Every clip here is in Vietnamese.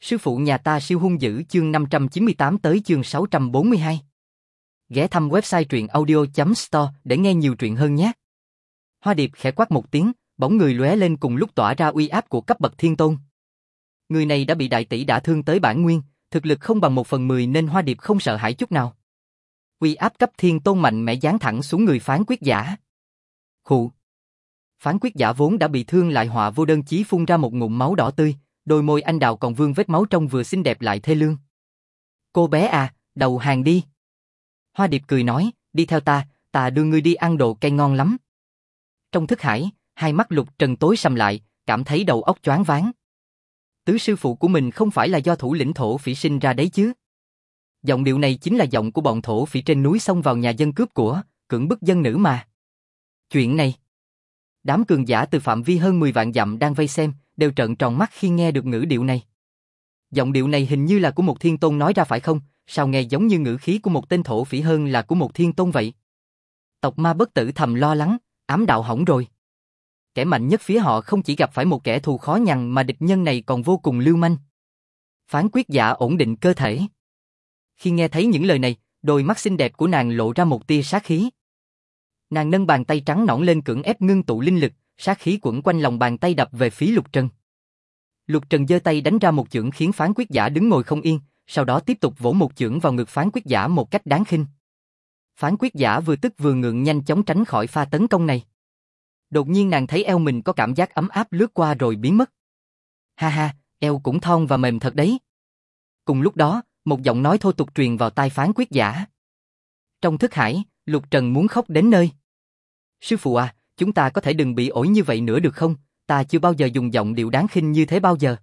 Sư phụ nhà ta siêu hung dữ chương 598 tới chương 642. Ghé thăm website truyệnaudio.store để nghe nhiều truyện hơn nhé. Hoa Điệp khẽ quát một tiếng, bóng người lóe lên cùng lúc tỏa ra uy áp của cấp bậc thiên tôn. Người này đã bị đại tỷ đả thương tới bản nguyên, thực lực không bằng 1/10 nên Hoa Điệp không sợ hãi chút nào. Uy áp cấp thiên tôn mạnh mẽ giáng thẳng xuống người Phán Quyết Giả. Khụ. Phán Quyết Giả vốn đã bị thương lại họa vô đơn chí phun ra một ngụm máu đỏ tươi, đôi môi anh đào còn vương vết máu trông vừa xinh đẹp lại thê lương. Cô bé à, đầu hàng đi. Hoa Điệp cười nói, đi theo ta đưa ngươi đi ăn đồ cay ngon lắm. Trong thức hải, hai mắt Lục Trần tối sầm lại, cảm thấy đầu óc choáng váng. Tứ sư phụ của mình không phải là do thủ lĩnh thổ phỉ sinh ra đấy chứ? Giọng điệu này chính là giọng của bọn thổ phỉ trên núi xông vào nhà dân cướp của, cưỡng bức dân nữ mà. Chuyện này, đám cường giả từ phạm vi hơn 10 vạn dặm đang vây xem, đều trợn tròn mắt khi nghe được ngữ điệu này. Giọng điệu này hình như là của một thiên tôn nói ra phải không? Sao nghe giống như ngữ khí của một tên thổ phỉ hơn là của một thiên tôn vậy? Tộc Ma Bất Tử thầm lo lắng, ám đạo hỏng rồi. Kẻ mạnh nhất phía họ không chỉ gặp phải một kẻ thù khó nhằn mà địch nhân này còn vô cùng lưu manh. Phán Quyết Giả ổn định cơ thể. Khi nghe thấy những lời này, đôi mắt xinh đẹp của nàng lộ ra một tia sát khí. Nàng nâng bàn tay trắng nõn lên cưỡng ép ngưng tụ linh lực, sát khí quẩn quanh lòng bàn tay đập về phía Lục Trần. Lục Trần giơ tay đánh ra một chưởng khiến Phán Quyết Giả đứng ngồi không yên, sau đó tiếp tục vỗ một chưởng vào ngực Phán Quyết Giả một cách đáng khinh. Phán Quyết Giả vừa tức vừa ngượng nhanh chóng tránh khỏi pha tấn công này. Đột nhiên nàng thấy eo mình có cảm giác ấm áp lướt qua rồi biến mất. Ha ha, eo cũng thon và mềm thật đấy. Cùng lúc đó, một giọng nói thô tục truyền vào tai Phán Quyết Giả. Trong thức hải, Lục Trần muốn khóc đến nơi. Sư phụ à, chúng ta có thể đừng bị ổi như vậy nữa được không? Ta chưa bao giờ dùng giọng điệu đáng khinh như thế bao giờ.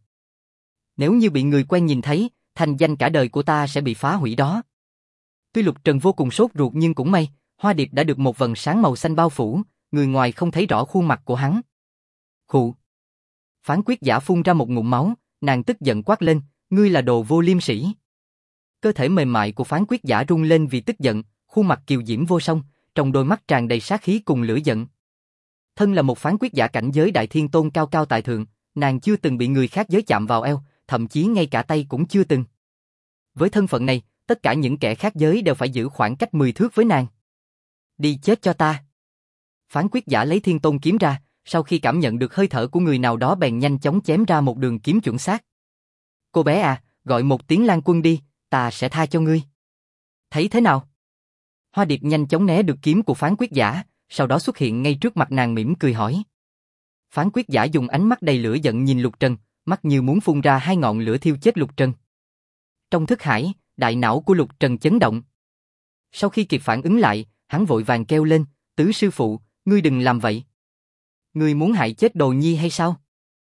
Nếu như bị người quen nhìn thấy, thành danh cả đời của ta sẽ bị phá hủy đó. Tuy Lục Trần vô cùng sốt ruột nhưng cũng may, Hoa Điệp đã được một vầng sáng màu xanh bao phủ, người ngoài không thấy rõ khuôn mặt của hắn. Khụ. Phán Quyết Giả phun ra một ngụm máu, nàng tức giận quát lên, ngươi là đồ vô liêm sỉ. Cơ thể mềm mại của Phán Quyết Giả rung lên vì tức giận, khuôn mặt kiều diễm vô song, trong đôi mắt tràn đầy sát khí cùng lửa giận. Thân là một Phán Quyết Giả cảnh giới đại thiên tôn cao cao tại thượng, nàng chưa từng bị người khác giới chạm vào eo, thậm chí ngay cả tay cũng chưa từng. Với thân phận này, tất cả những kẻ khác giới đều phải giữ khoảng cách 10 thước với nàng. Đi chết cho ta. Phán Quyết Giả lấy Thiên Tôn kiếm ra, sau khi cảm nhận được hơi thở của người nào đó bèn nhanh chóng chém ra một đường kiếm chuẩn xác. Cô bé à, gọi một tiếng Lan Quân đi, ta sẽ tha cho ngươi. Thấy thế nào? Hoa Điệp nhanh chóng né được kiếm của Phán Quyết Giả, sau đó xuất hiện ngay trước mặt nàng mỉm cười hỏi. Phán Quyết Giả dùng ánh mắt đầy lửa giận nhìn Lục Trần, mắt như muốn phun ra hai ngọn lửa thiêu chết Lục Trần. Trong thức hải, đại não của Lục Trần chấn động. Sau khi kịp phản ứng lại, hắn vội vàng kêu lên, tứ sư phụ, ngươi đừng làm vậy. Ngươi muốn hại chết Đồ Nhi hay sao?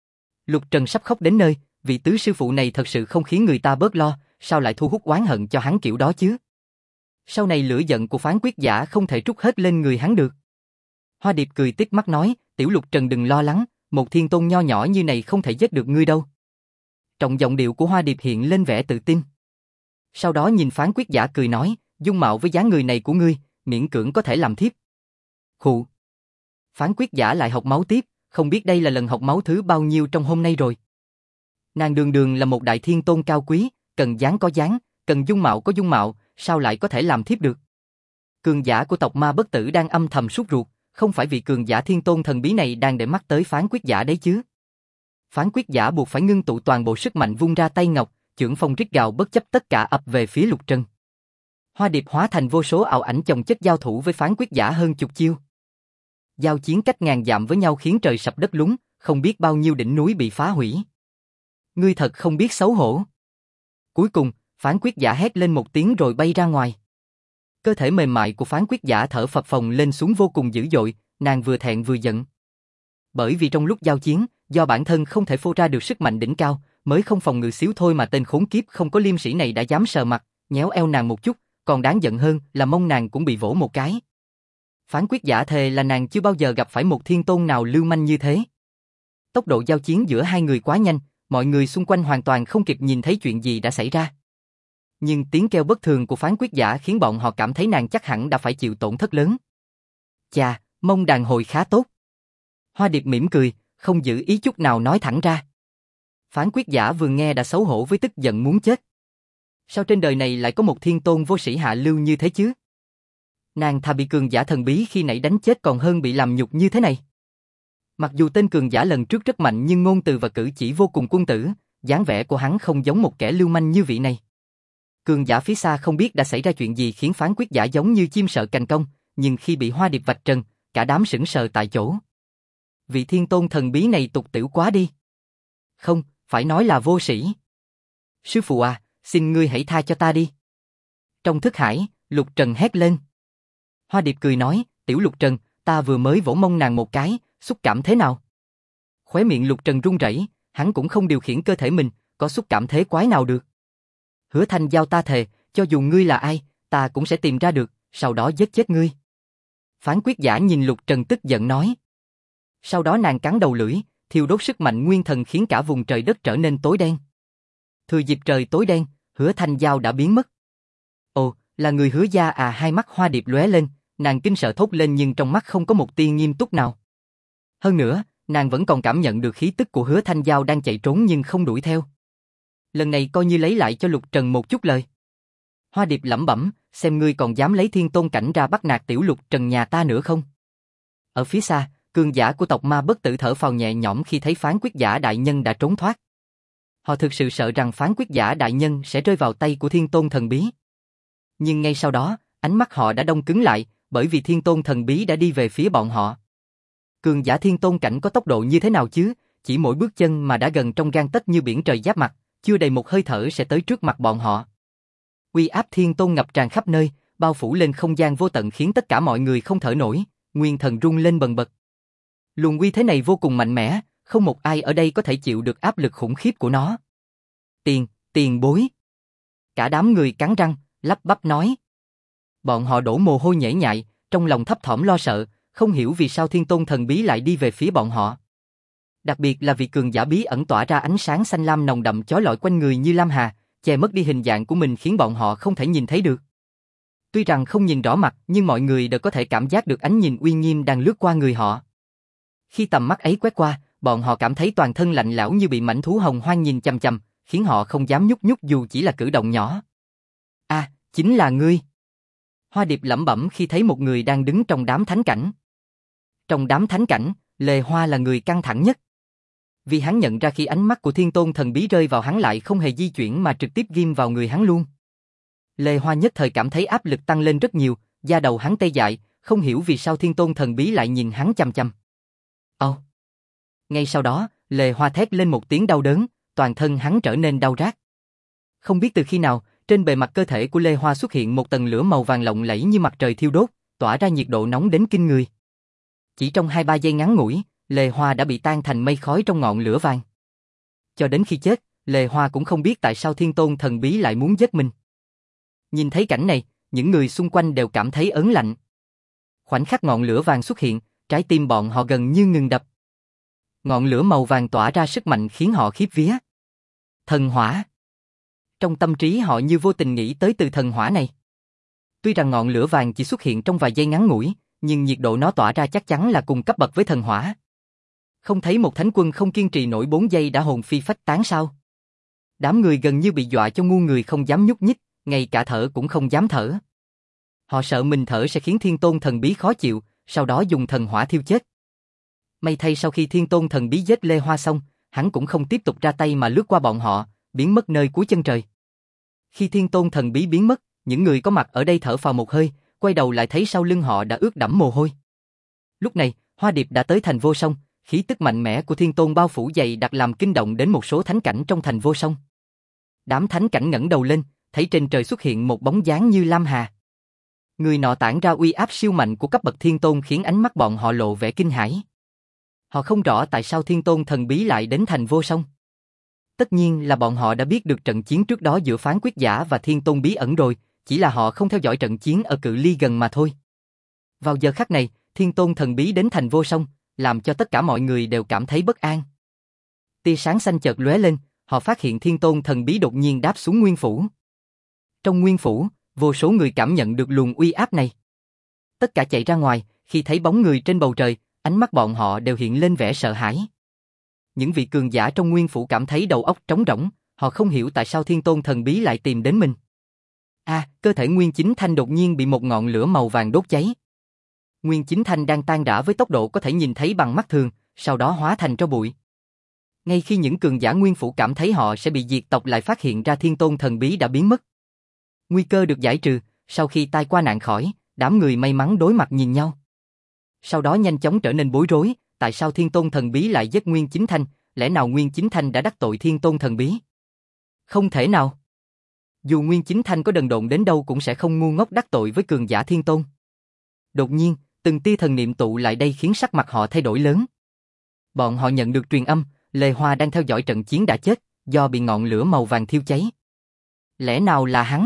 Lục Trần sắp khóc đến nơi, vị tứ sư phụ này thật sự không khiến người ta bớt lo, sao lại thu hút oán hận cho hắn kiểu đó chứ? Sau này lửa giận của Phán Quyết Giả không thể trút hết lên người hắn được. Hoa Điệp cười tít mắt nói, tiểu Lục Trần đừng lo lắng, một thiên tôn nho nhỏ như này không thể giết được ngươi đâu. Trong giọng điệu của Hoa Điệp hiện lên vẻ tự tin. Sau đó nhìn Phán Quyết Giả cười nói, dung mạo với dáng người này của ngươi, miễn cưỡng có thể làm thiếp. Khụ. Phán Quyết Giả lại học máu tiếp, không biết đây là lần học máu thứ bao nhiêu trong hôm nay rồi. Nàng đường đường là một đại thiên tôn cao quý, cần dáng có dáng, cần dung mạo có dung mạo, sao lại có thể làm thiếp được? Cường giả của tộc Ma Bất Tử đang âm thầm sốt ruột, không phải vị cường giả thiên tôn thần bí này đang để mắt tới Phán Quyết Giả đấy chứ? Phán Quyết Giả buộc phải ngưng tụ toàn bộ sức mạnh vung ra tay ngọc, chưởng phong rít gào bất chấp tất cả ập về phía Lục Trần. Hoa Điệp hóa thành vô số ảo ảnh chồng chất giao thủ với Phán Quyết Giả hơn chục chiêu. Giao chiến cách ngàn dặm với nhau khiến trời sập đất lún, không biết bao nhiêu đỉnh núi bị phá hủy. Ngươi thật không biết xấu hổ. Cuối cùng, Phán Quyết Giả hét lên một tiếng rồi bay ra ngoài. Cơ thể mềm mại của Phán Quyết Giả thở phập phồng lên xuống vô cùng dữ dội, nàng vừa thẹn vừa giận. Bởi vì trong lúc giao chiến, do bản thân không thể phô ra được sức mạnh đỉnh cao, mới không phòng ngự xíu thôi mà tên khốn kiếp không có liêm sỉ này đã dám sờ mặt, nhéo eo nàng một chút, còn đáng giận hơn là mông nàng cũng bị vỗ một cái. Phán Quyết Giả thề là nàng chưa bao giờ gặp phải một thiên tôn nào lưu manh như thế. Tốc độ giao chiến giữa hai người quá nhanh, mọi người xung quanh hoàn toàn không kịp nhìn thấy chuyện gì đã xảy ra. Nhưng tiếng kêu bất thường của Phán Quyết Giả khiến bọn họ cảm thấy nàng chắc hẳn đã phải chịu tổn thất lớn. Chà, mông đàn hồi khá tốt. Hoa Điệp mỉm cười, không giữ ý chút nào nói thẳng ra. Phán quyết giả vừa nghe đã xấu hổ với tức giận muốn chết. Sao trên đời này lại có một thiên tôn vô sĩ hạ lưu như thế chứ? Nàng thà bị cường giả thần bí khi nãy đánh chết còn hơn bị làm nhục như thế này. Mặc dù tên cường giả lần trước rất mạnh nhưng ngôn từ và cử chỉ vô cùng quân tử, dáng vẻ của hắn không giống một kẻ lưu manh như vị này. Cường giả phía xa không biết đã xảy ra chuyện gì khiến phán quyết giả giống như chim sợ cành cong, nhưng khi bị Hoa Điệp vạch trần, cả đám sững sờ tại chỗ. Vị thiên tôn thần bí này tục tĩu quá đi. Không, phải nói là vô sĩ. Sư phụ à, xin ngươi hãy tha cho ta đi. Trong thức hải, Lục Trần hét lên. Hoa Điệp cười nói, tiểu Lục Trần, ta vừa mới vỗ mông nàng một cái, xúc cảm thế nào? Khóe miệng Lục Trần run rẩy, hắn cũng không điều khiển cơ thể mình, có xúc cảm thế quái nào được. Hứa Thanh Giao ta thề, cho dù ngươi là ai, ta cũng sẽ tìm ra được, sau đó giết chết ngươi. Phán quyết giả nhìn Lục Trần tức giận nói. Sau đó nàng cắn đầu lưỡi, thiêu đốt sức mạnh nguyên thần khiến cả vùng trời đất trở nên tối đen. Thừa dịp trời tối đen, Hứa Thanh Giao đã biến mất. Ồ, là người Hứa gia à? Hai mắt Hoa Điệp lóe lên, nàng kinh sợ thốt lên nhưng trong mắt không có một tia nghiêm túc nào. Hơn nữa, nàng vẫn còn cảm nhận được khí tức của Hứa Thanh Giao đang chạy trốn nhưng không đuổi theo. Lần này coi như lấy lại cho Lục Trần một chút lời. Hoa Điệp lẩm bẩm, xem ngươi còn dám lấy thiên tôn cảnh ra bắt nạt tiểu Lục Trần nhà ta nữa không? Ở phía xa, cường giả của tộc ma bất tử thở phào nhẹ nhõm khi thấy phán quyết giả đại nhân đã trốn thoát. Họ thực sự sợ rằng phán quyết giả đại nhân sẽ rơi vào tay của thiên tôn thần bí. Nhưng ngay sau đó, ánh mắt họ đã đông cứng lại, bởi vì thiên tôn thần bí đã đi về phía bọn họ. Cường giả thiên tôn cảnh có tốc độ như thế nào chứ, chỉ mỗi bước chân mà đã gần trong gang tấc như biển trời giáp mặt, chưa đầy một hơi thở sẽ tới trước mặt bọn họ. Uy áp thiên tôn ngập tràn khắp nơi, bao phủ lên không gian vô tận khiến tất cả mọi người không thở nổi, nguyên thần rung lên bần bật. Luồng uy thế này vô cùng mạnh mẽ, không một ai ở đây có thể chịu được áp lực khủng khiếp của nó. Tiền bối. Cả đám người cắn răng, lắp bắp nói. Bọn họ đổ mồ hôi nhễ nhại, trong lòng thấp thỏm lo sợ, không hiểu vì sao thiên tôn thần bí lại đi về phía bọn họ. Đặc biệt là vị cường giả bí ẩn tỏa ra ánh sáng xanh lam nồng đậm chói lọi quanh người như lam hà, che mất đi hình dạng của mình khiến bọn họ không thể nhìn thấy được. Tuy rằng không nhìn rõ mặt nhưng mọi người đều có thể cảm giác được ánh nhìn uy nghiêm đang lướt qua người họ. Khi tầm mắt ấy quét qua, bọn họ cảm thấy toàn thân lạnh lẽo như bị mãnh thú hồng hoang nhìn chằm chằm, khiến họ không dám nhúc nhúc dù chỉ là cử động nhỏ. À, chính là ngươi. Hoa Điệp lẩm bẩm khi thấy một người đang đứng trong đám thánh cảnh. Trong đám thánh cảnh, Lê Hoa là người căng thẳng nhất. Vì hắn nhận ra khi ánh mắt của thiên tôn thần bí rơi vào hắn lại không hề di chuyển mà trực tiếp ghim vào người hắn luôn. Lê Hoa nhất thời cảm thấy áp lực tăng lên rất nhiều, da đầu hắn tê dại, không hiểu vì sao thiên tôn thần bí lại nhìn hắn chằm chằm. Ngay sau đó, Lê Hoa thét lên một tiếng đau đớn, toàn thân hắn trở nên đau rát. Không biết từ khi nào, trên bề mặt cơ thể của Lê Hoa xuất hiện một tầng lửa màu vàng lộng lẫy như mặt trời thiêu đốt, tỏa ra nhiệt độ nóng đến kinh người. Chỉ trong 2-3 giây ngắn ngủi, Lê Hoa đã bị tan thành mây khói trong ngọn lửa vàng. Cho đến khi chết, Lê Hoa cũng không biết tại sao thiên tôn thần bí lại muốn giết mình. Nhìn thấy cảnh này, những người xung quanh đều cảm thấy ớn lạnh. Khoảnh khắc ngọn lửa vàng xuất hiện, trái tim bọn họ gần như ngừng đập. Ngọn lửa màu vàng tỏa ra sức mạnh khiến họ khiếp vía. Thần hỏa. Trong tâm trí họ như vô tình nghĩ tới từ thần hỏa này. Tuy rằng ngọn lửa vàng chỉ xuất hiện trong vài giây ngắn ngủi, nhưng nhiệt độ nó tỏa ra chắc chắn là cùng cấp bậc với thần hỏa. Không thấy một thánh quân không kiên trì nổi 4 giây đã hồn phi phách tán sao? Đám người gần như bị dọa cho ngu người không dám nhúc nhích, ngay cả thở cũng không dám thở. Họ sợ mình thở sẽ khiến thiên tôn thần bí khó chịu, sau đó dùng thần hỏa thiêu chết. May thay sau khi thiên tôn thần bí giết Lê Hoa xong, hắn cũng không tiếp tục ra tay mà lướt qua bọn họ, biến mất nơi cuối chân trời. Khi thiên tôn thần bí biến mất, những người có mặt ở đây thở phào một hơi, quay đầu lại thấy sau lưng họ đã ướt đẫm mồ hôi. Lúc này, Hoa Điệp đã tới thành Vô Song, khí tức mạnh mẽ của thiên tôn bao phủ dày đặc làm kinh động đến một số thánh cảnh trong thành Vô Song. Đám thánh cảnh ngẩng đầu lên, thấy trên trời xuất hiện một bóng dáng như lam hà. Người nọ tản ra uy áp siêu mạnh của cấp bậc thiên tôn khiến ánh mắt bọn họ lộ vẻ kinh hãi. Họ không rõ tại sao thiên tôn thần bí lại đến thành Vô Song. Tất nhiên là bọn họ đã biết được trận chiến trước đó giữa phán quyết giả và thiên tôn bí ẩn rồi, chỉ là họ không theo dõi trận chiến ở cự ly gần mà thôi. Vào giờ khắc này, thiên tôn thần bí đến thành Vô Song, làm cho tất cả mọi người đều cảm thấy bất an. Tia sáng xanh chợt lóe lên, họ phát hiện thiên tôn thần bí đột nhiên đáp xuống nguyên phủ. Trong nguyên phủ, vô số người cảm nhận được luồng uy áp này. Tất cả chạy ra ngoài, khi thấy bóng người trên bầu trời, ánh mắt bọn họ đều hiện lên vẻ sợ hãi. những vị cường giả trong nguyên phủ cảm thấy đầu óc trống rỗng, họ không hiểu tại sao Thiên Tôn thần bí lại tìm đến mình. Cơ thể Nguyên Chính Thanh đột nhiên bị một ngọn lửa màu vàng đốt cháy. Nguyên Chính Thanh đang tan rã với tốc độ có thể nhìn thấy bằng mắt thường, sau đó hóa thành tro bụi. Ngay khi những cường giả nguyên phủ cảm thấy họ sẽ bị diệt tộc lại phát hiện ra Thiên Tôn thần bí đã biến mất. Nguy cơ được giải trừ, sau khi tai qua nạn khỏi, đám người may mắn đối mặt nhìn nhau. Sau đó nhanh chóng trở nên bối rối, tại sao Thiên Tôn thần bí lại giết Nguyên Chính Thanh, lẽ nào Nguyên Chính Thanh đã đắc tội Thiên Tôn thần bí? Không thể nào. Dù Nguyên Chính Thanh có đần độn đến đâu cũng sẽ không ngu ngốc đắc tội với cường giả Thiên Tôn. Đột nhiên, từng tia thần niệm tụ lại đây khiến sắc mặt họ thay đổi lớn. Bọn họ nhận được truyền âm, Lê Hoa đang theo dõi trận chiến đã chết, do bị ngọn lửa màu vàng thiêu cháy. Lẽ nào là hắn?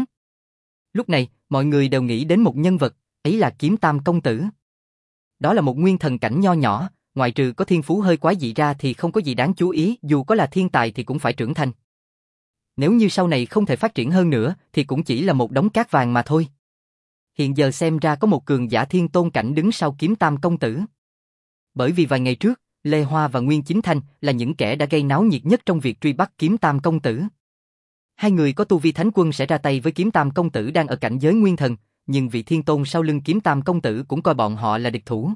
Lúc này, mọi người đều nghĩ đến một nhân vật, ấy là Kiếm Tam công tử. Đó là một nguyên thần cảnh nho nhỏ, ngoại trừ có thiên phú hơi quái dị ra thì không có gì đáng chú ý, dù có là thiên tài thì cũng phải trưởng thành. Nếu như sau này không thể phát triển hơn nữa thì cũng chỉ là một đống cát vàng mà thôi. Hiện giờ xem ra có một cường giả thiên tôn cảnh đứng sau Kiếm Tam công tử. Bởi vì vài ngày trước, Lê Hoa và Nguyên Chính Thanh là những kẻ đã gây náo nhiệt nhất trong việc truy bắt Kiếm Tam công tử. Hai người có tu vi thánh quân sẽ ra tay với Kiếm Tam công tử đang ở cảnh giới nguyên thần, nhưng vị thiên tôn sau lưng Kiếm Tam công tử cũng coi bọn họ là địch thủ.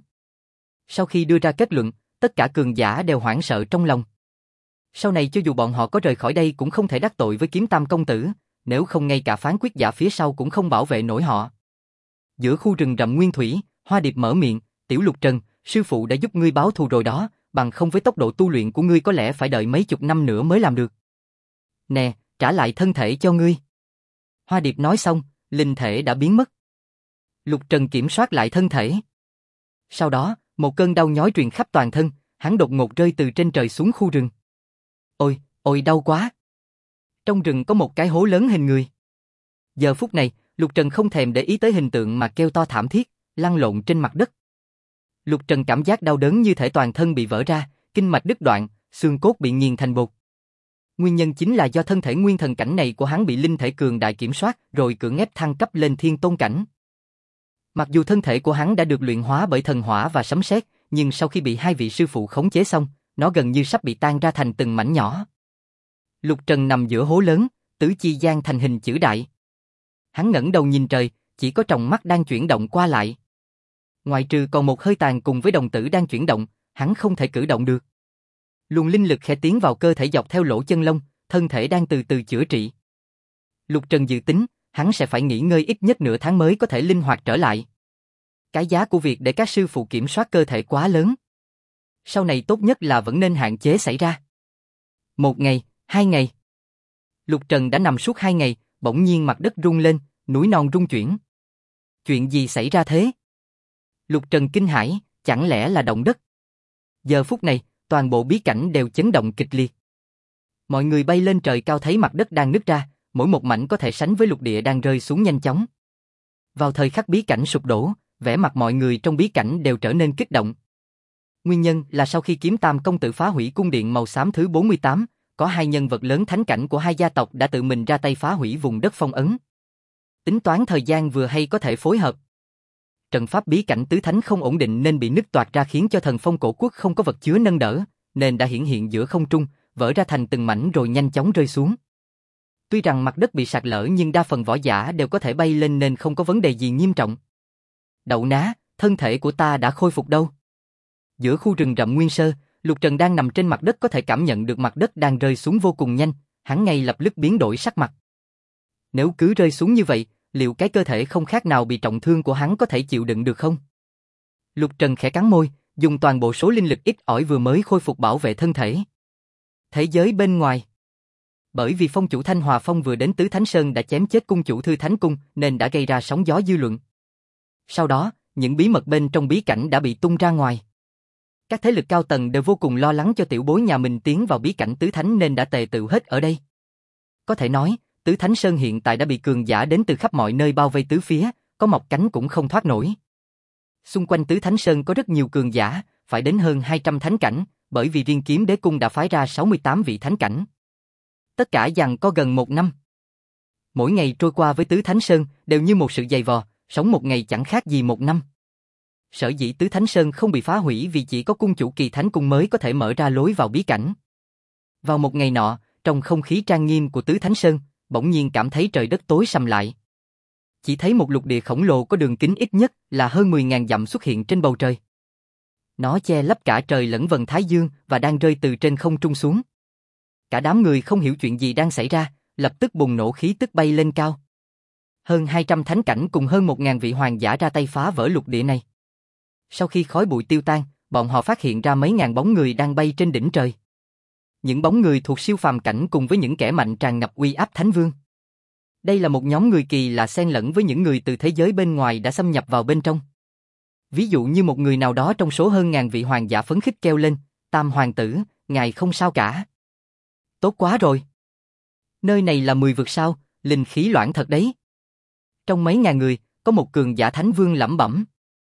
Sau khi đưa ra kết luận, tất cả cường giả đều hoảng sợ trong lòng. Sau này cho dù bọn họ có rời khỏi đây cũng không thể đắc tội với Kiếm Tam công tử, nếu không ngay cả phán quyết giả phía sau cũng không bảo vệ nổi họ. Giữa khu rừng rậm nguyên thủy, Hoa Điệp mở miệng, "Tiểu Lục Trần, sư phụ đã giúp ngươi báo thù rồi đó, bằng không với tốc độ tu luyện của ngươi có lẽ phải đợi mấy chục năm nữa mới làm được. Nè, trả lại thân thể cho ngươi." Hoa Điệp nói xong, linh thể đã biến mất. Lục Trần kiểm soát lại thân thể. Sau đó, một cơn đau nhói truyền khắp toàn thân, hắn đột ngột rơi từ trên trời xuống khu rừng. Ôi, ôi đau quá. Trong rừng có một cái hố lớn hình người. Giờ phút này, Lục Trần không thèm để ý tới hình tượng mà kêu to thảm thiết, lăn lộn trên mặt đất. Lục Trần cảm giác đau đớn như thể toàn thân bị vỡ ra, kinh mạch đứt đoạn, xương cốt bị nghiền thành bột. Nguyên nhân chính là do thân thể nguyên thần cảnh này của hắn bị linh thể cường đại kiểm soát rồi cưỡng ép thăng cấp lên thiên tôn cảnh. Mặc dù thân thể của hắn đã được luyện hóa bởi thần hỏa và sấm sét, nhưng sau khi bị hai vị sư phụ khống chế xong, nó gần như sắp bị tan ra thành từng mảnh nhỏ. Lục Trần nằm giữa hố lớn, tứ chi giang thành hình chữ đại. Hắn ngẩng đầu nhìn trời, chỉ có tròng mắt đang chuyển động qua lại. Ngoại trừ còn một hơi tàn cùng với đồng tử đang chuyển động, hắn không thể cử động được. Luồng linh lực khẽ tiến vào cơ thể dọc theo lỗ chân lông, thân thể đang từ từ chữa trị. Lục Trần dự tính, hắn sẽ phải nghỉ ngơi ít nhất nửa tháng mới có thể linh hoạt trở lại. Cái giá của việc để các sư phụ kiểm soát cơ thể quá lớn. Sau này tốt nhất là vẫn nên hạn chế xảy ra. 1 ngày, 2 ngày. Lục Trần đã nằm suốt 2 ngày, bỗng nhiên mặt đất rung lên, núi non rung chuyển. Chuyện gì xảy ra thế? Lục Trần kinh hãi, chẳng lẽ là động đất? Giờ phút này, toàn bộ bí cảnh đều chấn động kịch liệt. Mọi người bay lên trời cao thấy mặt đất đang nứt ra, mỗi một mảnh có thể sánh với lục địa đang rơi xuống nhanh chóng. Vào thời khắc bí cảnh sụp đổ, vẻ mặt mọi người trong bí cảnh đều trở nên kích động. Nguyên nhân là sau khi Kiếm Tam công tử phá hủy cung điện màu xám thứ 48, có hai nhân vật lớn thánh cảnh của hai gia tộc đã tự mình ra tay phá hủy vùng đất phong ấn. Tính toán thời gian vừa hay có thể phối hợp. Trận pháp bí cảnh tứ thánh không ổn định nên bị nứt toạc ra khiến cho thần phong cổ quốc không có vật chứa nâng đỡ, nên đã hiển hiện giữa không trung, vỡ ra thành từng mảnh rồi nhanh chóng rơi xuống. Tuy rằng mặt đất bị sạt lở nhưng đa phần võ giả đều có thể bay lên nên không có vấn đề gì nghiêm trọng. Đậu ná, thân thể của ta đã khôi phục đâu? Giữa khu rừng rậm nguyên sơ, Lục Trần đang nằm trên mặt đất có thể cảm nhận được mặt đất đang rơi xuống vô cùng nhanh, hắn ngay lập tức biến đổi sắc mặt. Nếu cứ rơi xuống như vậy, liệu cái cơ thể không khác nào bị trọng thương của hắn có thể chịu đựng được không? Lục Trần khẽ cắn môi, dùng toàn bộ số linh lực ít ỏi vừa mới khôi phục bảo vệ thân thể. Thế giới bên ngoài. Bởi vì phong chủ Thanh Hòa Phong vừa đến Tứ Thánh Sơn đã chém chết cung chủ Thư Thánh Cung nên đã gây ra sóng gió dư luận. Sau đó, những bí mật bên trong bí cảnh đã bị tung ra ngoài. Các thế lực cao tầng đều vô cùng lo lắng cho tiểu bối nhà mình tiến vào bí cảnh Tứ Thánh nên đã tề tựu hết ở đây. Có thể nói, Tứ Thánh Sơn hiện tại đã bị cường giả đến từ khắp mọi nơi bao vây tứ phía, có mọc cánh cũng không thoát nổi. Xung quanh Tứ Thánh Sơn có rất nhiều cường giả, phải đến hơn 200 thánh cảnh, bởi vì riêng Kiếm Đế Cung đã phái ra 68 vị thánh cảnh. Tất cả giằng co gần 1 năm. Mỗi ngày trôi qua với Tứ Thánh Sơn đều như một sự dày vò, sống một ngày chẳng khác gì 1 năm. Sở dĩ Tứ Thánh Sơn không bị phá hủy vì chỉ có cung chủ Kỳ Thánh Cung mới có thể mở ra lối vào bí cảnh. Vào một ngày nọ, trong không khí trang nghiêm của Tứ Thánh Sơn, bỗng nhiên cảm thấy trời đất tối sầm lại. Chỉ thấy một lục địa khổng lồ có đường kính ít nhất là hơn 10.000 dặm xuất hiện trên bầu trời. Nó che lấp cả trời lẫn vầng Thái Dương và đang rơi từ trên không trung xuống. Cả đám người không hiểu chuyện gì đang xảy ra, lập tức bùng nổ khí tức bay lên cao. Hơn 200 thánh cảnh cùng hơn 1.000 vị hoàng giả ra tay phá vỡ lục địa này. Sau khi khói bụi tiêu tan, bọn họ phát hiện ra mấy ngàn bóng người đang bay trên đỉnh trời. Những bóng người thuộc siêu phàm cảnh cùng với những kẻ mạnh tràn ngập uy áp thánh vương. Đây là một nhóm người kỳ lạ xen lẫn với những người từ thế giới bên ngoài đã xâm nhập vào bên trong. Ví dụ như một người nào đó trong số hơn ngàn vị hoàng giả phấn khích kêu lên, Tam hoàng tử, ngài không sao cả. Tốt quá rồi. Nơi này là 10 vực sao, linh khí loãng thật đấy. Trong mấy ngàn người, có một cường giả thánh vương lẩm bẩm.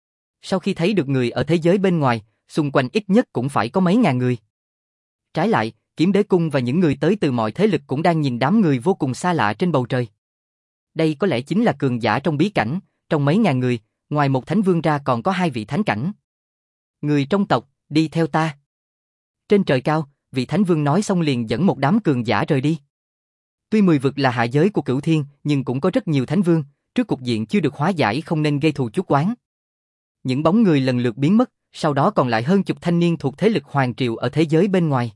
Sau khi thấy được người ở thế giới bên ngoài, xung quanh ít nhất cũng phải có mấy ngàn người. Trái lại, Kiếm Đế Cung và những người tới từ mọi thế lực cũng đang nhìn đám người vô cùng xa lạ trên bầu trời. Đây có lẽ chính là cường giả trong bí cảnh, trong mấy ngàn người, ngoài một thánh vương ra còn có 2 vị thánh cảnh. Người trong tộc, đi theo ta. Trên trời cao, vị thánh vương nói xong liền dẫn một đám cường giả rời đi. Tuy 10 vực là hạ giới của Cửu Thiên, nhưng cũng có rất nhiều thánh vương, trước cục diện chưa được hóa giải không nên gây thù chuốc oán. Những bóng người lần lượt biến mất, sau đó còn lại hơn chục thanh niên thuộc thế lực hoàng triều ở thế giới bên ngoài.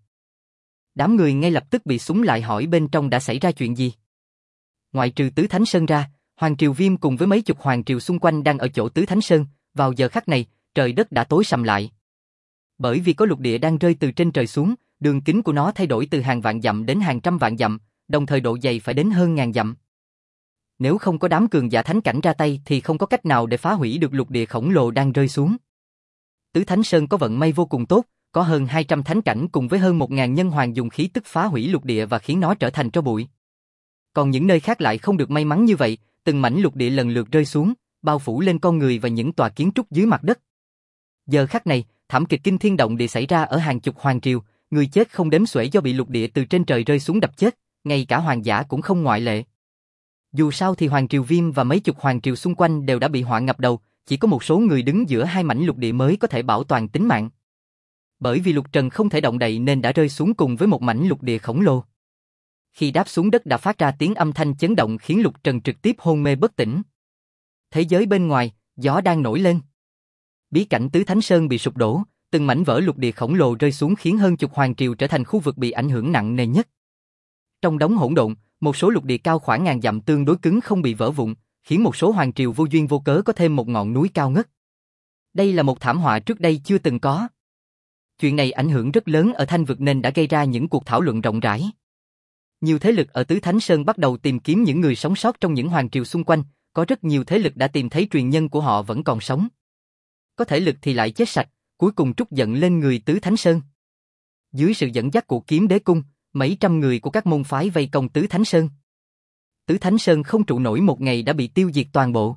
Đám người ngay lập tức bị súng lại hỏi bên trong đã xảy ra chuyện gì. Ngoại trừ Tứ Thánh Sơn ra, Hoàng Triều Viêm cùng với mấy chục hoàng triều xung quanh đang ở chỗ Tứ Thánh Sơn, vào giờ khắc này, trời đất đã tối sầm lại. Bởi vì có lục địa đang rơi từ trên trời xuống, đường kính của nó thay đổi từ hàng vạn dặm đến hàng trăm vạn dặm, đồng thời độ dày phải đến hơn ngàn dặm. Nếu không có đám cường giả thánh cảnh ra tay thì không có cách nào để phá hủy được lục địa khổng lồ đang rơi xuống. Tứ Thánh Sơn có vận may vô cùng tốt, có hơn 200 thánh cảnh cùng với hơn 1.000 nhân hoàng dùng khí tức phá hủy lục địa và khiến nó trở thành tro bụi. Còn những nơi khác lại không được may mắn như vậy, từng mảnh lục địa lần lượt rơi xuống, bao phủ lên con người và những tòa kiến trúc dưới mặt đất. Giờ khắc này, thảm kịch kinh thiên động địa xảy ra ở hàng chục hoàng triều, người chết không đếm xuể do bị lục địa từ trên trời rơi xuống đập chết, ngay cả hoàng giả cũng không ngoại lệ. Dù sao thì Hoàng Triều Viêm và mấy chục hoàng triều xung quanh đều đã bị họa ngập đầu, chỉ có một số người đứng giữa hai mảnh lục địa mới có thể bảo toàn tính mạng. Bởi vì lục trần không thể động đậy nên đã rơi xuống cùng với một mảnh lục địa khổng lồ. Khi đáp xuống đất đã phát ra tiếng âm thanh chấn động khiến lục trần trực tiếp hôn mê bất tỉnh. Thế giới bên ngoài, gió đang nổi lên. Bí cảnh Tứ Thánh Sơn bị sụp đổ, từng mảnh vỡ lục địa khổng lồ rơi xuống khiến hơn chục hoàng triều trở thành khu vực bị ảnh hưởng nặng nề nhất. Trong đống hỗn độn, một số lục địa cao khoảng ngàn dặm tương đối cứng không bị vỡ vụn, khiến một số hoàng triều vô duyên vô cớ có thêm một ngọn núi cao ngất. Đây là một thảm họa trước đây chưa từng có. Chuyện này ảnh hưởng rất lớn ở Thanh vực nên đã gây ra những cuộc thảo luận rộng rãi. Nhiều thế lực ở Tứ Thánh Sơn bắt đầu tìm kiếm những người sống sót trong những hoàng triều xung quanh, có rất nhiều thế lực đã tìm thấy truyền nhân của họ vẫn còn sống. Có thể lực thì lại chết sạch, cuối cùng trút giận lên người Tứ Thánh Sơn. Dưới sự dẫn dắt của Kiếm Đế Cung, mấy trăm người của các môn phái vây công Tứ Thánh Sơn. Tứ Thánh Sơn không trụ nổi một ngày đã bị tiêu diệt toàn bộ.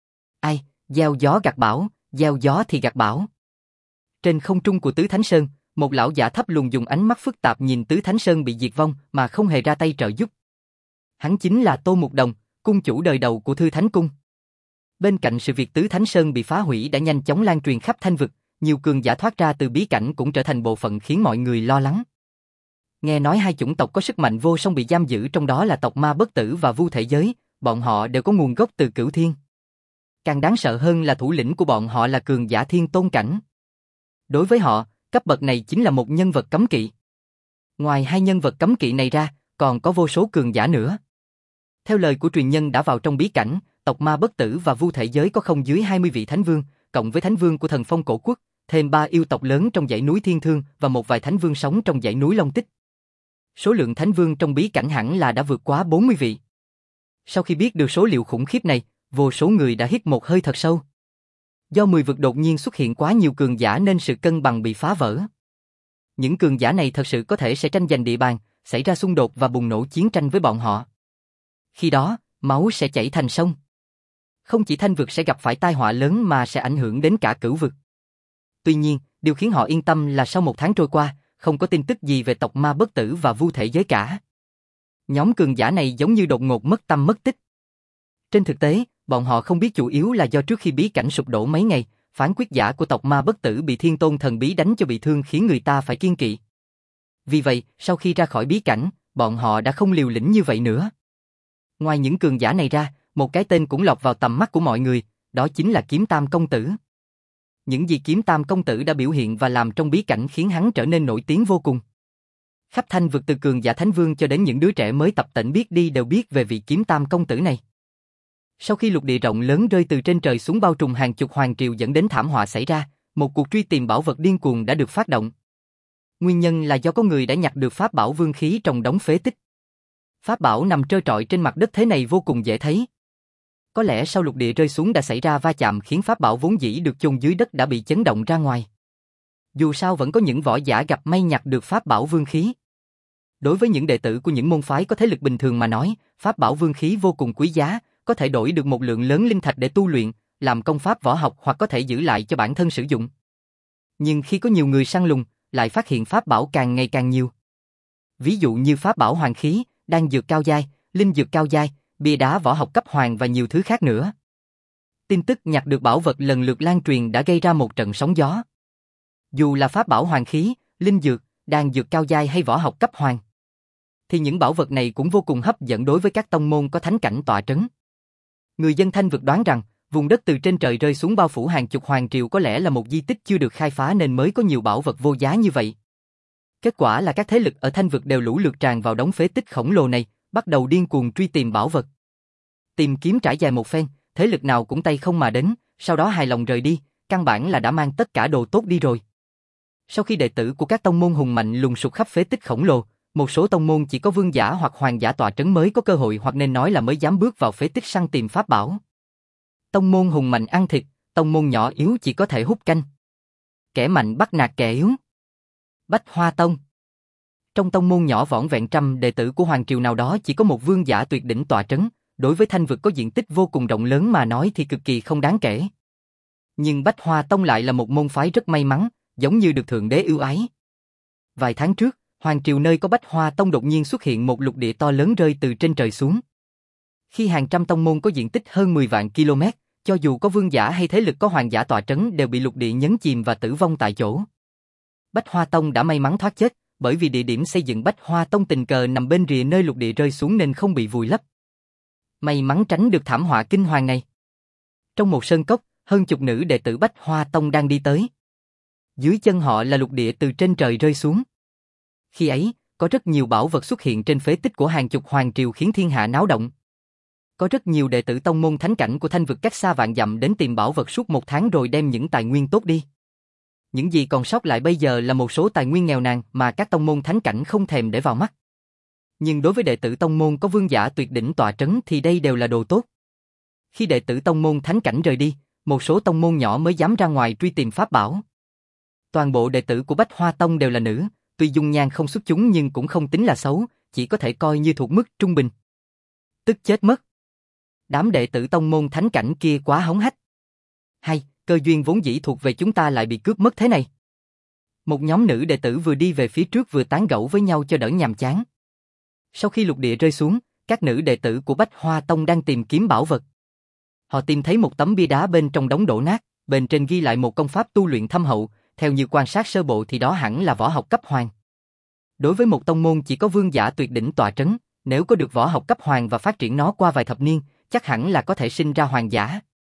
Ai, gieo gió gặt bão, gieo gió thì gặt bão. Trên không trung của Tứ Thánh Sơn, một lão giả thấp lùn dùng ánh mắt phức tạp nhìn Tứ Thánh Sơn bị diệt vong mà không hề ra tay trợ giúp. Hắn chính là Tô Mục Đồng, cung chủ đời đầu của Thư Thánh Cung. Bên cạnh sự việc Tứ Thánh Sơn bị phá hủy đã nhanh chóng lan truyền khắp Thanh vực, nhiều cường giả thoát ra từ bí cảnh cũng trở thành bộ phận khiến mọi người lo lắng. Nghe nói hai chủng tộc có sức mạnh vô song bị giam giữ trong đó là tộc Ma Bất Tử và Vu Thể Giới, bọn họ đều có nguồn gốc từ Cửu Thiên. Càng đáng sợ hơn là thủ lĩnh của bọn họ là cường giả thiên tôn cảnh. Đối với họ, cấp bậc này chính là một nhân vật cấm kỵ. Ngoài hai nhân vật cấm kỵ này ra, còn có vô số cường giả nữa. Theo lời của truyền nhân đã vào trong bí cảnh, tộc Ma Bất Tử và Vu Thể Giới có không dưới 20 vị thánh vương, cộng với thánh vương của Thần Phong Cổ Quốc, thêm 3 yêu tộc lớn trong dãy núi Thiên Thương và một vài thánh vương sống trong dãy núi Long Tích. Số lượng thánh vương trong bí cảnh hẳn là đã vượt quá 40 vị. Sau khi biết được số liệu khủng khiếp này, vô số người đã hít một hơi thật sâu. Do 10 vực đột nhiên xuất hiện quá nhiều cường giả nên sự cân bằng bị phá vỡ. Những cường giả này thật sự có thể sẽ tranh giành địa bàn, xảy ra xung đột và bùng nổ chiến tranh với bọn họ. Khi đó, máu sẽ chảy thành sông. Không chỉ Thanh vực sẽ gặp phải tai họa lớn mà sẽ ảnh hưởng đến cả Cửu vực. Tuy nhiên, điều khiến họ yên tâm là sau một tháng trôi qua, không có tin tức gì về tộc Ma Bất Tử và Vu Thể Giới cả. Nhóm cường giả này giống như đột ngột mất tâm mất tích. Trên thực tế, bọn họ không biết chủ yếu là do trước khi bí cảnh sụp đổ mấy ngày, phán quyết giả của tộc Ma Bất Tử bị Thiên Tôn thần bí đánh cho bị thương khiến người ta phải kiêng kỵ. Vì vậy, sau khi ra khỏi bí cảnh, bọn họ đã không liều lĩnh như vậy nữa. Ngoài những cường giả này ra, một cái tên cũng lọt vào tầm mắt của mọi người, đó chính là Kiếm Tam Công Tử. Những gì Kiếm Tam Công Tử đã biểu hiện và làm trong bí cảnh khiến hắn trở nên nổi tiếng vô cùng. Khắp Thanh vực từ cường giả Thánh Vương cho đến những đứa trẻ mới tập tễnh biết đi đều biết về vị Kiếm Tam Công Tử này. Sau khi lục địa rộng lớn rơi từ trên trời xuống bao trùm hàng chục hoàng triều dẫn đến thảm họa xảy ra, một cuộc truy tìm bảo vật điên cuồng đã được phát động. Nguyên nhân là do có người đã nhặt được pháp bảo vương khí trong đống phế tích. Pháp bảo nằm trơ trọi trên mặt đất thế này vô cùng dễ thấy. Có lẽ sau lục địa rơi xuống đã xảy ra va chạm khiến pháp bảo vốn dĩ được chôn dưới đất đã bị chấn động ra ngoài. Dù sao vẫn có những võ giả gặp may nhặt được pháp bảo vương khí. Đối với những đệ tử của những môn phái có thế lực bình thường mà nói, pháp bảo vương khí vô cùng quý giá, có thể đổi được một lượng lớn linh thạch để tu luyện, làm công pháp võ học hoặc có thể giữ lại cho bản thân sử dụng. Nhưng khi có nhiều người săn lùng, lại phát hiện pháp bảo càng ngày càng nhiều. Ví dụ như pháp bảo hoàng khí, đan dược cao giai, linh dược cao giai, bia đá võ học cấp hoàng và nhiều thứ khác nữa. Tin tức nhặt được bảo vật lần lượt lan truyền đã gây ra một trận sóng gió. Dù là pháp bảo hoàng khí, linh dược, đan dược cao giai hay võ học cấp hoàng, thì những bảo vật này cũng vô cùng hấp dẫn đối với các tông môn có thánh cảnh tọa trấn. Người dân Thanh vực đoán rằng, vùng đất từ trên trời rơi xuống bao phủ hàng chục hoàng triều có lẽ là một di tích chưa được khai phá nên mới có nhiều bảo vật vô giá như vậy. Kết quả là các thế lực ở Thanh vực đều lũ lượt tràn vào đống phế tích khổng lồ này, bắt đầu điên cuồng truy tìm bảo vật. Tìm kiếm trải dài một phen, thế lực nào cũng tay không mà đến, sau đó hài lòng rời đi, căn bản là đã mang tất cả đồ tốt đi rồi. Sau khi đệ tử của các tông môn hùng mạnh lùng sục khắp phế tích khổng lồ, một số tông môn chỉ có vương giả hoặc hoàng giả tọa trấn mới có cơ hội hoặc nên nói là mới dám bước vào phế tích săn tìm pháp bảo. Tông môn hùng mạnh ăn thịt, tông môn nhỏ yếu chỉ có thể hút canh. Kẻ mạnh bắt nạt kẻ yếu. Bách Hoa Tông. Trong tông môn nhỏ vỏn vẹn trăm đệ tử của hoàng triều nào đó chỉ có một vương giả tuyệt đỉnh tọa trấn, đối với Thanh vực có diện tích vô cùng rộng lớn mà nói thì cực kỳ không đáng kể. Nhưng Bách Hoa Tông lại là một môn phái rất may mắn, giống như được Thượng Đế ưu ái. Vài tháng trước, hoàng triều nơi có Bách Hoa Tông đột nhiên xuất hiện một lục địa to lớn rơi từ trên trời xuống. Khi hàng trăm tông môn có diện tích hơn 10 vạn km, cho dù có vương giả hay thế lực có hoàng giả tọa trấn đều bị lục địa nhấn chìm và tử vong tại chỗ. Bách Hoa Tông đã may mắn thoát chết, bởi vì địa điểm xây dựng Bách Hoa Tông tình cờ nằm bên rìa nơi lục địa rơi xuống nên không bị vùi lấp. May mắn tránh được thảm họa kinh hoàng này. Trong một sơn cốc, hơn chục nữ đệ tử Bách Hoa Tông đang đi tới. Dưới chân họ là lục địa từ trên trời rơi xuống. Khi ấy, có rất nhiều bảo vật xuất hiện trên phế tích của hàng chục hoàng triều khiến thiên hạ náo động. Có rất nhiều đệ tử tông môn thánh cảnh của Thanh vực cách xa vạn dặm đến tìm bảo vật suốt một tháng rồi đem những tài nguyên tốt đi. Những gì còn sót lại bây giờ là một số tài nguyên nghèo nàn mà các tông môn thánh cảnh không thèm để vào mắt. Nhưng đối với đệ tử tông môn có vương giả tuyệt đỉnh tọa trấn thì đây đều là đồ tốt. Khi đệ tử tông môn thánh cảnh rời đi, một số tông môn nhỏ mới dám ra ngoài truy tìm pháp bảo. Toàn bộ đệ tử của Bách Hoa Tông đều là nữ, tuy dung nhan không xuất chúng nhưng cũng không tính là xấu, chỉ có thể coi như thuộc mức trung bình. Tức chết mất. Đám đệ tử tông môn thánh cảnh kia quá hống hách. Hay, cơ duyên vốn dĩ thuộc về chúng ta lại bị cướp mất thế này. Một nhóm nữ đệ tử vừa đi về phía trước vừa tán gẫu với nhau cho đỡ nhàm chán. Sau khi lục địa rơi xuống, các nữ đệ tử của Bách Hoa Tông đang tìm kiếm bảo vật. Họ tìm thấy một tấm bia đá bên trong đống đổ nát, bên trên ghi lại một công pháp tu luyện thâm hậu, theo như quan sát sơ bộ thì đó hẳn là võ học cấp hoàng. Đối với một tông môn chỉ có vương giả tuyệt đỉnh tọa trấn, nếu có được võ học cấp hoàng và phát triển nó qua vài thập niên, chắc hẳn là có thể sinh ra hoàng giả.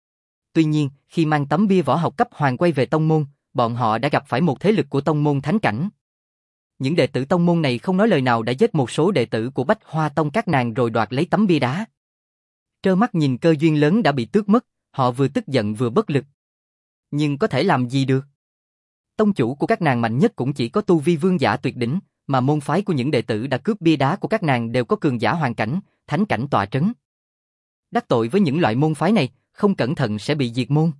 Tuy nhiên, khi mang tấm bia võ học cấp hoàng quay về tông môn, bọn họ đã gặp phải một thế lực của tông môn thánh cảnh. Những đệ tử tông môn này không nói lời nào đã giết một số đệ tử của Bách Hoa Tông các nàng rồi đoạt lấy tấm bia đá. Trơ mắt nhìn cơ duyên lớn đã bị tước mất, họ vừa tức giận vừa bất lực. Nhưng có thể làm gì được? Tông chủ của các nàng mạnh nhất cũng chỉ có tu vi vương giả tuyệt đỉnh, mà môn phái của những đệ tử đã cướp bia đá của các nàng đều có cường giả hoàng cảnh, thánh cảnh tọa trấn. Đắc tội với những loại môn phái này, không cẩn thận sẽ bị diệt môn.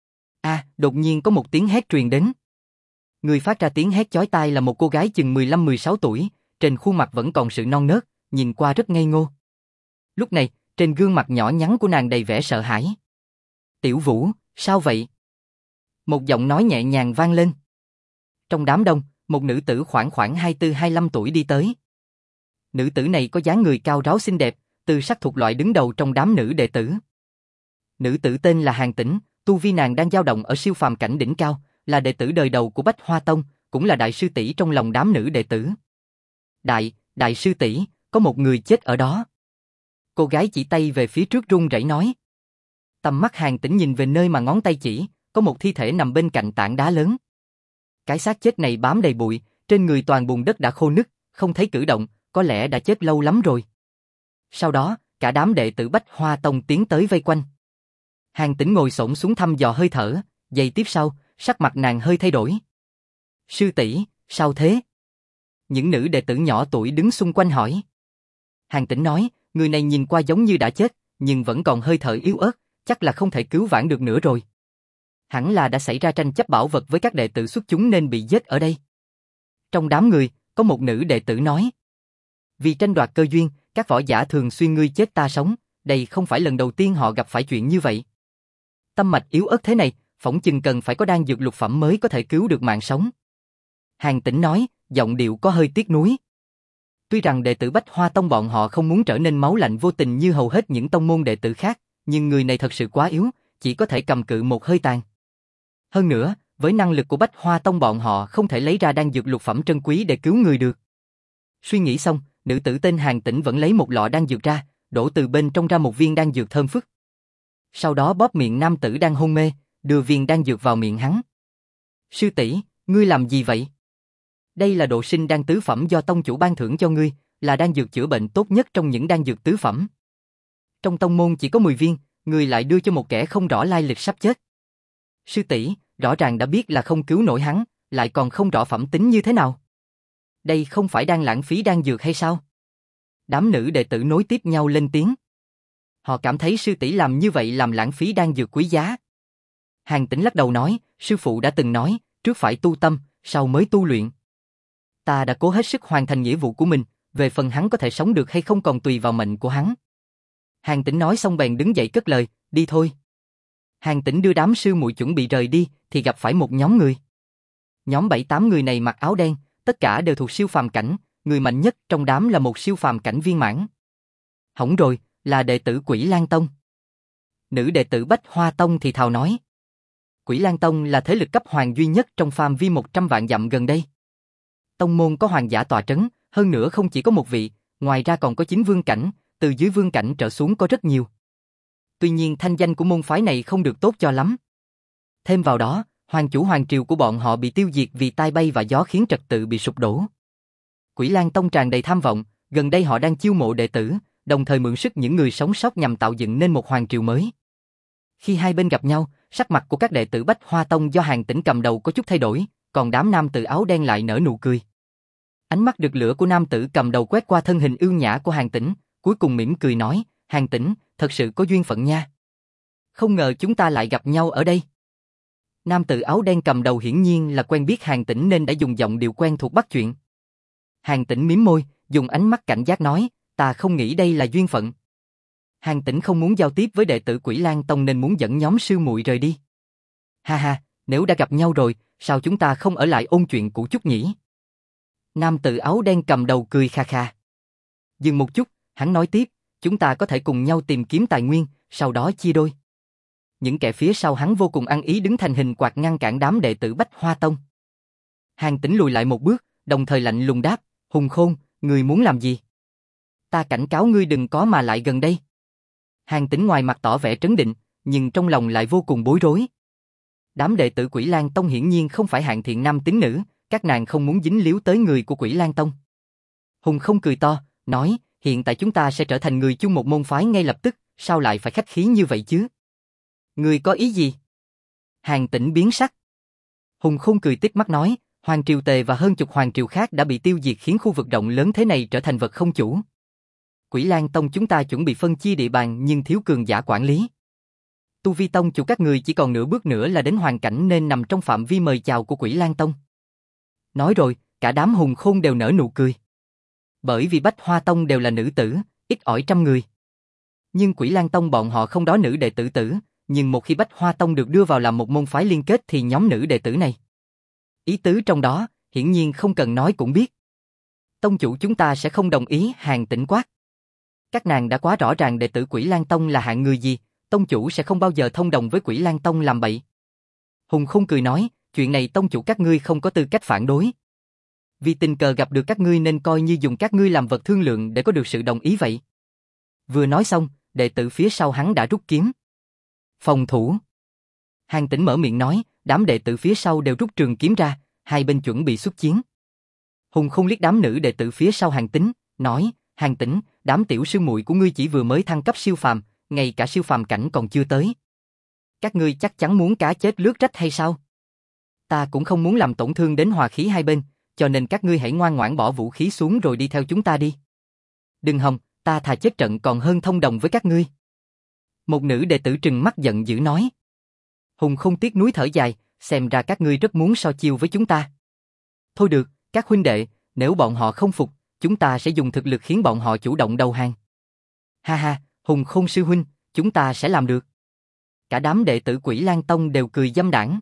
Đột nhiên có một tiếng hét truyền đến. Người phát ra tiếng hét chói tai là một cô gái chừng 15-16 tuổi, trên khuôn mặt vẫn còn sự non nớt, nhìn qua rất ngây ngô. Lúc này, trên gương mặt nhỏ nhắn của nàng đầy vẻ sợ hãi. Tiểu Vũ, sao vậy? Một giọng nói nhẹ nhàng vang lên. Trong đám đông, một nữ tử khoảng 24-25 tuổi đi tới. Nữ tử này có dáng người cao ráo xinh đẹp, tư sắc thuộc loại đứng đầu trong đám nữ đệ tử. Nữ tử tên là Hàn Tĩnh, Tu vi nàng đang dao động ở siêu phàm cảnh đỉnh cao, là đệ tử đời đầu của Bách Hoa Tông, cũng là đại sư tỷ trong lòng đám nữ đệ tử. Đại sư tỷ, có một người chết ở đó. Cô gái chỉ tay về phía trước run rẩy nói. Tầm mắt Hàn Tĩnh nhìn về nơi mà ngón tay chỉ, có một thi thể nằm bên cạnh tảng đá lớn. Cái xác chết này bám đầy bụi, trên người toàn bùn đất đã khô nứt, không thấy cử động, có lẽ đã chết lâu lắm rồi. Sau đó, cả đám đệ tử Bách Hoa Tông tiến tới vây quanh. Hàn Tĩnh ngồi xổm xuống thăm dò hơi thở, giây tiếp sau, sắc mặt nàng hơi thay đổi. Sư tỷ, sao thế? Những nữ đệ tử nhỏ tuổi đứng xung quanh hỏi. Hàn Tĩnh nói, người này nhìn qua giống như đã chết, nhưng vẫn còn hơi thở yếu ớt, chắc là không thể cứu vãn được nữa rồi. Hẳn là đã xảy ra tranh chấp bảo vật với các đệ tử xuất chúng nên bị giết ở đây. Trong đám người, có một nữ đệ tử nói. Vì tranh đoạt cơ duyên, các võ giả thường xuyên ngươi chết ta sống, đây không phải lần đầu tiên họ gặp phải chuyện như vậy. Tâm mạch yếu ớt thế này, phỏng chừng cần phải có đan dược lục phẩm mới có thể cứu được mạng sống. Hàn Tĩnh nói, giọng điệu có hơi tiếc nuối. Tuy rằng đệ tử Bách Hoa Tông bọn họ không muốn trở nên máu lạnh vô tình như hầu hết những tông môn đệ tử khác, nhưng người này thật sự quá yếu, chỉ có thể cầm cự một hơi tàn. Hơn nữa, với năng lực của Bách Hoa Tông bọn họ không thể lấy ra đan dược lục phẩm trân quý để cứu người được. Suy nghĩ xong, nữ tử tên Hàn Tĩnh vẫn lấy một lọ đan dược ra, đổ từ bên trong ra một viên đan dược thơm phức. Sau đó bóp miệng nam tử đang hôn mê, đưa viên đan dược vào miệng hắn. Sư tỷ, ngươi làm gì vậy? Đây là độ sinh đan tứ phẩm do tông chủ ban thưởng cho ngươi, là đan dược chữa bệnh tốt nhất trong những đan dược tứ phẩm. Trong tông môn chỉ có 10 viên, ngươi lại đưa cho một kẻ không rõ lai lịch sắp chết. Sư tỷ, rõ ràng đã biết là không cứu nổi hắn, lại còn không rõ phẩm tính như thế nào. Đây không phải đang lãng phí đan dược hay sao? Đám nữ đệ tử nối tiếp nhau lên tiếng. Họ cảm thấy sư tỷ làm như vậy làm lãng phí đan dược quý giá. Hàn Tĩnh lắc đầu nói, sư phụ đã từng nói, trước phải tu tâm, sau mới tu luyện. Ta đã cố hết sức hoàn thành nghĩa vụ của mình, về phần hắn có thể sống được hay không còn tùy vào mệnh của hắn. Hàn Tĩnh nói xong bèn đứng dậy cất lời, đi thôi. Hàn Tĩnh đưa đám sư muội chuẩn bị rời đi, thì gặp phải một nhóm người. Nhóm 7-8 người này mặc áo đen, tất cả đều thuộc siêu phàm cảnh, người mạnh nhất trong đám là một siêu phàm cảnh viên mãn. Hỏng rồi, là đệ tử Quỷ Lan Tông. Nữ đệ tử Bách Hoa Tông thì thào nói. Quỷ Lan Tông là thế lực cấp hoàng duy nhất trong phạm vi 100 vạn dặm gần đây. Tông môn có hoàng giả tọa trấn, hơn nữa không chỉ có một vị, ngoài ra còn có 9 vương cảnh, từ dưới vương cảnh trở xuống có rất nhiều. Tuy nhiên thanh danh của môn phái này không được tốt cho lắm. Thêm vào đó, hoàng chủ hoàng triều của bọn họ bị tiêu diệt vì tai bay và gió khiến trật tự bị sụp đổ. Quỷ Lan Tông tràn đầy tham vọng, gần đây họ đang chiêu mộ đệ tử, đồng thời mượn sức những người sống sót nhằm tạo dựng nên một hoàng triều mới. Khi hai bên gặp nhau, sắc mặt của các đệ tử Bách Hoa Tông do Hàn Tĩnh cầm đầu có chút thay đổi, còn đám nam tử áo đen lại nở nụ cười. Ánh mắt rực lửa của nam tử cầm đầu quét qua thân hình ưu nhã của Hàn Tĩnh, cuối cùng mỉm cười nói, Hàn Tĩnh, thật sự có duyên phận nha. Không ngờ chúng ta lại gặp nhau ở đây. Nam tử áo đen cầm đầu hiển nhiên là quen biết Hàn Tĩnh nên đã dùng giọng điệu quen thuộc bắt chuyện. Hàn Tĩnh mím môi, dùng ánh mắt cảnh giác nói, ta không nghĩ đây là duyên phận. Hàn Tĩnh không muốn giao tiếp với đệ tử Quỷ Lan Tông nên muốn dẫn nhóm sư muội rời đi. Ha ha, nếu đã gặp nhau rồi, sao chúng ta không ở lại ôn chuyện cũ chút nhỉ? Nam tử áo đen cầm đầu cười kha kha. Dừng một chút, hắn nói tiếp, chúng ta có thể cùng nhau tìm kiếm tài nguyên, sau đó chia đôi. Những kẻ phía sau hắn vô cùng ăn ý đứng thành hình quạt ngăn cản đám đệ tử Bách Hoa Tông. Hàn Tĩnh lùi lại một bước, đồng thời lạnh lùng đáp, Hùng Khôn, ngươi muốn làm gì? Ta cảnh cáo ngươi đừng có mà lại gần đây. Hàn Tĩnh ngoài mặt tỏ vẻ trấn định, nhưng trong lòng lại vô cùng bối rối. Đám đệ tử Quỷ Lan Tông hiển nhiên không phải hạng thiện nam tín nữ, các nàng không muốn dính líu tới người của Quỷ Lan Tông. Hùng không cười to, nói, hiện tại chúng ta sẽ trở thành người chung một môn phái ngay lập tức, sao lại phải khách khí như vậy chứ? Ngươi có ý gì? Hàn Tĩnh biến sắc. Hùng không cười tít mắt nói, Hoàng triều Tề và hơn chục hoàng triều khác đã bị tiêu diệt khiến khu vực rộng lớn thế này trở thành vật không chủ. Quỷ Lan Tông chúng ta chuẩn bị phân chia địa bàn nhưng thiếu cường giả quản lý. Tu Vi Tông chủ các người chỉ còn nửa bước nữa là đến hoàn cảnh nên nằm trong phạm vi mời chào của Quỷ Lan Tông. Nói rồi, cả đám hùng khôn đều nở nụ cười. Bởi vì Bách Hoa Tông đều là nữ tử, ít ỏi trăm người. Nhưng Quỷ Lan Tông bọn họ không đó nữ đệ tử tử, nhưng một khi Bách Hoa Tông được đưa vào làm một môn phái liên kết thì nhóm nữ đệ tử này. Ý tứ trong đó, hiển nhiên không cần nói cũng biết. Tông chủ chúng ta sẽ không đồng ý, Hàn Tĩnh quát. Các nàng đã quá rõ ràng đệ tử Quỷ Lan Tông là hạng người gì, tông chủ sẽ không bao giờ thông đồng với Quỷ Lan Tông làm bậy. Hùng Khôn cười nói, chuyện này tông chủ các ngươi không có tư cách phản đối. Vì tình cờ gặp được các ngươi nên coi như dùng các ngươi làm vật thương lượng để có được sự đồng ý vậy. Vừa nói xong, đệ tử phía sau hắn đã rút kiếm. Phòng thủ. Hàn Tĩnh mở miệng nói, đám đệ tử phía sau đều rút trường kiếm ra, hai bên chuẩn bị xuất chiến. Hùng Khôn liếc đám nữ đệ tử phía sau Hàn Tĩnh, nói, Hàn Tĩnh, đám tiểu sư muội của ngươi chỉ vừa mới thăng cấp siêu phàm, ngay cả siêu phàm cảnh còn chưa tới. Các ngươi chắc chắn muốn cá chết lướt rách hay sao? Ta cũng không muốn làm tổn thương đến hòa khí hai bên, cho nên các ngươi hãy ngoan ngoãn bỏ vũ khí xuống rồi đi theo chúng ta đi. Đừng hòng, ta thà chết trận còn hơn thông đồng với các ngươi. Một nữ đệ tử trừng mắt giận dữ nói. Hùng Khôn tiếc nuối thở dài, xem ra các ngươi rất muốn so chiêu với chúng ta. Thôi được, các huynh đệ, nếu bọn họ không phục, chúng ta sẽ dùng thực lực khiến bọn họ chủ động đầu hàng. Ha ha, Hùng Khôn sư huynh, chúng ta sẽ làm được. Cả đám đệ tử Quỷ Lan Tông đều cười dâm đãng.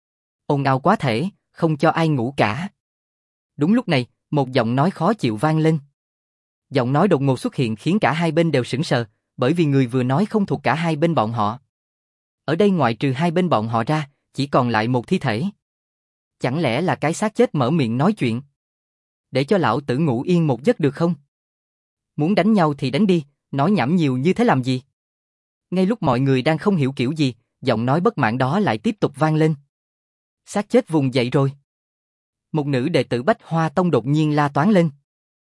Ồn ào quá thể, không cho ai ngủ cả. Đúng lúc này, một giọng nói khó chịu vang lên. Giọng nói đột ngột xuất hiện khiến cả hai bên đều sững sờ, bởi vì người vừa nói không thuộc cả hai bên bọn họ. Ở đây ngoại trừ hai bên bọn họ ra, chỉ còn lại một thi thể. Chẳng lẽ là cái xác chết mở miệng nói chuyện? Để cho lão tử ngủ yên một giấc được không? Muốn đánh nhau thì đánh đi, nói nhảm nhiều như thế làm gì? Ngay lúc mọi người đang không hiểu kiểu gì, giọng nói bất mãn đó lại tiếp tục vang lên. Xác chết vùng dậy rồi. Một nữ đệ tử Bách Hoa Tông đột nhiên la toáng lên.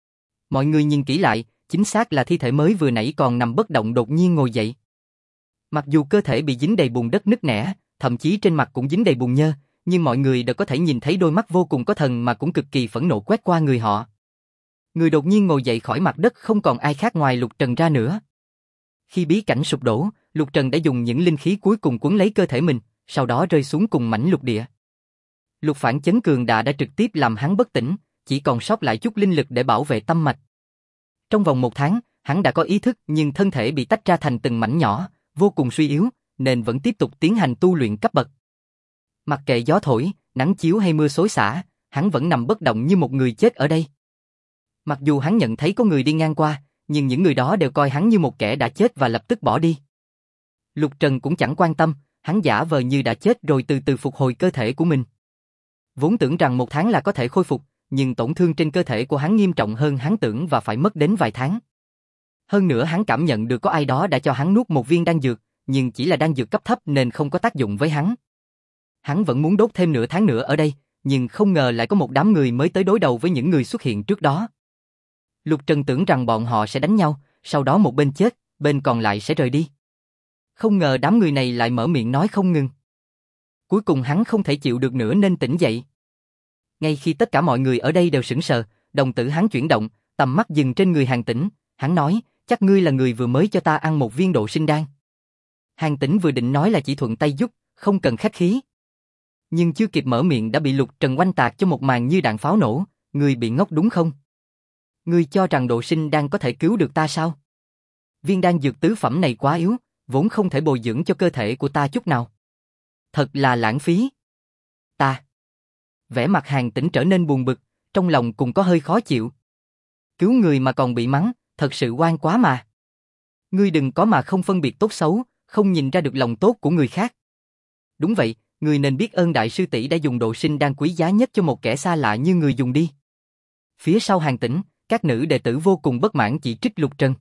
Mọi người nhìn kỹ lại, chính xác là thi thể mới vừa nãy còn nằm bất động đột nhiên ngồi dậy. Mặc dù cơ thể bị dính đầy bùn đất nứt nẻ, thậm chí trên mặt cũng dính đầy bùn nhơ, nhưng mọi người đều có thể nhìn thấy đôi mắt vô cùng có thần mà cũng cực kỳ phẫn nộ quét qua người họ. Người đột nhiên ngồi dậy khỏi mặt đất không còn ai khác ngoài Lục Trần ra nữa. Khi bí cảnh sụp đổ, Lục Trần đã dùng những linh khí cuối cùng cuốn lấy cơ thể mình, sau đó rơi xuống cùng mảnh lục địa. Lục phản chấn cường đại đã trực tiếp làm hắn bất tỉnh, chỉ còn sót lại chút linh lực để bảo vệ tâm mạch. Trong vòng 1 tháng, hắn đã có ý thức nhưng thân thể bị tách ra thành từng mảnh nhỏ, vô cùng suy yếu, nên vẫn tiếp tục tiến hành tu luyện cấp bậc. Mặc kệ gió thổi, nắng chiếu hay mưa xối xả, hắn vẫn nằm bất động như một người chết ở đây. Mặc dù hắn nhận thấy có người đi ngang qua, nhưng những người đó đều coi hắn như một kẻ đã chết và lập tức bỏ đi. Lục Trần cũng chẳng quan tâm, hắn giả vờ như đã chết rồi từ từ phục hồi cơ thể của mình. Vốn tưởng rằng 1 tháng là có thể khôi phục, nhưng tổn thương trên cơ thể của hắn nghiêm trọng hơn hắn tưởng và phải mất đến vài tháng. Hơn nữa hắn cảm nhận được có ai đó đã cho hắn nuốt một viên đan dược, nhưng chỉ là đan dược cấp thấp nên không có tác dụng với hắn. Hắn vẫn muốn đốt thêm nửa tháng nữa ở đây, nhưng không ngờ lại có một đám người mới tới đối đầu với những người xuất hiện trước đó. Lục Trần tưởng rằng bọn họ sẽ đánh nhau, sau đó một bên chết, bên còn lại sẽ rời đi. Không ngờ đám người này lại mở miệng nói không ngừng. Cuối cùng hắn không thể chịu được nữa nên tỉnh dậy. Ngay khi tất cả mọi người ở đây đều sững sờ, đồng tử hắn chuyển động, tầm mắt dừng trên người Hàn Tĩnh, hắn nói, chắc ngươi là người vừa mới cho ta ăn một viên độ sinh đan. Hàn Tĩnh vừa định nói là chỉ thuận tay giúp, không cần khách khí. Nhưng chưa kịp mở miệng đã bị Lục Trần oanh tạc cho một màn như đạn pháo nổ, ngươi bị ngốc đúng không? Ngươi cho rằng độ sinh đan có thể cứu được ta sao? Viên đan dược tứ phẩm này quá yếu, vốn không thể bồi dưỡng cho cơ thể của ta chút nào. Thật là lãng phí. Ta. Vẻ mặt Hàn Tĩnh trở nên buồn bực, trong lòng cũng có hơi khó chịu. Cứu người mà còn bị mắng, thật sự oan quá mà. Ngươi đừng có mà không phân biệt tốt xấu, không nhìn ra được lòng tốt của người khác. Đúng vậy, ngươi nên biết ơn đại sư tỷ đã dùng độ sinh đan quý giá nhất cho một kẻ xa lạ như người dùng đi. Phía sau Hàn Tĩnh, các nữ đệ tử vô cùng bất mãn chỉ trích Lục Trần.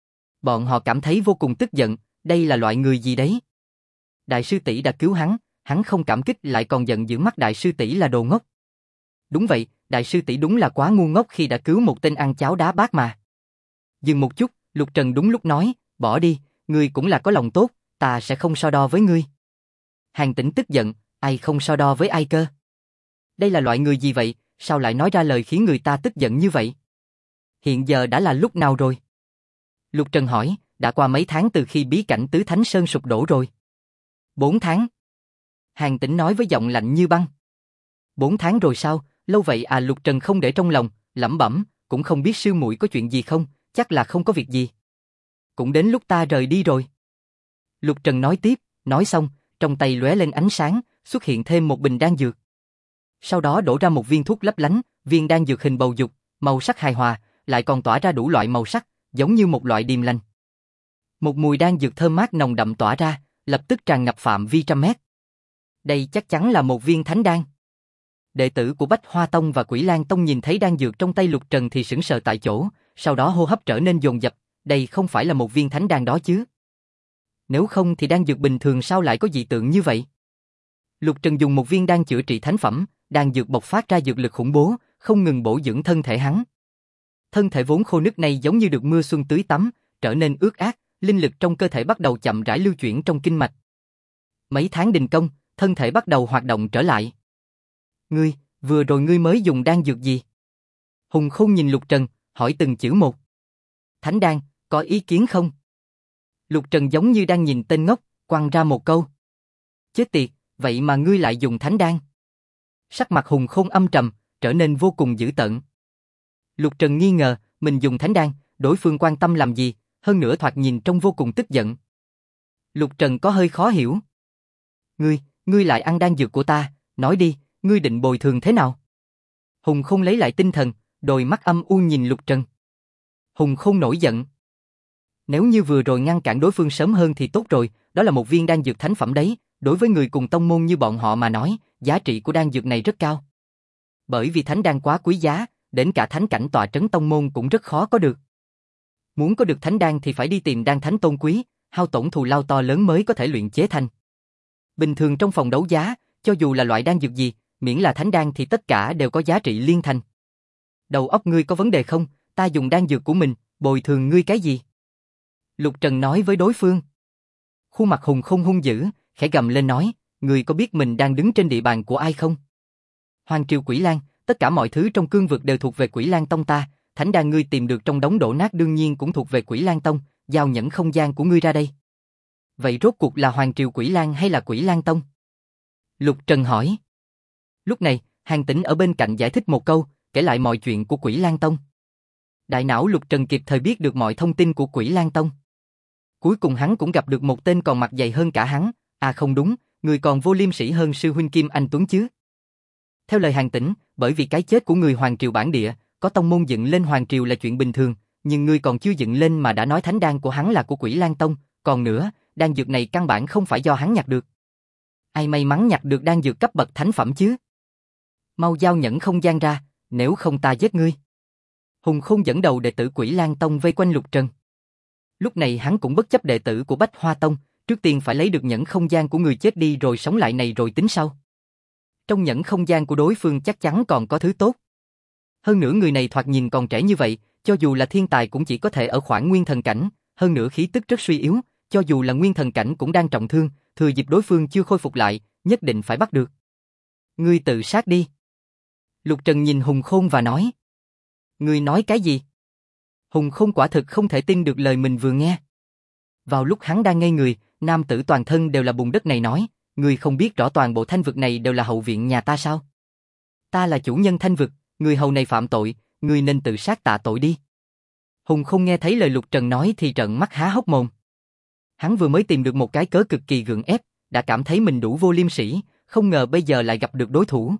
Bọn họ cảm thấy vô cùng tức giận, đây là loại người gì đấy? Đại sư tỷ đã cứu hắn không cảm kích lại còn giận dữ mắt đại sư tỷ là đồ ngốc. Đúng vậy, đại sư tỷ đúng là quá ngu ngốc khi đã cứu một tên ăn cháo đá bát mà. Dừng một chút, Lục Trần đúng lúc nói, bỏ đi, ngươi cũng là có lòng tốt, ta sẽ không so đo với ngươi. Hàn Tĩnh tức giận, ai không so đo với ai cơ? Đây là loại người gì vậy, sao lại nói ra lời khiến người ta tức giận như vậy? Hiện giờ đã là lúc nào rồi? Lục Trần hỏi, đã qua mấy tháng từ khi bí cảnh Tứ Thánh Sơn sụp đổ rồi. 4 tháng. Hàn Tĩnh nói với giọng lạnh như băng. 4 tháng rồi sao, lâu vậy à? Lục Trần không để trong lòng, lẩm bẩm, cũng không biết sư muội có chuyện gì không, chắc là không có việc gì. Cũng đến lúc ta rời đi rồi. Lục Trần nói tiếp, nói xong, trong tay lóe lên ánh sáng, xuất hiện thêm một bình đan dược. Sau đó đổ ra một viên thuốc lấp lánh, viên đan dược hình bầu dục, màu sắc hài hòa, lại còn tỏa ra đủ loại màu sắc, giống như một loại điềm lành. Một mùi đan dược thơm mát nồng đậm tỏa ra, lập tức tràn ngập phạm vi trăm mét. Đây chắc chắn là một viên thánh đan. Đệ tử của Bách Hoa Tông và Quỷ Lan Tông nhìn thấy đan dược trong tay Lục Trần thì sững sờ tại chỗ, sau đó hô hấp trở nên dồn dập, đây không phải là một viên thánh đan đó chứ. Nếu không thì đan dược bình thường sao lại có dị tượng như vậy? Lục Trần dùng một viên đan chữa trị thánh phẩm, đan dược bộc phát ra dược lực khủng bố, không ngừng bổ dưỡng thân thể hắn. Thân thể vốn khô nứt này giống như được mưa xuân tưới tắm, trở nên ướt át, linh lực trong cơ thể bắt đầu chậm rãi lưu chuyển trong kinh mạch. Mấy tháng đình công, thân thể bắt đầu hoạt động trở lại. Vừa rồi ngươi mới dùng đan dược gì? Hùng Khôn nhìn Lục Trần, hỏi từng chữ một. Thánh đan, có ý kiến không? Lục Trần giống như đang nhìn tên ngốc, quăng ra một câu. Chết tiệt, vậy mà ngươi lại dùng thánh đan. Sắc mặt Hùng Khôn âm trầm, trở nên vô cùng dữ tợn. Lục Trần nghi ngờ, mình dùng thánh đan, đối phương quan tâm làm gì, hơn nữa thoạt nhìn trông vô cùng tức giận. Lục Trần có hơi khó hiểu. Ngươi lại ăn đan dược của ta, nói đi, ngươi định bồi thường thế nào? Hùng Khôn lấy lại tinh thần, đôi mắt âm u nhìn Lục Trần. Hùng Khôn nổi giận. Nếu như vừa rồi ngăn cản đối phương sớm hơn thì tốt rồi, đó là một viên đan dược thánh phẩm đấy, đối với người cùng tông môn như bọn họ mà nói, giá trị của đan dược này rất cao. Bởi vì thánh đan quá quý giá, đến cả thánh cảnh tọa trấn tông môn cũng rất khó có được. Muốn có được thánh đan thì phải đi tìm đan thánh tôn quý, hao tổn thù lao to lớn mới có thể luyện chế thành. Bình thường trong phòng đấu giá, cho dù là loại đan dược gì, miễn là thánh đan thì tất cả đều có giá trị liên thành. Đầu óc ngươi có vấn đề không? Ta dùng đan dược của mình, bồi thường ngươi cái gì? Lục Trần nói với đối phương. Khuôn mặt Hùng Khôn hung dữ, khẽ gầm lên nói, ngươi có biết mình đang đứng trên địa bàn của ai không? Hoàng triều Quỷ Lan, tất cả mọi thứ trong cương vực đều thuộc về Quỷ Lan Tông ta, thánh đan ngươi tìm được trong đống đổ nát đương nhiên cũng thuộc về Quỷ Lan Tông, giao nhẫn không gian của ngươi ra đây. Vậy rốt cuộc là Hoàng triều Quỷ Lan hay là Quỷ Lan Tông? Lục Trần hỏi. Lúc này, Hàn Tĩnh ở bên cạnh giải thích một câu, kể lại mọi chuyện của Quỷ Lan Tông. Đại não Lục Trần kịp thời biết được mọi thông tin của Quỷ Lan Tông. Cuối cùng hắn cũng gặp được một tên còn mặt dày hơn cả hắn, à không đúng, người còn vô liêm sỉ hơn sư huynh Kim Anh Tuấn chứ. Theo lời Hàn Tĩnh, bởi vì cái chết của người Hoàng triều bản địa, có tông môn dựng lên Hoàng triều là chuyện bình thường, nhưng ngươi còn chưa dựng lên mà đã nói thánh đan của hắn là của Quỷ Lan Tông, còn nữa, đan dược này căn bản không phải do hắn nhặt được. Ai may mắn nhặt được đan dược cấp bậc thánh phẩm chứ? Mau giao nhẫn không gian ra, nếu không ta giết ngươi. Hùng Khôn dẫn đầu đệ tử Quỷ Lan Tông vây quanh Lục Trần. Lúc này hắn cũng bất chấp đệ tử của Bách Hoa Tông, trước tiên phải lấy được nhẫn không gian của người chết đi rồi sống lại này rồi tính sau. Trong nhẫn không gian của đối phương chắc chắn còn có thứ tốt. Hơn nữa người này thoạt nhìn còn trẻ như vậy, cho dù là thiên tài cũng chỉ có thể ở khoảng nguyên thần cảnh, hơn nữa khí tức rất suy yếu, cho dù là nguyên thần cảnh cũng đang trọng thương, thừa dịp đối phương chưa khôi phục lại, nhất định phải bắt được. Ngươi tự sát đi. Lục Trần nhìn Hùng Khôn và nói. Ngươi nói cái gì? Hùng Khôn quả thực không thể tin được lời mình vừa nghe. Vào lúc hắn đang ngây người, nam tử toàn thân đều là bùn đất này nói, ngươi không biết rõ toàn bộ thanh vực này đều là hậu viện nhà ta sao? Ta là chủ nhân thanh vực, người hầu này phạm tội, ngươi nên tự sát tạ tội đi. Hùng Khôn nghe thấy lời Lục Trần nói thì trợn mắt há hốc mồm. Hắn vừa mới tìm được một cái cớ cực kỳ gượng ép, đã cảm thấy mình đủ vô liêm sỉ, không ngờ bây giờ lại gặp được đối thủ.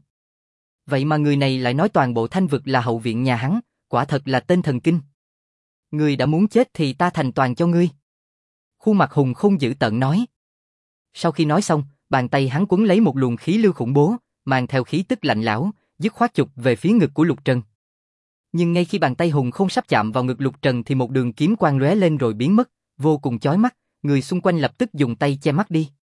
Vậy mà người này lại nói toàn bộ thanh vực là hậu viện nhà hắn, quả thật là tên thần kinh. Ngươi đã muốn chết thì ta thành toàn cho ngươi. Khuôn mặt Hùng Khôn dữ tợn nói. Sau khi nói xong, bàn tay hắn quấn lấy một luồng khí lưu khủng bố, mang theo khí tức lạnh lẽo, dứt khoát chụp về phía ngực của Lục Trần. Nhưng ngay khi bàn tay Hùng Khôn sắp chạm vào ngực Lục Trần thì một đường kiếm quang lóe lên rồi biến mất, vô cùng chói mắt, người xung quanh lập tức dùng tay che mắt đi.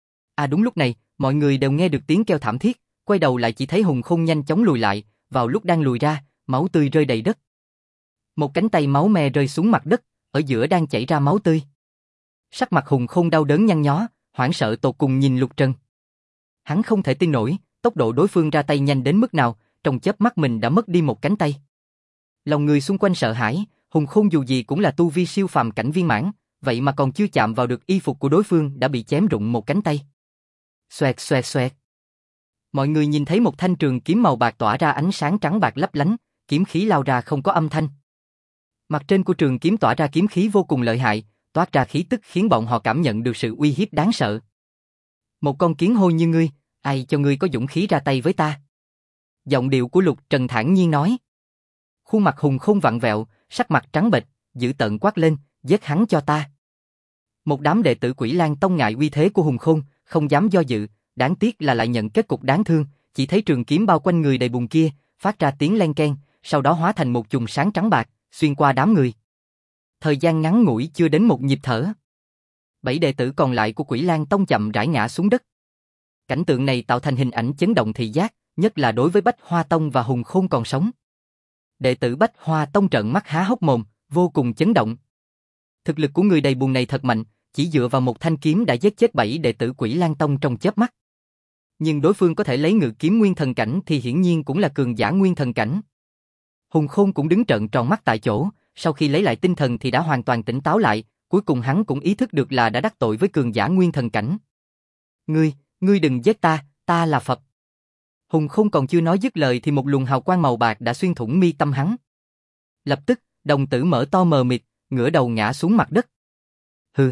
À đúng lúc này, mọi người đều nghe được tiếng kêu thảm thiết, quay đầu lại chỉ thấy Hùng Khôn nhanh chóng lùi lại, vào lúc đang lùi ra, máu tươi rơi đầy đất. Một cánh tay máu me rơi xuống mặt đất, ở giữa đang chảy ra máu tươi. Sắc mặt Hùng Khôn đau đớn nhăn nhó, hoảng sợ tột cùng nhìn Lục Trần. Hắn không thể tin nổi, tốc độ đối phương ra tay nhanh đến mức nào, trong chớp mắt mình đã mất đi một cánh tay. Lòng người xung quanh sợ hãi, Hùng Khôn dù gì cũng là tu vi siêu phàm cảnh viên mãn, vậy mà còn chưa chạm vào được y phục của đối phương đã bị chém rụng một cánh tay. Xoẹt xoẹt xoẹt. Mọi người nhìn thấy một thanh trường kiếm màu bạc tỏa ra ánh sáng trắng bạc lấp lánh, kiếm khí lao ra không có âm thanh. Mặt trên của trường kiếm tỏa ra kiếm khí vô cùng lợi hại, toát ra khí tức khiến bọn họ cảm nhận được sự uy hiếp đáng sợ. Một con kiến hôi như ngươi, ai cho ngươi có dũng khí ra tay với ta? Giọng điệu của Lục Trần thản nhiên nói. Khuôn mặt Hùng Khôn vặn vẹo, sắc mặt trắng bệch, dữ tợn quát lên, giết hắn cho ta. Một đám đệ tử Quỷ Lang Tông ngại uy thế của Hùng Khôn, không dám do dự, đáng tiếc là lại nhận kết cục đáng thương, chỉ thấy trường kiếm bao quanh người đầy bùn kia, phát ra tiếng len keng, sau đó hóa thành một chùm sáng trắng bạc, xuyên qua đám người. Thời gian ngắn ngủi chưa đến một nhịp thở. 7 đệ tử còn lại của Quỷ Lang Tông chậm rãi ngã xuống đất. Cảnh tượng này tạo thành hình ảnh chấn động thị giác, nhất là đối với Bách Hoa Tông và Hùng Khôn còn sống. Đệ tử Bách Hoa Tông trợn mắt há hốc mồm, vô cùng chấn động. Thực lực của người đầy bùn này thật mạnh, chỉ dựa vào một thanh kiếm đã giết chết 7 đệ tử Quỷ Lang Tông trong chớp mắt. Nhưng đối phương có thể lấy ngự kiếm nguyên thần cảnh thì hiển nhiên cũng là cường giả nguyên thần cảnh. Hùng Khôn cũng đứng trợn tròn mắt tại chỗ, sau khi lấy lại tinh thần thì đã hoàn toàn tỉnh táo lại, cuối cùng hắn cũng ý thức được là đã đắc tội với cường giả nguyên thần cảnh. Ngươi đừng giết ta, ta là Phật. Hùng Khôn còn chưa nói dứt lời thì một luồng hào quang màu bạc đã xuyên thủng mi tâm hắn. Lập tức, đồng tử mở to mờ mịt, ngửa đầu ngã xuống mặt đất. Hừ.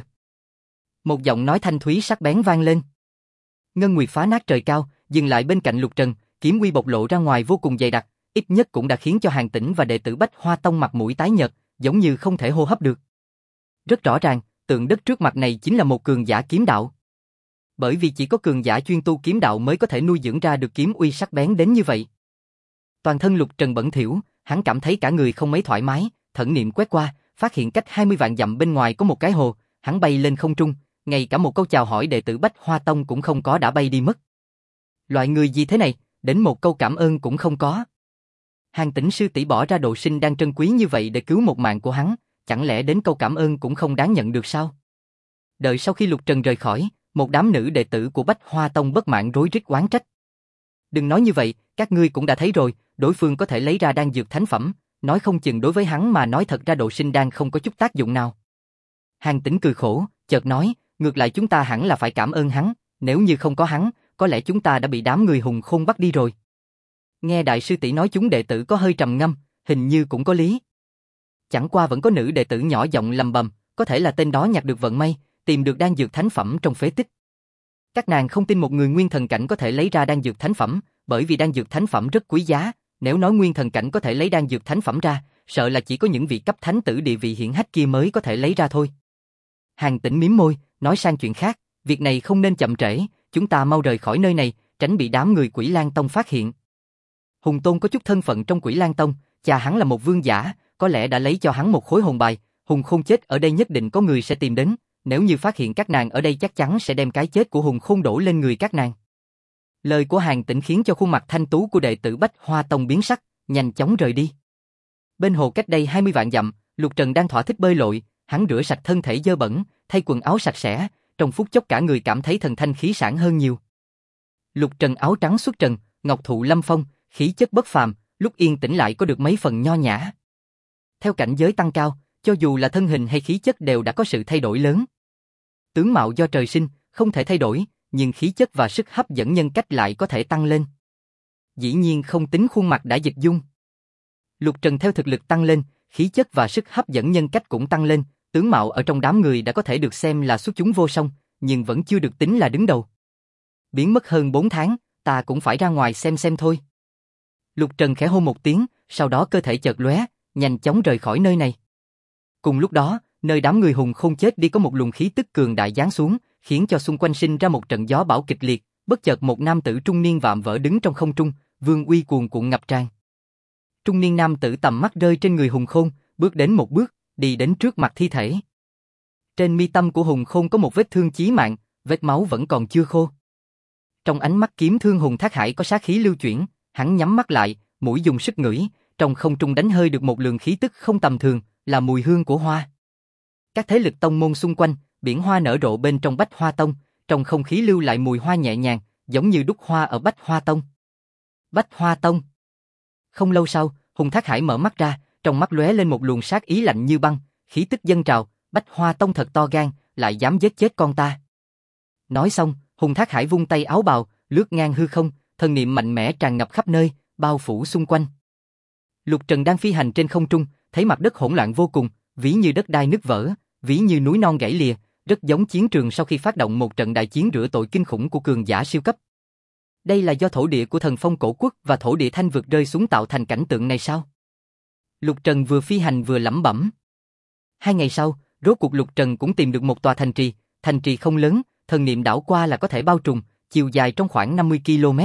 Một giọng nói thanh thúy sắc bén vang lên. Ngân Nguyệt phá nát trời cao, dừng lại bên cạnh Lục Trần, kiếm uy bộc lộ ra ngoài vô cùng dày đặc, ít nhất cũng đã khiến cho Hàn Tĩnh và đệ tử Bách Hoa Tông mặt mũi tái nhợt, giống như không thể hô hấp được. Rất rõ ràng, tượng đất trước mặt này chính là một cường giả kiếm đạo. Bởi vì chỉ có cường giả chuyên tu kiếm đạo mới có thể nuôi dưỡng ra được kiếm uy sắc bén đến như vậy. Toàn thân Lục Trần bẩn thỉu, hắn cảm thấy cả người không mấy thoải mái, thần niệm quét qua, phát hiện cách 20 vạn dặm bên ngoài có một cái hồ, hắn bay lên không trung, ngay cả một câu chào hỏi đệ tử Bách Hoa Tông cũng không có đã bay đi mất. Loại người gì thế này, đến một câu cảm ơn cũng không có. Hàn Tĩnh sư tỷ bỏ ra độ sinh đang trân quý như vậy để cứu một mạng của hắn, chẳng lẽ đến câu cảm ơn cũng không đáng nhận được sao? Đợi sau khi Lục Trần rời khỏi, một đám nữ đệ tử của Bách Hoa Tông bất mãn rối rít oán trách. Đừng nói như vậy, các ngươi cũng đã thấy rồi, đối phương có thể lấy ra đan dược thánh phẩm, nói không chừng đối với hắn mà nói thật ra độ sinh đan không có chút tác dụng nào. Hàn Tĩnh cười khổ, chợt nói, ngược lại chúng ta hẳn là phải cảm ơn hắn, nếu như không có hắn, có lẽ chúng ta đã bị đám người Hùng Khôn bắt đi rồi. Nghe đại sư tỷ nói chúng đệ tử có hơi trầm ngâm, hình như cũng có lý. Chẳng qua vẫn có nữ đệ tử nhỏ giọng lầm bầm, có thể là tên đó nhặt được vận may, tìm được đan dược thánh phẩm trong phế tích. Các nàng không tin một người nguyên thần cảnh có thể lấy ra đan dược thánh phẩm, bởi vì đan dược thánh phẩm rất quý giá, nếu nói nguyên thần cảnh có thể lấy đan dược thánh phẩm ra, sợ là chỉ có những vị cấp thánh tử địa vị hiển hách kia mới có thể lấy ra thôi. Hàn Tĩnh mím môi, nói sang chuyện khác, việc này không nên chậm trễ, chúng ta mau rời khỏi nơi này, tránh bị đám người Quỷ Lang Tông phát hiện. Hùng Tôn có chút thân phận trong Quỷ Lang Tông, cha hắn là một vương giả, có lẽ đã lấy cho hắn một khối hồn bài, Hùng Khôn chết ở đây nhất định có người sẽ tìm đến, nếu như phát hiện các nàng ở đây chắc chắn sẽ đem cái chết của Hùng Khôn đổ lên người các nàng. Lời của Hàn Tĩnh khiến cho khuôn mặt thanh tú của đệ tử Bách Hoa Tông biến sắc, nhanh chóng rời đi. Bên hồ cách đây 20 vạn dặm, Lục Trần đang thỏa thích bơi lội, hắn rửa sạch thân thể dơ bẩn, thay quần áo sạch sẽ, trong phút chốc cả người cảm thấy thần thanh khí sảng hơn nhiều. Lục Trần áo trắng xuất trần, ngọc thụ lâm phong, khí chất bất phàm, lúc yên tĩnh lại có được mấy phần nho nhã. Theo cảnh giới tăng cao, cho dù là thân hình hay khí chất đều đã có sự thay đổi lớn. Tướng mạo do trời sinh, không thể thay đổi, nhưng khí chất và sức hấp dẫn nhân cách lại có thể tăng lên. Dĩ nhiên không tính khuôn mặt đã dịch dung. Lục Trần theo thực lực tăng lên, khí chất và sức hấp dẫn nhân cách cũng tăng lên, tướng mạo ở trong đám người đã có thể được xem là xuất chúng vô song, nhưng vẫn chưa được tính là đứng đầu. Biến mất hơn 4 tháng, ta cũng phải ra ngoài xem thôi. Lục Trần khẽ hô một tiếng, sau đó cơ thể chợt lóe, nhanh chóng rời khỏi nơi này. Cùng lúc đó, nơi đám người Hùng Khôn chết đi có một luồng khí tức cường đại giáng xuống, khiến cho xung quanh sinh ra một trận gió bão kịch liệt, bất chợt một nam tử trung niên vạm vỡ đứng trong không trung, vương uy cuồn cuộn ngập tràn. Trung niên nam tử tầm mắt rơi trên người Hùng Khôn, bước đến một bước, đi đến trước mặt thi thể. Trên mi tâm của Hùng Khôn có một vết thương chí mạng, vết máu vẫn còn chưa khô. Trong ánh mắt kiếm thương Hùng Thác Hải có sát khí lưu chuyển, hắn nhắm mắt lại, mũi dùng sức ngửi, trong không trung đánh hơi được một lượng khí tức không tầm thường, là mùi hương của hoa. Các thế lực tông môn xung quanh, biển hoa nở rộ bên trong Bách Hoa Tông, trong không khí lưu lại mùi hoa nhẹ nhàng, giống như đúc hoa ở Bách Hoa Tông. Bách Hoa Tông. Không lâu sau, Hùng Thác Hải mở mắt ra, trong mắt lóe lên một luồng sát ý lạnh như băng, khí tức dâng trào, Bách Hoa Tông thật to gan, lại dám giết chết con ta. Nói xong, Hùng Thác Hải vung tay áo bào, lướt ngang hư không, thần niệm mạnh mẽ tràn ngập khắp nơi, bao phủ xung quanh. Lục Trần đang phi hành trên không trung, thấy mặt đất hỗn loạn vô cùng, ví như đất đai nứt vỡ, ví như núi non gãy lìa, rất giống chiến trường sau khi phát động một trận đại chiến rửa tội kinh khủng của cường giả siêu cấp. Đây là do thổ địa của Thần Phong Cổ Quốc và thổ địa Thanh Vực rơi xuống tạo thành cảnh tượng này sao? Lục Trần vừa phi hành vừa lẩm bẩm. 2 ngày sau, Rốt cuộc Lục Trần cũng tìm được một tòa thành trì không lớn, thần niệm đảo qua là có thể bao trùm, chiều dài trong khoảng 50 km.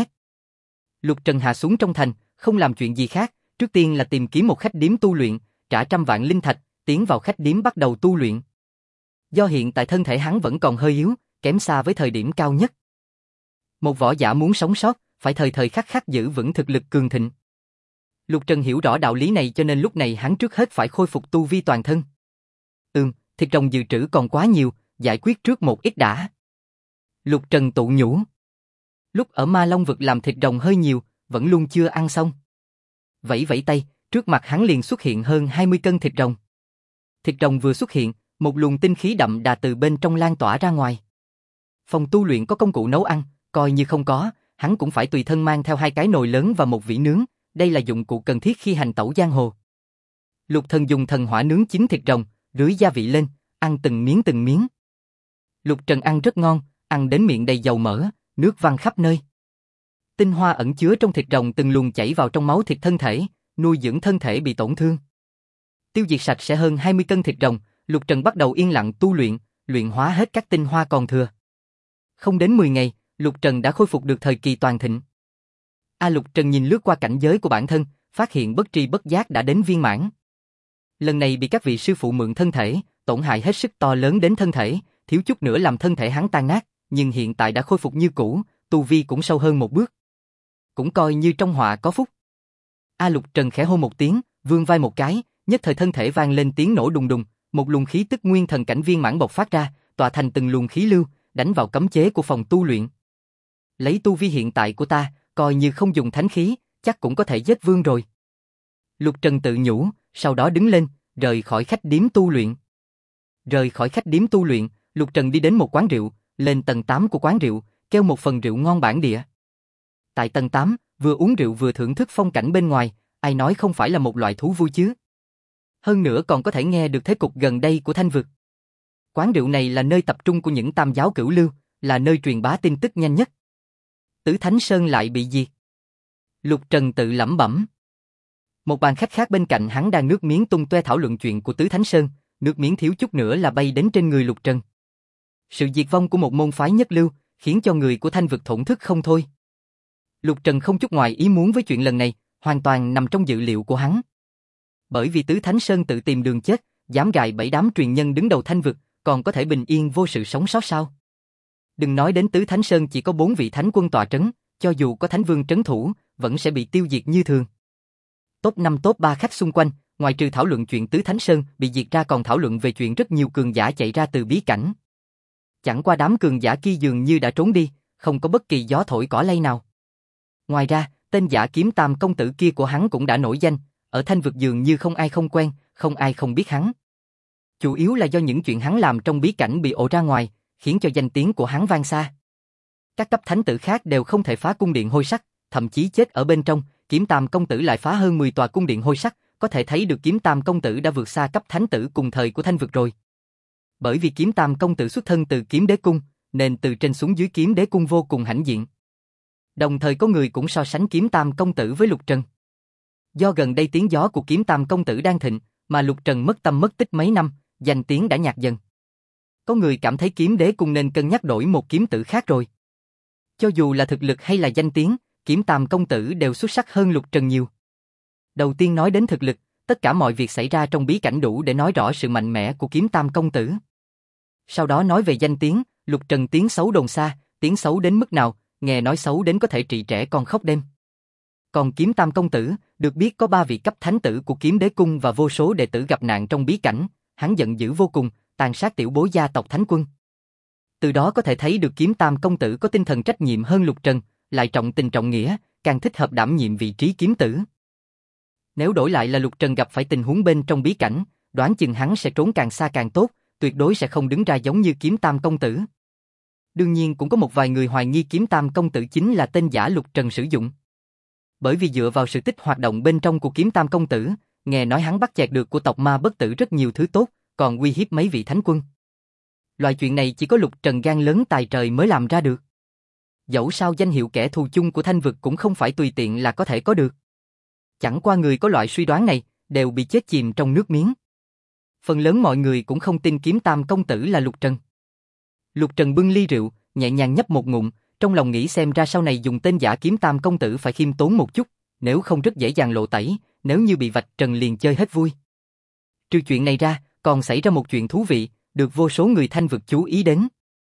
Lục Trần hạ xuống trong thành, không làm chuyện gì khác, trước tiên là tìm kiếm một khách điếm tu luyện, trả 100 vạn linh thạch, tiến vào khách điếm bắt đầu tu luyện. Do hiện tại thân thể hắn vẫn còn hơi yếu, kém xa với thời điểm cao nhất. Một võ giả muốn sống sót, phải thời thời khắc khắc giữ vững thực lực cường thịnh. Lục Trần hiểu rõ đạo lý này cho nên lúc này hắn trước hết phải khôi phục tu vi toàn thân. Thịt rồng dự trữ còn quá nhiều, giải quyết trước một ít đã. Lục Trần tự nhủ. Lúc ở Ma Long vực làm thịt rồng hơi nhiều, vẫn luôn chưa ăn xong. Vẫy vẫy tay, trước mặt hắn liền xuất hiện hơn 20 cân thịt rồng. Thịt rồng vừa xuất hiện, một luồng tinh khí đậm đà từ bên trong lan tỏa ra ngoài. Phòng tu luyện có công cụ nấu ăn, coi như không có, hắn cũng phải tùy thân mang theo 2 cái nồi lớn và một vỉ nướng, đây là dụng cụ cần thiết khi hành tẩu giang hồ. Lục Thần dùng thần hỏa nướng chín thịt rồng, rưới gia vị lên, ăn từng miếng từng miếng. Lục Trần ăn rất ngon, ăn đến miệng đầy dầu mỡ, nước văng khắp nơi. Tinh hoa ẩn chứa trong thịt rồng từng luồng chảy vào trong máu thịt thân thể, nuôi dưỡng thân thể bị tổn thương. Tiêu diệt sạch sẽ hơn 20 cân thịt rồng, Lục Trần bắt đầu yên lặng tu luyện, luyện hóa hết các tinh hoa còn thừa. Không đến 10 ngày, Lục Trần đã khôi phục được thời kỳ toàn thịnh. Lục Trần nhìn lướt qua cảnh giới của bản thân, phát hiện bất tri bất giác đã đến viên mãn. Lần này bị các vị sư phụ mượn thân thể, tổn hại hết sức to lớn đến thân thể, thiếu chút nữa làm thân thể hắn tan nát, nhưng hiện tại đã khôi phục như cũ, tu vi cũng sâu hơn một bước. Cũng coi như trong họa có phúc. Lục Trần khẽ hô một tiếng, vươn vai một cái, nhất thời thân thể vang lên tiếng nổ đùng đùng, một luồng khí tức nguyên thần cảnh viên mãn bộc phát ra, tỏa thành từng luồng khí lưu, đánh vào cấm chế của phòng tu luyện. Lấy tu vi hiện tại của ta, coi như không dùng thánh khí, chắc cũng có thể giết vương rồi. Lục Trần tự nhủ, sau đó đứng lên, rời khỏi khách điếm tu luyện. Rời khỏi khách điếm tu luyện, Lục Trần đi đến một quán rượu, lên tầng 8 của quán rượu, kêu một phần rượu ngon bản địa. Tại tầng 8, vừa uống rượu vừa thưởng thức phong cảnh bên ngoài, ai nói không phải là một loại thú vui chứ. Hơn nữa còn có thể nghe được thế cục gần đây của Thanh Vực. Quán rượu này là nơi tập trung của những tam giáo cửu lưu, là nơi truyền bá tin tức nhanh nhất. Tứ Thánh Sơn lại bị diệt. Lục Trần tự lẩm bẩm. Một bàn khách khác bên cạnh hắn đang nước miếng tung toe thảo luận chuyện của Tứ Thánh Sơn, nước miếng thiếu chút nữa là bay đến trên người Lục Trần. Sự diệt vong của một môn phái nhất lưu, khiến cho người của Thanh Vực thổn thức không thôi. Lục Trần không chút ngoài ý muốn với chuyện lần này, hoàn toàn nằm trong dự liệu của hắn. Bởi vì Tứ Thánh Sơn tự tìm đường chết, dám gài bẫy đám truyền nhân đứng đầu Thanh Vực, còn có thể bình yên vô sự sống sót sao? Đừng nói đến Tứ Thánh Sơn chỉ có 4 vị thánh quân tọa trấn, cho dù có thánh vương trấn thủ, vẫn sẽ bị tiêu diệt như thường. Top 5 top 3 khách xung quanh, ngoài trừ thảo luận chuyện Tứ Thánh Sơn bị diệt ra còn thảo luận về chuyện rất nhiều cường giả chạy ra từ bí cảnh. Chẳng qua đám cường giả kia dường như đã trốn đi, không có bất kỳ gió thổi cỏ lay nào. Ngoài ra, tên giả kiếm tam công tử kia của hắn cũng đã nổi danh, ở Thanh Vực dường như không ai không quen, không ai không biết hắn. Chủ yếu là do những chuyện hắn làm trong bí cảnh bị ồ ra ngoài, khiến cho danh tiếng của hắn vang xa. Các cấp thánh tử khác đều không thể phá cung điện hôi sắc, thậm chí chết ở bên trong, kiếm tam công tử lại phá hơn 10 tòa cung điện hôi sắc, có thể thấy được kiếm tam công tử đã vượt xa cấp thánh tử cùng thời của Thanh Vực rồi. Bởi vì kiếm tam công tử xuất thân từ kiếm đế cung, nên từ trên xuống dưới kiếm đế cung vô cùng hãnh diện. Đồng thời có người cũng so sánh kiếm tam công tử với Lục Trần. Do gần đây tiếng gió của kiếm tam công tử đang thịnh, mà Lục Trần mất tâm mất tích mấy năm, danh tiếng đã nhạt dần. Có người cảm thấy kiếm đế cung nên cân nhắc đổi một kiếm tử khác rồi. Cho dù là thực lực hay là danh tiếng, kiếm tam công tử đều xuất sắc hơn Lục Trần nhiều. Đầu tiên nói đến thực lực, tất cả mọi việc xảy ra trong bí cảnh đủ để nói rõ sự mạnh mẽ của kiếm tam công tử. Sau đó nói về danh tiếng, Lục Trần tiếng xấu đồn xa, tiếng xấu đến mức nào, nghe nói xấu đến có thể trị trẻ con khóc đêm. Còn kiếm tam công tử, được biết có 3 vị cấp thánh tử của kiếm đế cung và vô số đệ tử gặp nạn trong bí cảnh, hắn giận dữ vô cùng, tàn sát tiểu bối gia tộc thánh quân. Từ đó có thể thấy được kiếm tam công tử có tinh thần trách nhiệm hơn Lục Trần, lại trọng tình trọng nghĩa, càng thích hợp đảm nhiệm vị trí kiếm tử. Nếu đổi lại là Lục Trần gặp phải tình huống bên trong bí cảnh, đoán chừng hắn sẽ trốn càng xa càng tốt, tuyệt đối sẽ không đứng ra giống như kiếm tam công tử. Đương nhiên cũng có một vài người hoài nghi kiếm tam công tử chính là tên giả Lục Trần sử dụng. Bởi vì dựa vào sự tích hoạt động bên trong của kiếm tam công tử, nghe nói hắn bắt chẹt được của tộc ma bất tử rất nhiều thứ tốt, còn uy hiếp mấy vị thánh quân. Loại chuyện này chỉ có Lục Trần gan lớn tài trời mới làm ra được. Dẫu sao danh hiệu kẻ thù chung của Thanh Vực cũng không phải tùy tiện là có thể có được. Chẳng qua người có loại suy đoán này, đều bị chết chìm trong nước miếng. Phần lớn mọi người cũng không tin Kiếm Tam công tử là Lục Trần. Lục Trần bưng ly rượu, nhẹ nhàng nhấp một ngụm, trong lòng nghĩ xem ra sau này dùng tên giả Kiếm Tam công tử phải khiêm tốn một chút, nếu không rất dễ dàng lộ tẩy, nếu như bị vạch trần liền chơi hết vui. Trừ chuyện này ra, còn xảy ra một chuyện thú vị, được vô số người Thanh vực chú ý đến.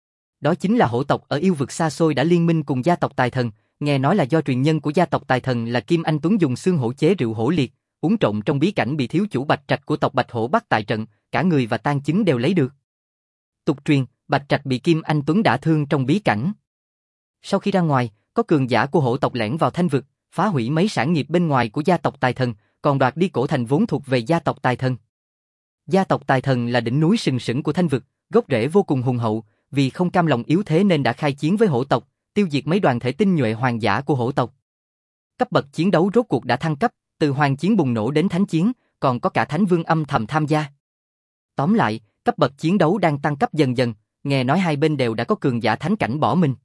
Đó chính là hổ tộc ở yêu vực xa xôi đã liên minh cùng gia tộc Tài Thần, nghe nói là do truyền nhân của gia tộc Tài Thần là Kim Anh Tuấn dùng xương hổ chế rượu hổ liệt, uống trộn trong bí cảnh bị thiếu chủ Bạch Trạch của tộc Bạch Hổ bắt tại trận, cả người và tang chứng đều lấy được. Tục truyền, Bạch Trạch bị Kim Anh Tuấn đả thương trong bí cảnh. Sau khi ra ngoài, có cường giả của hổ tộc lẻn vào Thanh vực, phá hủy mấy sản nghiệp bên ngoài của gia tộc Tài Thần, còn đoạt đi cổ thành vốn thuộc về gia tộc Tài Thần. Gia tộc Tài Thần là đỉnh núi sừng sững của Thanh vực, gốc rễ vô cùng hùng hậu, vì không cam lòng yếu thế nên đã khai chiến với hổ tộc, tiêu diệt mấy đoàn thể tinh nhuệ hoàng giả của hổ tộc. Cấp bậc chiến đấu rốt cuộc đã thăng cấp, từ hoàng chiến bùng nổ đến thánh chiến, còn có cả thánh vương âm thầm tham gia. Tóm lại, cấp bậc chiến đấu đang tăng cấp dần dần, nghe nói hai bên đều đã có cường giả thánh cảnh bỏ mình.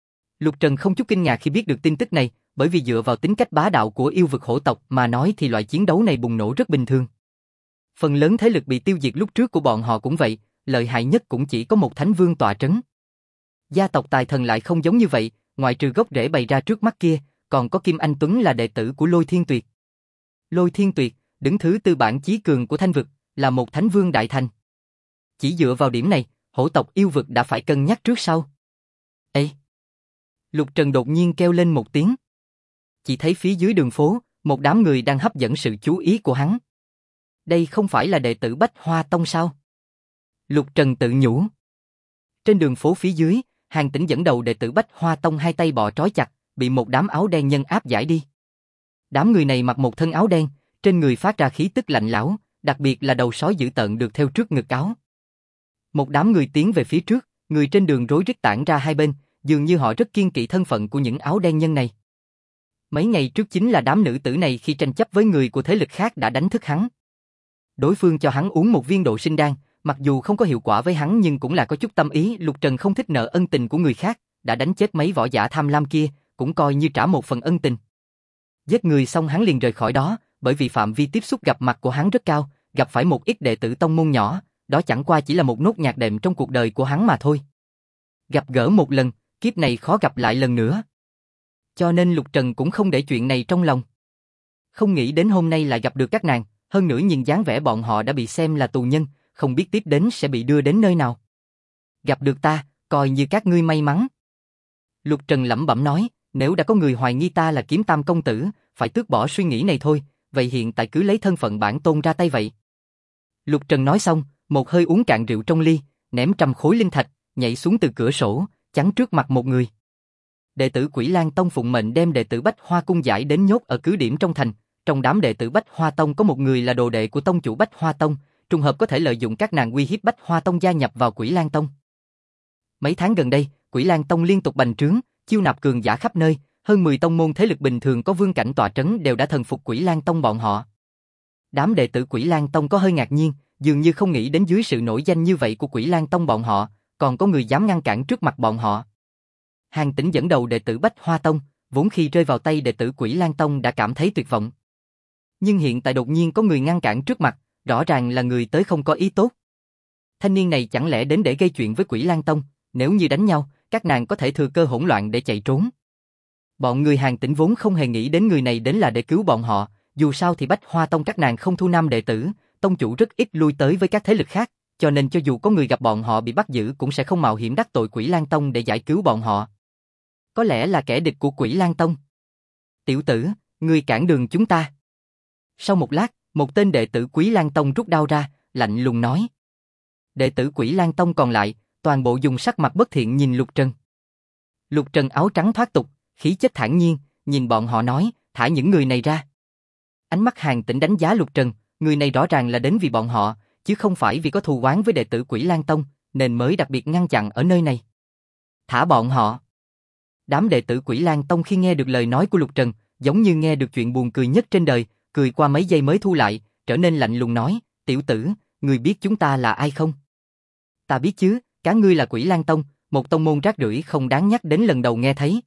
Lục Trần không chút kinh ngạc khi biết được tin tức này, bởi vì dựa vào tính cách bá đạo của yêu vực hổ tộc mà nói thì loại chiến đấu này bùng nổ rất bình thường. Phần lớn thế lực bị tiêu diệt lúc trước của bọn họ cũng vậy, lợi hại nhất cũng chỉ có một thánh vương tọa trấn. Gia tộc Tài Thần lại không giống như vậy, ngoại trừ gốc rễ bày ra trước mắt kia, còn có Kim Anh Tuấn là đệ tử của Lôi Thiên Tuyệt. Lôi Thiên Tuyệt, đứng thứ tư bảng chí cường của Thanh vực, là một thánh vương đại thành. Chỉ dựa vào điểm này, hổ tộc yêu vực đã phải cân nhắc trước sau. Ê! Lục Trần đột nhiên kêu lên một tiếng. Chỉ thấy phía dưới đường phố, một đám người đang hấp dẫn sự chú ý của hắn. Đây không phải là đệ tử Bách Hoa Tông sao? Lục Trần tự nhủ. Trên đường phố phía dưới, Hàn Tĩnh dẫn đầu đệ tử Bách Hoa Tông hai tay bò trói chặt, bị một đám áo đen nhân áp giải đi. Đám người này mặc một thân áo đen, trên người phát ra khí tức lạnh lẽo, đặc biệt là đầu sói dữ tợn được thêu trước ngực áo. Một đám người tiến về phía trước, người trên đường rối rít tản ra hai bên, dường như họ rất kiêng kỵ thân phận của những áo đen nhân này. Mấy ngày trước chính là đám nữ tử này khi tranh chấp với người của thế lực khác đã đánh thức hắn. Đối phương cho hắn uống một viên độ sinh đan, mặc dù không có hiệu quả với hắn nhưng cũng là có chút tâm ý. Lục Trần không thích nợ ân tình của người khác, đã đánh chết mấy võ giả tham lam kia, cũng coi như trả một phần ân tình. Giết người xong hắn liền rời khỏi đó, bởi vì phạm vi tiếp xúc gặp mặt của hắn rất cao, gặp phải một ít đệ tử tông môn nhỏ, đó chẳng qua chỉ là một nốt nhạc đệm trong cuộc đời của hắn mà thôi. Gặp gỡ một lần, kiếp này khó gặp lại lần nữa. Cho nên Lục Trần cũng không để chuyện này trong lòng. Không nghĩ đến hôm nay lại gặp được các nàng, hơn nữa nhìn dáng vẻ bọn họ đã bị xem là tù nhân, không biết tiếp đến sẽ bị đưa đến nơi nào. Gặp được ta, coi như các ngươi may mắn. Lục Trần lẩm bẩm nói, nếu đã có người hoài nghi ta là Kiếm Tam công tử, phải tước bỏ suy nghĩ này thôi, vậy hiện tại cứ lấy thân phận bản tôn ra tay vậy. Lục Trần nói xong, một hơi uống cạn rượu trong ly, ném 100 khối linh thạch, nhảy xuống từ cửa sổ, chắn trước mặt một người. Đệ tử Quỷ Lan Tông phụng mệnh đem đệ tử Bách Hoa Cung giải đến nhốt ở cứ điểm trong thành. Trong đám đệ tử Bách Hoa Tông có một người là đồ đệ của tông chủ Bách Hoa Tông, trùng hợp có thể lợi dụng các nàng uy hiếp Bách Hoa Tông gia nhập vào Quỷ Lan Tông. Mấy tháng gần đây, Quỷ Lan Tông liên tục bành trướng, chiêu nạp cường giả khắp nơi, hơn 10 tông môn thế lực bình thường có vương cảnh tọa trấn đều đã thần phục Quỷ Lan Tông bọn họ. Đám đệ tử Quỷ Lan Tông có hơi ngạc nhiên, dường như không nghĩ đến dưới sự nổi danh như vậy của Quỷ Lan Tông bọn họ, còn có người dám ngăn cản trước mặt bọn họ. Hàn Tĩnh dẫn đầu đệ tử Bách Hoa Tông, vốn khi rơi vào tay đệ tử Quỷ Lan Tông đã cảm thấy tuyệt vọng. Nhưng hiện tại đột nhiên có người ngăn cản trước mặt, rõ ràng là người tới không có ý tốt. Thanh niên này chẳng lẽ đến để gây chuyện với Quỷ Lan Tông, nếu như đánh nhau, các nàng có thể thừa cơ hỗn loạn để chạy trốn. Bọn người Hàn Tĩnh vốn không hề nghĩ đến người này đến là để cứu bọn họ, dù sao thì Bách Hoa Tông các nàng không thu nam đệ tử, tông chủ rất ít lui tới với các thế lực khác, cho nên cho dù có người gặp bọn họ bị bắt giữ cũng sẽ không mạo hiểm đắc tội Quỷ Lan Tông để giải cứu bọn họ. Có lẽ là kẻ địch của Quỷ Lan Tông. Tiểu tử, ngươi cản đường chúng ta. Sau một lát, một tên đệ tử Quỷ Lan Tông rút đao ra, lạnh lùng nói. Đệ tử Quỷ Lan Tông còn lại, toàn bộ dùng sắc mặt bất thiện nhìn Lục Trần. Lục Trần áo trắng thoát tục, khí chất thản nhiên, nhìn bọn họ nói, thả những người này ra. Ánh mắt Hàn Tĩnh đánh giá Lục Trần, người này rõ ràng là đến vì bọn họ, chứ không phải vì có thù oán với đệ tử Quỷ Lan Tông, nên mới đặc biệt ngăn chặn ở nơi này. Thả bọn họ. Đám đệ tử Quỷ Lan Tông khi nghe được lời nói của Lục Trần, giống như nghe được chuyện buồn cười nhất trên đời, cười qua mấy giây mới thu lại, trở nên lạnh lùng nói, tiểu tử, ngươi biết chúng ta là ai không? Ta biết chứ, cá ngươi là Quỷ Lan Tông, một tông môn rác rưởi không đáng nhắc đến lần đầu nghe thấy.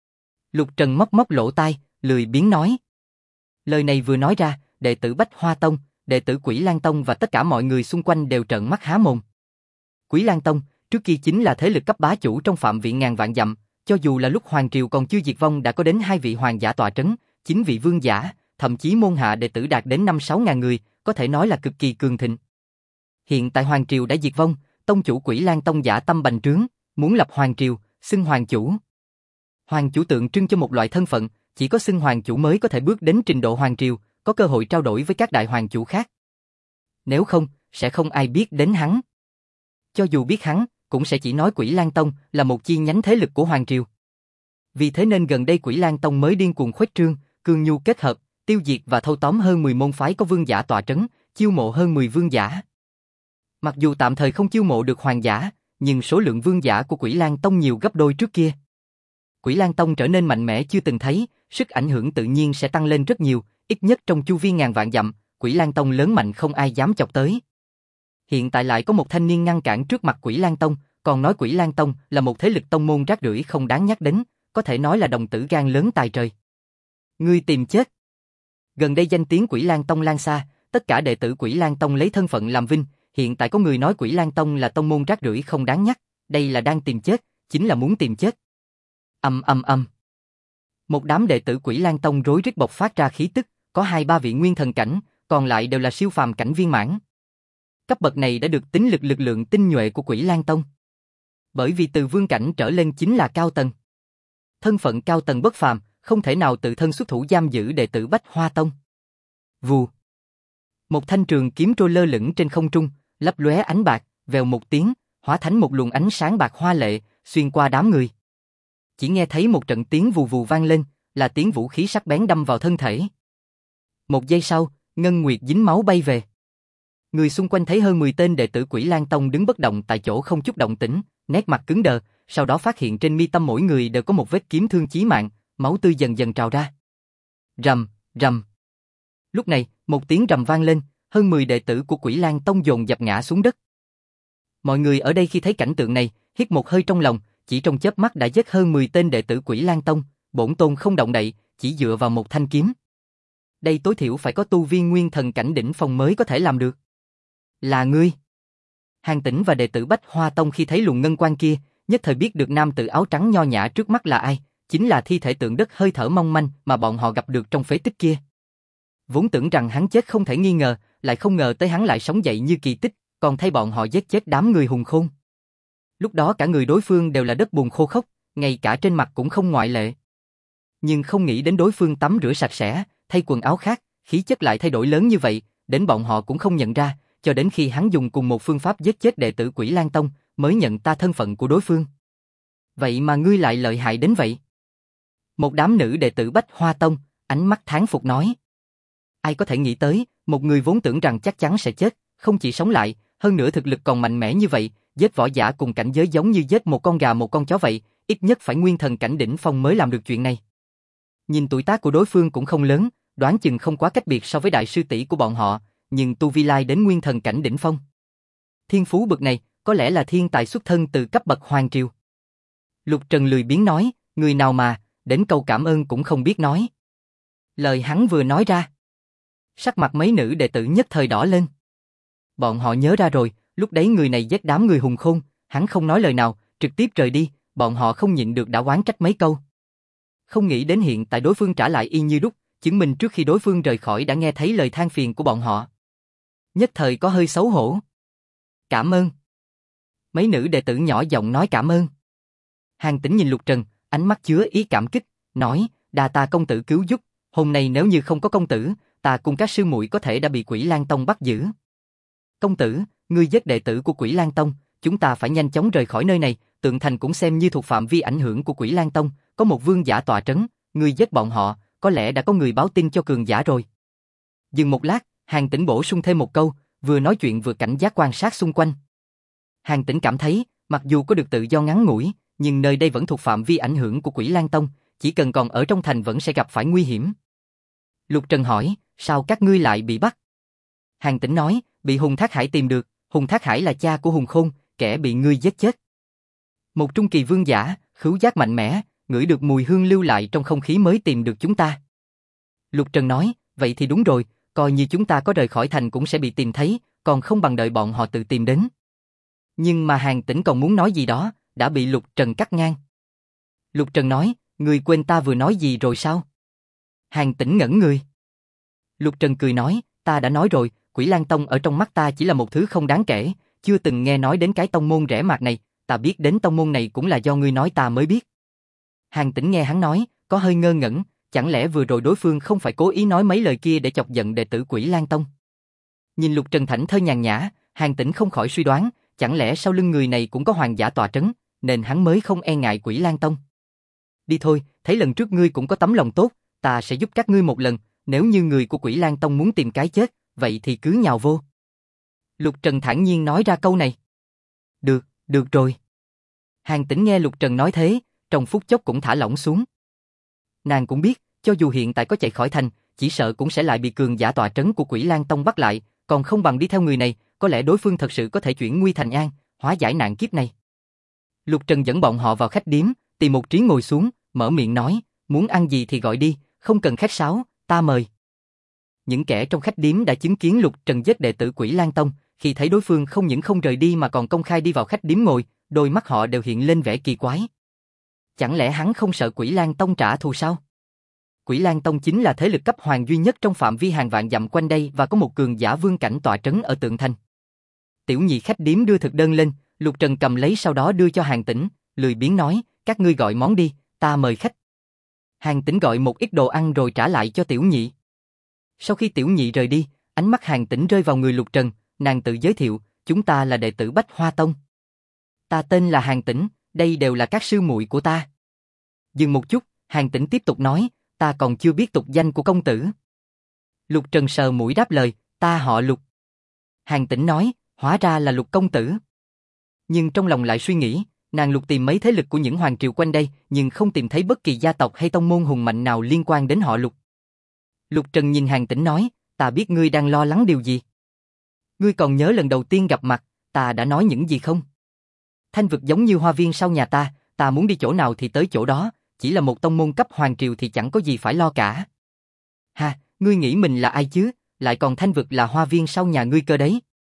Lục Trần móc móc lỗ tai, lười biếng nói. Lời này vừa nói ra, đệ tử Bách Hoa Tông, đệ tử Quỷ Lan Tông và tất cả mọi người xung quanh đều trợn mắt há mồm. Quỷ Lan Tông, trước kia chính là thế lực cấp bá chủ trong phạm vi ngàn vạn dặm, cho dù là lúc hoàng triều còn chưa diệt vong đã có đến 2 vị hoàng giả tọa trấn, 9 vị vương giả, thậm chí môn hạ đệ tử đạt đến 5-6 ngàn người, có thể nói là cực kỳ cường thịnh. Hiện tại hoàng triều đã diệt vong, tông chủ Quỷ Lan Tông dã tâm bành trướng, muốn lập hoàng triều, xưng hoàng chủ. Hoàng chủ tượng trưng cho một loại thân phận, chỉ có xưng hoàng chủ mới có thể bước đến trình độ hoàng triều, có cơ hội trao đổi với các đại hoàng chủ khác. Nếu không, sẽ không ai biết đến hắn. Cho dù biết hắn, cũng sẽ chỉ nói Quỷ Lan Tông là một chi nhánh thế lực của hoàng triều. Vì thế nên gần đây Quỷ Lan Tông mới điên cuồng khuếch trương, cương nhu kết hợp, tiêu diệt và thâu tóm hơn 10 môn phái có vương giả tọa trấn, chiêu mộ hơn 10 vương giả. Mặc dù tạm thời không chiêu mộ được hoàng giả, nhưng số lượng vương giả của Quỷ Lan Tông nhiều gấp đôi trước kia. Quỷ Lan Tông trở nên mạnh mẽ chưa từng thấy, sức ảnh hưởng tự nhiên sẽ tăng lên rất nhiều, ít nhất trong chu vi ngàn vạn dặm, Quỷ Lan Tông lớn mạnh không ai dám chọc tới. Hiện tại lại có một thanh niên ngăn cản trước mặt Quỷ Lan Tông, còn nói Quỷ Lan Tông là một thế lực tông môn rác rưởi không đáng nhắc đến, có thể nói là đồng tử gan lớn tài trời. Ngươi tìm chết. Gần đây danh tiếng Quỷ Lan Tông lan xa, tất cả đệ tử Quỷ Lan Tông lấy thân phận làm vinh, hiện tại có người nói Quỷ Lan Tông là tông môn rác rưởi không đáng nhắc, đây là đang tìm chết, chính là muốn tìm chết. Một đám đệ tử Quỷ Lan Tông rối rít bộc phát ra khí tức, có 2-3 vị nguyên thần cảnh, còn lại đều là siêu phàm cảnh viên mãn. Cấp bậc này đã được tính lực lượng tinh nhuệ của Quỷ Lan Tông. Bởi vì từ vương cảnh trở lên chính là cao tầng. Thân phận cao tầng bất phàm, không thể nào tự thân xuất thủ giam giữ đệ tử Bách Hoa Tông. Vù. Một thanh trường kiếm trôi lơ lửng trên không trung, lấp lóe ánh bạc, vèo một tiếng, hóa thành một luồng ánh sáng bạc hoa lệ, xuyên qua đám người. Chỉ nghe thấy một trận tiếng vù vù vang lên, là tiếng vũ khí sắc bén đâm vào thân thể. Một giây sau, Ngân Nguyệt dính máu bay về. Người xung quanh thấy hơn 10 tên đệ tử Quỷ Lan Tông đứng bất động tại chỗ không chút động tĩnh, nét mặt cứng đờ, sau đó phát hiện trên mi tâm mỗi người đều có một vết kiếm thương chí mạng, máu tươi dần dần trào ra. Rầm, rầm. Lúc này, một tiếng rầm vang lên, hơn 10 đệ tử của Quỷ Lan Tông dồn dập ngã xuống đất. Mọi người ở đây khi thấy cảnh tượng này, hít một hơi trong lòng, chỉ trong chớp mắt đã giết hơn 10 tên đệ tử Quỷ Lan Tông, bổn tôn không động đậy, chỉ dựa vào một thanh kiếm. Đây tối thiểu phải có tu vi nguyên thần cảnh đỉnh phong mới có thể làm được. Là ngươi. Hàn Tĩnh và đệ tử Bách Hoa Tông khi thấy luồng ngân quang kia, nhất thời biết được nam tử áo trắng nho nhã trước mắt là ai, chính là thi thể tượng đất hơi thở mong manh mà bọn họ gặp được trong phế tích kia. Vốn tưởng rằng hắn chết không thể nghi ngờ, lại không ngờ tới hắn lại sống dậy như kỳ tích, còn thay bọn họ giết chết đám người hùng khôn. Lúc đó cả người đối phương đều là đất bùn khô khốc, ngay cả trên mặt cũng không ngoại lệ. Nhưng không nghĩ đến đối phương tắm rửa sạch sẽ, thay quần áo khác, khí chất lại thay đổi lớn như vậy, đến bọn họ cũng không nhận ra, cho đến khi hắn dùng cùng một phương pháp giết chết đệ tử Quỷ Lan Tông, mới nhận ta thân phận của đối phương. Vậy mà ngươi lại lợi hại đến vậy? Một đám nữ đệ tử Bách Hoa Tông, ánh mắt thán phục nói. Ai có thể nghĩ tới, một người vốn tưởng rằng chắc chắn sẽ chết, không chỉ sống lại, hơn nữa thực lực còn mạnh mẽ như vậy, giết võ giả cùng cảnh giới giống như giết một con gà một con chó vậy, ít nhất phải nguyên thần cảnh đỉnh phong mới làm được chuyện này. Nhìn tuổi tác của đối phương cũng không lớn, đoán chừng không quá cách biệt so với đại sư tỷ của bọn họ, nhưng tu vi lai đến nguyên thần cảnh đỉnh phong. Thiên phú bậc này, có lẽ là thiên tài xuất thân từ cấp bậc hoàng triều. Lục Trần lười biếng nói, người nào mà, đến câu cảm ơn cũng không biết nói. Lời hắn vừa nói ra, sắc mặt mấy nữ đệ tử nhất thời đỏ lên. Bọn họ nhớ ra rồi, lúc đấy người này giết đám người hùng khôn, hắn không nói lời nào, trực tiếp rời đi, bọn họ không nhịn được đã oán trách mấy câu. Không nghĩ đến hiện tại đối phương trả lại y như đúc, chứng minh trước khi đối phương rời khỏi đã nghe thấy lời than phiền của bọn họ. Nhất thời có hơi xấu hổ. Cảm ơn. Mấy nữ đệ tử nhỏ giọng nói cảm ơn. Hàn Tĩnh nhìn Lục Trần, ánh mắt chứa ý cảm kích, nói, đa tạ công tử cứu giúp, hôm nay nếu như không có công tử, ta cùng các sư muội có thể đã bị Quỷ Lan Tông bắt giữ. Công tử, ngươi giết đệ tử của Quỷ Lan Tông, chúng ta phải nhanh chóng rời khỏi nơi này, Tượng Thành cũng xem như thuộc phạm vi ảnh hưởng của Quỷ Lan Tông, có một vương giả tọa trấn, ngươi giết bọn họ, có lẽ đã có người báo tin cho cường giả rồi. Dừng một lát, Hàn Tĩnh bổ sung thêm một câu, vừa nói chuyện vừa cảnh giác quan sát xung quanh. Hàn Tĩnh cảm thấy, mặc dù có được tự do ngắn ngủi, nhưng nơi đây vẫn thuộc phạm vi ảnh hưởng của Quỷ Lan Tông, chỉ cần còn ở trong thành vẫn sẽ gặp phải nguy hiểm. Lục Trần hỏi, sao các ngươi lại bị bắt? Hàn Tĩnh nói, bị Hùng Thác Hải tìm được, Hùng Thác Hải là cha của Hùng Khôn, kẻ bị ngươi giết chết. Một trung kỳ vương giả, khứu giác mạnh mẽ, ngửi được mùi hương lưu lại trong không khí mới tìm được chúng ta. Lục Trần nói, vậy thì đúng rồi, coi như chúng ta có rời khỏi thành cũng sẽ bị tìm thấy, còn không bằng đợi bọn họ tự tìm đến. Nhưng mà Hàn Tĩnh còn muốn nói gì đó, đã bị Lục Trần cắt ngang. Lục Trần nói, ngươi quên ta vừa nói gì rồi sao? Hàn Tĩnh ngẩn người. Lục Trần cười nói, ta đã nói rồi, Quỷ Lang Tông ở trong mắt ta chỉ là một thứ không đáng kể, chưa từng nghe nói đến cái tông môn rẻ mạt này, ta biết đến tông môn này cũng là do ngươi nói ta mới biết. Hàn Tĩnh nghe hắn nói, có hơi ngơ ngẩn, chẳng lẽ vừa rồi đối phương không phải cố ý nói mấy lời kia để chọc giận đệ tử Quỷ Lang Tông? Nhìn Lục Trần thảnh thơi nhàn nhã, Hàn Tĩnh không khỏi suy đoán, chẳng lẽ sau lưng người này cũng có hoàng giả tọa trấn, nên hắn mới không e ngại Quỷ Lang Tông. Đi thôi, thấy lần trước ngươi cũng có tấm lòng tốt, ta sẽ giúp các ngươi một lần, nếu như người của Quỷ Lang Tông muốn tìm cái chết, vậy thì cứ nhào vô. Lục Trần thản nhiên nói ra câu này. Được, được rồi. Hàn Tĩnh nghe Lục Trần nói thế, trong phút chốc cũng thả lỏng xuống. Nàng cũng biết, cho dù hiện tại có chạy khỏi thành, chỉ sợ cũng sẽ lại bị cường giả tọa trấn của Quỷ Lang Tông bắt lại, còn không bằng đi theo người này, có lẽ đối phương thật sự có thể chuyển nguy thành an, hóa giải nạn kiếp này. Lục Trần dẫn bọn họ vào khách điếm, tìm một trí ngồi xuống, mở miệng nói, muốn ăn gì thì gọi đi, không cần khách sáo, ta mời. Những kẻ trong khách điếm đã chứng kiến Lục Trần giết đệ tử Quỷ Lang Tông, khi thấy đối phương không những không rời đi mà còn công khai đi vào khách điếm ngồi, đôi mắt họ đều hiện lên vẻ kỳ quái. Chẳng lẽ hắn không sợ Quỷ Lang Tông trả thù sao? Quỷ Lang Tông chính là thế lực cấp hoàng duy nhất trong phạm vi hàng vạn dặm quanh đây và có một cường giả vương cảnh tọa trấn ở Tượng Thành. Tiểu nhị khách điếm đưa thực đơn lên, Lục Trần cầm lấy sau đó đưa cho Hàn Tĩnh, lười biếng nói, các ngươi gọi món đi, ta mời khách. Hàn Tĩnh gọi một ít đồ ăn rồi trả lại cho tiểu nhị. Sau khi tiểu nhị rời đi, ánh mắt Hàn Tĩnh rơi vào người Lục Trần, nàng tự giới thiệu, chúng ta là đệ tử Bách Hoa Tông. Ta tên là Hàn Tĩnh, đây đều là các sư muội của ta. Dừng một chút, Hàn Tĩnh tiếp tục nói, ta còn chưa biết tục danh của công tử. Lục Trần sờ mũi đáp lời, ta họ Lục. Hàn Tĩnh nói, hóa ra là Lục công tử. Nhưng trong lòng lại suy nghĩ, nàng lục tìm mấy thế lực của những hoàng triều quanh đây, nhưng không tìm thấy bất kỳ gia tộc hay tông môn hùng mạnh nào liên quan đến họ Lục. Lục Trần nhìn Hàn Tĩnh nói, ta biết ngươi đang lo lắng điều gì. Ngươi còn nhớ lần đầu tiên gặp mặt, ta đã nói những gì không? Thanh vực giống như hoa viên sau nhà ta muốn đi chỗ nào thì tới chỗ đó, chỉ là một tông môn cấp hoàng triều thì chẳng có gì phải lo cả. Ha, ngươi nghĩ mình là ai chứ, lại còn thanh vực là hoa viên sau nhà ngươi cơ đấy.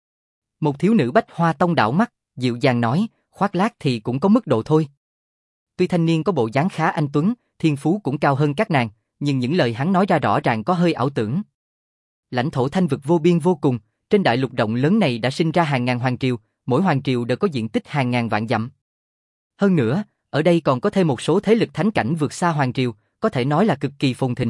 Một thiếu nữ Bách Hoa Tông đảo mắt, dịu dàng nói, khoác lác thì cũng có mức độ thôi. Tuy thanh niên có bộ dáng khá anh tuấn, thiên phú cũng cao hơn các nàng, nhưng những lời hắn nói ra rõ ràng có hơi ảo tưởng. Lãnh thổ thanh vực vô biên vô cùng, trên đại lục rộng lớn này đã sinh ra hàng ngàn hoàng triều, mỗi hoàng triều đều có diện tích hàng ngàn vạn dặm. Hơn nữa, ở đây còn có thêm một số thế lực thánh cảnh vượt xa hoàng triều, có thể nói là cực kỳ phồn thịnh.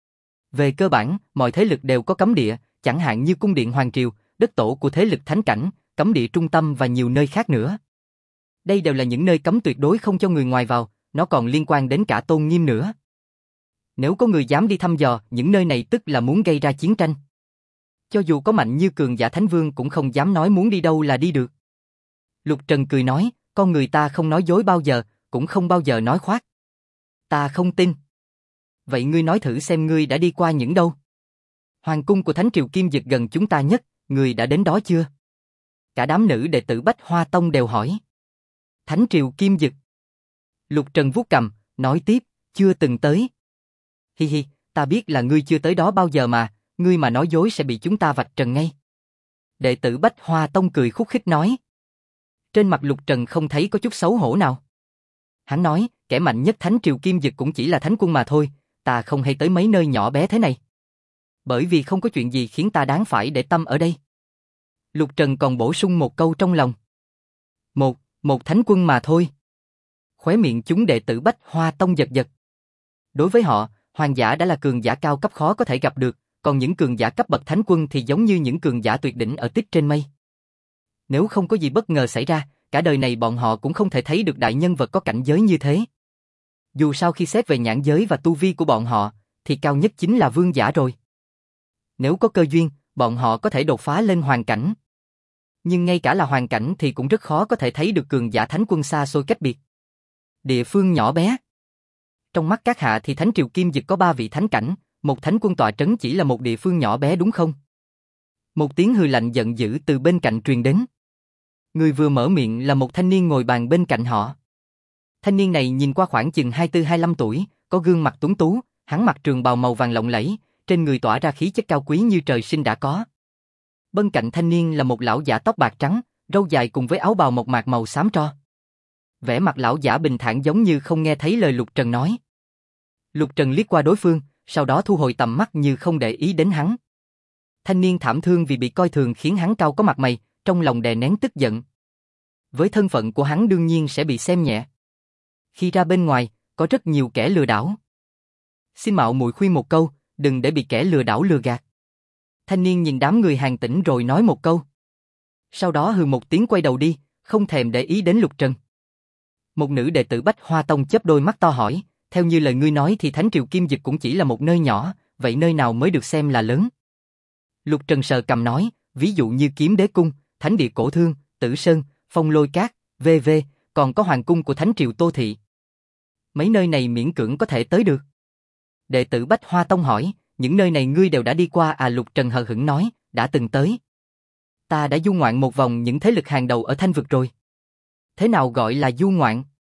Về cơ bản, mọi thế lực đều có cấm địa, chẳng hạn như cung điện hoàng triều, đất tổ của thế lực thánh cảnh, cấm địa trung tâm và nhiều nơi khác nữa. Đây đều là những nơi cấm tuyệt đối không cho người ngoài vào, nó còn liên quan đến cả tôn nghiêm nữa. Nếu có người dám đi thăm dò, những nơi này tức là muốn gây ra chiến tranh. Cho dù có mạnh như cường giả thánh vương cũng không dám nói muốn đi đâu là đi được. Lục Trần cười nói, con người ta không nói dối bao giờ, cũng không bao giờ nói khoác. Ta không tin. Vậy ngươi nói thử xem ngươi đã đi qua những đâu? Hoàng cung của Thánh Triều Kim Dực gần chúng ta nhất, ngươi đã đến đó chưa? Cả đám nữ đệ tử Bách Hoa Tông đều hỏi. Thánh Triều Kim Dực. Lục Trần vuốt cằm, nói tiếp, chưa từng tới. Hi hi, ta biết là ngươi chưa tới đó bao giờ mà, ngươi mà nói dối sẽ bị chúng ta vạch trần ngay. Đệ tử Bách Hoa Tông cười khúc khích nói. Trên mặt Lục Trần không thấy có chút xấu hổ nào. Hắn nói, kẻ mạnh nhất Thánh Triều Kim Dực cũng chỉ là thánh quân mà thôi, ta không hay tới mấy nơi nhỏ bé thế này. Bởi vì không có chuyện gì khiến ta đáng phải để tâm ở đây. Lục Trần còn bổ sung một câu trong lòng. Một thánh quân mà thôi. Khóe miệng chúng đệ tử Bách Hoa Tông giật giật. Đối với họ, hoàng giả đã là cường giả cao cấp khó có thể gặp được, còn những cường giả cấp bậc thánh quân thì giống như những cường giả tuyệt đỉnh ở tích trên mây. Nếu không có gì bất ngờ xảy ra, cả đời này bọn họ cũng không thể thấy được đại nhân vật có cảnh giới như thế. Dù sao khi xét về nhãn giới và tu vi của bọn họ, thì cao nhất chính là vương giả rồi. Nếu có cơ duyên, bọn họ có thể đột phá lên hoàng cảnh. Nhưng ngay cả là hoàng cảnh thì cũng rất khó có thể thấy được cường giả thánh quân xa xôi cách biệt. Địa phương nhỏ bé. Trong mắt các hạ thì Thánh Triều Kim Dực có 3 vị thánh cảnh, một thánh quân tọa trấn chỉ là một địa phương nhỏ bé đúng không? Một tiếng hừ lạnh giận dữ từ bên cạnh truyền đến. Người vừa mở miệng là một thanh niên ngồi bàn bên cạnh họ. Thanh niên này nhìn qua khoảng chừng 24-25 tuổi, có gương mặt tuấn tú, hắn mặc trường bào màu vàng lộng lẫy, trên người tỏa ra khí chất cao quý như trời sinh đã có. Bên cạnh thanh niên là một lão giả tóc bạc trắng, râu dài cùng với áo bào mộc mạc màu xám tro. Vẻ mặt lão giả bình thản giống như không nghe thấy lời Lục Trần nói. Lục Trần liếc qua đối phương, sau đó thu hồi tầm mắt như không để ý đến hắn. Thanh niên thảm thương vì bị coi thường khiến hắn cau có mặt mày, trong lòng đè nén tức giận. Với thân phận của hắn đương nhiên sẽ bị xem nhẹ. Khi ra bên ngoài, có rất nhiều kẻ lừa đảo. Xin mạo muội khuyên một câu, đừng để bị kẻ lừa đảo lừa gạt. Thanh niên nhìn đám người Hàn Tĩnh rồi nói một câu. Sau đó hừ một tiếng quay đầu đi, không thèm để ý đến Lục Trần. Một nữ đệ tử Bách Hoa Tông chớp đôi mắt to hỏi, theo như lời ngươi nói thì Thánh Triều Kim Dực cũng chỉ là một nơi nhỏ, vậy nơi nào mới được xem là lớn? Lục Trần sờ cằm nói, ví dụ như Kiếm Đế Cung, Thánh Địa Cổ Thương, Tử Sơn, Phong Lôi Cát, v.v., còn có Hoàng Cung của Thánh Triều Tô Thị. Mấy nơi này miễn cưỡng có thể tới được. Đệ tử Bách Hoa Tông hỏi, những nơi này ngươi đều đã đi qua à? Lục Trần hờ hững nói, đã từng tới. Ta đã du ngoạn một vòng những thế lực hàng đầu ở Thanh Vực rồi. Thế nào gọi là du ngoạn?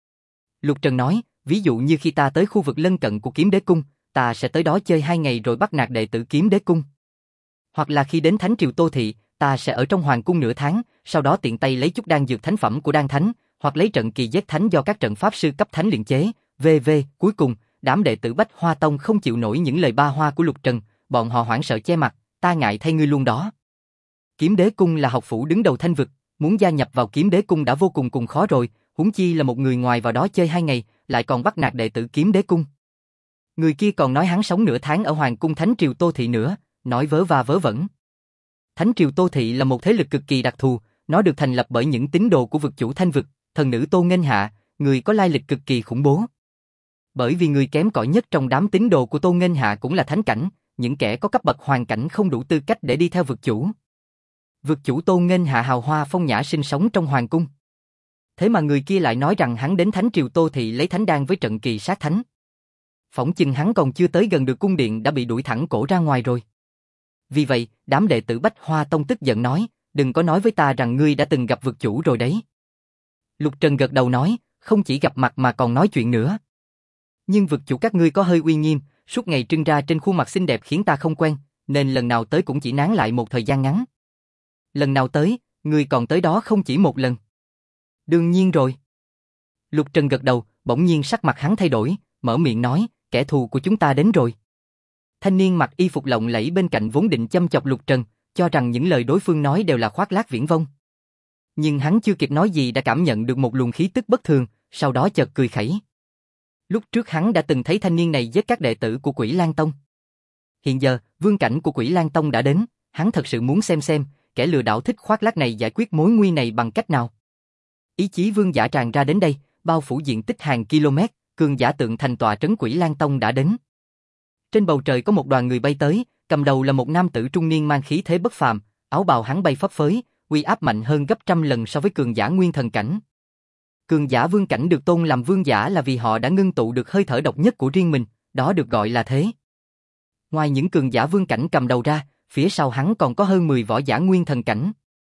Lục Trần nói, ví dụ như khi ta tới khu vực lân cận của Kiếm Đế Cung, ta sẽ tới đó chơi 2 ngày rồi bắt nạt đệ tử Kiếm Đế Cung. Hoặc là khi đến Thánh Triều Tô Thị, ta sẽ ở trong Hoàng Cung nửa tháng, sau đó tiện tay lấy chút đan dược thánh phẩm của Đan Thánh, hoặc lấy trận kỳ giết thánh do các trận pháp sư cấp thánh luyện chế, v.v. Cuối cùng, đám đệ tử Bách Hoa Tông không chịu nổi những lời ba hoa của Lục Trần, bọn họ hoảng sợ che mặt, ta ngại thay ngươi luôn đó. Kiếm Đế Cung là học phủ đứng đầu Thanh Vực, muốn gia nhập vào Kiếm Đế Cung đã vô cùng khó rồi, huống chi là một người ngoài vào đó chơi 2 ngày, lại còn bắt nạt đệ tử Kiếm Đế Cung. Người kia còn nói hắn sống nửa tháng ở Hoàng Cung Thánh Triều Tô Thị nữa, nói vớ va vớ vẩn. Thánh Triều Tô Thị là một thế lực cực kỳ đặc thù, nó được thành lập bởi những tín đồ của vực chủ Thanh Vực, thần nữ Tô Nghênh Hạ, người có lai lịch cực kỳ khủng bố. Bởi vì người kém cỏi nhất trong đám tín đồ của Tô Nghênh Hạ cũng là thánh cảnh, những kẻ có cấp bậc hoàn cảnh không đủ tư cách để đi theo vực chủ. Vực chủ Tô Nghênh Hạ hào hoa phong nhã sinh sống trong hoàng cung. Thế mà người kia lại nói rằng hắn đến Thánh Triều Tô Thị lấy thánh đan với trận kỳ sát thánh. Phỏng chừng hắn còn chưa tới gần được cung điện đã bị đuổi thẳng cổ ra ngoài rồi. Vì vậy, đám đệ tử Bách Hoa Tông tức giận nói, đừng có nói với ta rằng ngươi đã từng gặp vực chủ rồi đấy. Lục Trần gật đầu nói, không chỉ gặp mặt mà còn nói chuyện nữa. Nhưng vực chủ các ngươi có hơi uy nghiêm, suốt ngày trưng ra trên khuôn mặt xinh đẹp khiến ta không quen, nên lần nào tới cũng chỉ nán lại một thời gian ngắn. Lần nào tới, ngươi còn tới đó không chỉ một lần. Đương nhiên rồi. Lục Trần gật đầu, bỗng nhiên sắc mặt hắn thay đổi, mở miệng nói, kẻ thù của chúng ta đến rồi. Thanh niên mặc y phục lộng lẫy bên cạnh vốn định châm chọc Lục Trần, cho rằng những lời đối phương nói đều là khoác lác viển vông. Nhưng hắn chưa kịp nói gì đã cảm nhận được một luồng khí tức bất thường, sau đó chợt cười khẩy. Lúc trước hắn đã từng thấy thanh niên này giết các đệ tử của Quỷ Lan Tông. Hiện giờ, vương cảnh của Quỷ Lan Tông đã đến, hắn thật sự muốn xem, kẻ lừa đảo thích khoác lác này giải quyết mối nguy này bằng cách nào. Ý chí vương giả tràn ra đến đây, bao phủ diện tích hàng km, cường giả tượng thành tọa trấn Quỷ Lan Tông đã đến. Trên bầu trời có một đoàn người bay tới, cầm đầu là một nam tử trung niên mang khí thế bất phàm, áo bào hắn bay phấp phới, uy áp mạnh hơn gấp trăm lần so với cường giả nguyên thần cảnh. Cường giả vương cảnh được tôn làm vương giả là vì họ đã ngưng tụ được hơi thở độc nhất của riêng mình, đó được gọi là thế. Ngoài những cường giả vương cảnh cầm đầu ra, phía sau hắn còn có hơn 10 võ giả nguyên thần cảnh.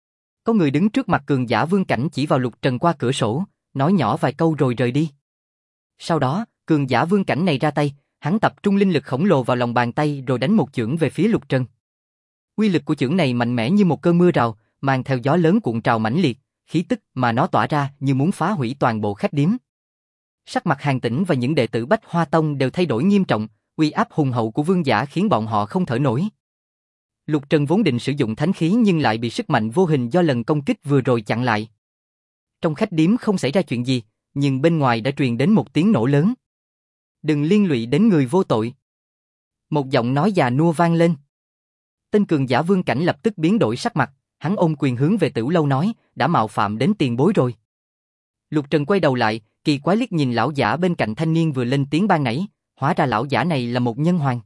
Có người đứng trước mặt cường giả vương cảnh chỉ vào Lục Trần qua cửa sổ, nói nhỏ vài câu rồi rời đi. Sau đó, cường giả vương cảnh này ra tay, hắn tập trung linh lực khổng lồ vào lòng bàn tay rồi đánh một chưởng về phía Lục Trần. Uy lực của chưởng này mạnh mẽ như một cơn mưa rào, mang theo gió lớn cuộn trào mãnh liệt, khí tức mà nó tỏa ra như muốn phá hủy toàn bộ khách điếm. Sắc mặt Hàn Tĩnh và những đệ tử Bách Hoa Tông đều thay đổi nghiêm trọng, uy áp hùng hậu của vương giả khiến bọn họ không thở nổi. Lục Trần vốn định sử dụng thánh khí nhưng lại bị sức mạnh vô hình do lần công kích vừa rồi chặn lại. Trong khách điếm không xảy ra chuyện gì, nhưng bên ngoài đã truyền đến một tiếng nổ lớn. Đừng liên lụy đến người vô tội. Một giọng nói già nua vang lên. Tên cường giả vương cảnh lập tức biến đổi sắc mặt, hắn ôm quyền hướng về Tiểu Lâu nói, đã mạo phạm đến tiền bối rồi. Lục Trần quay đầu lại, kỳ quái liếc nhìn lão giả bên cạnh thanh niên vừa lên tiếng ban nãy, hóa ra lão giả này là một nhân hoàng.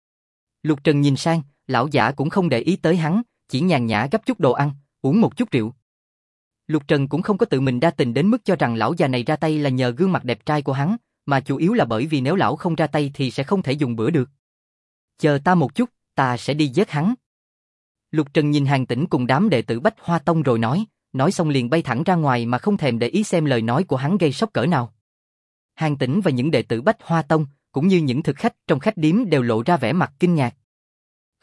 Lục Trần nhìn sang, lão giả cũng không để ý tới hắn, chỉ nhàn nhã gấp chút đồ ăn, uống một chút rượu. Lục Trần cũng không có tự mình đa tình đến mức cho rằng lão già này ra tay là nhờ gương mặt đẹp trai của hắn, mà chủ yếu là bởi vì nếu lão không ra tay thì sẽ không thể dùng bữa được. Chờ ta một chút, ta sẽ đi giết hắn. Lục Trần nhìn Hàn Tĩnh cùng đám đệ tử Bách Hoa Tông rồi nói xong liền bay thẳng ra ngoài mà không thèm để ý xem lời nói của hắn gây sốc cỡ nào. Hàn Tĩnh và những đệ tử Bách Hoa Tông, cũng như những thực khách trong khách điếm đều lộ ra vẻ mặt kinh ngạc.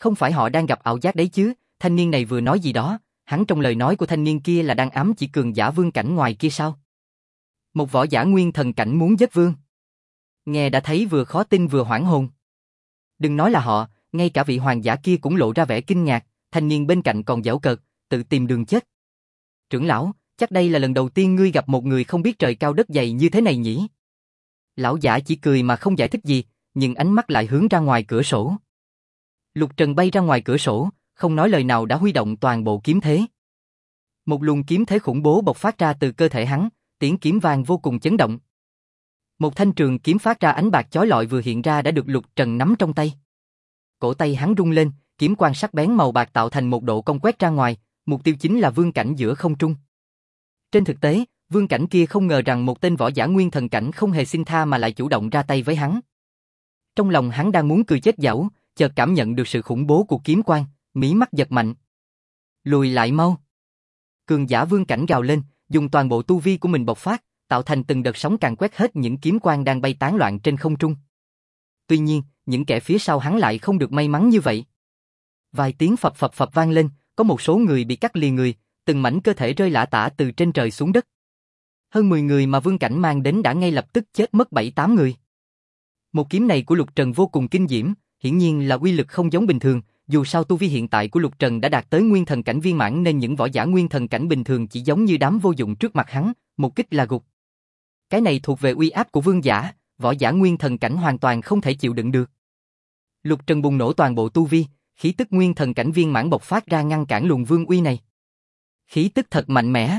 Không phải họ đang gặp ảo giác đấy chứ, thanh niên này vừa nói gì đó, hắn trong lời nói của thanh niên kia là đang ám chỉ cường giả vương cảnh ngoài kia sao? Một võ giả nguyên thần cảnh muốn giết vương. Nghe đã thấy vừa khó tin vừa hoảng hồn. Đừng nói là họ, ngay cả vị hoàng giả kia cũng lộ ra vẻ kinh ngạc, thanh niên bên cạnh còn giễu cợt, tự tìm đường chết. Trưởng lão, chắc đây là lần đầu tiên ngươi gặp một người không biết trời cao đất dày như thế này nhỉ? Lão giả chỉ cười mà không giải thích gì, nhưng ánh mắt lại hướng ra ngoài cửa sổ. Lục Trần bay ra ngoài cửa sổ, không nói lời nào đã huy động toàn bộ kiếm thế. Một luồng kiếm thế khủng bố bộc phát ra từ cơ thể hắn, tiếng kiếm vang vô cùng chấn động. Một thanh trường kiếm phát ra ánh bạc chói lọi vừa hiện ra đã được Lục Trần nắm trong tay. Cổ tay hắn rung lên, kiếm quang sắc bén màu bạc tạo thành một độ cong quét ra ngoài, mục tiêu chính là vương cảnh giữa không trung. Trên thực tế, vương cảnh kia không ngờ rằng một tên võ giả nguyên thần cảnh không hề xin tha mà lại chủ động ra tay với hắn. Trong lòng hắn đang muốn cười chết giảo, chợt cảm nhận được sự khủng bố của kiếm quang, mí mắt giật mạnh. Lùi lại mau. Cường giả vương cảnh gào lên, dùng toàn bộ tu vi của mình bộc phát, tạo thành từng đợt sóng càn quét hết những kiếm quang đang bay tán loạn trên không trung. Tuy nhiên, những kẻ phía sau hắn lại không được may mắn như vậy. Vài tiếng phập phập phập vang lên, có một số người bị cắt lìa người, từng mảnh cơ thể rơi lả tả từ trên trời xuống đất. Hơn 10 người mà vương cảnh mang đến đã ngay lập tức chết mất 7-8 người. Một kiếm này của Lục Trần vô cùng kinh diễm, hiển nhiên là uy lực không giống bình thường, dù sao tu vi hiện tại của Lục Trần đã đạt tới nguyên thần cảnh viên mãn nên những võ giả nguyên thần cảnh bình thường chỉ giống như đám vô dụng trước mặt hắn, một kích là gục. Cái này thuộc về uy áp của vương giả, võ giả nguyên thần cảnh hoàn toàn không thể chịu đựng được. Lục Trần bùng nổ toàn bộ tu vi, khí tức nguyên thần cảnh viên mãn bộc phát ra ngăn cản luồng vương uy này. Khí tức thật mạnh mẽ.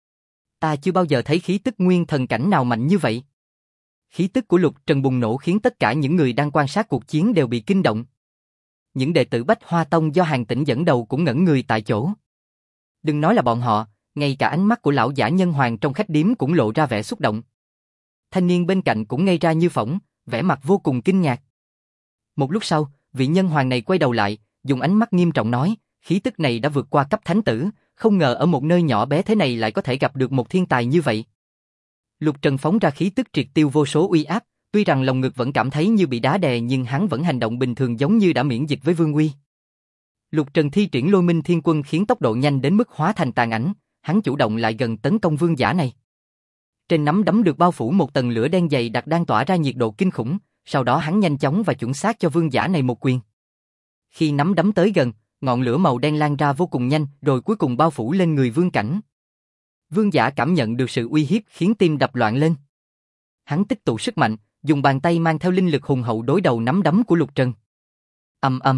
Ta chưa bao giờ thấy khí tức nguyên thần cảnh nào mạnh như vậy. Khí tức của Lục Trần bùng nổ khiến tất cả những người đang quan sát cuộc chiến đều bị kinh động. Những đệ tử Bách Hoa Tông do Hàn Tĩnh dẫn đầu cũng ngẩn người tại chỗ. Đừng nói là bọn họ, ngay cả ánh mắt của lão giả nhân hoàng trong khách điếm cũng lộ ra vẻ xúc động. Thanh niên bên cạnh cũng ngây ra như phỗng, vẻ mặt vô cùng kinh ngạc. Một lúc sau, vị nhân hoàng này quay đầu lại, dùng ánh mắt nghiêm trọng nói, khí tức này đã vượt qua cấp thánh tử, không ngờ ở một nơi nhỏ bé thế này lại có thể gặp được một thiên tài như vậy. Lục Trần phóng ra khí tức triệt tiêu vô số uy áp, tuy rằng lòng ngực vẫn cảm thấy như bị đá đè nhưng hắn vẫn hành động bình thường giống như đã miễn dịch với vương uy. Lục Trần thi triển Lôi Minh Thiên Quân khiến tốc độ nhanh đến mức hóa thành tàn ảnh, hắn chủ động lại gần tấn công vương giả này. Trên nắm đấm được bao phủ một tầng lửa đen dày đặc đang tỏa ra nhiệt độ kinh khủng, sau đó hắn nhanh chóng và chuẩn xác cho vương giả này một quyền. Khi nắm đấm tới gần, ngọn lửa màu đen lan ra vô cùng nhanh rồi cuối cùng bao phủ lên người vương cảnh. Vương giả cảm nhận được sự uy hiếp khiến tim đập loạn lên. Hắn tích tụ sức mạnh, dùng bàn tay mang theo linh lực hùng hậu đối đầu nắm đấm của Lục Trần. Ầm ầm.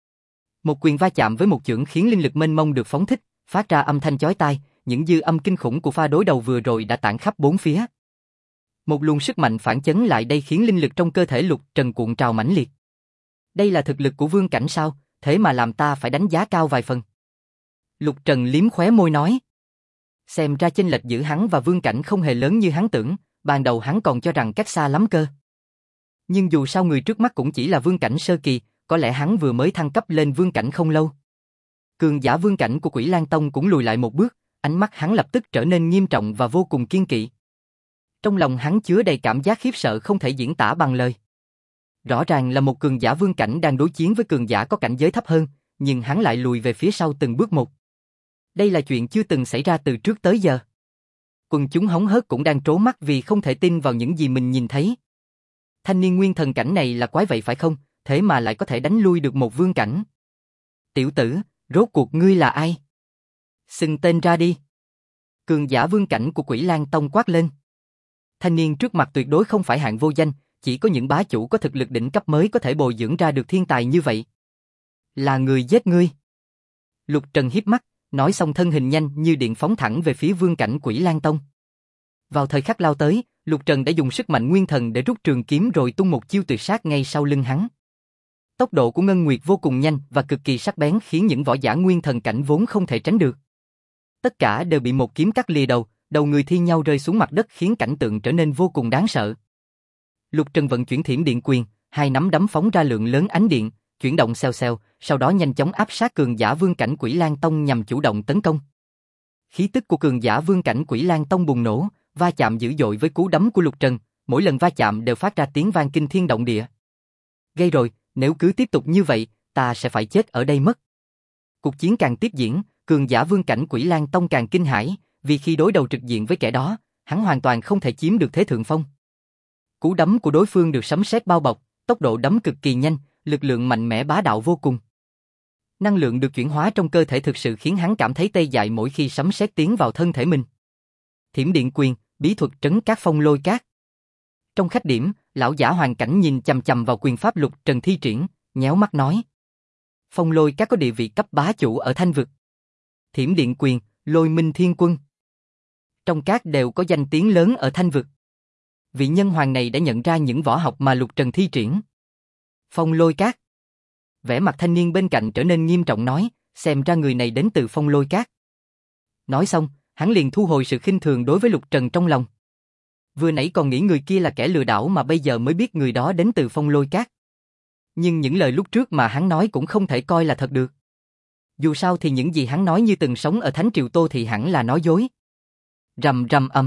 Một quyền va chạm với một chưởng khiến linh lực mênh mông được phóng thích, phát ra âm thanh chói tai, những dư âm kinh khủng của pha đối đầu vừa rồi đã tản khắp bốn phía. Một luồng sức mạnh phản chấn lại đây khiến linh lực trong cơ thể Lục Trần cuộn trào mãnh liệt. Đây là thực lực của vương cảnh sao, thế mà làm ta phải đánh giá cao vài phần. Lục Trần liếm khóe môi nói. Xem ra chênh lệch giữa hắn và vương cảnh không hề lớn như hắn tưởng, ban đầu hắn còn cho rằng cách xa lắm cơ. Nhưng dù sao người trước mắt cũng chỉ là vương cảnh sơ kỳ, có lẽ hắn vừa mới thăng cấp lên vương cảnh không lâu. Cường giả vương cảnh của Quỷ Lan Tông cũng lùi lại một bước, ánh mắt hắn lập tức trở nên nghiêm trọng và vô cùng kiên kỵ. Trong lòng hắn chứa đầy cảm giác khiếp sợ không thể diễn tả bằng lời. Rõ ràng là một cường giả vương cảnh đang đối chiến với cường giả có cảnh giới thấp hơn, nhưng hắn lại lùi về phía sau từng bước một. Đây là chuyện chưa từng xảy ra từ trước tới giờ. Quần chúng hóng hớt cũng đang trố mắt vì không thể tin vào những gì mình nhìn thấy. Thanh niên nguyên thần cảnh này là quái vậy phải không, thế mà lại có thể đánh lui được một vương cảnh. Tiểu tử, rốt cuộc ngươi là ai? Xưng tên ra đi. Cường giả vương cảnh của Quỷ Lan Tông quát lên. Thanh niên trước mặt tuyệt đối không phải hạng vô danh, chỉ có những bá chủ có thực lực đỉnh cấp mới có thể bồi dưỡng ra được thiên tài như vậy. Là người giết ngươi. Lục Trần hiếp mắt, nói xong thân hình nhanh như điện phóng thẳng về phía vương cảnh Quỷ Lan Tông. Vào thời khắc lao tới, Lục Trần đã dùng sức mạnh nguyên thần để rút trường kiếm rồi tung một chiêu tuyệt sát ngay sau lưng hắn. Tốc độ của Ngân Nguyệt vô cùng nhanh và cực kỳ sắc bén khiến những võ giả nguyên thần cảnh vốn không thể tránh được. Tất cả đều bị một kiếm cắt lìa đầu, đầu người thi nhau rơi xuống mặt đất khiến cảnh tượng trở nên vô cùng đáng sợ. Lục Trần vận chuyển Thiểm Điện Quyền, hai nắm đấm phóng ra lượng lớn ánh điện, chuyển động xèo xèo, sau đó nhanh chóng áp sát cường giả vương cảnh Quỷ Lan Tông nhằm chủ động tấn công. Khí tức của cường giả vương cảnh Quỷ Lan Tông bùng nổ, va chạm dữ dội với cú đấm của Lục Trần, mỗi lần va chạm đều phát ra tiếng vang kinh thiên động địa. Gây rồi, nếu cứ tiếp tục như vậy, ta sẽ phải chết ở đây mất. Cuộc chiến càng tiếp diễn, cường giả vương cảnh Quỷ Lang Tông càng kinh hãi, vì khi đối đầu trực diện với kẻ đó, hắn hoàn toàn không thể chiếm được thế thượng phong. Cú đấm của đối phương được sấm sét bao bọc, tốc độ đấm cực kỳ nhanh, lực lượng mạnh mẽ bá đạo vô cùng. Năng lượng được chuyển hóa trong cơ thể thực sự khiến hắn cảm thấy tê dại mỗi khi sấm sét tiến vào thân thể mình. Thiểm điện quyền, bí thuật trấn cát phong lôi cát. Trong khách điểm, lão giả hoàn cảnh nhìn chằm chằm vào quyền pháp Lục Trần thi triển, nhéo mắt nói. Phong lôi cát có địa vị cấp bá chủ ở Thanh vực. Thiểm điện quyền, Lôi Minh Thiên Quân. Trong các đều có danh tiếng lớn ở Thanh vực. Vị nhân hoàng này đã nhận ra những võ học mà Lục Trần thi triển. Phong lôi cát. Vẻ mặt thanh niên bên cạnh trở nên nghiêm trọng nói, xem ra người này đến từ phong lôi cát. Nói xong, hắn liền thu hồi sự khinh thường đối với Lục Trần trong lòng. Vừa nãy còn nghĩ người kia là kẻ lừa đảo mà bây giờ mới biết người đó đến từ phong lôi cát. Nhưng những lời lúc trước mà hắn nói cũng không thể coi là thật được. Dù sao thì những gì hắn nói như từng sống ở Thánh Triều Tô thì hẳn là nói dối. Rầm rầm âm.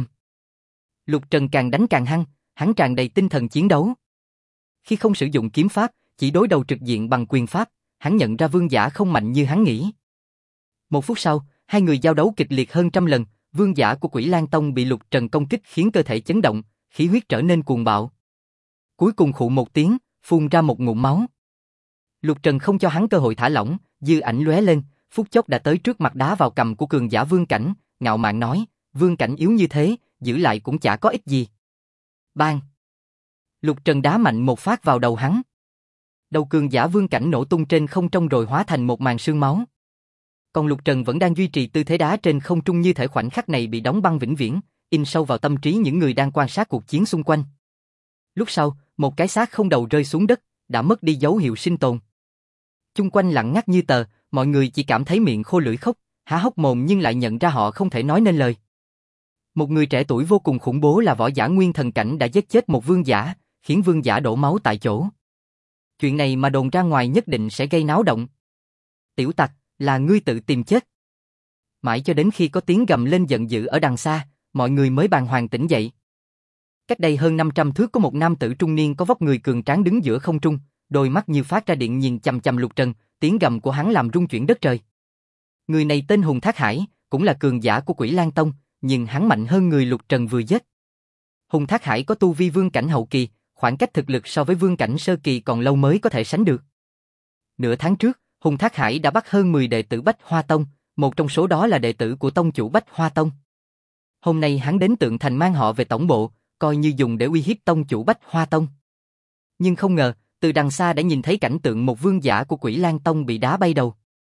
Lục Trần càng đánh càng hăng, hắn tràn đầy tinh thần chiến đấu. Khi không sử dụng kiếm pháp, chỉ đối đầu trực diện bằng quyền pháp, hắn nhận ra vương giả không mạnh như hắn nghĩ. Một phút sau, hai người giao đấu kịch liệt hơn trăm lần, vương giả của Quỷ Lang Tông bị Lục Trần công kích khiến cơ thể chấn động, khí huyết trở nên cuồng bạo. Cuối cùng khụ một tiếng, phun ra một ngụm máu. Lục Trần không cho hắn cơ hội thả lỏng, dư ảnh lóe lên, phút chốc đã tới trước mặt đá vào cầm của cường giả vương cảnh, ngạo mạn nói, vương cảnh yếu như thế, giữ lại cũng chả có ích gì. Bang! Lục Trần đá mạnh một phát vào đầu hắn. Đầu cường giả vương cảnh nổ tung trên không trung rồi hóa thành một màn sương máu. Còn Lục Trần vẫn đang duy trì tư thế đá trên không trung như thể khoảnh khắc này bị đóng băng vĩnh viễn, in sâu vào tâm trí những người đang quan sát cuộc chiến xung quanh. Lúc sau, một cái xác không đầu rơi xuống đất, đã mất đi dấu hiệu sinh tồn. Chung quanh lặng ngắt như tờ, mọi người chỉ cảm thấy miệng khô lưỡi khóc, há hốc mồm nhưng lại nhận ra họ không thể nói nên lời. Một người trẻ tuổi vô cùng khủng bố là võ giả nguyên thần cảnh đã giết chết một vương giả, khiến vương giả đổ máu tại chỗ. Chuyện này mà đồn ra ngoài nhất định sẽ gây náo động. Tiểu tặc, là ngươi tự tìm chết. Mãi cho đến khi có tiếng gầm lên giận dữ ở đằng xa, mọi người mới bàng hoàng tỉnh dậy. Cách đây hơn 500 thước có một nam tử trung niên có vóc người cường tráng đứng giữa không trung, đôi mắt như phát ra điện nhìn chằm chằm Lục Trần, tiếng gầm của hắn làm rung chuyển đất trời. Người này tên Hùng Thác Hải, cũng là cường giả của Quỷ Lang Tông, nhưng hắn mạnh hơn người Lục Trần vừa giết. Hùng Thác Hải có tu vi vương cảnh hậu kỳ, khoảng cách thực lực so với vương cảnh sơ kỳ còn lâu mới có thể sánh được. Nửa tháng trước, Hùng Thác Hải đã bắt hơn 10 đệ tử Bách Hoa Tông, một trong số đó là đệ tử của tông chủ Bách Hoa Tông. Hôm nay hắn đến Tượng Thành mang họ về tổng bộ, coi như dùng để uy hiếp tông chủ Bách Hoa Tông. Nhưng không ngờ, từ đằng xa đã nhìn thấy cảnh tượng một vương giả của Quỷ Lang Tông bị đá bay đầu.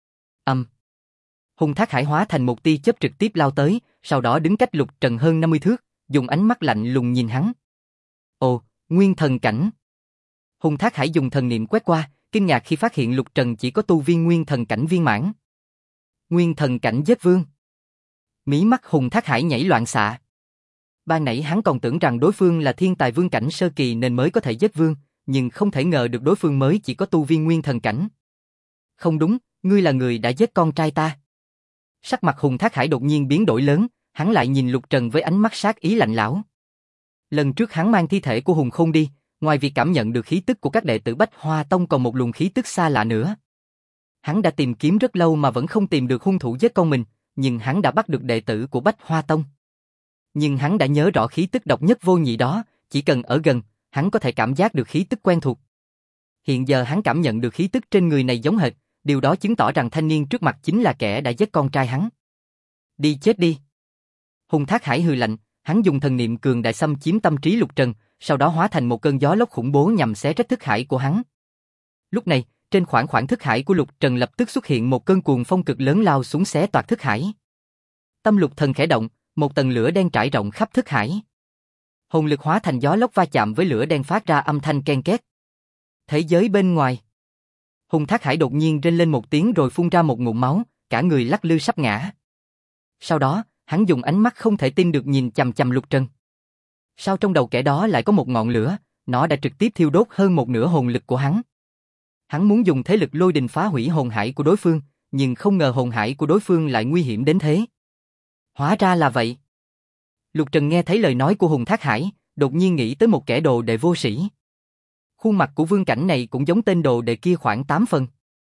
Hùng Thác Hải hóa thành một tia chớp trực tiếp lao tới, sau đó đứng cách Lục Trần hơn 50 thước, dùng ánh mắt lạnh lùng nhìn hắn. Ồ, nguyên thần cảnh. Hùng Thác Hải dùng thần niệm quét qua, kinh ngạc khi phát hiện Lục Trần chỉ có tu vi nguyên thần cảnh viên mãn. Nguyên thần cảnh giết vương. Mí mắt Hùng Thác Hải nhảy loạn xạ. Ban nãy hắn còn tưởng rằng đối phương là thiên tài vương cảnh sơ kỳ nên mới có thể giết vương, nhưng không thể ngờ được đối phương mới chỉ có tu vi nguyên thần cảnh. Không đúng, ngươi là người đã giết con trai ta. Sắc mặt Hùng Thác Hải đột nhiên biến đổi lớn, hắn lại nhìn Lục Trần với ánh mắt sát ý lạnh lẽo. Lần trước hắn mang thi thể của Hùng Khôn đi, ngoài việc cảm nhận được khí tức của các đệ tử Bách Hoa Tông còn một luồng khí tức xa lạ nữa. Hắn đã tìm kiếm rất lâu mà vẫn không tìm được hung thủ giết con mình, nhưng hắn đã bắt được đệ tử của Bách Hoa Tông. Nhưng hắn đã nhớ rõ khí tức độc nhất vô nhị đó, chỉ cần ở gần, hắn có thể cảm giác được khí tức quen thuộc. Hiện giờ hắn cảm nhận được khí tức trên người này giống hệt, điều đó chứng tỏ rằng thanh niên trước mặt chính là kẻ đã giết con trai hắn. Đi chết đi. Hùng Thác Hải hừ lạnh, hắn dùng thần niệm cường đại xâm chiếm tâm trí Lục Trần, sau đó hóa thành một cơn gió lốc khủng bố nhằm xé rách thức hải của hắn. Lúc này, trên khoảng thức hải của Lục Trần lập tức xuất hiện một cơn cuồng phong cực lớn lao xuống xé toạc thức hải. Tâm Lục Thần khẽ động, một tầng lửa đen trải rộng khắp thức hải. Hồn lực hóa thành gió lốc va chạm với lửa đen phát ra âm thanh ken két. Thế giới bên ngoài. Hùng Thác Hải đột nhiên rên lên một tiếng rồi phun ra một ngụm máu, cả người lắc lư sắp ngã. Sau đó, hắn dùng ánh mắt không thể tin được nhìn chằm chằm Lục Trần. Sao trong đầu kẻ đó lại có một ngọn lửa, nó đã trực tiếp thiêu đốt hơn một nửa hồn lực của hắn. Hắn muốn dùng thế lực lôi đình phá hủy hồn hải của đối phương, nhưng không ngờ hồn hải của đối phương lại nguy hiểm đến thế. Hóa ra là vậy. Lục Trần nghe thấy lời nói của Hùng Thác Hải, đột nhiên nghĩ tới một kẻ đồ đệ vô sĩ. Khuôn mặt của vương cảnh này cũng giống tên đồ đệ kia khoảng 8 phần.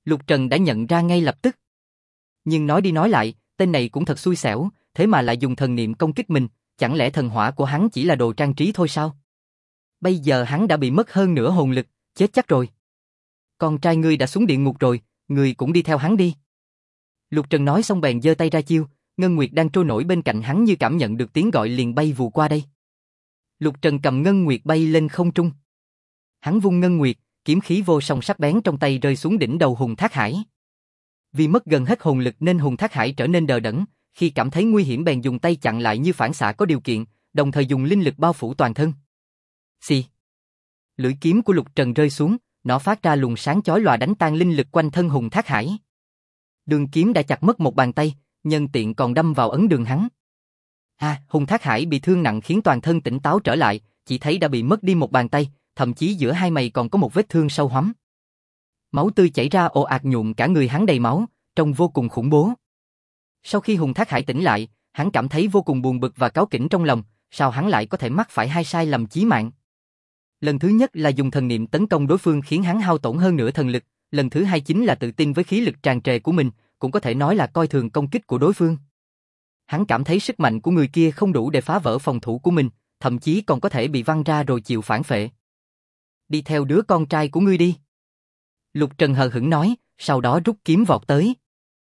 Lục Trần đã nhận ra ngay lập tức. Nhưng nói đi nói lại, tên này cũng thật xui xẻo, thế mà lại dùng thần niệm công kích mình, chẳng lẽ thần hỏa của hắn chỉ là đồ trang trí thôi sao? Bây giờ hắn đã bị mất hơn nửa hồn lực, chết chắc rồi. Con trai ngươi đã xuống địa ngục rồi, ngươi cũng đi theo hắn đi. Lục Trần nói xong bèn giơ tay ra chiêu, Ngân Nguyệt đang trôi nổi bên cạnh hắn như cảm nhận được tiếng gọi liền bay vù qua đây. Lục Trần cầm Ngân Nguyệt bay lên không trung. Hắn vung Ngân Nguyệt, kiếm khí vô song sắc bén trong tay rơi xuống đỉnh đầu Hùng Thác Hải. Vì mất gần hết hồn lực nên Hùng Thác Hải trở nên đờ đẫn, khi cảm thấy nguy hiểm bèn dùng tay chặn lại như phản xạ có điều kiện, đồng thời dùng linh lực bao phủ toàn thân. Xì. Lưỡi kiếm của Lục Trần rơi xuống, nó phát ra luồng sáng chói lòa đánh tan linh lực quanh thân Hùng Thác Hải. Đường kiếm đã chặt mất một bàn tay, nhân tiện còn đâm vào ấn đường hắn. Hùng Thác Hải bị thương nặng khiến toàn thân tỉnh táo trở lại, chỉ thấy đã bị mất đi một bàn tay, thậm chí giữa hai mày còn có một vết thương sâu hoắm. Máu tươi chảy ra ồ ạt nhuộm cả người hắn đầy máu, trông vô cùng khủng bố. Sau khi Hùng Thác Hải tỉnh lại, hắn cảm thấy vô cùng buồn bực và cáu kỉnh trong lòng, sao hắn lại có thể mắc phải hai sai lầm chí mạng. Lần thứ nhất là dùng thần niệm tấn công đối phương khiến hắn hao tổn hơn nửa thần lực, lần thứ hai chính là tự tin với khí lực tràn trề của mình, cũng có thể nói là coi thường công kích của đối phương. Hắn cảm thấy sức mạnh của người kia không đủ để phá vỡ phòng thủ của mình, thậm chí còn có thể bị văng ra rồi chịu phản phệ. Đi theo đứa con trai của ngươi đi. Lục Trần hờ hững nói, sau đó rút kiếm vọt tới.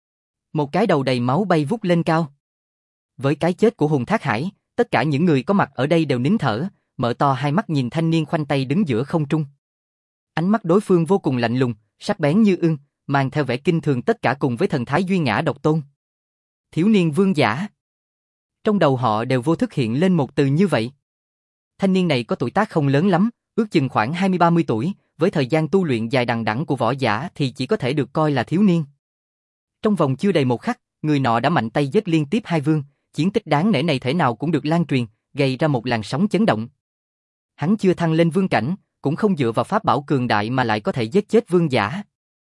Một cái đầu đầy máu bay vút lên cao. Với cái chết của Hùng Thác Hải, tất cả những người có mặt ở đây đều nín thở, mở to hai mắt nhìn thanh niên khoanh tay đứng giữa không trung. Ánh mắt đối phương vô cùng lạnh lùng, sắc bén như ưng, mang theo vẻ kinh thường tất cả cùng với thần thái duy ngã độc tôn. Thiếu niên vương giả. Trong đầu họ đều vô thức hiện lên một từ như vậy. Thanh niên này có tuổi tác không lớn lắm, ước chừng khoảng 20-30 tuổi, với thời gian tu luyện dài đằng đẵng của võ giả thì chỉ có thể được coi là thiếu niên. Trong vòng chưa đầy một khắc, người nọ đã mạnh tay giết liên tiếp hai vương, chiến tích đáng nể này thể nào cũng được lan truyền, gây ra một làn sóng chấn động. Hắn chưa thăng lên vương cảnh, cũng không dựa vào pháp bảo cường đại mà lại có thể giết chết vương giả.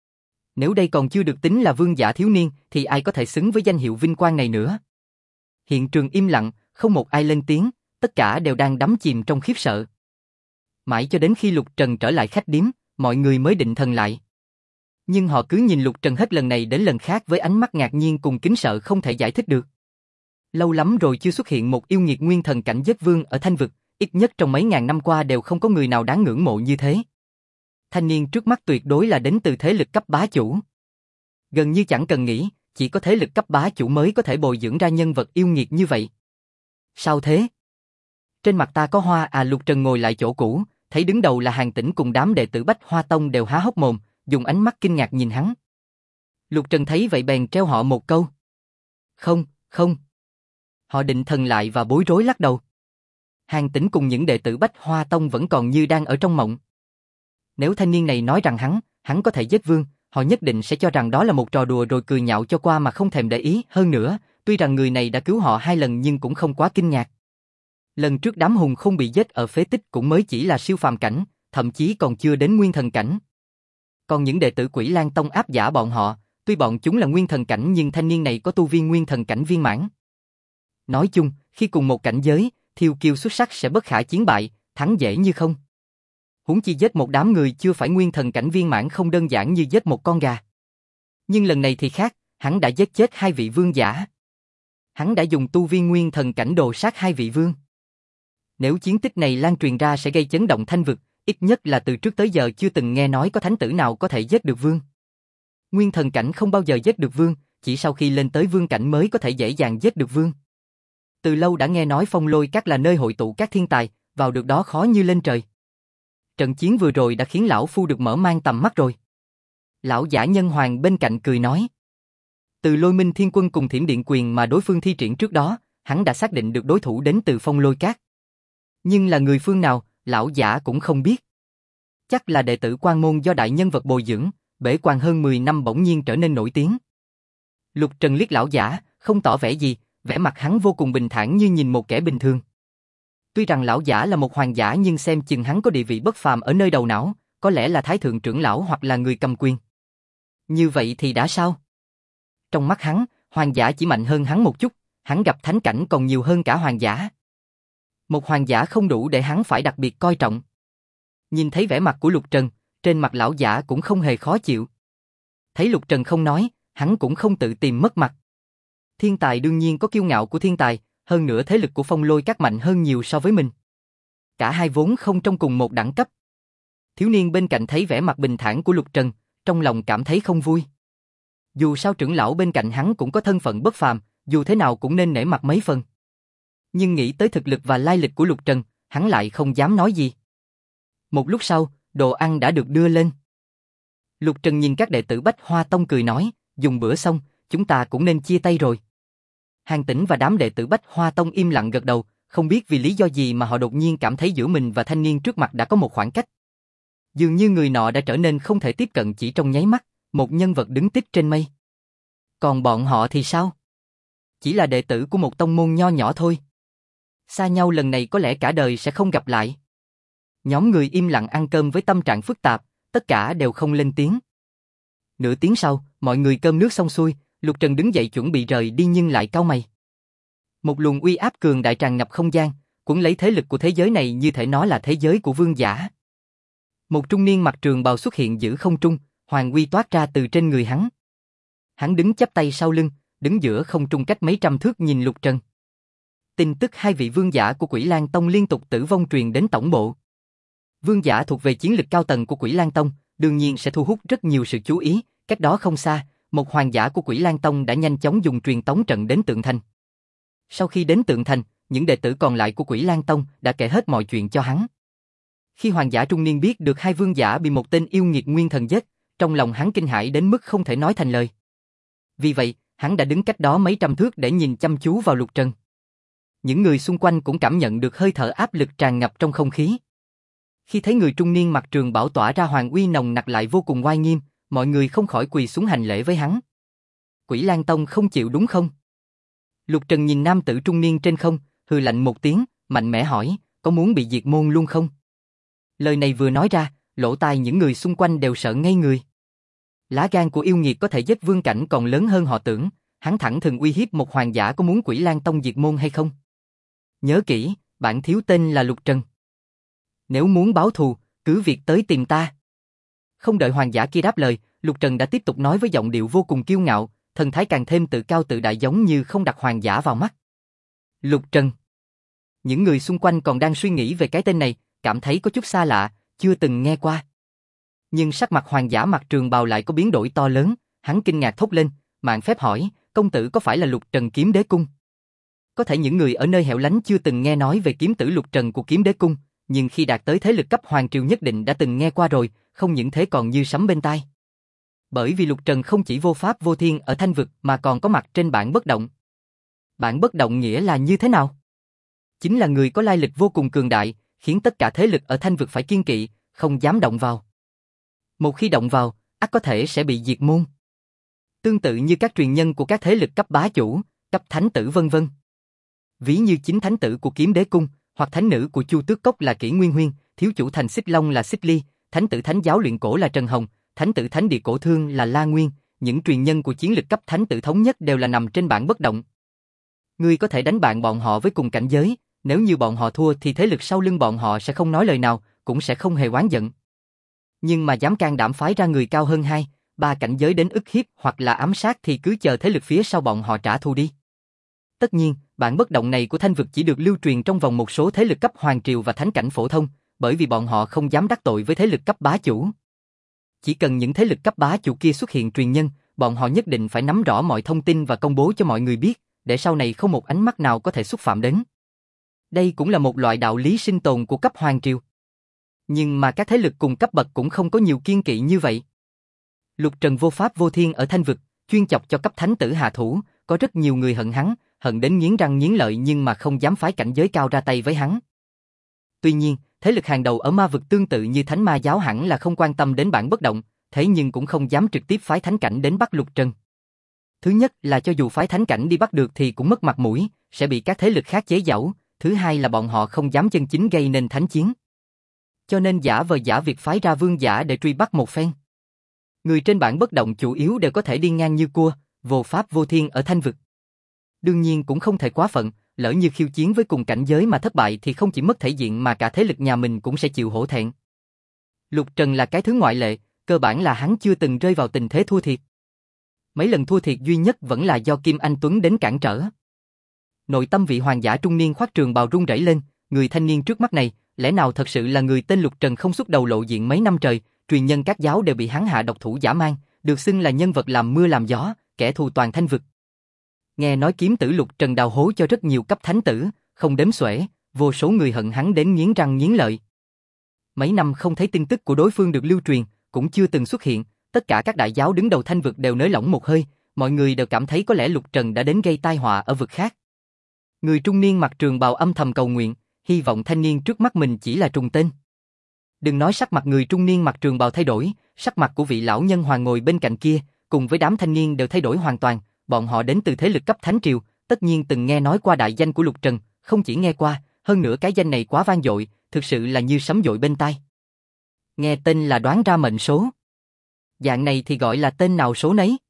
Nếu đây còn chưa được tính là vương giả thiếu niên, thì ai có thể xứng với danh hiệu vinh quang này nữa? Hiện trường im lặng, không một ai lên tiếng, tất cả đều đang đắm chìm trong khiếp sợ. Mãi cho đến khi Lục Trần trở lại khách điếm, mọi người mới định thần lại. Nhưng họ cứ nhìn Lục Trần hết lần này đến lần khác với ánh mắt ngạc nhiên cùng kính sợ không thể giải thích được. Lâu lắm rồi chưa xuất hiện một yêu nghiệt nguyên thần cảnh giết vương ở Thanh Vực, ít nhất trong mấy ngàn năm qua đều không có người nào đáng ngưỡng mộ như thế. Thanh niên trước mắt tuyệt đối là đến từ thế lực cấp bá chủ. Gần như chẳng cần nghĩ, chỉ có thế lực cấp bá chủ mới có thể bồi dưỡng ra nhân vật yêu nghiệt như vậy. Sao thế? Trên mặt ta có hoa à? Lục Trần ngồi lại chỗ cũ, thấy đứng đầu là Hàn Tĩnh cùng đám đệ tử Bách Hoa Tông đều há hốc mồm, dùng ánh mắt kinh ngạc nhìn hắn. Lục Trần thấy vậy bèn treo họ một câu. Không, không. Họ định thần lại và bối rối lắc đầu. Hàn Tĩnh cùng những đệ tử Bách Hoa Tông vẫn còn như đang ở trong mộng. Nếu thanh niên này nói rằng hắn có thể giết vương, họ nhất định sẽ cho rằng đó là một trò đùa rồi cười nhạo cho qua mà không thèm để ý. Hơn nữa, tuy rằng người này đã cứu họ 2 lần nhưng cũng không quá kinh ngạc. Lần trước đám hùng không bị giết ở phế tích cũng mới chỉ là siêu phàm cảnh, thậm chí còn chưa đến nguyên thần cảnh. Còn những đệ tử Quỷ Lan Tông áp giả bọn họ, tuy bọn chúng là nguyên thần cảnh nhưng thanh niên này có tu vi nguyên thần cảnh viên mãn. Nói chung, khi cùng một cảnh giới, thiêu kiêu xuất sắc sẽ bất khả chiến bại, thắng dễ như không. Huống chi giết một đám người chưa phải nguyên thần cảnh viên mãn không đơn giản như giết một con gà. Nhưng lần này thì khác, hắn đã giết chết 2 vị vương giả. Hắn đã dùng tu vi nguyên thần cảnh đồ sát 2 vị vương. Nếu chiến tích này lan truyền ra sẽ gây chấn động Thanh Vực, ít nhất là từ trước tới giờ chưa từng nghe nói có thánh tử nào có thể giết được vương. Nguyên thần cảnh không bao giờ giết được vương, chỉ sau khi lên tới vương cảnh mới có thể dễ dàng giết được vương. Từ lâu đã nghe nói Phong Lôi Các là nơi hội tụ các thiên tài, vào được đó khó như lên trời. Trận chiến vừa rồi đã khiến lão phu được mở mang tầm mắt rồi. Lão giả Nhân Hoàng bên cạnh cười nói. Từ Lôi Minh Thiên Quân cùng Thiểm Điện Quyền mà đối phương thi triển trước đó, hắn đã xác định được đối thủ đến từ Phong Lôi Các. Nhưng là người phương nào, lão giả cũng không biết. Chắc là đệ tử Quan Môn do đại nhân vật bồi dưỡng, bế quan hơn 10 năm bỗng nhiên trở nên nổi tiếng. Lục Trần liếc lão giả, không tỏ vẻ gì, vẻ mặt hắn vô cùng bình thản như nhìn một kẻ bình thường. Tuy rằng lão giả là một hoàng giả nhưng xem chừng hắn có địa vị bất phàm ở nơi đầu não, có lẽ là thái thượng trưởng lão hoặc là người cầm quyền. Như vậy thì đã sao? Trong mắt hắn, hoàng giả chỉ mạnh hơn hắn một chút, hắn gặp thánh cảnh còn nhiều hơn cả hoàng giả. Một hoàng giả không đủ để hắn phải đặc biệt coi trọng. Nhìn thấy vẻ mặt của Lục Trần, trên mặt lão giả cũng không hề khó chịu. Thấy Lục Trần không nói, hắn cũng không tự tìm mất mặt. Thiên tài đương nhiên có kiêu ngạo của thiên tài, hơn nữa thế lực của Phong Lôi Các mạnh hơn nhiều so với mình. Cả hai vốn không trong cùng một đẳng cấp. Thiếu niên bên cạnh thấy vẻ mặt bình thản của Lục Trần, trong lòng cảm thấy không vui. Dù sao trưởng lão bên cạnh hắn cũng có thân phận bất phàm, dù thế nào cũng nên nể mặt mấy phần. Nhưng nghĩ tới thực lực và lai lịch của Lục Trần, hắn lại không dám nói gì. Một lúc sau, đồ ăn đã được đưa lên. Lục Trần nhìn các đệ tử Bách Hoa Tông cười nói, dùng bữa xong, chúng ta cũng nên chia tay rồi. Hàn Tĩnh và đám đệ tử Bách Hoa Tông im lặng gật đầu, không biết vì lý do gì mà họ đột nhiên cảm thấy giữa mình và thanh niên trước mặt đã có một khoảng cách. Dường như người nọ đã trở nên không thể tiếp cận chỉ trong nháy mắt, một nhân vật đứng tích trên mây. Còn bọn họ thì sao? Chỉ là đệ tử của một tông môn nho nhỏ thôi. Xa nhau lần này có lẽ cả đời sẽ không gặp lại. Nhóm người im lặng ăn cơm với tâm trạng phức tạp, tất cả đều không lên tiếng. Nửa tiếng sau, mọi người cơm nước xong xuôi, Lục Trần đứng dậy chuẩn bị rời đi nhưng lại cau mày. Một luồng uy áp cường đại tràn ngập không gian, cuốn lấy thế lực của thế giới này như thể nó là thế giới của vương giả. Một trung niên mặc trường bào xuất hiện giữa không trung, hoàng uy toát ra từ trên người hắn. Hắn đứng chắp tay sau lưng, đứng giữa không trung cách mấy trăm thước nhìn Lục Trần. Tin tức hai vị vương giả của Quỷ Lan Tông liên tục tử vong truyền đến tổng bộ. Vương giả thuộc về chiến lực cao tầng của Quỷ Lan Tông, đương nhiên sẽ thu hút rất nhiều sự chú ý. Cách đó không xa, một hoàng giả của Quỷ Lan Tông đã nhanh chóng dùng truyền tống trận đến Tượng Thành. Sau khi đến Tượng Thành, những đệ tử còn lại của Quỷ Lan Tông đã kể hết mọi chuyện cho hắn. Khi hoàng giả trung niên biết được hai vương giả bị một tên yêu nghiệt nguyên thần giết, trong lòng hắn kinh hãi đến mức không thể nói thành lời. Vì vậy, hắn đã đứng cách đó mấy trăm thước để nhìn chăm chú vào Lục Trần. Những người xung quanh cũng cảm nhận được hơi thở áp lực tràn ngập trong không khí. Khi thấy người trung niên mặc trường bảo tỏa ra hoàng uy nồng nặc lại vô cùng oai nghiêm, mọi người không khỏi quỳ xuống hành lễ với hắn. Quỷ Lan Tông không chịu đúng không? Lục Trần nhìn nam tử trung niên trên không, hừ lạnh một tiếng, mạnh mẽ hỏi, có muốn bị diệt môn luôn không? Lời này vừa nói ra, lỗ tai những người xung quanh đều sợ ngây người. Lá gan của yêu nghiệt có thể giết vương cảnh còn lớn hơn họ tưởng, hắn thẳng thừng uy hiếp một hoàng giả có muốn Quỷ Lan Tông diệt môn hay không? Nhớ kỹ, bản thiếu tên là Lục Trần. Nếu muốn báo thù, cứ việc tới tìm ta. Không đợi hoàng giả kia đáp lời, Lục Trần đã tiếp tục nói với giọng điệu vô cùng kiêu ngạo, thần thái càng thêm tự cao tự đại giống như không đặt hoàng giả vào mắt. Lục Trần. Những người xung quanh còn đang suy nghĩ về cái tên này, cảm thấy có chút xa lạ, chưa từng nghe qua. Nhưng sắc mặt hoàng giả mặc trường bào lại có biến đổi to lớn, hắn kinh ngạc thốt lên, mạn phép hỏi, công tử có phải là Lục Trần Kiếm Đế Cung? Có thể những người ở nơi hẻo lánh chưa từng nghe nói về kiếm tử Lục Trần của Kiếm Đế Cung, nhưng khi đạt tới thế lực cấp hoàng triều nhất định đã từng nghe qua rồi, không những thế còn như sấm bên tai. Bởi vì Lục Trần không chỉ vô pháp vô thiên ở Thanh Vực mà còn có mặt trên bảng bất động. Bảng bất động nghĩa là như thế nào? Chính là người có lai lịch vô cùng cường đại, khiến tất cả thế lực ở Thanh Vực phải kiêng kỵ, không dám động vào. Một khi động vào, ắt có thể sẽ bị diệt môn. Tương tự như các truyền nhân của các thế lực cấp bá chủ, cấp thánh tử vân vân. Ví như chính thánh tử của Kiếm Đế Cung, hoặc thánh nữ của Chu Tước Cốc là Kỷ Nguyên Huyên, thiếu chủ thành Xích Long là Xích Ly, thánh tử thánh giáo luyện cổ là Trần Hồng, thánh tử thánh địa cổ thương là La Nguyên, những truyền nhân của chiến lực cấp thánh tử thống nhất đều là nằm trên bảng bất động. Ngươi có thể đánh bại bọn họ với cùng cảnh giới, nếu như bọn họ thua thì thế lực sau lưng bọn họ sẽ không nói lời nào, cũng sẽ không hề oán giận. Nhưng mà dám can đảm phái ra người cao hơn 2, 3 cảnh giới đến ức hiếp hoặc là ám sát thì cứ chờ thế lực phía sau bọn họ trả thù đi. Tất nhiên, bản bất động này của Thanh Vực chỉ được lưu truyền trong vòng một số thế lực cấp hoàng triều và thánh cảnh phổ thông, bởi vì bọn họ không dám đắc tội với thế lực cấp bá chủ. Chỉ cần những thế lực cấp bá chủ kia xuất hiện truyền nhân, bọn họ nhất định phải nắm rõ mọi thông tin và công bố cho mọi người biết, để sau này không một ánh mắt nào có thể xúc phạm đến. Đây cũng là một loại đạo lý sinh tồn của cấp hoàng triều. Nhưng mà các thế lực cùng cấp bậc cũng không có nhiều kiêng kỵ như vậy. Lục Trần vô pháp vô thiên ở Thanh Vực, chuyên chọc cho cấp thánh tử hạ thủ, có rất nhiều người hận hắn, hận đến nghiến răng nghiến lợi nhưng mà không dám phái cảnh giới cao ra tay với hắn. Tuy nhiên, thế lực hàng đầu ở ma vực tương tự như Thánh Ma giáo hẳn là không quan tâm đến bản bất động, thế nhưng cũng không dám trực tiếp phái thánh cảnh đến bắt Lục Trần. Thứ nhất là cho dù phái thánh cảnh đi bắt được thì cũng mất mặt mũi, sẽ bị các thế lực khác chế giễu, thứ hai là bọn họ không dám chân chính gây nên thánh chiến. Cho nên giả vờ giả việc phái ra vương giả để truy bắt một phen. Người trên bảng bất động chủ yếu đều có thể đi ngang như cua, vô pháp vô thiên ở Thanh Vực. Đương nhiên cũng không thể quá phận, lỡ như khiêu chiến với cùng cảnh giới mà thất bại thì không chỉ mất thể diện mà cả thế lực nhà mình cũng sẽ chịu hổ thẹn. Lục Trần là cái thứ ngoại lệ, cơ bản là hắn chưa từng rơi vào tình thế thua thiệt. Mấy lần thua thiệt duy nhất vẫn là do Kim Anh Tuấn đến cản trở. Nội tâm vị hoàng giả trung niên khoác trường bào run rẩy lên, người thanh niên trước mắt này, lẽ nào thật sự là người tên Lục Trần không xuất đầu lộ diện mấy năm trời, truyền nhân các giáo đều bị hắn hạ độc thủ dã man, được xưng là nhân vật làm mưa làm gió, kẻ thù toàn Thanh vực. Nghe nói kiếm tử Lục Trần đào hố cho rất nhiều cấp thánh tử, không đếm xuể, vô số người hận hắn đến nghiến răng nghiến lợi. Mấy năm không thấy tin tức của đối phương được lưu truyền, cũng chưa từng xuất hiện, tất cả các đại giáo đứng đầu Thanh vực đều nới lỏng một hơi, mọi người đều cảm thấy có lẽ Lục Trần đã đến gây tai họa ở vực khác. Người trung niên mặc trường bào âm thầm cầu nguyện, hy vọng thanh niên trước mắt mình chỉ là trùng tên. Đừng nói sắc mặt người trung niên mặc trường bào thay đổi, sắc mặt của vị lão nhân hoàng ngồi bên cạnh kia, cùng với đám thanh niên đều thay đổi hoàn toàn, bọn họ đến từ thế lực cấp thánh triều, tất nhiên từng nghe nói qua đại danh của Lục Trần, không chỉ nghe qua, hơn nữa cái danh này quá vang dội, thực sự là như sấm dội bên tai. Nghe tên là đoán ra mệnh số. Dạng này thì gọi là tên nào số nấy.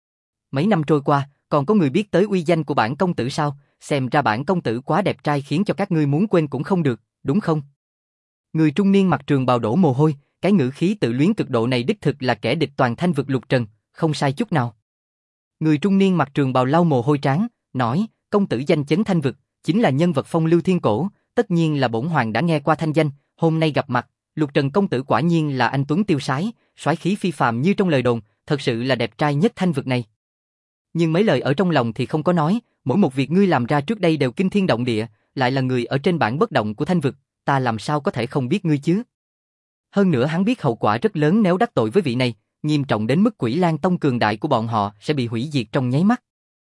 Mấy năm trôi qua, còn có người biết tới uy danh của bản công tử sao? Xem ra bản công tử quá đẹp trai khiến cho các ngươi muốn quên cũng không được, đúng không? Người trung niên mặc trường bào đổ mồ hôi, cái ngữ khí tự luyến cực độ này đích thực là kẻ địch toàn Thanh vực Lục Trần, không sai chút nào. Người trung niên mặc trường bào lau mồ hôi trán, nói, công tử danh chấn Thanh vực, chính là nhân vật phong lưu thiên cổ, tất nhiên là bổn hoàng đã nghe qua thanh danh, hôm nay gặp mặt, Lục Trần công tử quả nhiên là anh tuấn tiêu sái, soái khí phi phàm như trong lời đồn, thật sự là đẹp trai nhất Thanh vực này. Nhưng mấy lời ở trong lòng thì không có nói, mỗi một việc ngươi làm ra trước đây đều kinh thiên động địa, lại là người ở trên bảng bất động của Thanh vực, ta làm sao có thể không biết ngươi chứ? Hơn nữa hắn biết hậu quả rất lớn nếu đắc tội với vị này, nghiêm trọng đến mức Quỷ Lan Tông cường đại của bọn họ sẽ bị hủy diệt trong nháy mắt.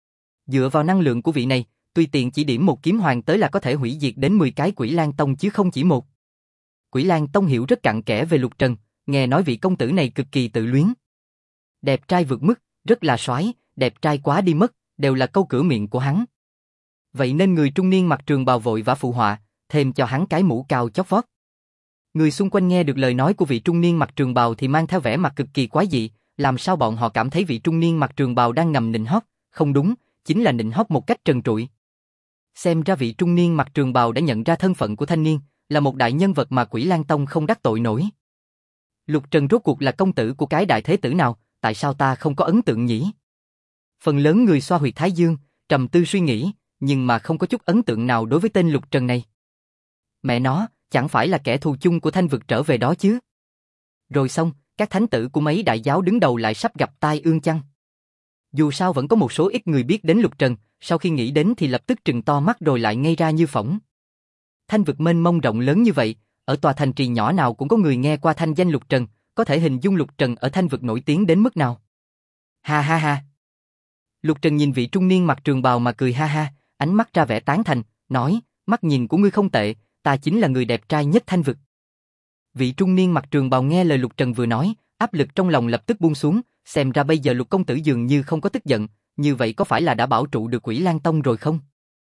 Dựa vào năng lượng của vị này, tùy tiện chỉ điểm một kiếm hoàng tới là có thể hủy diệt đến 10 cái Quỷ Lan Tông chứ không chỉ một. Quỷ Lan Tông hiểu rất cặn kẽ về Lục Trần, nghe nói vị công tử này cực kỳ tự luyến. Đẹp trai vượt mức, rất là soái, đẹp trai quá đi mất, đều là câu cửa miệng của hắn. Vậy nên người trung niên mặc trường bào vội vã phụ họa, thêm cho hắn cái mũ cao chót vót. Người xung quanh nghe được lời nói của vị trung niên mặc trường bào thì mang theo vẻ mặt cực kỳ quái dị, làm sao bọn họ cảm thấy vị trung niên mặc trường bào đang ngầm nịnh hót, không đúng, chính là nịnh hót một cách trần trụi. Xem ra vị trung niên mặc trường bào đã nhận ra thân phận của thanh niên, là một đại nhân vật mà Quỷ Lan Tông không đắc tội nổi. Lục Trần rốt cuộc là công tử của cái đại thế tử nào, tại sao ta không có ấn tượng nhỉ? Phần lớn người xoa huyệt thái dương, trầm tư suy nghĩ, nhưng mà không có chút ấn tượng nào đối với tên Lục Trần này. Mẹ nó, chẳng phải là kẻ thù chung của Thanh vực trở về đó chứ? Rồi xong, các thánh tử của mấy đại giáo đứng đầu lại sắp gặp tai ương chăng? Dù sao vẫn có một số ít người biết đến Lục Trần, sau khi nghĩ đến thì lập tức trừng to mắt rồi lại ngây ra như phỗng. Thanh vực mênh mông rộng lớn như vậy, ở tòa thành trì nhỏ nào cũng có người nghe qua thanh danh Lục Trần, có thể hình dung Lục Trần ở Thanh vực nổi tiếng đến mức nào. Ha ha ha. Lục Trần nhìn vị trung niên mặc trường bào mà cười ha ha, ánh mắt ra vẻ tán thành, nói, mắt nhìn của ngươi không tệ, ta chính là người đẹp trai nhất Thanh vực. Vị trung niên mặc trường bào nghe lời Lục Trần vừa nói, áp lực trong lòng lập tức buông xuống, xem ra bây giờ Lục công tử dường như không có tức giận, như vậy có phải là đã bảo trụ được Quỷ Lan Tông rồi không?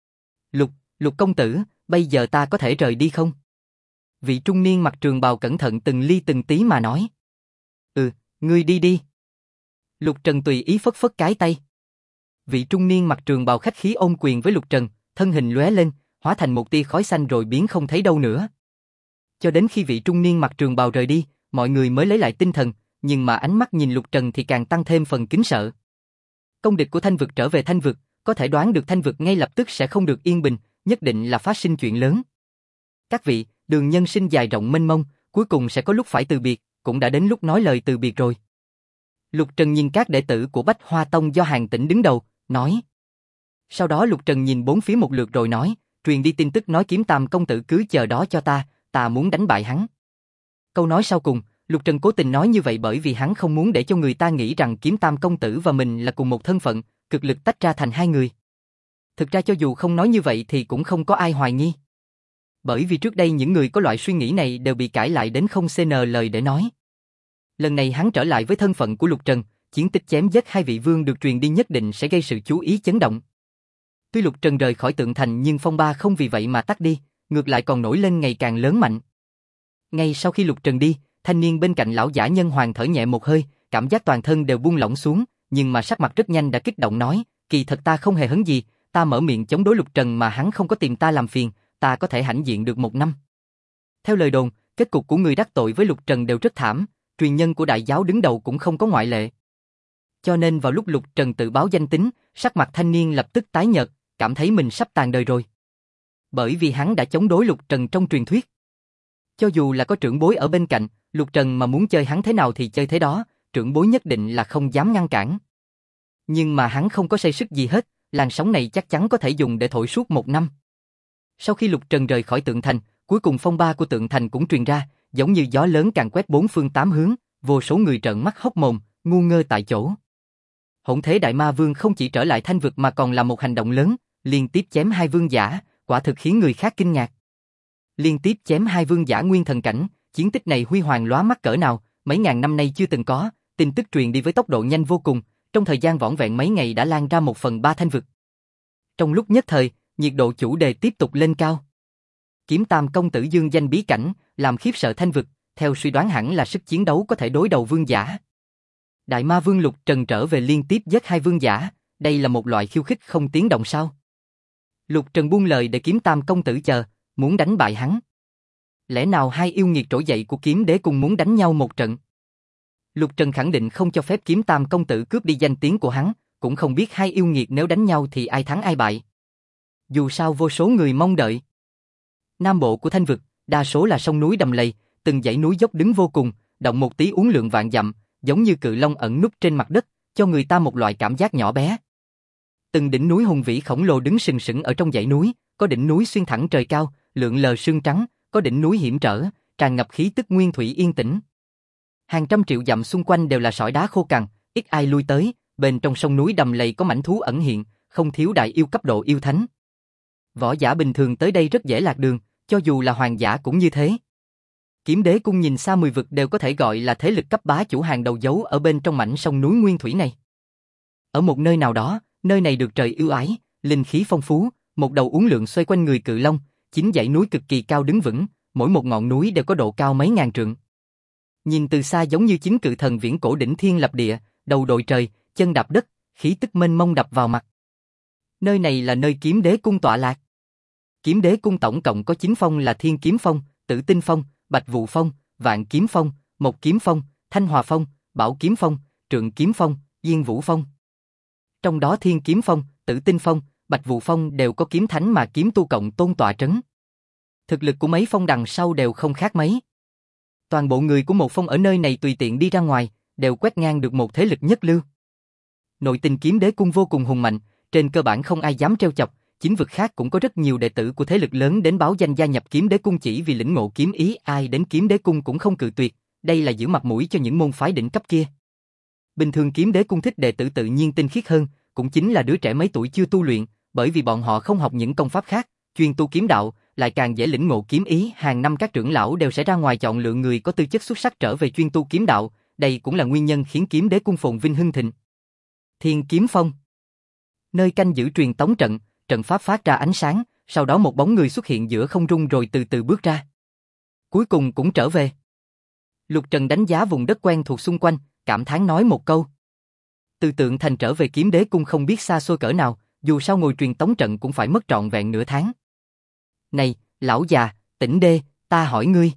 Lục công tử, bây giờ ta có thể rời đi không? Vị trung niên mặc trường bào cẩn thận từng ly từng tí mà nói. Ngươi đi đi. Lục Trần tùy ý phất phất cái tay. Vị trung niên mặc trường bào khách khí ôm quyền với Lục Trần, thân hình lóe lên, hóa thành một tia khói xanh rồi biến không thấy đâu nữa. Cho đến khi vị trung niên mặc trường bào rời đi, mọi người mới lấy lại tinh thần, nhưng mà ánh mắt nhìn Lục Trần thì càng tăng thêm phần kính sợ. Công địch của Thanh vực trở về Thanh vực, có thể đoán được Thanh vực ngay lập tức sẽ không được yên bình, nhất định là phát sinh chuyện lớn. Các vị, đường nhân sinh dài rộng mênh mông, cuối cùng sẽ có lúc phải từ biệt, cũng đã đến lúc nói lời từ biệt rồi. Lục Trần nhìn các đệ tử của Bách Hoa Tông do Hàn Tĩnh đứng đầu, nói. Sau đó Lục Trần nhìn bốn phía một lượt rồi nói, truyền đi tin tức nói Kiếm Tam công tử cứ chờ đó cho ta muốn đánh bại hắn. Câu nói sau cùng, Lục Trần cố tình nói như vậy bởi vì hắn không muốn để cho người ta nghĩ rằng Kiếm Tam công tử và mình là cùng một thân phận, cực lực tách ra thành hai người. Thực ra cho dù không nói như vậy thì cũng không có ai hoài nghi. Bởi vì trước đây những người có loại suy nghĩ này đều bị cãi lại đến không cn lời để nói. Lần này hắn trở lại với thân phận của Lục Trần, chiến tích chém giết hai vị vương được truyền đi nhất định sẽ gây sự chú ý chấn động. Tuy Lục Trần rời khỏi tượng thành nhưng phong ba không vì vậy mà tắt đi, ngược lại còn nổi lên ngày càng lớn mạnh. Ngay sau khi Lục Trần đi, thanh niên bên cạnh lão giả nhân hoàng thở nhẹ một hơi, cảm giác toàn thân đều buông lỏng xuống, nhưng mà sắc mặt rất nhanh đã kích động nói, kỳ thật ta không hề hấn gì, ta mở miệng chống đối Lục Trần mà hắn không có tìm ta làm phiền, ta có thể hãnh diện được 1 năm. Theo lời đồn, kết cục của người đắc tội với Lục Trần đều rất thảm, truyền nhân của đại giáo đứng đầu cũng không có ngoại lệ. Cho nên vào lúc Lục Trần tự báo danh tính, sắc mặt thanh niên lập tức tái nhợt, cảm thấy mình sắp tàn đời rồi. Bởi vì hắn đã chống đối Lục Trần trong truyền thuyết. Cho dù là có trưởng bối ở bên cạnh, Lục Trần mà muốn chơi hắn thế nào thì chơi thế đó, trưởng bối nhất định là không dám ngăn cản. Nhưng mà hắn không có xây sức gì hết, làn sóng này chắc chắn có thể dùng để thổi suốt 1 năm. Sau khi Lục Trần rời khỏi tượng thành, cuối cùng phong ba của tượng thành cũng truyền ra, giống như gió lớn càn quét 4 phương 8 hướng, vô số người trợn mắt hốc mồm, ngu ngơ tại chỗ. Hỗn Thế Đại Ma Vương không chỉ trở lại Thanh Vực mà còn là một hành động lớn, liên tiếp chém 2 vương giả, quả thực khiến người khác kinh ngạc. Liên tiếp chém 2 vương giả nguyên thần cảnh, chiến tích này huy hoàng lóa mắt cỡ nào, mấy ngàn năm nay chưa từng có, tin tức truyền đi với tốc độ nhanh vô cùng, trong thời gian vỏn vẹn mấy ngày đã lan ra 1/3 Thanh Vực. Trong lúc nhất thời, nhiệt độ chủ đề tiếp tục lên cao. Kiếm Tam công tử dương danh bí cảnh, làm khiếp sợ Thanh Vực, theo suy đoán hẳn là sức chiến đấu có thể đối đầu vương giả. Đại Ma Vương Lục Trần trở về liên tiếp giết 2 vương giả, đây là một loại khiêu khích không tiếng động sao? Lục Trần buông lời để Kiếm Tam công tử chờ, muốn đánh bại hắn. Lẽ nào 2 yêu nghiệt trỗi dậy của Kiếm Đế cùng muốn đánh nhau một trận? Lục Trần khẳng định không cho phép Kiếm Tam công tử cướp đi danh tiếng của hắn, cũng không biết 2 yêu nghiệt nếu đánh nhau thì ai thắng ai bại. Dù sao vô số người mong đợi. Nam bộ của Thanh Vực, đa số là sông núi đầm lầy, từng dãy núi dốc đứng vô cùng, động một tí uốn lượn vạn dặm, giống như cự long ẩn núp trên mặt đất, cho người ta một loại cảm giác nhỏ bé. Từng đỉnh núi hùng vĩ khổng lồ đứng sừng sững ở trong dãy núi, có đỉnh núi xuyên thẳng trời cao, lượn lờ sương trắng, có đỉnh núi hiểm trở, tràn ngập khí tức nguyên thủy yên tĩnh. Hàng trăm triệu dặm xung quanh đều là sỏi đá khô cằn, ít ai lui tới, bên trong sông núi đầm lầy có mãnh thú ẩn hiện, không thiếu đại yêu cấp độ yêu thánh. Võ giả bình thường tới đây rất dễ lạc đường, cho dù là hoàng giả cũng như thế. Kiếm Đế cung nhìn xa 10 vực đều có thể gọi là thế lực cấp bá chủ hàng đầu giấu ở bên trong mảnh sông núi nguyên thủy này. Ở một nơi nào đó, nơi này được trời ưu ái, linh khí phong phú, một đầu uốn lượn xoay quanh người cự long, 9 dãy núi cực kỳ cao đứng vững, mỗi một ngọn núi đều có độ cao mấy ngàn trượng. Nhìn từ xa giống như 9 cự thần viễn cổ đỉnh thiên lập địa, đầu đội trời, chân đạp đất, khí tức mênh mông đập vào mặt. Nơi này là nơi Kiếm Đế cung tọa lạc. Kiếm Đế cung tổng cộng có 9 phong là Thiên Kiếm Phong, Tử Tinh Phong, Bạch Vụ Phong, Vạn Kiếm Phong, Mộc Kiếm Phong, Thanh Hòa Phong, Bảo Kiếm Phong, Trượng Kiếm Phong, Diên Vũ Phong. Trong đó Thiên Kiếm Phong, Tử Tinh Phong, Bạch Vụ Phong đều có kiếm thánh mà kiếm tu cộng tôn tọa trấn. Thực lực của mấy phong đằng sau đều không khác mấy. Toàn bộ người của một phong ở nơi này tùy tiện đi ra ngoài, đều quét ngang được một thế lực nhất lưu. Nội tình Kiếm Đế cung vô cùng hùng mạnh, trên cơ bản không ai dám trêu chọc, chính vực khác cũng có rất nhiều đệ tử của thế lực lớn đến báo danh gia nhập Kiếm Đế cung chỉ vì lĩnh ngộ kiếm ý, ai đến Kiếm Đế cung cũng không cự tuyệt, đây là giữ mặt mũi cho những môn phái đỉnh cấp kia. Bình thường Kiếm Đế cung thích đệ tử tự nhiên tinh khiết hơn, cũng chính là đứa trẻ mấy tuổi chưa tu luyện, bởi vì bọn họ không học những công pháp khác, chuyên tu kiếm đạo, lại càng dễ lĩnh ngộ kiếm ý, hàng năm các trưởng lão đều sẽ ra ngoài chọn lựa người có tư chất xuất sắc trở về chuyên tu kiếm đạo, đây cũng là nguyên nhân khiến Kiếm Đế cung phồn vinh hưng thịnh. Thiên Kiếm Phong, nơi canh giữ truyền tống trận, trận pháp phát ra ánh sáng, sau đó một bóng người xuất hiện giữa không trung rồi từ từ bước ra. Cuối cùng cũng trở về. Lục Trần đánh giá vùng đất quen thuộc xung quanh, cảm thán nói một câu. Từ tượng thành trở về Kiếm Đế cung không biết xa xôi cỡ nào, dù sao ngồi truyền tống trận cũng phải mất trọn vẹn nửa tháng. Này, lão già, tỉnh đê, ta hỏi ngươi.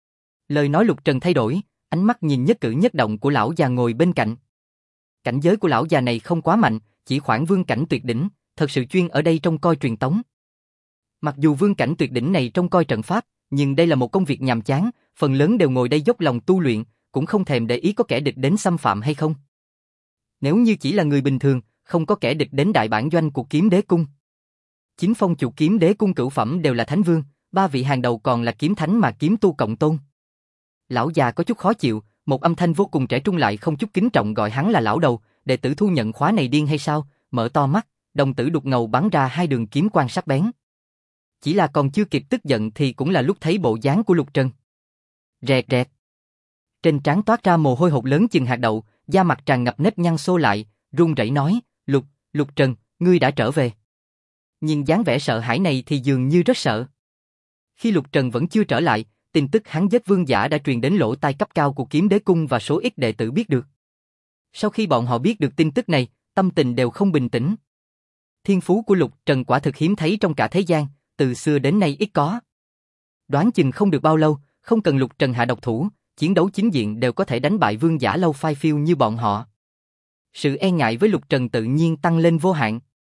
Lời nói Lục Trần thay đổi, ánh mắt nhìn nhất cử nhất động của lão già ngồi bên cạnh. Cảnh giới của lão già này không quá mạnh, chỉ khoảng vương cảnh tuyệt đỉnh, thật sự chuyên ở đây trông coi truyền tống. Mặc dù vương cảnh tuyệt đỉnh này trông coi trận pháp, nhưng đây là một công việc nhàm chán, phần lớn đều ngồi đây dốc lòng tu luyện, cũng không thèm để ý có kẻ địch đến xâm phạm hay không. Nếu như chỉ là người bình thường, không có kẻ địch đến đại bản doanh của Kiếm Đế cung. 9 phong chủ Kiếm Đế cung cửu phẩm đều là thánh vương, 3 vị hàng đầu còn là kiếm thánh mà kiếm tu cộng tôn. Lão già có chút khó chịu, một âm thanh vô cùng trẻ trung lại không chút kính trọng gọi hắn là lão đầu, đệ tử thu nhận khóa này điên hay sao? Mở to mắt, đồng tử đục ngầu bắn ra 2 đường kiếm quang sắc bén. Chỉ là còn chưa kịp tức giận thì cũng là lúc thấy bộ dáng của Lục Trần. Rẹt rẹt. Trên trán toát ra mồ hôi hột lớn chừng hạt đậu, da mặt tràn ngập nếp nhăn xô lại, run rẩy nói, Lục Trần, ngươi đã trở về. Nhìn dáng vẻ sợ hãi này thì dường như rất sợ. Khi Lục Trần vẫn chưa trở lại, tin tức hắn giết vương giả đã truyền đến lỗ tai cấp cao của Kiếm Đế cung và số ít đệ tử biết được. Sau khi bọn họ biết được tin tức này, tâm tình đều không bình tĩnh. Thiên phú của Lục Trần quả thực hiếm thấy trong cả thế gian, từ xưa đến nay ít có. Đoán chừng không được bao lâu, không cần Lục Trần hạ độc thủ, chiến đấu chính diện đều có thể đánh bại vương giả lâu phai phiêu như bọn họ. Sự e ngại với Lục Trần tự nhiên tăng lên vô hạn.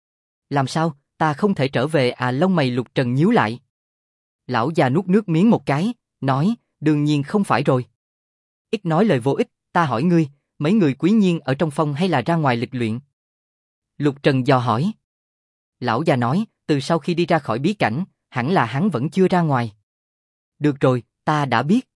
Làm sao, ta không thể trở về à? Lông mày Lục Trần nhíu lại. Lão già nuốt nước miếng một cái, nói, đương nhiên không phải rồi. Ít nói lời vô ích, ta hỏi ngươi, mấy người Quý Nhiên ở trong phòng hay là ra ngoài lịch luyện? Lục Trần dò hỏi. Lão già nói, từ sau khi đi ra khỏi bí cảnh, hẳn là hắn vẫn chưa ra ngoài. Được rồi, ta đã biết.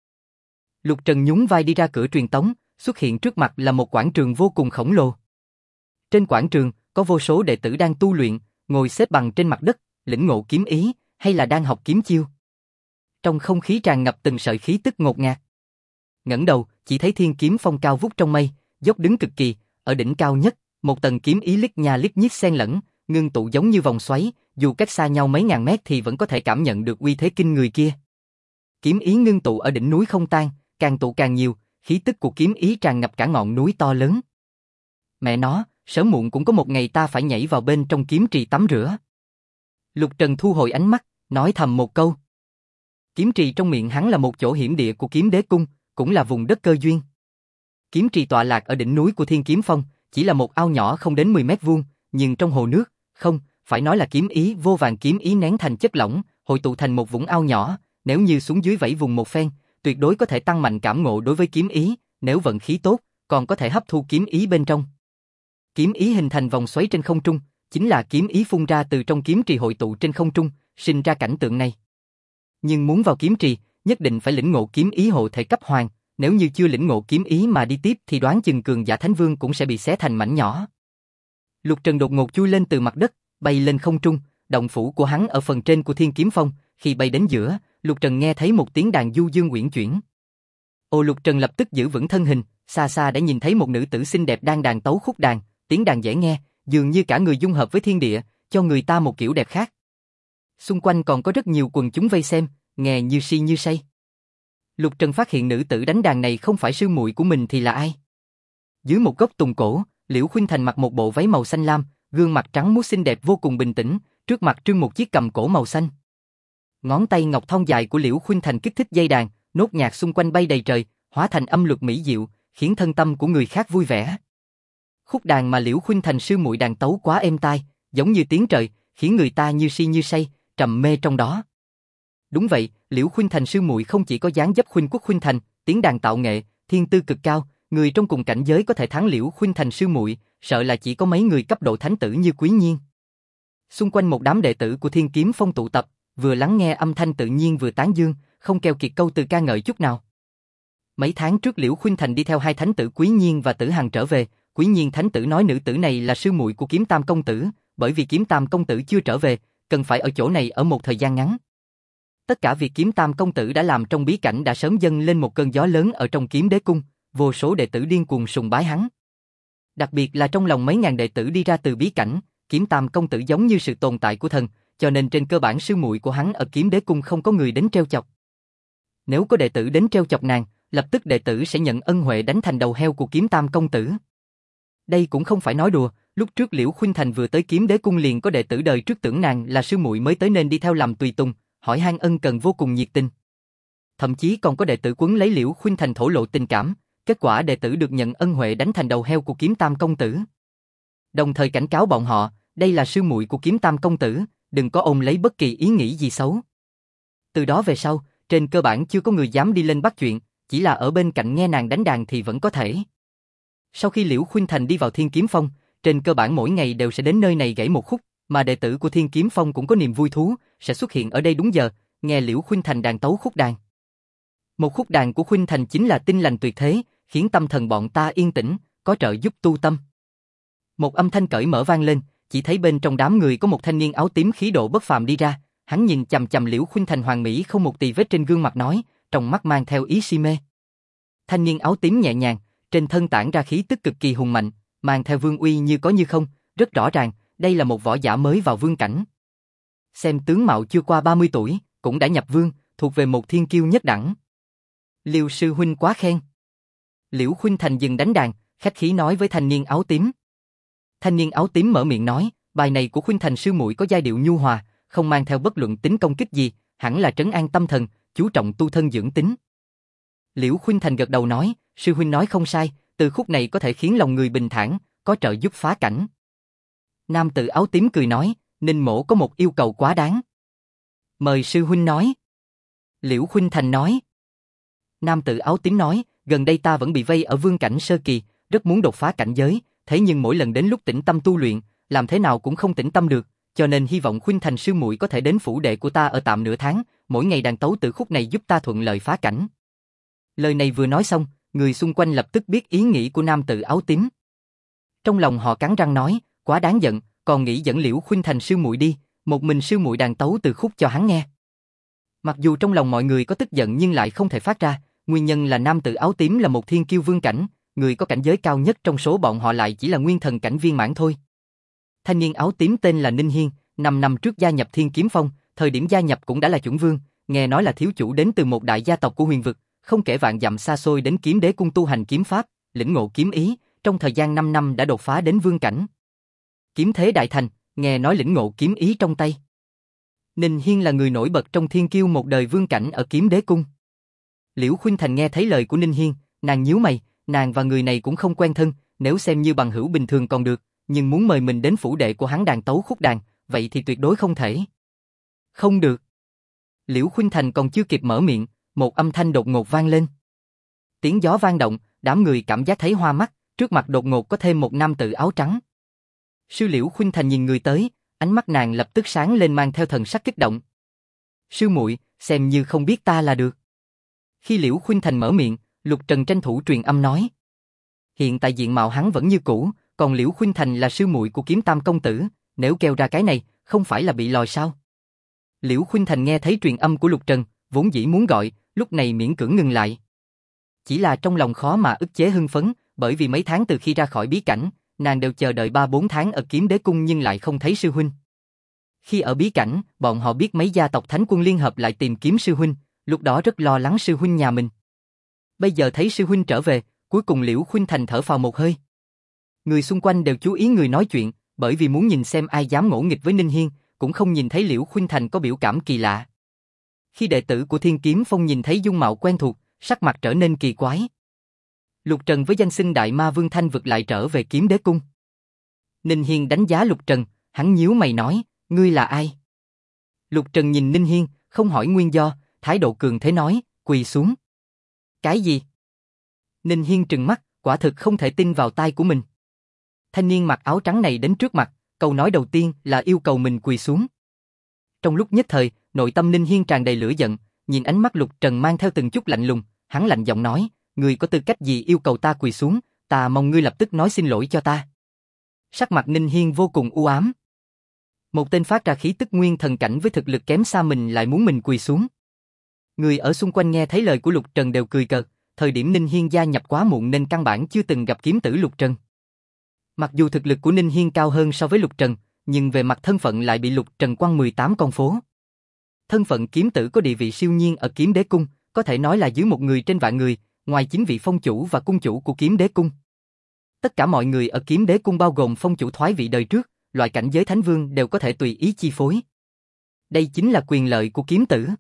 Lục Trần nhún vai đi ra cửa truyền tống, xuất hiện trước mặt là một quảng trường vô cùng khổng lồ. Trên quảng trường, có vô số đệ tử đang tu luyện, ngồi xếp bằng trên mặt đất, lĩnh ngộ kiếm ý, hay là đang học kiếm chiêu. Trong không khí tràn ngập từng sợi khí tức ngột ngạt. Ngẩng đầu, chỉ thấy thiên kiếm phong cao vút trong mây, dốc đứng cực kỳ, ở đỉnh cao nhất, một tầng kiếm ý lít nha lít nhít xen lẫn, ngưng tụ giống như vòng xoáy, dù cách xa nhau mấy ngàn mét thì vẫn có thể cảm nhận được uy thế kinh người kia. Kiếm ý ngưng tụ ở đỉnh núi không tan, càng tụ càng nhiều, khí tức của kiếm ý tràn ngập cả ngọn núi to lớn. Mẹ nó, sớm muộn cũng có một ngày ta phải nhảy vào bên trong kiếm trì tắm rửa. Lục Trần thu hồi ánh mắt, nói thầm một câu. Kiếm trì trong miệng hắn là một chỗ hiểm địa của kiếm đế cung, cũng là vùng đất cơ duyên. Kiếm trì tọa lạc ở đỉnh núi của Thiên Kiếm Phong, chỉ là một ao nhỏ không đến 10 mét vuông, nhưng trong hồ nước, không, phải nói là kiếm ý vô vàn kiếm ý nén thành chất lỏng, hội tụ thành một vũng ao nhỏ, nếu như xuống dưới vẫy vùng một phen, tuyệt đối có thể tăng mạnh cảm ngộ đối với kiếm ý, nếu vận khí tốt, còn có thể hấp thu kiếm ý bên trong. Kiếm ý hình thành vòng xoáy trên không trung, chính là kiếm ý phun ra từ trong kiếm trì hội tụ trên không trung, sinh ra cảnh tượng này. Nhưng muốn vào kiếm trì, nhất định phải lĩnh ngộ kiếm ý hộ thể cấp hoàng, nếu như chưa lĩnh ngộ kiếm ý mà đi tiếp thì đoán chừng cường giả thánh vương cũng sẽ bị xé thành mảnh nhỏ. Lục Trần đột ngột chui lên từ mặt đất, bay lên không trung, động phủ của hắn ở phần trên của Thiên Kiếm Phong, khi bay đến giữa, Lục Trần nghe thấy một tiếng đàn du dương uyển chuyển. Lục Trần lập tức giữ vững thân hình, xa xa đã nhìn thấy một nữ tử xinh đẹp đang đàn tấu khúc đàn, tiếng đàn dễ nghe, dường như cả người dung hợp với thiên địa, cho người ta một kiểu đẹp khác. Xung quanh còn có rất nhiều quần chúng vây xem, nghe như si như say. Lục Trần phát hiện nữ tử đánh đàn này không phải sư muội của mình thì là ai? Dưới một gốc tùng cổ, Liễu Khuynh Thành mặc một bộ váy màu xanh lam, gương mặt trắng muốt xinh đẹp vô cùng bình tĩnh, trước mặt trưng một chiếc cầm cổ màu xanh. Ngón tay ngọc thon dài của Liễu Khuynh Thành kích thích dây đàn, nốt nhạc xung quanh bay đầy trời, hóa thành âm luật mỹ diệu, khiến thân tâm của người khác vui vẻ. Khúc đàn mà Liễu Khuynh Thành sư muội đàn tấu quá êm tai, giống như tiếng trời, khiến người ta như si như say, trầm mê trong đó. Đúng vậy, Liễu Khuynh Thành sư muội không chỉ có dáng dấp khuynh quốc khuynh thành, tiếng đàn tạo nghệ, thiên tư cực cao, người trong cùng cảnh giới có thể thắng Liễu Khuynh Thành sư muội, sợ là chỉ có mấy người cấp độ thánh tử như Quý Nhiên. Xung quanh một đám đệ tử của Thiên Kiếm Phong tụ tập, vừa lắng nghe âm thanh tự nhiên vừa tán dương, không keo kiệt câu từ ca ngợi chút nào. Mấy tháng trước Liễu Khuynh Thành đi theo hai thánh tử Quý Nhiên và Tử Hằng trở về, Quý Nhiên thánh tử nói nữ tử này là sư muội của Kiếm Tam công tử, bởi vì Kiếm Tam công tử chưa trở về, cần phải ở chỗ này ở một thời gian ngắn. Tất cả việc Kiếm Tam công tử đã làm trong bí cảnh đã sớm dâng lên một cơn gió lớn ở trong Kiếm Đế cung, vô số đệ tử điên cuồng sùng bái hắn. Đặc biệt là trong lòng mấy ngàn đệ tử đi ra từ bí cảnh, Kiếm Tam công tử giống như sự tồn tại của thần, cho nên trên cơ bản sư muội của hắn ở Kiếm Đế cung không có người đến trêu chọc. Nếu có đệ tử đến trêu chọc nàng, lập tức đệ tử sẽ nhận ân huệ đánh thành đầu heo của Kiếm Tam công tử. Đây cũng không phải nói đùa, lúc trước Liễu Khuynh Thành vừa tới Kiếm Đế cung liền có đệ tử đời trước tưởng nàng là sư muội mới tới nên đi theo làm tùy tùng, hỏi han ân cần vô cùng nhiệt tình. Thậm chí còn có đệ tử quấn lấy Liễu Khuynh Thành thổ lộ tình cảm, kết quả đệ tử được nhận ân huệ đánh thành đầu heo của Kiếm Tam công tử. Đồng thời cảnh cáo bọn họ, đây là sư muội của Kiếm Tam công tử, đừng có ôm lấy bất kỳ ý nghĩ gì xấu. Từ đó về sau, trên cơ bản chưa có người dám đi lên bắt chuyện, chỉ là ở bên cạnh nghe nàng đánh đàn thì vẫn có thể. Sau khi Liễu Khuynh Thành đi vào Thiên Kiếm Phong, trên cơ bản mỗi ngày đều sẽ đến nơi này gảy một khúc, mà đệ tử của Thiên Kiếm Phong cũng có niềm vui thú, sẽ xuất hiện ở đây đúng giờ, nghe Liễu Khuynh Thành đàn tấu khúc đàn. Một khúc đàn của Khuynh Thành chính là tinh lành tuyệt thế, khiến tâm thần bọn ta yên tĩnh, có trợ giúp tu tâm. Một âm thanh cởi mở vang lên, chỉ thấy bên trong đám người có một thanh niên áo tím khí độ bất phàm đi ra, hắn nhìn chằm chằm Liễu Khuynh Thành hoàn mỹ không một tì vết trên gương mặt nói, trong mắt mang theo ý si mê. Thanh niên áo tím nhẹ nhàng, trên thân tản ra khí tức cực kỳ hùng mạnh, mang theo vương uy như có như không, rất rõ ràng, đây là một võ giả mới vào vương cảnh. Xem tướng mạo chưa qua 30 tuổi, cũng đã nhập vương, thuộc về một thiên kiêu nhất đẳng. Liêu sư huynh quá khen. Liễu Khuynh Thành dừng đánh đàn, khách khí nói với thanh niên áo tím. Thanh niên áo tím mở miệng nói, bài này của Khuynh Thành sư muội có giai điệu nhu hòa, không mang theo bất luận tính công kích gì, hẳn là trấn an tâm thần, chú trọng tu thân dưỡng tính. Liễu Khuynh Thành gật đầu nói, sư huynh nói không sai, từ khúc này có thể khiến lòng người bình thản, có trợ giúp phá cảnh. Nam tử áo tím cười nói, Ninh mỗ có một yêu cầu quá đáng. Mời sư huynh nói. Liễu Khuynh Thành nói. Nam tử áo tím nói, gần đây ta vẫn bị vây ở vương cảnh sơ kỳ, rất muốn đột phá cảnh giới, thế nhưng mỗi lần đến lúc tĩnh tâm tu luyện, làm thế nào cũng không tĩnh tâm được, cho nên hy vọng Khuynh Thành sư muội có thể đến phủ đệ của ta ở tạm nửa tháng, mỗi ngày đàn tấu từ khúc này giúp ta thuận lợi phá cảnh. Lời này vừa nói xong, người xung quanh lập tức biết ý nghĩ của nam tử áo tím. Trong lòng họ cắn răng nói, quá đáng giận, còn nghĩ dẫn Liễu Khuynh Thành sư muội đi, một mình sư muội đàn tấu từ khúc cho hắn nghe. Mặc dù trong lòng mọi người có tức giận nhưng lại không thể phát ra, nguyên nhân là nam tử áo tím là một thiên kiêu vương cảnh, người có cảnh giới cao nhất trong số bọn họ lại chỉ là nguyên thần cảnh viên mãn thôi. Thanh niên áo tím tên là Ninh Hiên, 5 năm trước gia nhập Thiên Kiếm Phong, thời điểm gia nhập cũng đã là chuẩn vương, nghe nói là thiếu chủ đến từ một đại gia tộc của huyền vực, không kể vạn dặm xa xôi đến Kiếm Đế cung tu hành kiếm pháp, lĩnh ngộ kiếm ý, trong thời gian 5 năm đã đột phá đến vương cảnh. Kiếm thế đại thành, nghe nói lĩnh ngộ kiếm ý trong tay. Ninh Hiên là người nổi bật trong thiên kiêu một đời vương cảnh ở Kiếm Đế cung. Liễu Khuynh Thành nghe thấy lời của Ninh Hiên, nàng nhíu mày, nàng và người này cũng không quen thân, nếu xem như bằng hữu bình thường còn được, nhưng muốn mời mình đến phủ đệ của hắn đàn tấu khúc đàn, vậy thì tuyệt đối không thể. Không được. Liễu Khuynh Thành còn chưa kịp mở miệng, một âm thanh đột ngột vang lên. Tiếng gió vang động, đám người cảm giác thấy hoa mắt, trước mặt đột ngột có thêm một nam tử áo trắng. Sư Liễu Khuynh Thành nhìn người tới, ánh mắt nàng lập tức sáng lên mang theo thần sắc kích động. Sư muội, xem như không biết ta là được. Khi Liễu Khuynh Thành mở miệng, Lục Trần tranh thủ truyền âm nói. Hiện tại diện mạo hắn vẫn như cũ, còn Liễu Khuynh Thành là sư muội của Kiếm Tam công tử, nếu kêu ra cái này, không phải là bị lòi sao? Liễu Khuynh Thành nghe thấy truyền âm của Lục Trần, vốn dĩ muốn gọi, lúc này miễn cưỡng ngừng lại. Chỉ là trong lòng khó mà ức chế hưng phấn, bởi vì mấy tháng từ khi ra khỏi bí cảnh, nàng đều chờ đợi 3-4 tháng ở Kiếm Đế cung nhưng lại không thấy sư huynh. Khi ở bí cảnh, bọn họ biết mấy gia tộc thánh quân liên hợp lại tìm kiếm sư huynh, lúc đó rất lo lắng sư huynh nhà mình. Bây giờ thấy sư huynh trở về, cuối cùng Liễu Khuynh Thành thở phào một hơi. Người xung quanh đều chú ý người nói chuyện, bởi vì muốn nhìn xem ai dám ngỗ nghịch với Ninh Hiên, cũng không nhìn thấy Liễu Khuynh Thành có biểu cảm kỳ lạ. Khi đệ tử của Thiên Kiếm Phong nhìn thấy dung mạo quen thuộc, sắc mặt trở nên kỳ quái. Lục Trần với danh xưng Đại Ma Vương Thanh vực lại trở về Kiếm Đế cung. Ninh Hiên đánh giá Lục Trần, hắn nhíu mày nói, ngươi là ai? Lục Trần nhìn Ninh Hiên, không hỏi nguyên do, thái độ cường thế nói, quỳ xuống. Cái gì? Ninh Hiên trừng mắt, quả thực không thể tin vào tai của mình. Thanh niên mặc áo trắng này đến trước mặt, câu nói đầu tiên là yêu cầu mình quỳ xuống. Trong lúc nhất thời, nội tâm Ninh Hiên tràn đầy lửa giận, nhìn ánh mắt Lục Trần mang theo từng chút lạnh lùng, hắn lạnh giọng nói, ngươi có tư cách gì yêu cầu ta quỳ xuống, ta mong ngươi lập tức nói xin lỗi cho ta. Sắc mặt Ninh Hiên vô cùng u ám. Một tên phát ra khí tức nguyên thần cảnh với thực lực kém xa mình lại muốn mình quỳ xuống. Người ở xung quanh nghe thấy lời của Lục Trần đều cười cợt, thời điểm Ninh Hiên gia nhập quá muộn nên căn bản chưa từng gặp kiếm tử Lục Trần. Mặc dù thực lực của Ninh Hiên cao hơn so với Lục Trần, nhưng về mặt thân phận lại bị Lục Trần quăng 18 con phố. Thân phận kiếm tử có địa vị siêu nhiên ở Kiếm Đế cung, có thể nói là dưới một người trên vạn người, ngoài chính vị phong chủ và cung chủ của Kiếm Đế cung. Tất cả mọi người ở Kiếm Đế cung bao gồm phong chủ thoái vị đời trước, loại cảnh giới thánh vương đều có thể tùy ý chi phối. Đây chính là quyền lợi của kiếm tử.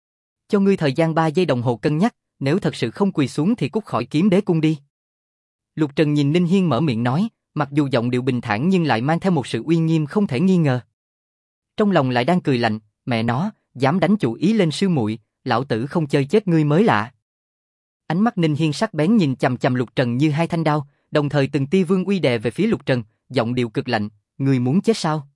Cho ngươi thời gian 3 giây đồng hồ cân nhắc, nếu thật sự không quỳ xuống thì cút khỏi Kiếm Đế cung đi. Lục Trần nhìn Ninh Hiên mở miệng nói, mặc dù giọng điệu bình thản nhưng lại mang theo một sự uy nghiêm không thể nghi ngờ. Trong lòng lại đang cười lạnh, mẹ nó, dám đánh chủ ý lên sư muội, lão tử không chơi chết ngươi mới lạ. Ánh mắt Ninh Hiên sắc bén nhìn chằm chằm Lục Trần như hai thanh đao, đồng thời từng tia vương uy đè về phía Lục Trần, giọng điệu cực lạnh, ngươi muốn chết sao?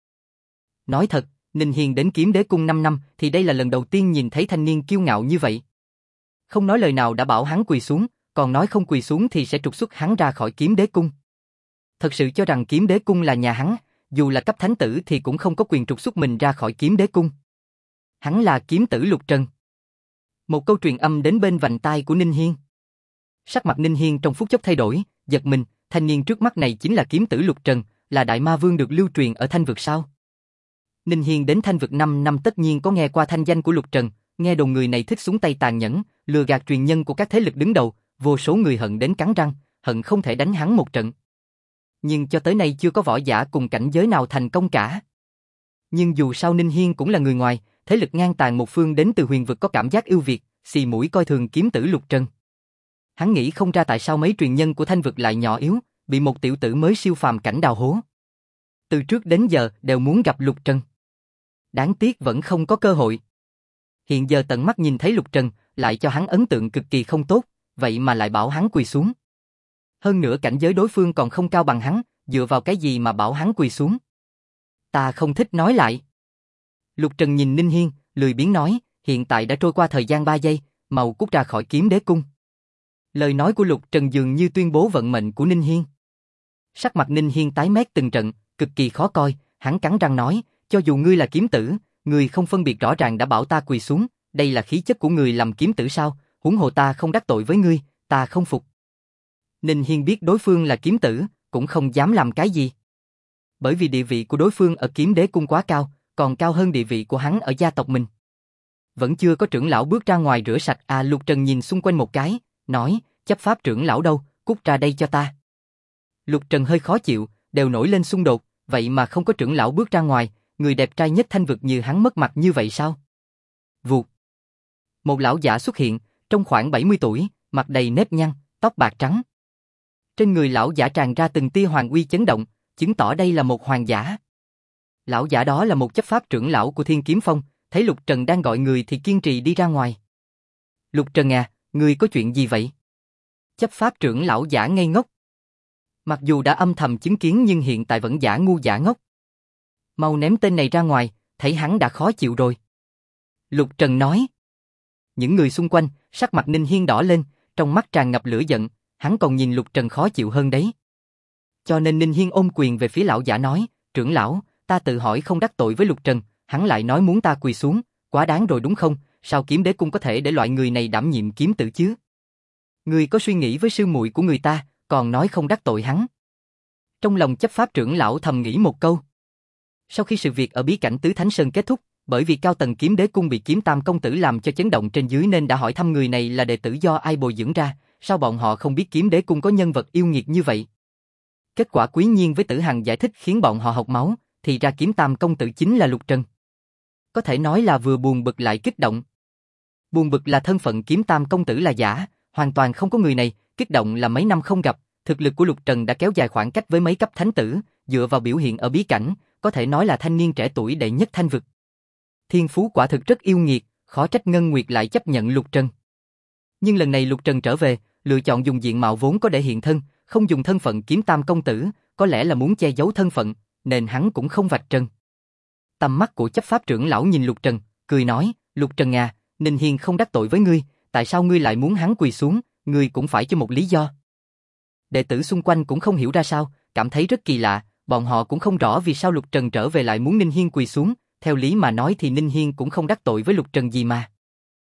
Nói thật, Ninh Hiên đến Kiếm Đế cung 5 năm thì đây là lần đầu tiên nhìn thấy thanh niên kiêu ngạo như vậy. Không nói lời nào đã bảo hắn quỳ xuống, còn nói không quỳ xuống thì sẽ trục xuất hắn ra khỏi Kiếm Đế cung. Thật sự cho rằng Kiếm Đế cung là nhà hắn, dù là cấp thánh tử thì cũng không có quyền trục xuất mình ra khỏi Kiếm Đế cung. Hắn là kiếm tử Lục Trần. Một câu truyền âm đến bên vành tai của Ninh Hiên. Sắc mặt Ninh Hiên trong phút chốc thay đổi, giật mình, thanh niên trước mắt này chính là kiếm tử Lục Trần, là đại ma vương được lưu truyền ở Thanh vực sao? Ninh Hiên đến Thanh vực 5 năm tất nhiên có nghe qua thanh danh của Lục Trần, nghe đồn người này thích xuống tay tàn nhẫn, lừa gạt truyền nhân của các thế lực đứng đầu, vô số người hận đến cắn răng, hận không thể đánh hắn một trận. Nhưng cho tới nay chưa có võ giả cùng cảnh giới nào thành công cả. Nhưng dù sao Ninh Hiên cũng là người ngoài, thế lực ngang tàn một phương đến từ huyền vực có cảm giác ưu việt, xì mũi coi thường kiếm tử Lục Trần. Hắn nghĩ không ra tại sao mấy truyền nhân của Thanh vực lại nhỏ yếu, bị một tiểu tử mới siêu phàm cảnh đào hố. Từ trước đến giờ đều muốn gặp Lục Trần. Đáng tiếc vẫn không có cơ hội. Hiện giờ tận mắt nhìn thấy Lục Trần, lại cho hắn ấn tượng cực kỳ không tốt, vậy mà lại bảo hắn quỳ xuống. Hơn nữa cảnh giới đối phương còn không cao bằng hắn, dựa vào cái gì mà bảo hắn quỳ xuống? Ta không thích nói lại. Lục Trần nhìn Ninh Hiên, lười biếng nói, hiện tại đã trôi qua thời gian 3 giây, mau cút ra khỏi Kiếm Đế Cung. Lời nói của Lục Trần dường như tuyên bố vận mệnh của Ninh Hiên. Sắc mặt Ninh Hiên tái mét từng trận, cực kỳ khó coi, hắn cắn răng nói, cho dù ngươi là kiếm tử, ngươi không phân biệt rõ ràng đã bảo ta quỳ xuống, đây là khí chất của người làm kiếm tử sao, huống hồ ta không đắc tội với ngươi, ta không phục. Ninh Hiên biết đối phương là kiếm tử, cũng không dám làm cái gì. Bởi vì địa vị của đối phương ở Kiếm Đế Cung quá cao, còn cao hơn địa vị của hắn ở gia tộc mình. Vẫn chưa có trưởng lão bước ra ngoài rửa sạch Lục Trần nhìn xung quanh một cái, nói, chấp pháp trưởng lão đâu, cút ra đây cho ta. Lục Trần hơi khó chịu, đều nổi lên xung đột, vậy mà không có trưởng lão bước ra ngoài, người đẹp trai nhất Thanh vực như hắn mất mặt như vậy sao? Vụt. Một lão giả xuất hiện, trong khoảng 70 tuổi, mặt đầy nếp nhăn, tóc bạc trắng. Trên người lão giả tràn ra từng tia hoàng uy chấn động, chứng tỏ đây là một hoàng giả. Lão giả đó là một chấp pháp trưởng lão của Thiên Kiếm Phong, thấy Lục Trần đang gọi người thì kiên trì đi ra ngoài. Lục Trần à, ngươi có chuyện gì vậy? Chấp pháp trưởng lão giả ngây ngốc. Mặc dù đã âm thầm chứng kiến nhưng hiện tại vẫn giả ngu giả ngốc. Mau ném tên này ra ngoài, thấy hắn đã khó chịu rồi. Lục Trần nói. Những người xung quanh, sắc mặt Ninh Hiên đỏ lên, trong mắt tràn ngập lửa giận, hắn còn nhìn Lục Trần khó chịu hơn đấy. Cho nên Ninh Hiên ôm quyền về phía lão giả nói, trưởng lão, ta tự hỏi không đắc tội với Lục Trần, hắn lại nói muốn ta quỳ xuống, quá đáng rồi đúng không, sao Kiếm Đế Cung có thể để loại người này đảm nhiệm kiếm tử chứ? Ngươi có suy nghĩ với sư muội của người ta, còn nói không đắc tội hắn. Trong lòng chấp pháp trưởng lão thầm nghĩ một câu. Sau khi sự việc ở bí cảnh Tứ Thánh Sơn kết thúc, bởi vì cao tầng Kiếm Đế Cung bị Kiếm Tam công tử làm cho chấn động trên dưới nên đã hỏi thăm người này là đệ tử do ai bồi dưỡng ra, sao bọn họ không biết Kiếm Đế Cung có nhân vật yêu nghiệt như vậy. Kết quả Quý Nhiên với Tử Hằng giải thích khiến bọn họ học máu, thì ra Kiếm Tam công tử chính là Lục Trần. Có thể nói là vừa buồn bực lại kích động. Buồn bực là thân phận Kiếm Tam công tử là giả, hoàn toàn không có người này, kích động là mấy năm không gặp, thực lực của Lục Trần đã kéo dài khoảng cách với mấy cấp thánh tử, dựa vào biểu hiện ở bí cảnh, có thể nói là thanh niên trẻ tuổi đệ nhất Thanh vực. Thiên phú quả thực rất yêu nghiệt, khó trách Ngân Nguyệt lại chấp nhận Lục Trần. Nhưng lần này Lục Trần trở về, lựa chọn dùng diện mạo vốn có để hiện thân, không dùng thân phận Kiếm Tam công tử, có lẽ là muốn che giấu thân phận, nên hắn cũng không vạch trần. Tầm mắt của chấp pháp trưởng lão nhìn Lục Trần, cười nói, Lục Trần à, Ninh Hiên không đắc tội với ngươi, tại sao ngươi lại muốn hắn quỳ xuống, ngươi cũng phải cho một lý do. Đệ tử xung quanh cũng không hiểu ra sao, cảm thấy rất kỳ lạ, bọn họ cũng không rõ vì sao Lục Trần trở về lại muốn Ninh Hiên quỳ xuống, theo lý mà nói thì Ninh Hiên cũng không đắc tội với Lục Trần gì mà.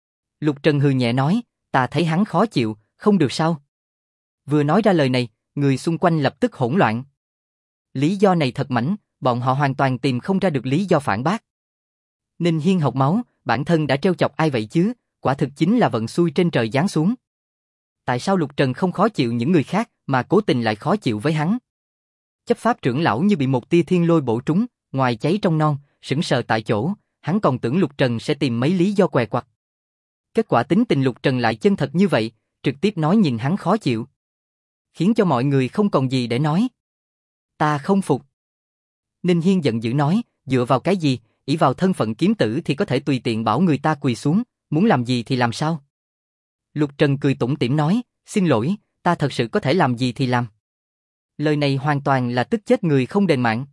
Lục Trần hừ nhẹ nói, ta thấy hắn khó chịu, không được sao. Vừa nói ra lời này, người xung quanh lập tức hỗn loạn. Lý do này thật mãnh, bọn họ hoàn toàn tìm không ra được lý do phản bác. Ninh Hiên học máu, bản thân đã trêu chọc ai vậy chứ, quả thực chính là vận xui trên trời giáng xuống. Tại sao Lục Trần không khó chịu những người khác mà cố tình lại khó chịu với hắn? Chấp pháp trưởng lão như bị một tia thiên lôi bổ trúng, ngoài cháy trong non, sững sờ tại chỗ, hắn còn tưởng Lục Trần sẽ tìm mấy lý do què quặt. Kết quả tính tình Lục Trần lại chân thật như vậy, trực tiếp nói nhìn hắn khó chịu. Khiến cho mọi người không còn gì để nói. Ta không phục. Ninh Hiên giận dữ nói, dựa vào cái gì, ỷ vào thân phận kiếm tử thì có thể tùy tiện bảo người ta quỳ xuống, muốn làm gì thì làm sao? Lục Trần cười tủm tỉm nói, xin lỗi, ta thật sự có thể làm gì thì làm. Lời này hoàn toàn là tức chết người không đền mạng.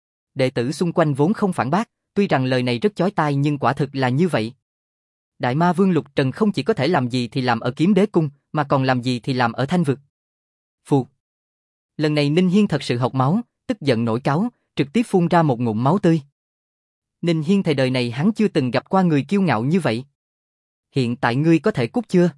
Đệ tử xung quanh vốn không phản bác, tuy rằng lời này rất chói tai nhưng quả thực là như vậy. Đại Ma Vương Lục Trần không chỉ có thể làm gì thì làm ở Kiếm Đế Cung, mà còn làm gì thì làm ở Thanh vực. Phù. Lần này Ninh Hiên thật sự học máu, tức giận nổi cáu, trực tiếp phun ra một ngụm máu tươi. Ninh Hiên thề đời này hắn chưa từng gặp qua người kiêu ngạo như vậy. Hiện tại ngươi có thể cút chưa?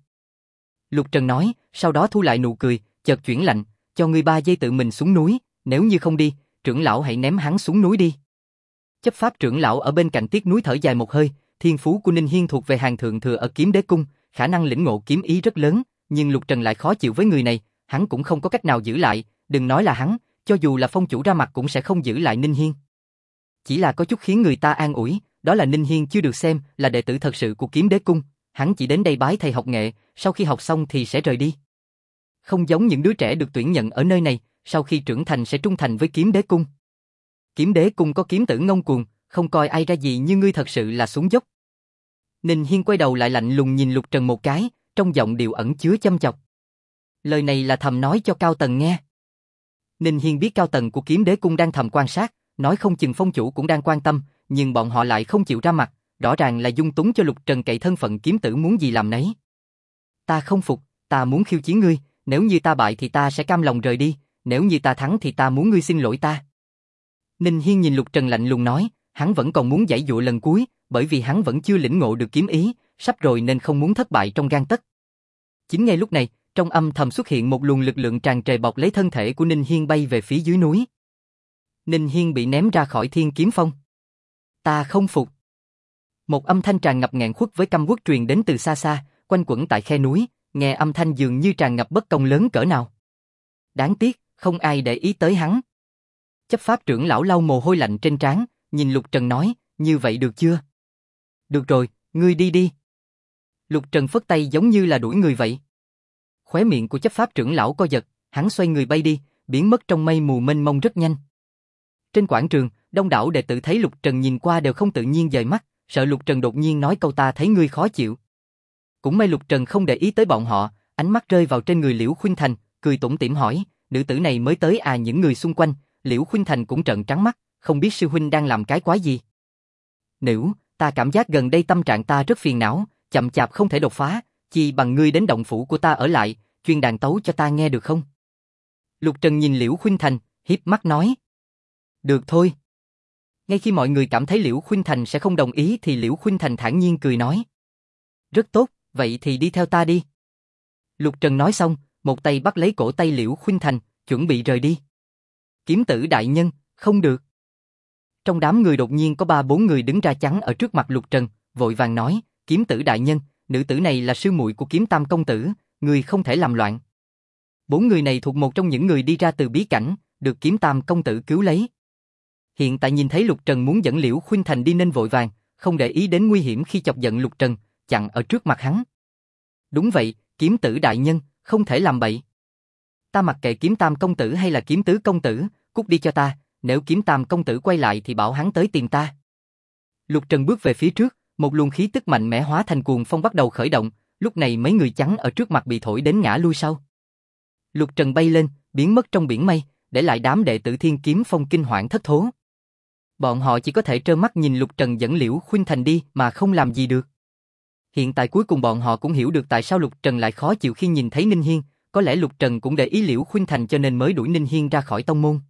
Lục Trần nói, sau đó thu lại nụ cười, chợt chuyển lạnh, cho ngươi 3 giây tự mình xuống núi, nếu như không đi, trưởng lão hãy ném hắn xuống núi đi. Chấp pháp trưởng lão ở bên cạnh tiếc núi thở dài một hơi, thiên phú của Ninh Hiên thuộc về hàng thượng thừa ở Kiếm Đế Cung, khả năng lĩnh ngộ kiếm ý rất lớn, nhưng Lục Trần lại khó chịu với người này, hắn cũng không có cách nào giữ lại, đừng nói là hắn, cho dù là phong chủ ra mặt cũng sẽ không giữ lại Ninh Hiên. Chỉ là có chút khiến người ta an ủi, đó là Ninh Hiên chưa được xem là đệ tử thật sự của Kiếm Đế Cung, hắn chỉ đến đây bái thầy học nghệ, sau khi học xong thì sẽ rời đi. Không giống những đứa trẻ được tuyển nhận ở nơi này, sau khi trưởng thành sẽ trung thành với Kiếm Đế Cung. Kiếm Đế Cung có kiếm tử ngông cuồng, không coi ai ra gì như ngươi thật sự là xuống dốc. Ninh Hiên quay đầu lại lạnh lùng nhìn Lục Trần một cái, trong giọng điệu ẩn chứa châm chọc. Lời này là thầm nói cho Cao Tần nghe. Ninh Hiên biết Cao Tần của Kiếm Đế Cung đang thầm quan sát, nói không chừng phong chủ cũng đang quan tâm, nhưng bọn họ lại không chịu ra mặt, rõ ràng là dung túng cho Lục Trần cậy thân phận kiếm tử muốn gì làm nấy. Ta không phục, ta muốn khiêu chiến ngươi, nếu như ta bại thì ta sẽ cam lòng rời đi, nếu như ta thắng thì ta muốn ngươi xin lỗi ta. Ninh Hiên nhìn Lục Trần lạnh lùng nói, hắn vẫn còn muốn giãy giụa lần cuối, bởi vì hắn vẫn chưa lĩnh ngộ được kiếm ý, sắp rồi nên không muốn thất bại trong gang tấc. Chính ngay lúc này, trong âm thầm xuất hiện một luồng lực lượng tràn trề bọc lấy thân thể của Ninh Hiên bay về phía dưới núi. Ninh Hiên bị ném ra khỏi Thiên Kiếm Phong. Ta không phục. Một âm thanh tràn ngập nghẹn khuất với căm uất truyền đến từ xa xa, quanh quẩn tại khe núi, nghe âm thanh dường như tràn ngập bất công lớn cỡ nào. Đáng tiếc, không ai để ý tới hắn. Chấp pháp trưởng lão lau mồ hôi lạnh trên trán, nhìn Lục Trần nói, như vậy được chưa? Được rồi, ngươi đi đi. Lục Trần phất tay giống như là đuổi người vậy. Khóe miệng của chấp pháp trưởng lão co giật, hắn xoay người bay đi, biến mất trong mây mù mênh mông rất nhanh. Trên quảng trường, đông đảo đệ tử thấy Lục Trần nhìn qua đều không tự nhiên dời mắt, sợ Lục Trần đột nhiên nói câu ta thấy ngươi khó chịu. Cũng may Lục Trần không để ý tới bọn họ, ánh mắt rơi vào trên người Liễu Khuynh Thành, cười tủm tỉm hỏi, nữ tử này mới tới à? Những người xung quanh, Liễu Khuynh Thành cũng trợn trắng mắt, không biết sư huynh đang làm cái quái gì. Nữ, ta cảm giác gần đây tâm trạng ta rất phiền não, chậm chạp không thể đột phá, chi bằng ngươi đến động phủ của ta ở lại, chuyên đàn tấu cho ta nghe được không? Lục Trần nhìn Liễu Khuynh Thành, hiếp mắt nói. Được thôi. Ngay khi mọi người cảm thấy Liễu Khuynh Thành sẽ không đồng ý thì Liễu Khuynh Thành thản nhiên cười nói. Rất tốt, vậy thì đi theo ta đi. Lục Trần nói xong, một tay bắt lấy cổ tay Liễu Khuynh Thành, chuẩn bị rời đi. Kiếm tử đại nhân, không được. Trong đám người đột nhiên có 3-4 người đứng ra chắn ở trước mặt Lục Trần, vội vàng nói, kiếm tử đại nhân, nữ tử này là sư muội của Kiếm Tam công tử, người không thể làm loạn. 4 người này thuộc một trong những người đi ra từ bí cảnh, được Kiếm Tam công tử cứu lấy. Hiện tại nhìn thấy Lục Trần muốn dẫn Liễu Khuynh Thành đi nên vội vàng, không để ý đến nguy hiểm khi chọc giận Lục Trần, chặn ở trước mặt hắn. Đúng vậy, kiếm tử đại nhân, không thể làm bậy. Ta mặc kệ Kiếm Tam công tử hay là Kiếm Tứ công tử, cút đi cho ta, nếu Kiếm Tam công tử quay lại thì bảo hắn tới tìm ta. Lục Trần bước về phía trước, một luồng khí tức mạnh mẽ hóa thành cuồng phong bắt đầu khởi động, lúc này mấy người chắn ở trước mặt bị thổi đến ngã lui sau. Lục Trần bay lên, biến mất trong biển mây, để lại đám đệ tử Thiên Kiếm Phong kinh hoảng thất thố. Bọn họ chỉ có thể trơ mắt nhìn Lục Trần dẫn Liễu Khuynh Thành đi mà không làm gì được. Hiện tại cuối cùng bọn họ cũng hiểu được tại sao Lục Trần lại khó chịu khi nhìn thấy Ninh Hiên, có lẽ Lục Trần cũng để ý Liễu Khuynh Thành cho nên mới đuổi Ninh Hiên ra khỏi tông môn.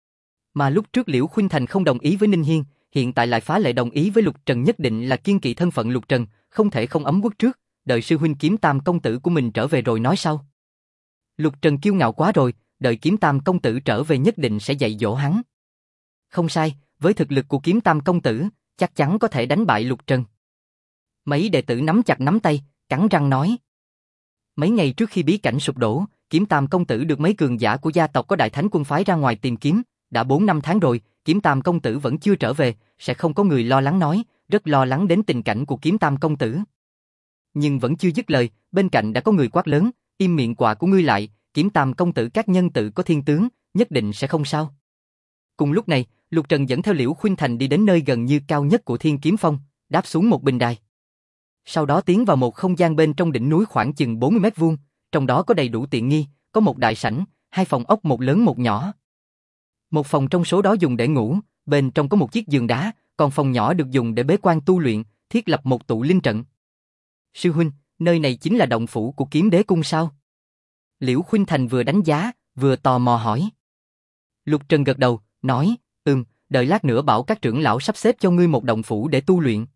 Mà lúc trước Liễu Khuynh Thành không đồng ý với Ninh Hiên, hiện tại lại phá lệ đồng ý với Lục Trần, nhất định là kiên kỵ thân phận Lục Trần, không thể không ấm quốc trước, đợi sư huynh Kiếm Tam công tử của mình trở về rồi nói sau. Lục Trần kiêu ngạo quá rồi, đợi Kiếm Tam công tử trở về nhất định sẽ dạy dỗ hắn. Không sai, với thực lực của Kiếm Tam công tử, chắc chắn có thể đánh bại Lục Trần. Mấy đệ tử nắm chặt nắm tay, cắn răng nói. Mấy ngày trước khi bí cảnh sụp đổ, Kiếm Tam công tử được mấy cường giả của gia tộc có Đại Thánh quân phái ra ngoài tìm kiếm, đã 4-5 tháng rồi, Kiếm Tam công tử vẫn chưa trở về, sẽ không có người lo lắng nói, rất lo lắng đến tình cảnh của Kiếm Tam công tử. Nhưng vẫn chưa dứt lời, bên cạnh đã có người quát lớn, im miệng quạ của ngươi lại, Kiếm Tam công tử các nhân tự có thiên tướng, nhất định sẽ không sao. Cùng lúc này, Lục Trần dẫn theo Liễu Khuynh Thành đi đến nơi gần như cao nhất của Thiên Kiếm Phong, đáp xuống một bình đài. Sau đó tiến vào một không gian bên trong đỉnh núi khoảng chừng 40 mét vuông, trong đó có đầy đủ tiện nghi, có một đại sảnh, 2 phòng ốc, một lớn một nhỏ. Một phòng trong số đó dùng để ngủ, bên trong có một chiếc giường đá, còn phòng nhỏ được dùng để bế quan tu luyện, thiết lập một tụ linh trận. Sư huynh, nơi này chính là động phủ của Kiếm Đế cung sao? Liễu Khuynh Thành vừa đánh giá, vừa tò mò hỏi. Lục Trần gật đầu, nói, đợi lát nữa bảo các trưởng lão sắp xếp cho ngươi một động phủ để tu luyện.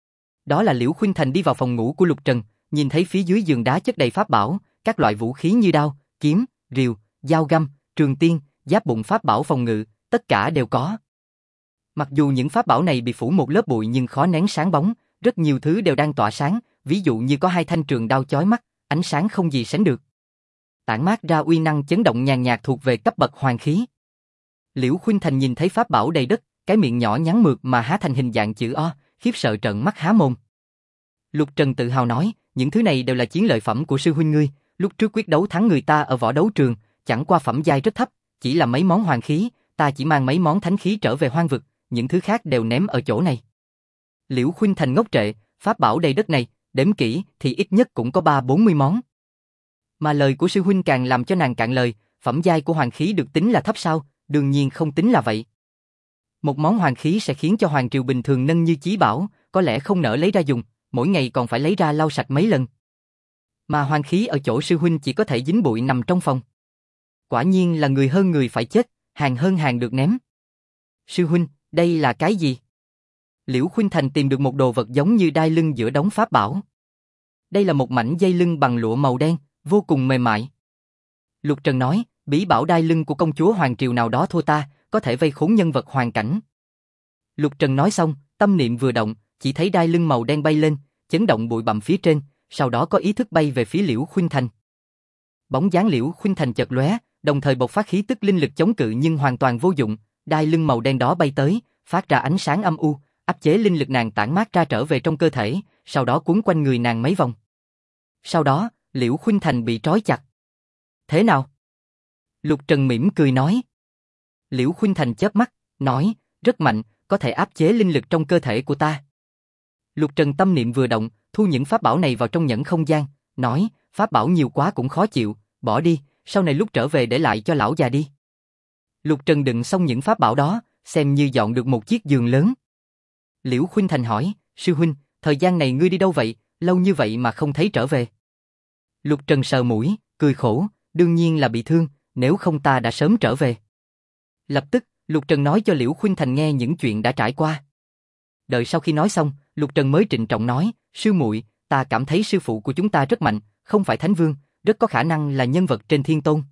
Đó là Liễu Khuynh Thành đi vào phòng ngủ của Lục Trần, nhìn thấy phía dưới giường đá chất đầy pháp bảo, các loại vũ khí như đao, kiếm, rìu, dao găm, trường tiên, giáp bụng pháp bảo phòng ngự, tất cả đều có. Mặc dù những pháp bảo này bị phủ một lớp bụi nhưng khó nén sáng bóng, rất nhiều thứ đều đang tỏa sáng, ví dụ như có 2 thanh trường đao chói mắt, ánh sáng không gì sánh được. Tản mát ra uy năng chấn động nhàn nhạt thuộc về cấp bậc hoàng khí. Liễu Khuynh Thành nhìn thấy pháp bảo đầy đất, cái miệng nhỏ nhắn mượt mà há thành hình dạng chữ O, khiếp sợ trợn mắt há mồm. Lục Trần tự hào nói, những thứ này đều là chiến lợi phẩm của sư huynh ngươi, lúc trước quyết đấu thắng người ta ở võ đấu trường, chẳng qua phẩm giai rất thấp, chỉ là mấy món hoàng khí, ta chỉ mang mấy món thánh khí trở về hoang vực, những thứ khác đều ném ở chỗ này. Liễu Khuynh Thành ngốc trệ, pháp bảo đầy đất này, đếm kỹ thì ít nhất cũng có 30-40 món. Mà lời của sư huynh càng làm cho nàng cạn lời, phẩm giai của hoàng khí được tính là thấp sao, đương nhiên không tính là vậy. Một món hoàng khí sẽ khiến cho hoàng triều bình thường nâng như chí bảo, có lẽ không nỡ lấy ra dùng, mỗi ngày còn phải lấy ra lau sạch mấy lần. Mà hoàng khí ở chỗ sư huynh chỉ có thể dính bụi nằm trong phòng. Quả nhiên là người hơn người phải chết, hàng hơn hàng được ném. Sư huynh, đây là cái gì? Liễu Khuynh Thành tìm được một đồ vật giống như đai lưng giữa đống pháp bảo. Đây là một mảnh dây lưng bằng lụa màu đen, vô cùng mềm mại. Lục Trần nói, bí bảo đai lưng của công chúa hoàng triều nào đó thua ta, có thể vây khốn nhân vật hoàn cảnh. Lục Trần nói xong, tâm niệm vừa động, chỉ thấy đai lưng màu đen bay lên, chấn động bụi bặm phía trên, sau đó có ý thức bay về phía Liễu Khuynh Thành. Bóng dáng Liễu Khuynh Thành chợt lóe, đồng thời bộc phát khí tức linh lực chống cự nhưng hoàn toàn vô dụng, đai lưng màu đen đó bay tới, phát ra ánh sáng âm u, áp chế linh lực nàng tản mát ra trở về trong cơ thể, sau đó cuốn quanh người nàng mấy vòng. Sau đó, Liễu Khuynh Thành bị trói chặt. Thế nào? Lục Trần mỉm cười nói. Liễu Khuynh Thành chớp mắt, nói, rất mạnh, có thể áp chế linh lực trong cơ thể của ta. Lục Trần tâm niệm vừa động, thu những pháp bảo này vào trong nhẫn không gian, nói, pháp bảo nhiều quá cũng khó chịu, bỏ đi, sau này lúc trở về để lại cho lão già đi. Lục Trần đựng xong những pháp bảo đó, xem như dọn được một chiếc giường lớn. Liễu Khuynh Thành hỏi, sư huynh, thời gian này ngươi đi đâu vậy, lâu như vậy mà không thấy trở về. Lục Trần sờ mũi, cười khổ, đương nhiên là bị thương, nếu không ta đã sớm trở về. Lập tức, Lục Trần nói cho Liễu Khuynh Thành nghe những chuyện đã trải qua. Đợi sau khi nói xong, Lục Trần mới trịnh trọng nói, sư muội, ta cảm thấy sư phụ của chúng ta rất mạnh, không phải thánh vương, rất có khả năng là nhân vật trên thiên tôn.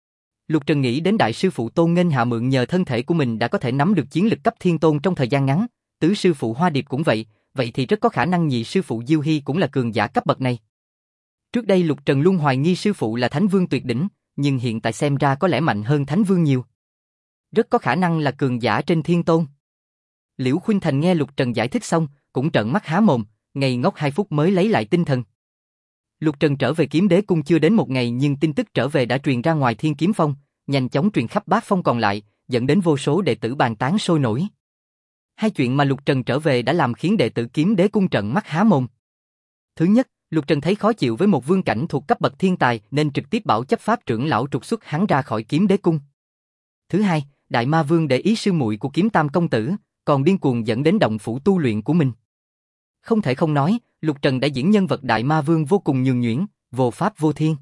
Lục Trần nghĩ đến đại sư phụ Tôn Nghênh Hạ mượn nhờ thân thể của mình đã có thể nắm được chiến lực cấp thiên tôn trong thời gian ngắn, tứ sư phụ Hoa Điệp cũng vậy, vậy thì rất có khả năng nhị sư phụ Diêu Hy cũng là cường giả cấp bậc này. Trước đây Lục Trần luôn hoài nghi sư phụ là thánh vương tuyệt đỉnh, nhưng hiện tại xem ra có lẽ mạnh hơn thánh vương nhiều. Rất có khả năng là cường giả trên thiên tôn. Liễu Khuynh Thành nghe Lục Trần giải thích xong, cũng trợn mắt há mồm, ngây ngốc 2 phút mới lấy lại tinh thần. Lục Trần trở về Kiếm Đế Cung chưa đến 1 ngày nhưng tin tức trở về đã truyền ra ngoài Thiên Kiếm Phong, nhanh chóng truyền khắp bát phong còn lại, dẫn đến vô số đệ tử bàn tán sôi nổi. Hai chuyện mà Lục Trần trở về đã làm khiến đệ tử Kiếm Đế Cung trợn mắt há mồm. Thứ nhất, Lục Trần thấy khó chịu với một vương cảnh thuộc cấp bậc thiên tài nên trực tiếp bảo chấp pháp trưởng lão trục xuất hắn ra khỏi Kiếm Đế Cung. Thứ hai, Đại Ma Vương để ý sư muội của Kiếm Tam công tử, còn điên cuồng dẫn đến động phủ tu luyện của mình. Không thể không nói, Lục Trần đã diễn nhân vật Đại Ma Vương vô cùng nhường nhuyễn, vô pháp vô thiên.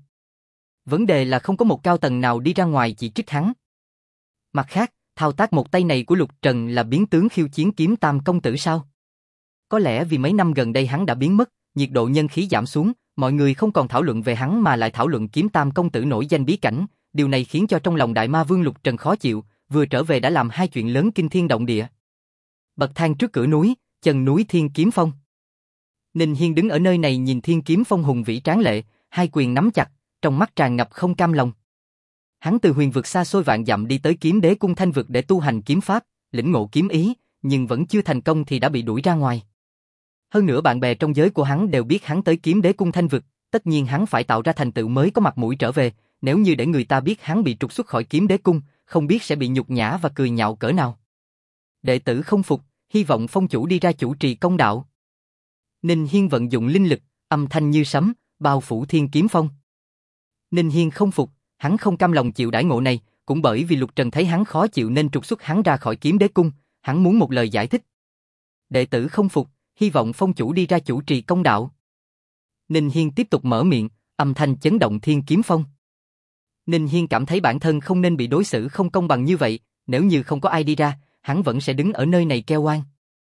Vấn đề là không có một cao tầng nào đi ra ngoài chỉ trích hắn. Mặt khác, thao tác một tay này của Lục Trần là biến tướng khiêu chiến Kiếm Tam công tử sao? Có lẽ vì mấy năm gần đây hắn đã biến mất, nhiệt độ nhân khí giảm xuống, mọi người không còn thảo luận về hắn mà lại thảo luận Kiếm Tam công tử nổi danh bí cảnh, điều này khiến cho trong lòng Đại Ma Vương Lục Trần khó chịu, vừa trở về đã làm hai chuyện lớn kinh thiên động địa. Bậc thang trước cửa núi, chân núi Thiên Kiếm Phong. Ninh Hiên đứng ở nơi này nhìn Thiên Kiếm Phong hùng vĩ tráng lệ, hai quyền nắm chặt, trong mắt tràn ngập không cam lòng. Hắn từ huyền vực xa xôi vạn dặm đi tới Kiếm Đế Cung Thanh vực để tu hành kiếm pháp, lĩnh ngộ kiếm ý, nhưng vẫn chưa thành công thì đã bị đuổi ra ngoài. Hơn nữa bạn bè trong giới của hắn đều biết hắn tới Kiếm Đế Cung Thanh vực, tất nhiên hắn phải tạo ra thành tựu mới có mặt mũi trở về, nếu như để người ta biết hắn bị trục xuất khỏi Kiếm Đế Cung, không biết sẽ bị nhục nhã và cười nhạo cỡ nào. Đệ tử không phục, hy vọng phong chủ đi ra chủ trì công đạo. Ninh Hiên vận dụng linh lực, âm thanh như sấm, bao phủ Thiên Kiếm Phong. Ninh Hiên không phục, hắn không cam lòng chịu đãi ngộ này, cũng bởi vì Lục Trần thấy hắn khó chịu nên trục xuất hắn ra khỏi Kiếm Đế Cung, hắn muốn một lời giải thích. Đệ tử không phục, hy vọng phong chủ đi ra chủ trì công đạo. Ninh Hiên tiếp tục mở miệng, âm thanh chấn động Thiên Kiếm Phong. Ninh Hiên cảm thấy bản thân không nên bị đối xử không công bằng như vậy, nếu như không có ai đi ra, hắn vẫn sẽ đứng ở nơi này kêu oan.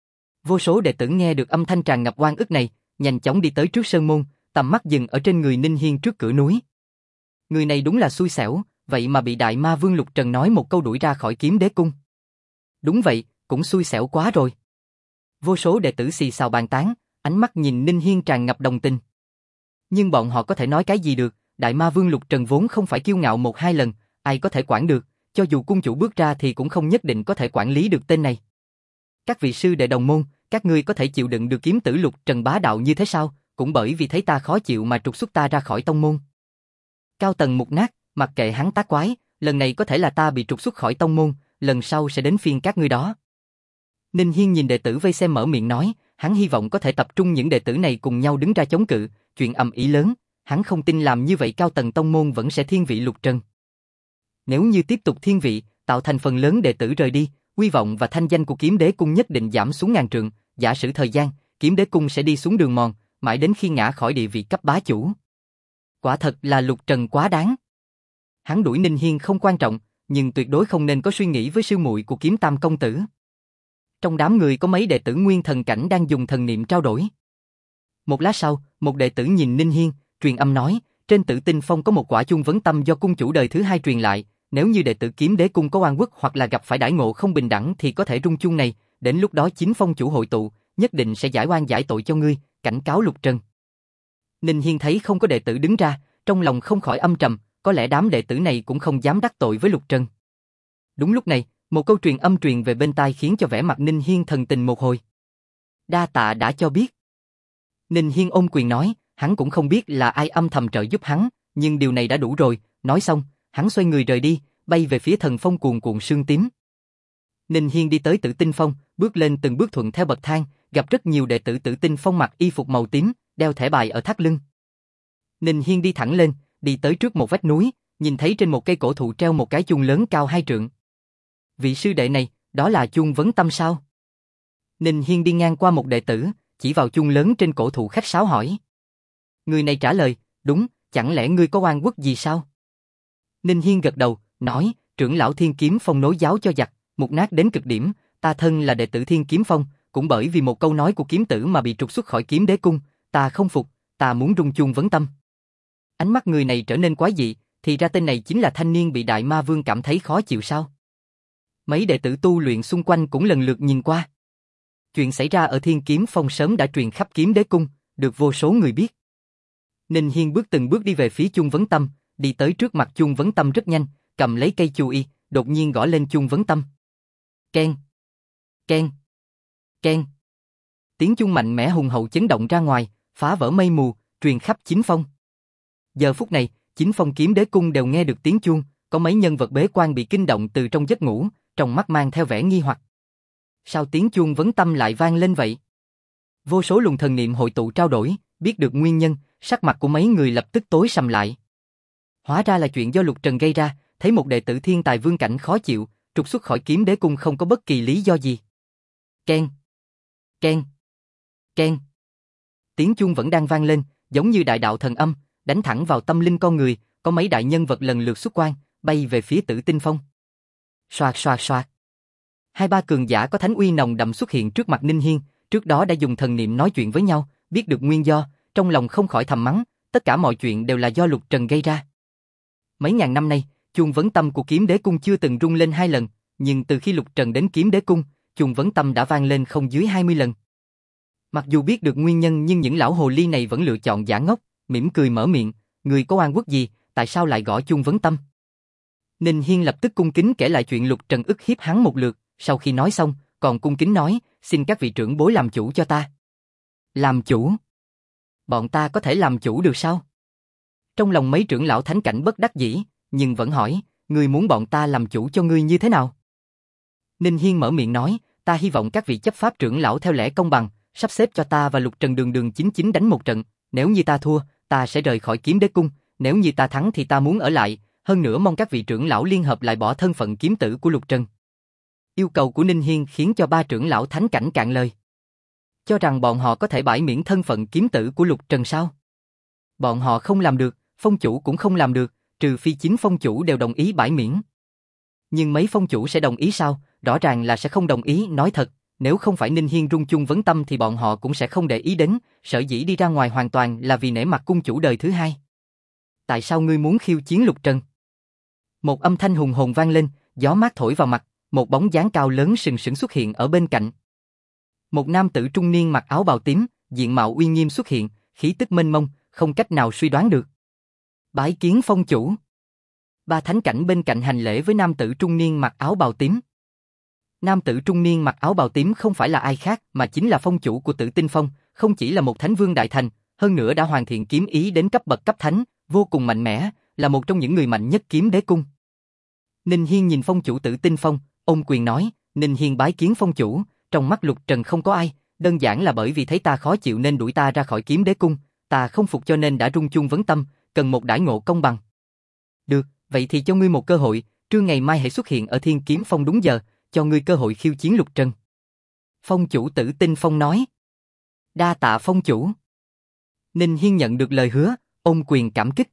Vô số đệ tử nghe được âm thanh tràn ngập oan ức này, nhanh chóng đi tới trước sơn môn, tầm mắt dừng ở trên người Ninh Hiên trước cửa núi. Người này đúng là xui xẻo, vậy mà bị Đại Ma Vương Lục Trần nói một câu đuổi ra khỏi Kiếm Đế Cung. Đúng vậy, cũng xui xẻo quá rồi. Vô số đệ tử xì xào bàn tán, ánh mắt nhìn Ninh Hiên tràn ngập đồng tình. Nhưng bọn họ có thể nói cái gì được, Đại Ma Vương Lục Trần vốn không phải kiêu ngạo 1-2 lần, ai có thể quản được, cho dù cung chủ bước ra thì cũng không nhất định có thể quản lý được tên này. Các vị sư đệ đồng môn, các ngươi có thể chịu đựng được kiếm tử Lục Trần bá đạo như thế sao, cũng bởi vì thấy ta khó chịu mà trục xuất ta ra khỏi tông môn. Cao Tần mục nát, mặc kệ hắn tác quái, lần này có thể là ta bị trục xuất khỏi tông môn, lần sau sẽ đến phiên các ngươi đó. Ninh Hiên nhìn đệ tử vây xem mở miệng nói, hắn hy vọng có thể tập trung những đệ tử này cùng nhau đứng ra chống cự, chuyện ầm ĩ lớn, hắn không tin làm như vậy Cao Tần tông môn vẫn sẽ thiên vị Lục Trần. Nếu như tiếp tục thiên vị, tạo thành phần lớn đệ tử rời đi, uy vọng và thanh danh của Kiếm Đế cung nhất định giảm xuống ngàn trượng, giả sử thời gian, Kiếm Đế cung sẽ đi xuống đường mòn, mãi đến khi ngã khỏi địa vị cấp bá chủ. Quả thật là Lục Trần quá đáng. Hắn đuổi Ninh Hiên không quan trọng, nhưng tuyệt đối không nên có suy nghĩ với sư muội của Kiếm Tam công tử. Trong đám người có mấy đệ tử nguyên thần cảnh đang dùng thần niệm trao đổi. Một lát sau, một đệ tử nhìn Ninh Hiên, truyền âm nói, trên Tử Tinh Phong có một quả chuông vấn tâm do cung chủ đời thứ hai truyền lại, nếu như đệ tử Kiếm Đế cung có oan uất hoặc là gặp phải đãi ngộ không bình đẳng thì có thể rung chuông này, đến lúc đó chính phong chủ hội tụ, nhất định sẽ giải oan giải tội cho ngươi, cảnh cáo Lục Trần. Ninh Hiên thấy không có đệ tử đứng ra, trong lòng không khỏi âm trầm, có lẽ đám đệ tử này cũng không dám đắc tội với Lục Trần. Đúng lúc này, một câu truyền âm truyền về bên tai khiến cho vẻ mặt Ninh Hiên thần tình một hồi. Đa tạ đã cho biết. Ninh Hiên ôm quyền nói, hắn cũng không biết là ai âm thầm trợ giúp hắn, nhưng điều này đã đủ rồi, nói xong, hắn xoay người rời đi, bay về phía thần phong cuồn cuộn sương tím. Ninh Hiên đi tới Tử Tinh Phong, bước lên từng bước thuận theo bậc thang, gặp rất nhiều đệ tử Tử Tinh Phong mặc y phục màu tím, đeo thẻ bài ở thắt lưng. Ninh Hiên đi thẳng lên, đi tới trước một vách núi, nhìn thấy trên một cây cổ thụ treo một cái chuông lớn cao 2 trượng. Vị sư đệ này, đó là chuông vấn tâm sao? Ninh Hiên đi ngang qua một đệ tử, chỉ vào chuông lớn trên cổ thụ khách sáo hỏi. Người này trả lời, đúng, chẳng lẽ ngươi có oan uất gì sao? Ninh Hiên gật đầu, nói, trưởng lão Thiên Kiếm Phong nối giáo cho giặc, mục nát đến cực điểm, ta thân là đệ tử Thiên Kiếm Phong, cũng bởi vì một câu nói của kiếm tử mà bị trục xuất khỏi Kiếm Đế cung, ta không phục, ta muốn rung chuông vấn tâm. Ánh mắt người này trở nên quái dị, thì ra tên này chính là thanh niên bị Đại Ma Vương cảm thấy khó chịu sao? Mấy đệ tử tu luyện xung quanh cũng lần lượt nhìn qua. Chuyện xảy ra ở Thiên Kiếm Phong sớm đã truyền khắp Kiếm Đế cung, được vô số người biết. Ninh Hiên từng bước đi về phía chuông vấn tâm, đi tới trước mặt chuông vấn tâm rất nhanh, cầm lấy cây chu y, đột nhiên gõ lên chuông vấn tâm. Keng, keng, keng. Tiếng chuông mạnh mẽ hùng hậu chấn động ra ngoài, phá vỡ mây mù, truyền khắp chín phong. Giờ phút này, chín phong Kiếm Đế cung đều nghe được tiếng chuông, có mấy nhân vật bế quan bị kinh động từ trong giấc ngủ, trong mắt mang theo vẻ nghi hoặc. Sao tiếng chuông vấn tâm lại vang lên vậy? Vô số luồng thần niệm hội tụ trao đổi, biết được nguyên nhân, sắc mặt của mấy người lập tức tối sầm lại. Hóa ra là chuyện do Lục Trần gây ra, thấy một đệ tử thiên tài vương cảnh khó chịu, trục xuất khỏi Kiếm Đế cung không có bất kỳ lý do gì. Keng, keng, keng. Tiếng chuông vẫn đang vang lên, giống như đại đạo thần âm, đánh thẳng vào tâm linh con người, có mấy đại nhân vật lần lượt xuất quan, bay về phía Tử Tinh Phong. Soạt soạt soạt. 2-3 cường giả có thánh uy nồng đậm xuất hiện trước mặt Ninh Hiên, trước đó đã dùng thần niệm nói chuyện với nhau, biết được nguyên do, trong lòng không khỏi thầm mắng, tất cả mọi chuyện đều là do Lục Trần gây ra. Mấy ngàn năm nay, chuông vấn tâm của Kiếm Đế cung chưa từng rung lên 2 lần, nhưng từ khi Lục Trần đến Kiếm Đế cung, chuông vấn tâm đã vang lên không dưới 20 lần. Mặc dù biết được nguyên nhân nhưng những lão hồ ly này vẫn lựa chọn giả ngốc, mỉm cười mở miệng, người có oan uất gì, tại sao lại gõ chuông vấn tâm? Ninh Hiên lập tức cung kính kể lại chuyện Lục Trần ức hiếp hắn một lượt, sau khi nói xong, còn cung kính nói, xin các vị trưởng bối làm chủ cho ta. Làm chủ? Bọn ta có thể làm chủ được sao? Trong lòng mấy trưởng lão thánh cảnh bất đắc dĩ, nhưng vẫn hỏi, ngươi muốn bọn ta làm chủ cho ngươi như thế nào? Ninh Hiên mở miệng nói, ta hy vọng các vị chấp pháp trưởng lão theo lẽ công bằng, sắp xếp cho ta và Lục Trần đường đường chính chính đánh một trận, nếu như ta thua, ta sẽ rời khỏi Kiếm Đế cung, nếu như ta thắng thì ta muốn ở lại, hơn nữa mong các vị trưởng lão liên hợp lại bỏ thân phận kiếm tử của Lục Trần. Yêu cầu của Ninh Hiên khiến cho 3 trưởng lão thánh cảnh cạn lời. Cho rằng bọn họ có thể bãi miễn thân phận kiếm tử của Lục Trần sao? Bọn họ không làm được, phong chủ cũng không làm được, trừ phi chính phong chủ đều đồng ý bãi miễn. Nhưng mấy phong chủ sẽ đồng ý sao? Rõ ràng là sẽ không đồng ý, nói thật, nếu không phải Ninh Hiên rung chuông vấn tâm thì bọn họ cũng sẽ không để ý đến, sở dĩ đi ra ngoài hoàn toàn là vì nể mặt cung chủ đời thứ hai. Tại sao ngươi muốn khiêu chiến Lục Trần? Một âm thanh hùng hồn vang lên, gió mát thổi vào mặt, một bóng dáng cao lớn sừng sững xuất hiện ở bên cạnh. Một nam tử trung niên mặc áo bào tím, diện mạo uy nghiêm xuất hiện, khí tức mênh mông, không cách nào suy đoán được. Bái kiến phong chủ. 3 thánh cảnh bên cạnh hành lễ với nam tử trung niên mặc áo bào tím. Nam tử trung niên mặc áo bào tím không phải là ai khác mà chính là phong chủ của Tử Tinh Phong, không chỉ là một thánh vương đại thành, hơn nữa đã hoàn thiện kiếm ý đến cấp bậc cấp thánh, vô cùng mạnh mẽ, là một trong những người mạnh nhất kiếm đế cung. Ninh Hiên nhìn phong chủ Tử Tinh Phong, ôm quyền nói, Ninh Hiên bái kiến phong chủ, trong mắt Lục Trần không có ai, đơn giản là bởi vì thấy ta khó chịu nên đuổi ta ra khỏi kiếm đế cung, ta không phục cho nên đã rung chuông vấn tâm, cần một đãi ngộ công bằng. Được, vậy thì cho ngươi một cơ hội, trưa ngày mai hãy xuất hiện ở Thiên Kiếm Phong đúng giờ, cho ngươi cơ hội khiêu chiến Lục Trần. Phong chủ Tử Tinh Phong nói. Đa tạ phong chủ. Ninh Hiên nhận được lời hứa, ôm quyền cảm kích.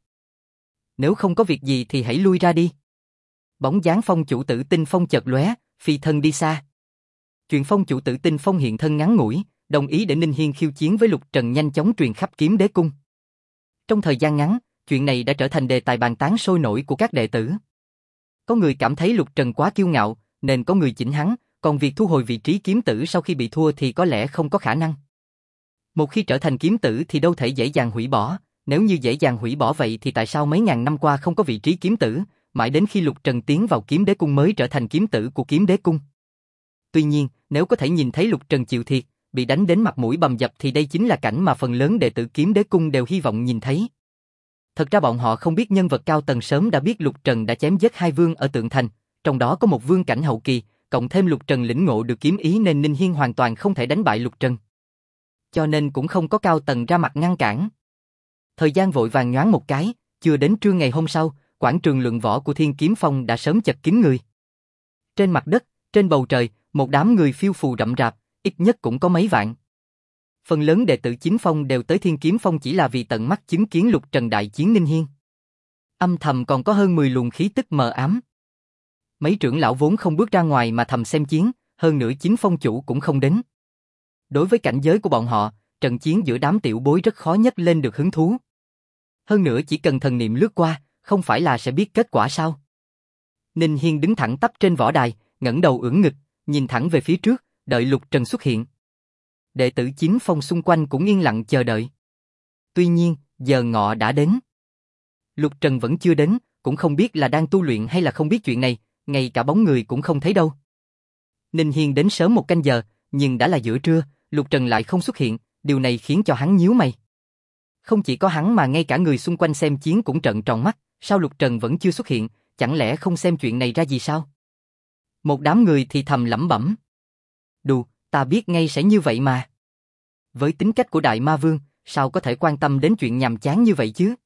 Nếu không có việc gì thì hãy lui ra đi. Bóng dáng phong chủ Tử Tinh Phong chợt lóe, phi thân đi xa. Chuyện phong chủ Tử Tinh Phong hiện thân ngắn ngủi, đồng ý để Ninh Hiên khiêu chiến với Lục Trần nhanh chóng truyền khắp kiếm đế cung. Trong thời gian ngắn, chuyện này đã trở thành đề tài bàn tán sôi nổi của các đệ tử. Có người cảm thấy Lục Trần quá kiêu ngạo, nên có người chỉnh hắn, còn việc thu hồi vị trí kiếm tử sau khi bị thua thì có lẽ không có khả năng. Một khi trở thành kiếm tử thì đâu thể dễ dàng hủy bỏ, nếu như dễ dàng hủy bỏ vậy thì tại sao mấy ngàn năm qua không có vị trí kiếm tử, mãi đến khi Lục Trần tiến vào kiếm đế cung mới trở thành kiếm tử của kiếm đế cung. Tuy nhiên, nếu có thể nhìn thấy Lục Trần chịu thiệt, bị đánh đến mặt mũi bầm dập thì đây chính là cảnh mà phần lớn đệ tử kiếm đế cung đều hy vọng nhìn thấy. Thật ra bọn họ không biết nhân vật cao tầng sớm đã biết Lục Trần đã chém giết 2 vương ở Tượng Thành, trong đó có một vương cảnh hậu kỳ, cộng thêm Lục Trần lĩnh ngộ được kiếm ý nên Ninh Hiên hoàn toàn không thể đánh bại Lục Trần. Cho nên cũng không có cao tầng ra mặt ngăn cản. Thời gian vội vàng nhoáng một cái, chưa đến trưa ngày hôm sau, quảng trường luận võ của Thiên Kiếm Phong đã sớm chật kín người. Trên mặt đất, trên bầu trời, một đám người phiêu phù rậm rạp, ít nhất cũng có mấy vạn. Phần lớn đệ tử chính phong đều tới Thiên Kiếm Phong chỉ là vì tận mắt chứng kiến Lục Trần đại chiến Ninh Hiên. Âm thầm còn có hơn 10 luồng khí tức mờ ám. Mấy trưởng lão vốn không bước ra ngoài mà thầm xem chiến, hơn nữa chính phong chủ cũng không đến. Đối với cảnh giới của bọn họ, trận chiến giữa đám tiểu bối rất khó nhất lên được hứng thú. Hơn nữa chỉ cần thần niệm lướt qua, không phải là sẽ biết kết quả sao? Ninh Hiên đứng thẳng tắp trên võ đài, ngẩng đầu ưỡn ngực, nhìn thẳng về phía trước, đợi Lục Trần xuất hiện. Đệ tử chính phong xung quanh cũng yên lặng chờ đợi. Tuy nhiên, giờ ngọ đã đến. Lục Trần vẫn chưa đến, cũng không biết là đang tu luyện hay là không biết chuyện này, ngay cả bóng người cũng không thấy đâu. Ninh Hiên đến sớm một canh giờ, nhưng đã là giữa trưa, Lục Trần lại không xuất hiện, điều này khiến cho hắn nhíu mày. Không chỉ có hắn mà ngay cả người xung quanh xem chiến cũng trợn tròn mắt, sao Lục Trần vẫn chưa xuất hiện, chẳng lẽ không xem chuyện này ra gì sao? Một đám người thì thầm lẩm bẩm. Đù, ta biết ngay sẽ như vậy mà. Với tính cách của Đại Ma Vương, sao có thể quan tâm đến chuyện nhàm chán như vậy chứ?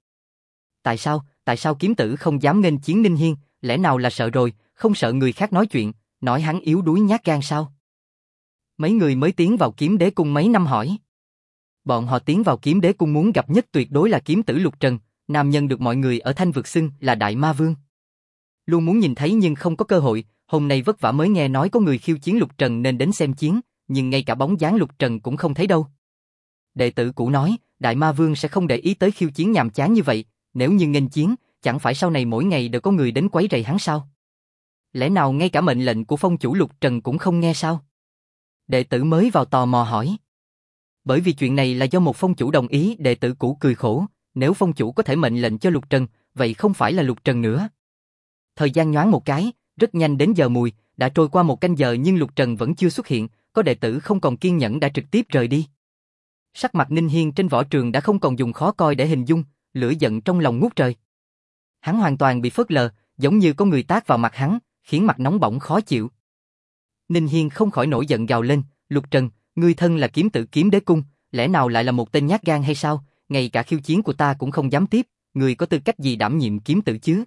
Tại sao kiếm tử không dám nghênh chiến Ninh Hiên, lẽ nào là sợ rồi, không sợ người khác nói chuyện, nói hắn yếu đuối nhát gan sao? Mấy người mới tiến vào kiếm đế cung mấy năm hỏi. Bọn họ tiến vào kiếm đế cung muốn gặp nhất tuyệt đối là kiếm tử Lục Trần, nam nhân được mọi người ở Thanh Vực xưng là Đại Ma Vương. Luôn muốn nhìn thấy nhưng không có cơ hội, hôm nay vất vả mới nghe nói có người khiêu chiến Lục Trần nên đến xem chiến, nhưng ngay cả bóng dáng Lục Trần cũng không thấy đâu. Đệ tử cũ nói, Đại Ma Vương sẽ không để ý tới khiêu chiến nhàm chán như vậy, nếu như nghênh chiến, chẳng phải sau này mỗi ngày đều có người đến quấy rầy hắn sao? Lẽ nào ngay cả mệnh lệnh của phong chủ Lục Trần cũng không nghe sao? Đệ tử mới vào tò mò hỏi. Bởi vì chuyện này là do một phong chủ đồng ý, đệ tử cũ cười khổ, nếu phong chủ có thể mệnh lệnh cho Lục Trần, vậy không phải là Lục Trần nữa. Thời gian nhoáng một cái, rất nhanh đến giờ mùi, đã trôi qua một canh giờ nhưng Lục Trần vẫn chưa xuất hiện, có đệ tử không còn kiên nhẫn đã trực tiếp rời đi. Sắc mặt Ninh Hiên trên võ trường đã không còn dùng khó coi để hình dung, lửa giận trong lòng ngút trời. Hắn hoàn toàn bị phớt lờ, giống như có người tát vào mặt hắn, khiến mặt nóng bỏng khó chịu. Ninh Hiên không khỏi nổi giận gào lên, Lục Trần, ngươi thân là kiếm tử kiếm đế cung, lẽ nào lại là một tên nhát gan hay sao, ngay cả khiêu chiến của ta cũng không dám tiếp, ngươi có tư cách gì đảm nhiệm kiếm tử chứ?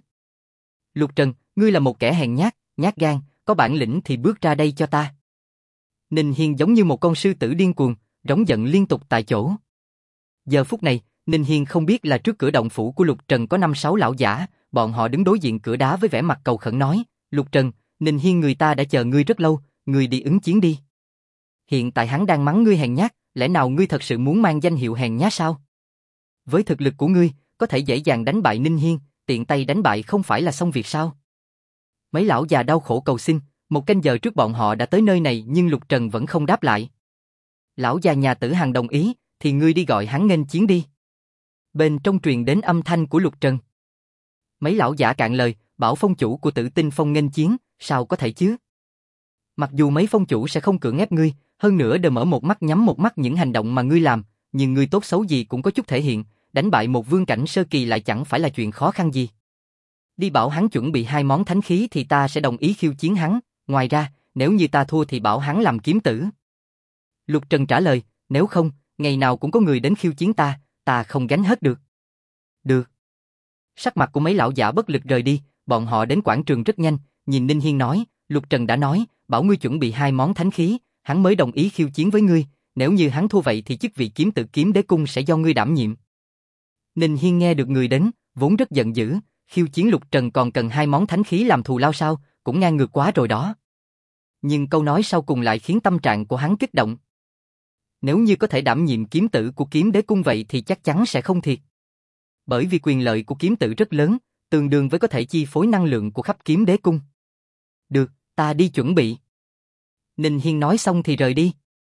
Lục Trần, ngươi là một kẻ hèn nhát, nhát gan, có bản lĩnh thì bước ra đây cho ta. Ninh Hiên giống như một con sư tử điên cuồng, rống giận liên tục tại chỗ. Giờ phút này, Ninh Hiên không biết là trước cửa động phủ của Lục Trần có 5-6 lão giả, bọn họ đứng đối diện cửa đá với vẻ mặt cầu khẩn nói, Lục Trần, Ninh Hiên người ta đã chờ ngươi rất lâu, ngươi đi ứng chiến đi. Hiện tại hắn đang mắng ngươi hèn nhát, lẽ nào ngươi thật sự muốn mang danh hiệu hèn nhát sao? Với thực lực của ngươi, có thể dễ dàng đánh bại Ninh Hiên, tiện tay đánh bại không phải là xong việc sao? Mấy lão già đau khổ cầu xin, một canh giờ trước bọn họ đã tới nơi này nhưng Lục Trần vẫn không đáp lại. Lão già nhà Tử Hằng đồng ý, thì ngươi đi gọi hắn nghênh chiến đi. Bên trong truyền đến âm thanh của Lục Trần. Mấy lão giả cạn lời, bảo phong chủ của Tử Tinh Phong nghênh chiến, sao có thể chứ? Mặc dù mấy phong chủ sẽ không cưỡng ép ngươi, hơn nữa đều mở một mắt nhắm một mắt những hành động mà ngươi làm, nhưng ngươi tốt xấu gì cũng có chút thể hiện, đánh bại một vương cảnh sơ kỳ lại chẳng phải là chuyện khó khăn gì. Đi bảo hắn chuẩn bị 2 món thánh khí thì ta sẽ đồng ý khiêu chiến hắn, ngoài ra, nếu như ta thua thì bảo hắn làm kiếm tử. Lục Trần trả lời, nếu không, ngày nào cũng có người đến khiêu chiến ta không gánh hết được. Được. Sắc mặt của mấy lão giả bất lực rời đi, bọn họ đến quảng trường rất nhanh, nhìn Ninh Hiên nói, Lục Trần đã nói, bảo ngươi chuẩn bị 2 món thánh khí, hắn mới đồng ý khiêu chiến với ngươi, nếu như hắn thua vậy thì chức vị kiếm tử kiếm đế cung sẽ do ngươi đảm nhiệm. Ninh Hiên nghe được người đến, vốn rất giận dữ, khiêu chiến Lục Trần còn cần 2 món thánh khí làm thù lao sao, cũng ngang ngược quá rồi đó. Nhưng câu nói sau cùng lại khiến tâm trạng của hắn kích động. Nếu như có thể đảm nhiệm kiếm tử của kiếm đế cung vậy thì chắc chắn sẽ không thiệt. Bởi vì quyền lợi của kiếm tử rất lớn, tương đương với có thể chi phối năng lượng của khắp kiếm đế cung. Được, ta đi chuẩn bị. Ninh Hiên nói xong thì rời đi.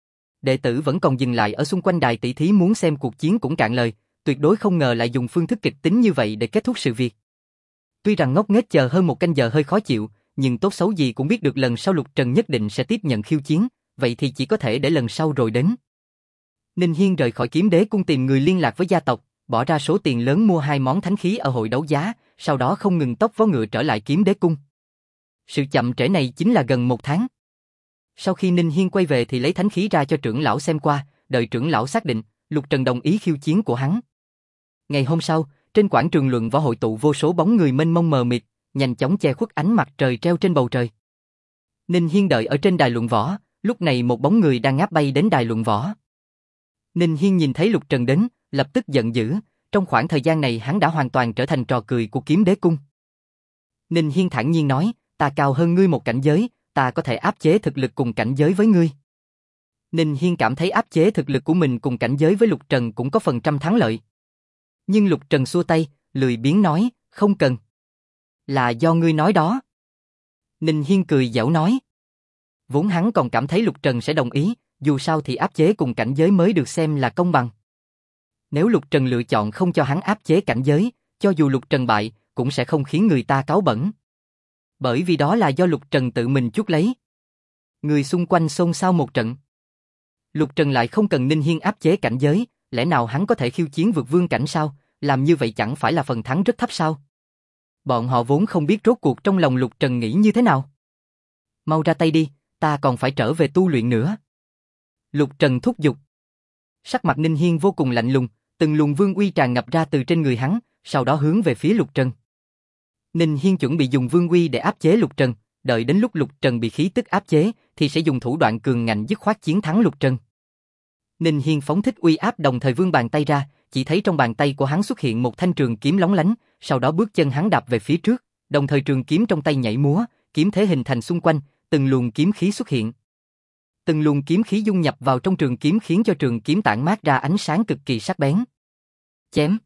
Đệ tử vẫn còn dừng lại ở xung quanh đài tỷ thí muốn xem cuộc chiến cũng cạn lời, tuyệt đối không ngờ lại dùng phương thức kịch tính như vậy để kết thúc sự việc. Tuy rằng ngốc nghếch chờ hơn 1 canh giờ hơi khó chịu, nhưng tốt xấu gì cũng biết được lần sau Lục Trần nhất định sẽ tiếp nhận khiêu chiến, vậy thì chỉ có thể để lần sau rồi đến. Ninh Hiên rời khỏi kiếm đế cung tìm người liên lạc với gia tộc, bỏ ra số tiền lớn mua 2 món thánh khí ở hội đấu giá, sau đó không ngừng tốc vó ngựa trở lại kiếm đế cung. Sự chậm trễ này chính là gần 1 tháng. Sau khi Ninh Hiên quay về thì lấy thánh khí ra cho trưởng lão xem qua, đợi trưởng lão xác định, Lục Trần đồng ý khiêu chiến của hắn. Ngày hôm sau, trên quảng trường luận võ hội tụ vô số bóng người mênh mông mờ mịt, nhanh chóng che khuất ánh mặt trời treo trên bầu trời. Ninh Hiên đợi ở trên đài luận võ, lúc này một bóng người đang ngáp bay đến đài luận võ. Ninh Hiên nhìn thấy Lục Trần đến, lập tức giận dữ, trong khoảng thời gian này hắn đã hoàn toàn trở thành trò cười của kiếm đế cung. Ninh Hiên thản nhiên nói, ta cao hơn ngươi 1 cảnh giới, ta có thể áp chế thực lực cùng cảnh giới với ngươi. Ninh Hiên cảm thấy áp chế thực lực của mình cùng cảnh giới với Lục Trần cũng có phần trăm thắng lợi. Nhưng Lục Trần xua tay, lười biếng nói, không cần. Là do ngươi nói đó. Ninh Hiên cười giễu nói. Vốn hắn còn cảm thấy Lục Trần sẽ đồng ý, dù sao thì áp chế cùng cảnh giới mới được xem là công bằng. Nếu Lục Trần lựa chọn không cho hắn áp chế cảnh giới, cho dù Lục Trần bại, cũng sẽ không khiến người ta cáu bẩn. Bởi vì đó là do Lục Trần tự mình chuốc lấy. Người xung quanh xôn xao một trận. Lục Trần lại không cần Ninh Hiên áp chế cảnh giới, lẽ nào hắn có thể khiêu chiến vượt vương cảnh sao, làm như vậy chẳng phải là phần thắng rất thấp sao? Bọn họ vốn không biết rốt cuộc trong lòng Lục Trần nghĩ như thế nào. Mau ra tay đi, ta còn phải trở về tu luyện nữa. Lục Trần thúc giục. Sắc mặt Ninh Hiên vô cùng lạnh lùng, từng luồng vương uy tràn ngập ra từ trên người hắn, sau đó hướng về phía Lục Trần. Ninh Hiên chuẩn bị dùng vương uy để áp chế Lục Trần, đợi đến lúc Lục Trần bị khí tức áp chế, thì sẽ dùng thủ đoạn cường ngạnh dứt khoát chiến thắng Lục Trần. Ninh Hiên phóng thích uy áp đồng thời vươn bàn tay ra, chỉ thấy trong bàn tay của hắn xuất hiện một thanh trường kiếm lóng lánh, sau đó bước chân hắn đạp về phía trước, đồng thời trường kiếm trong tay nhảy múa, kiếm thế hình thành xung quanh, từng luồng kiếm khí xuất hiện. Từng luồng kiếm khí dung nhập vào trong trường kiếm khiến cho trường kiếm tản mát ra ánh sáng cực kỳ sắc bén. Chém.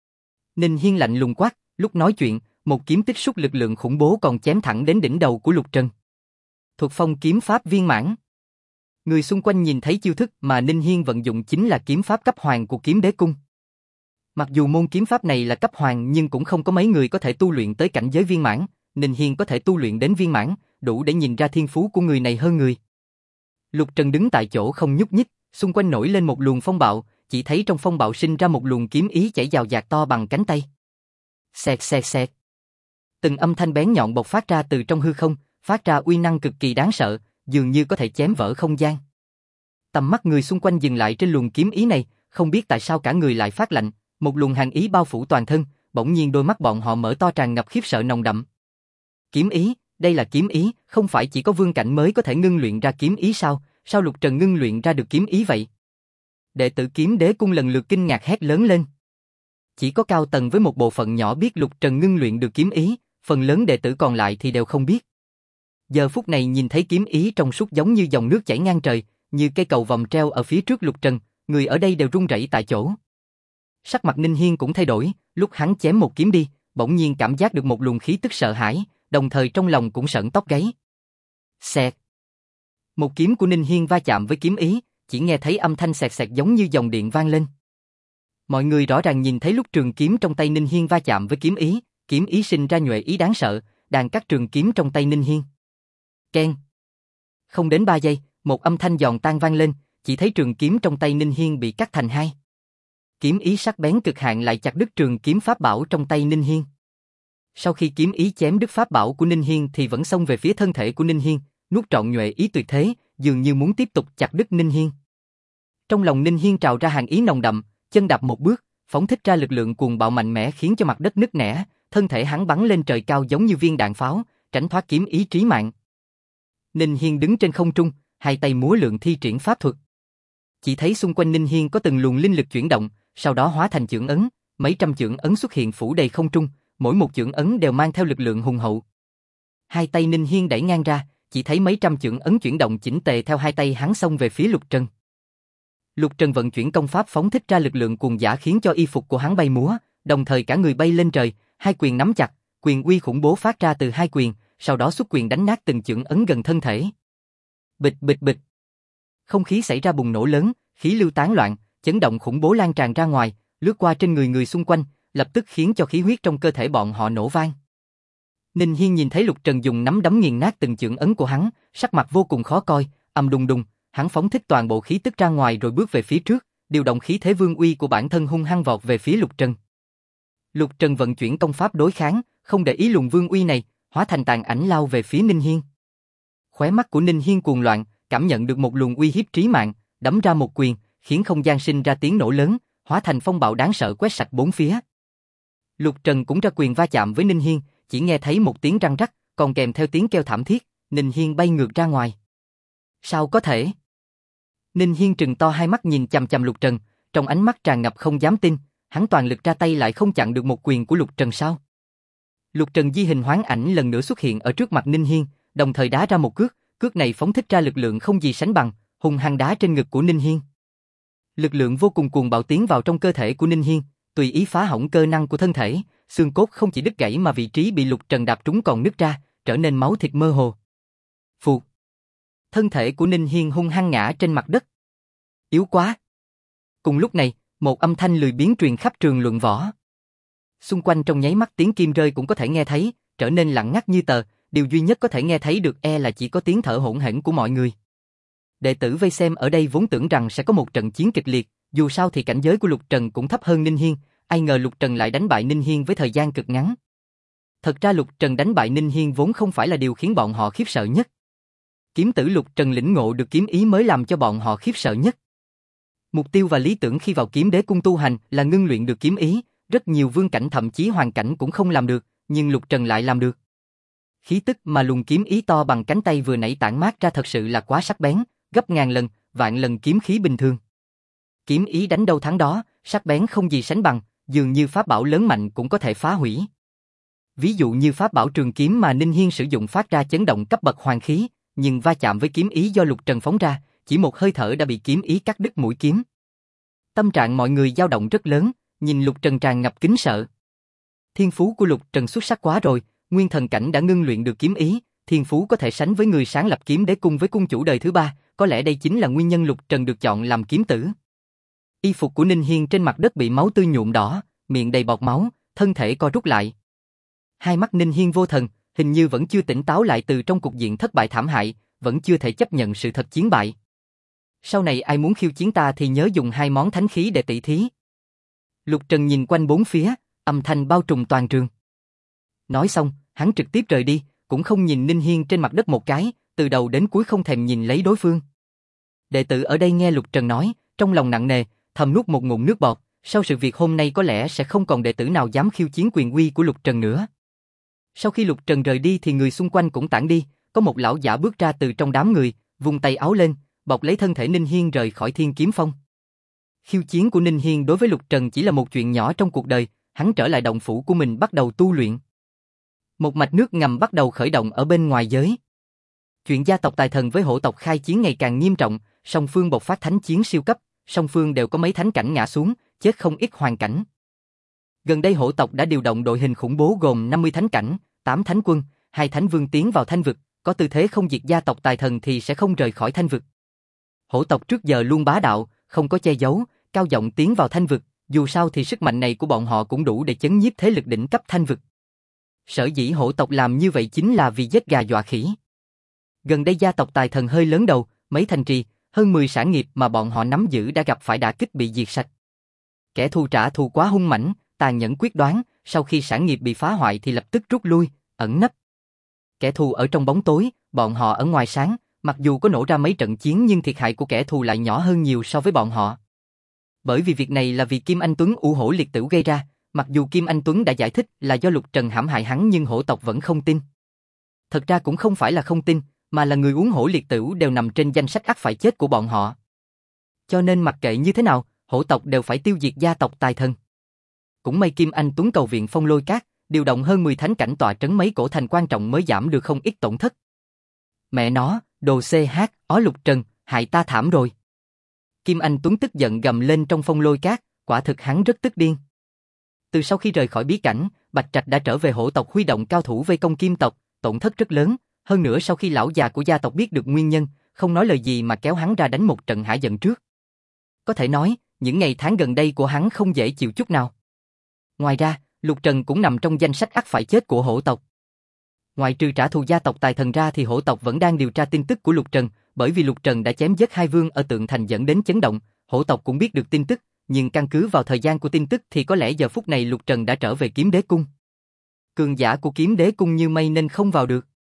Ninh Hiên lạnh lùng quát, lúc nói chuyện, một kiếm tích xúc lực lượng khủng bố còn chém thẳng đến đỉnh đầu của Lục Trần. Thuật phong kiếm pháp viên mãn. Người xung quanh nhìn thấy chiêu thức mà Ninh Hiên vận dụng chính là kiếm pháp cấp hoàng của kiếm đế cung. Mặc dù môn kiếm pháp này là cấp hoàng nhưng cũng không có mấy người có thể tu luyện tới cảnh giới viên mãn, Ninh Hiên có thể tu luyện đến viên mãn, đủ để nhìn ra thiên phú của người này hơn người. Lục Trần đứng tại chỗ không nhúc nhích, xung quanh nổi lên một luồng phong bạo, chỉ thấy trong phong bạo sinh ra một luồng kiếm ý chảy dào dạt to bằng cánh tay. Xẹt xẹt xẹt. Từng âm thanh bén nhọn bộc phát ra từ trong hư không, phát ra uy năng cực kỳ đáng sợ, dường như có thể chém vỡ không gian. Tầm mắt người xung quanh dừng lại trên luồng kiếm ý này, không biết tại sao cả người lại phát lạnh, một luồng hàn ý bao phủ toàn thân, bỗng nhiên đôi mắt bọn họ mở to tràn ngập khiếp sợ nồng đậm. Kiếm ý, đây là kiếm ý, không phải chỉ có vương cảnh mới có thể ngưng luyện ra kiếm ý sao? Sao Lục Trần ngưng luyện ra được kiếm ý vậy? Đệ tử kiếm đế cung lần lượt kinh ngạc hét lớn lên. Chỉ có cao tầng với một bộ phận nhỏ biết Lục Trần ngưng luyện được kiếm ý, phần lớn đệ tử còn lại thì đều không biết. Giờ phút này nhìn thấy kiếm ý trong suốt giống như dòng nước chảy ngang trời, như cây cầu vòng treo ở phía trước Lục Trần, người ở đây đều run rẩy tại chỗ. Sắc mặt Ninh Hiên cũng thay đổi, lúc hắn chém một kiếm đi, bỗng nhiên cảm giác được một luồng khí tức sợ hãi, đồng thời trong lòng cũng sởn tóc gáy. Xẹt. Một kiếm của Ninh Hiên va chạm với kiếm ý, chỉ nghe thấy âm thanh xẹt xẹt giống như dòng điện vang lên. Mọi người rõ ràng nhìn thấy lúc trường kiếm trong tay Ninh Hiên va chạm với kiếm ý sinh ra nhuệ ý đáng sợ, đàn cắt trường kiếm trong tay Ninh Hiên. Keng. Không đến 3 giây, một âm thanh giòn tan vang lên, chỉ thấy trường kiếm trong tay Ninh Hiên bị cắt thành hai. Kiếm ý sắc bén cực hạn lại chặt đứt trường kiếm pháp bảo trong tay Ninh Hiên. Sau khi kiếm ý chém đứt pháp bảo của Ninh Hiên thì vẫn xông về phía thân thể của Ninh Hiên, nuốt trọn nhuệ ý tuyệt thế, dường như muốn tiếp tục chặt đứt Ninh Hiên. Trong lòng Ninh Hiên trào ra hàn ý nồng đậm, chân đạp một bước, phóng thích ra lực lượng cuồng bạo mạnh mẽ khiến cho mặt đất nứt nẻ, thân thể hắn bắn lên trời cao giống như viên đạn pháo, tránh thoát kiếm ý trí mạng. Ninh Hiên đứng trên không trung, hai tay múa lượng thi triển pháp thuật. Chỉ thấy xung quanh Ninh Hiên có từng luồng linh lực chuyển động, sau đó hóa thành chưởng ấn, mấy trăm chưởng ấn xuất hiện phủ đầy không trung, mỗi một chưởng ấn đều mang theo lực lượng hùng hậu. Hai tay Ninh Hiên đẩy ngang ra, chỉ thấy mấy trăm chưởng ấn chuyển động chỉnh tề theo hai tay hắn xông về phía Lục Trần. Lục Trần vận chuyển công pháp phóng thích ra lực lượng cuồng dã khiến cho y phục của hắn bay múa, đồng thời cả người bay lên trời, hai quyền nắm chặt, quyền uy khủng bố phát ra từ hai quyền, sau đó xuất quyền đánh nát từng chưởng ấn gần thân thể. Bịch bịch bịch. Không khí xảy ra bùng nổ lớn, khí lưu tán loạn, chấn động khủng bố lan tràn ra ngoài, lướt qua trên người xung quanh, lập tức khiến cho khí huyết trong cơ thể bọn họ nổ vang. Ninh Hiên nhìn thấy Lục Trần dùng nắm đấm nghiền nát từng chưởng ấn của hắn, sắc mặt vô cùng khó coi, ầm đùng đùng, hắn phóng thích toàn bộ khí tức ra ngoài rồi bước về phía trước, điều động khí thế vương uy của bản thân hung hăng vọt về phía Lục Trần. Lục Trần vận chuyển công pháp đối kháng, không để ý luồng vương uy này, hóa thành tàn ảnh lao về phía Ninh Hiên. Khóe mắt của Ninh Hiên cuồng loạn, cảm nhận được một luồng uy hiếp trí mạng, đấm ra một quyền, khiến không gian sinh ra tiếng nổ lớn, hóa thành phong bạo đáng sợ quét sạch bốn phía. Lục Trần cũng ra quyền va chạm với Ninh Hiên, chỉ nghe thấy một tiếng răng rắc, còn kèm theo tiếng kêu thảm thiết, Ninh Hiên bay ngược ra ngoài. Sao có thể? Ninh Hiên trừng to hai mắt nhìn chằm chằm Lục Trần, trong ánh mắt tràn ngập không dám tin, hắn toàn lực ra tay lại không chặn được một quyền của Lục Trần sao? Lục Trần di hình hoán ảnh lần nữa xuất hiện ở trước mặt Ninh Hiên, đồng thời đá ra một cước, cước này phóng thích ra lực lượng không gì sánh bằng, hung hăng đá trên ngực của Ninh Hiên. Lực lượng vô cùng cuồng bạo tiến vào trong cơ thể của Ninh Hiên, tùy ý phá hỏng cơ năng của thân thể, xương cốt không chỉ đứt gãy mà vị trí bị Lục Trần đạp trúng còn nứt ra, trở nên máu thịt mơ hồ. Phụt. Thân thể của Ninh Hiên hung hăng ngã trên mặt đất. Yếu quá. Cùng lúc này, một âm thanh lười biếng truyền khắp trường luận võ. Xung quanh trong nháy mắt tiếng kim rơi cũng có thể nghe thấy, trở nên lặng ngắt như tờ, điều duy nhất có thể nghe thấy được là chỉ có tiếng thở hổn hển của mọi người. Đệ tử vây xem ở đây vốn tưởng rằng sẽ có một trận chiến kịch liệt, dù sao thì cảnh giới của Lục Trần cũng thấp hơn Ninh Hiên, ai ngờ Lục Trần lại đánh bại Ninh Hiên với thời gian cực ngắn. Thật ra Lục Trần đánh bại Ninh Hiên vốn không phải là điều khiến bọn họ khiếp sợ nhất. Kiếm tử Lục Trần lĩnh ngộ được kiếm ý mới làm cho bọn họ khiếp sợ nhất. Mục tiêu và lý tưởng khi vào Kiếm Đế cung tu hành là ngưng luyện được kiếm ý, rất nhiều vương cảnh thậm chí hoàn cảnh cũng không làm được, nhưng Lục Trần lại làm được. Khí tức mà luồng kiếm ý to bằng cánh tay vừa nãy tản mát ra thật sự là quá sắc bén, gấp ngàn lần, vạn lần kiếm khí bình thường. Kiếm ý đánh đâu thắng đó, sắc bén không gì sánh bằng, dường như pháp bảo lớn mạnh cũng có thể phá hủy. Ví dụ như pháp bảo trường kiếm mà Ninh Hiên sử dụng phát ra chấn động cấp bậc hoàng khí, nhưng va chạm với kiếm ý do Lục Trần phóng ra, chỉ một hơi thở đã bị kiếm ý cắt đứt mũi kiếm. Tâm trạng mọi người dao động rất lớn, nhìn Lục Trần tràn ngập kính sợ. Thiên phú của Lục Trần xuất sắc quá rồi, nguyên thần cảnh đã ngưng luyện được kiếm ý, thiên phú có thể sánh với người sáng lập Kiếm Đế cung với cung chủ đời thứ ba, có lẽ đây chính là nguyên nhân Lục Trần được chọn làm kiếm tử. Y phục của Ninh Hiên trên mặt đất bị máu tươi nhuộm đỏ, miệng đầy bọt máu, thân thể co rút lại. Hai mắt Ninh Hiên vô thần, hình như vẫn chưa tỉnh táo lại từ trong cục diện thất bại thảm hại, vẫn chưa thể chấp nhận sự thật chiến bại. Sau này ai muốn khiêu chiến ta thì nhớ dùng hai món thánh khí để tỷ thí. Lục Trần nhìn quanh bốn phía, âm thanh bao trùm toàn trường. Nói xong, hắn trực tiếp rời đi, cũng không nhìn Ninh Hiên trên mặt đất một cái, từ đầu đến cuối không thèm nhìn lấy đối phương. Đệ tử ở đây nghe Lục Trần nói, trong lòng nặng nề, thầm nuốt một ngụm nước bọt, sau sự việc hôm nay có lẽ sẽ không còn đệ tử nào dám khiêu chiến quyền uy của Lục Trần nữa. Sau khi Lục Trần rời đi thì người xung quanh cũng tản đi, có một lão giả bước ra từ trong đám người, vung tay áo lên, bọc lấy thân thể Ninh Hiên rời khỏi Thiên Kiếm Phong. Khiêu chiến của Ninh Hiên đối với Lục Trần chỉ là một chuyện nhỏ trong cuộc đời, hắn trở lại động phủ của mình bắt đầu tu luyện. Một mạch nước ngầm bắt đầu khởi động ở bên ngoài giới. Chuyện gia tộc Tài Thần với Hổ tộc khai chiến ngày càng nghiêm trọng, song phương bộc phát thánh chiến siêu cấp, song phương đều có mấy thánh cảnh ngã xuống, chết không ít hoàn cảnh. Gần đây Hổ tộc đã điều động đội hình khủng bố gồm 50 thánh cảnh, 8 thánh quân, 2 thánh vương tiến vào Thanh vực, có tư thế không diệt gia tộc Tài Thần thì sẽ không rời khỏi Thanh vực. Hổ tộc trước giờ luôn bá đạo, không có che giấu, cao giọng tiến vào Thanh vực, dù sao thì sức mạnh này của bọn họ cũng đủ để chấn nhiếp thế lực đỉnh cấp Thanh vực. Sở dĩ Hổ tộc làm như vậy chính là vì giết gà dọa khỉ. Gần đây gia tộc Tài Thần hơi lớn đầu, mấy thành trì, hơn 10 sản nghiệp mà bọn họ nắm giữ đã gặp phải đả kích bị diệt sạch. Kẻ thù trả thù quá hung mãnh, tàn nhẫn quyết đoán, sau khi sản nghiệp bị phá hoại thì lập tức rút lui, ẩn nấp. Kẻ thù ở trong bóng tối, bọn họ ở ngoài sáng, mặc dù có nổ ra mấy trận chiến nhưng thiệt hại của kẻ thù lại nhỏ hơn nhiều so với bọn họ. Bởi vì việc này là vì Kim Anh Tuấn U Hổ Liệt Tửu gây ra, mặc dù Kim Anh Tuấn đã giải thích là do Lục Trần hãm hại hắn nhưng hổ tộc vẫn không tin. Thật ra cũng không phải là không tin, mà là người uống hổ liệt tửu đều nằm trên danh sách ắt phải chết của bọn họ. Cho nên mặc kệ như thế nào, hổ tộc đều phải tiêu diệt gia tộc tài thần. Cũng may Kim Anh Tuấn cầu viện Phong Lôi Cát, điều động hơn 10 thánh cảnh tọa trấn mấy cổ thành quan trọng mới giảm được không ít tổn thất. Mẹ nó, đồ CH, Lục Trần, hại ta thảm rồi. Kim Anh Tuấn tức giận gầm lên trong Phong Lôi Cát, quả thực hắn rất tức điên. Từ sau khi rời khỏi bí cảnh, Bạch Trạch đã trở về hổ tộc huy động cao thủ vây công Kim tộc, tổn thất rất lớn. Hơn nữa sau khi lão già của gia tộc biết được nguyên nhân, không nói lời gì mà kéo hắn ra đánh một trận hả giận trước. Có thể nói, những ngày tháng gần đây của hắn không dễ chịu chút nào. Ngoài ra, Lục Trần cũng nằm trong danh sách ắt phải chết của hổ tộc. Ngoài trừ trả thù gia tộc tài thần ra thì hổ tộc vẫn đang điều tra tin tức của Lục Trần, bởi vì Lục Trần đã chém giết hai vương ở tượng thành dẫn đến chấn động, hổ tộc cũng biết được tin tức, nhưng căn cứ vào thời gian của tin tức thì có lẽ giờ phút này Lục Trần đã trở về Kiếm Đế Cung. Cường giả của Kiếm Đế Cung như mây nên không vào được.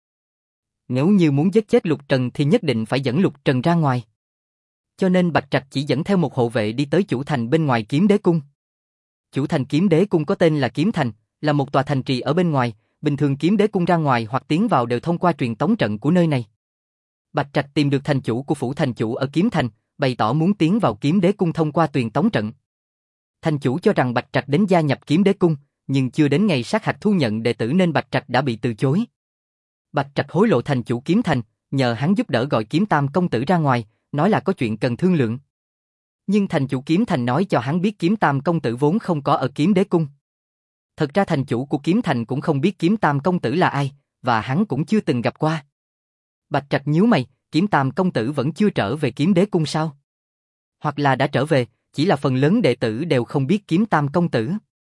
Nếu như muốn giết chết Lục Trần thì nhất định phải dẫn Lục Trần ra ngoài. Cho nên Bạch Trạch chỉ dẫn theo một hộ vệ đi tới chủ thành bên ngoài Kiếm Đế Cung. Chủ thành Kiếm Đế Cung có tên là Kiếm Thành, là một tòa thành trì ở bên ngoài, bình thường Kiếm Đế Cung ra ngoài hoặc tiến vào đều thông qua truyền tống trận của nơi này. Bạch Trạch tìm được thành chủ của phủ thành chủ ở Kiếm Thành, bày tỏ muốn tiến vào Kiếm Đế Cung thông qua truyền tống trận. Thành chủ cho rằng Bạch Trạch đến gia nhập Kiếm Đế Cung, nhưng chưa đến ngày sát hạch thu nhận đệ tử nên Bạch Trạch đã bị từ chối. Bạch Trạch hối lộ thành chủ Kiếm Thành, nhờ hắn giúp đỡ gọi Kiếm Tam công tử ra ngoài, nói là có chuyện cần thương lượng. Nhưng thành chủ Kiếm Thành nói cho hắn biết Kiếm Tam công tử vốn không có ở Kiếm Đế Cung. Thật ra thành chủ của Kiếm Thành cũng không biết Kiếm Tam công tử là ai, và hắn cũng chưa từng gặp qua. Bạch Trạch nhíu mày, Kiếm Tam công tử vẫn chưa trở về Kiếm Đế Cung sao? Hoặc là đã trở về, chỉ là phần lớn đệ tử đều không biết Kiếm Tam công tử.